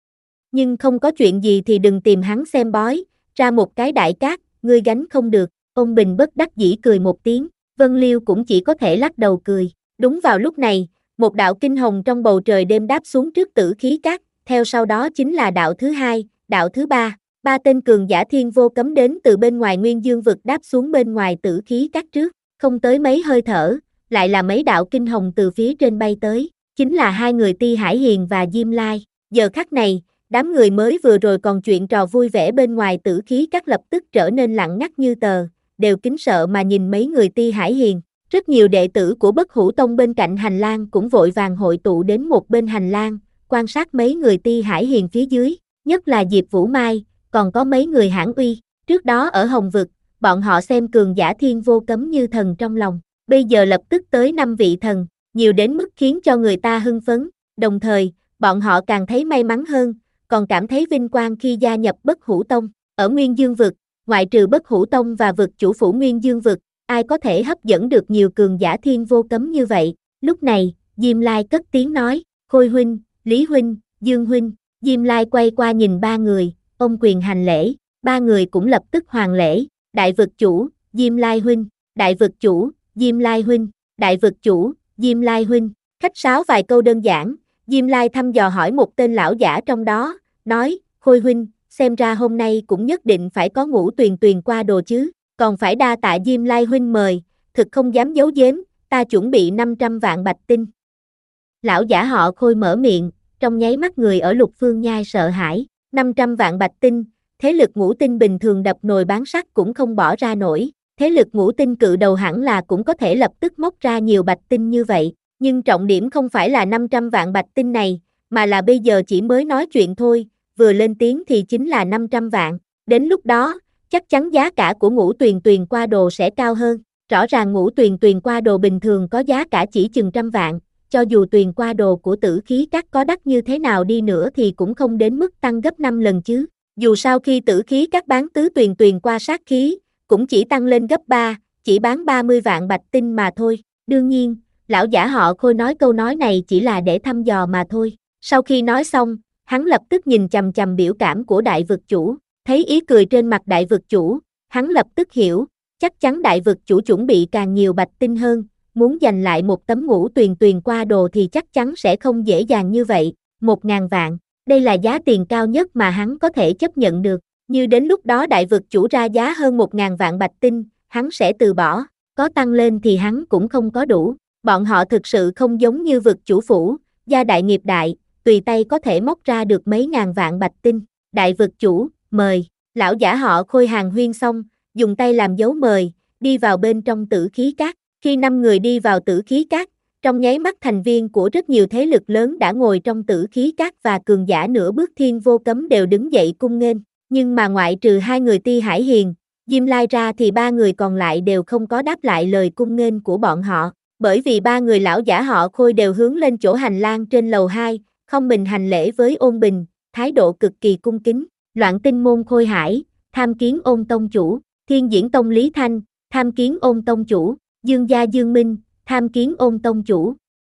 Nhưng không có chuyện gì thì đừng tìm hắn xem bói, ra một cái đại cát, ngươi gánh không được. Ôn Bình bất đắc dĩ cười một tiếng, Vân Liêu cũng chỉ có thể lắc đầu cười. Đúng vào lúc này, một đạo kinh hồng trong bầu trời đêm đáp xuống trước Tử Khí Các, theo sau đó chính là đạo thứ hai, đạo thứ ba, ba tên cường giả thiên vô cấm đến từ bên ngoài Nguyên Dương vực đáp xuống bên ngoài Tử Khí Các trước, không tới mấy hơi thở, lại là mấy đạo kinh hồng từ phía trên bay tới, chính là hai người Ti Hải Hiền và Diêm Lai. Giờ khắc này, đám người mới vừa rồi còn chuyện trò vui vẻ bên ngoài Tử Khí Các lập tức trở nên lặng ngắt như tờ, đều kính sợ mà nhìn mấy người Ti Hải Hiền. Rất nhiều đệ tử của Bất Hủ Tông bên cạnh hành lang cũng vội vàng hội tụ đến một bên hành lang, quan sát mấy người Ti Hải Hiền phía dưới, nhất là Diệp Vũ Mai, còn có mấy người Hãn Uy. Trước đó ở Hồng Vực, bọn họ xem cường giả thiên vô cấm như thần trong lòng, bây giờ lập tức tới năm vị thần, nhiều đến mức khiến cho người ta hưng phấn, đồng thời, bọn họ càng thấy may mắn hơn, còn cảm thấy vinh quang khi gia nhập Bất Hủ Tông. Ở Nguyên Dương Vực, ngoại trừ Bất Hủ Tông và vực chủ phủ Nguyên Dương Vực, ai có thể hấp dẫn được nhiều cường giả thiên vô cấm như vậy? Lúc này, Diêm Lai cất tiếng nói, Khôi huynh, Lý huynh, Dương huynh. Diêm Lai quay qua nhìn ba người, ôm quyền hành lễ, ba người cũng lập tức hoàn lễ, đại vực chủ, Diêm Lai huynh, đại vực chủ, Diêm Lai huynh, đại vực chủ, Diêm Lai huynh. Khách sáo vài câu đơn giản, Diêm Lai thăm dò hỏi một tên lão giả trong đó, nói, Khôi huynh, xem ra hôm nay cũng nhất định phải có Ngũ Tuyền Tuyền qua đồ chứ, còn phải đa tạ Diêm Lai huynh mời, thực không dám giấu giếm, ta chuẩn bị năm trăm vạn bạch tinh. Lão giả họ Khôi mở miệng, trong nháy mắt người ở Lục Phương Nhai sợ hãi, năm trăm vạn bạch tinh, thế lực ngũ tinh bình thường đập nồi bán sắt cũng không bỏ ra nổi, thế lực ngũ tinh cự đầu hẳn là cũng có thể lập tức móc ra nhiều bạch tinh như vậy, nhưng trọng điểm không phải là năm trăm vạn bạch tinh này, mà là bây giờ chỉ mới nói chuyện thôi, vừa lên tiếng thì chính là năm trăm vạn, đến lúc đó, chắc chắn giá cả của Ngũ Tuyền Tuyền qua đồ sẽ cao hơn, rõ ràng Ngũ Tuyền Tuyền qua đồ bình thường có giá cả chỉ chừng trăm vạn, cho dù tuyền qua đồ của Tử Khí Các có đắt như thế nào đi nữa thì cũng không đến mức tăng gấp năm lần chứ, dù sao khi Tử Khí Các bán tứ tuyền tuyền qua sát khí, cũng chỉ tăng lên gấp ba, chỉ bán ba mươi vạn bạch tinh mà thôi, đương nhiên, lão giả họ Khôi nói câu nói này chỉ là để thăm dò mà thôi, sau khi nói xong, hắn lập tức nhìn chằm chằm biểu cảm của đại vực chủ, thấy ý cười trên mặt đại vực chủ, hắn lập tức hiểu, chắc chắn đại vực chủ chuẩn bị càng nhiều bạch tinh hơn, muốn giành lại một tấm Ngũ Tuyền Tuyền qua đồ thì chắc chắn sẽ không dễ dàng như vậy, một ngàn vạn, đây là giá tiền cao nhất mà hắn có thể chấp nhận được, như đến lúc đó đại vực chủ ra giá hơn một ngàn vạn bạch tinh, hắn sẽ từ bỏ, có tăng lên thì hắn cũng không có đủ, bọn họ thực sự không giống như vực chủ phủ, gia đại nghiệp đại, tùy tay có thể móc ra được mấy ngàn vạn bạch tinh, đại vực chủ, mời, lão giả họ Khôi hàng huyên xong, dùng tay làm dấu mời, đi vào bên trong Tử Khí Các. Khi năm người đi vào Tử Khí Các, trong nháy mắt thành viên của rất nhiều thế lực lớn đã ngồi trong Tử Khí Các và cường giả nửa bước thiên vô cấm đều đứng dậy cung nghênh, nhưng mà ngoại trừ hai người Ti Hải Hiền, Diêm Lai ra thì ba người còn lại đều không có đáp lại lời cung nghênh của bọn họ, bởi vì ba người lão giả họ Khôi đều hướng lên chỗ hành lang trên lầu hai, không mình hành lễ với Ôn Bình, thái độ cực kỳ cung kính, Loạn Tinh môn Khôi Hải, tham kiến Ôn tông chủ, Thiên Diễn tông Lý Thanh, tham kiến Ôn tông chủ. Dương gia Dương Minh, tham kiến Ôn tông chủ,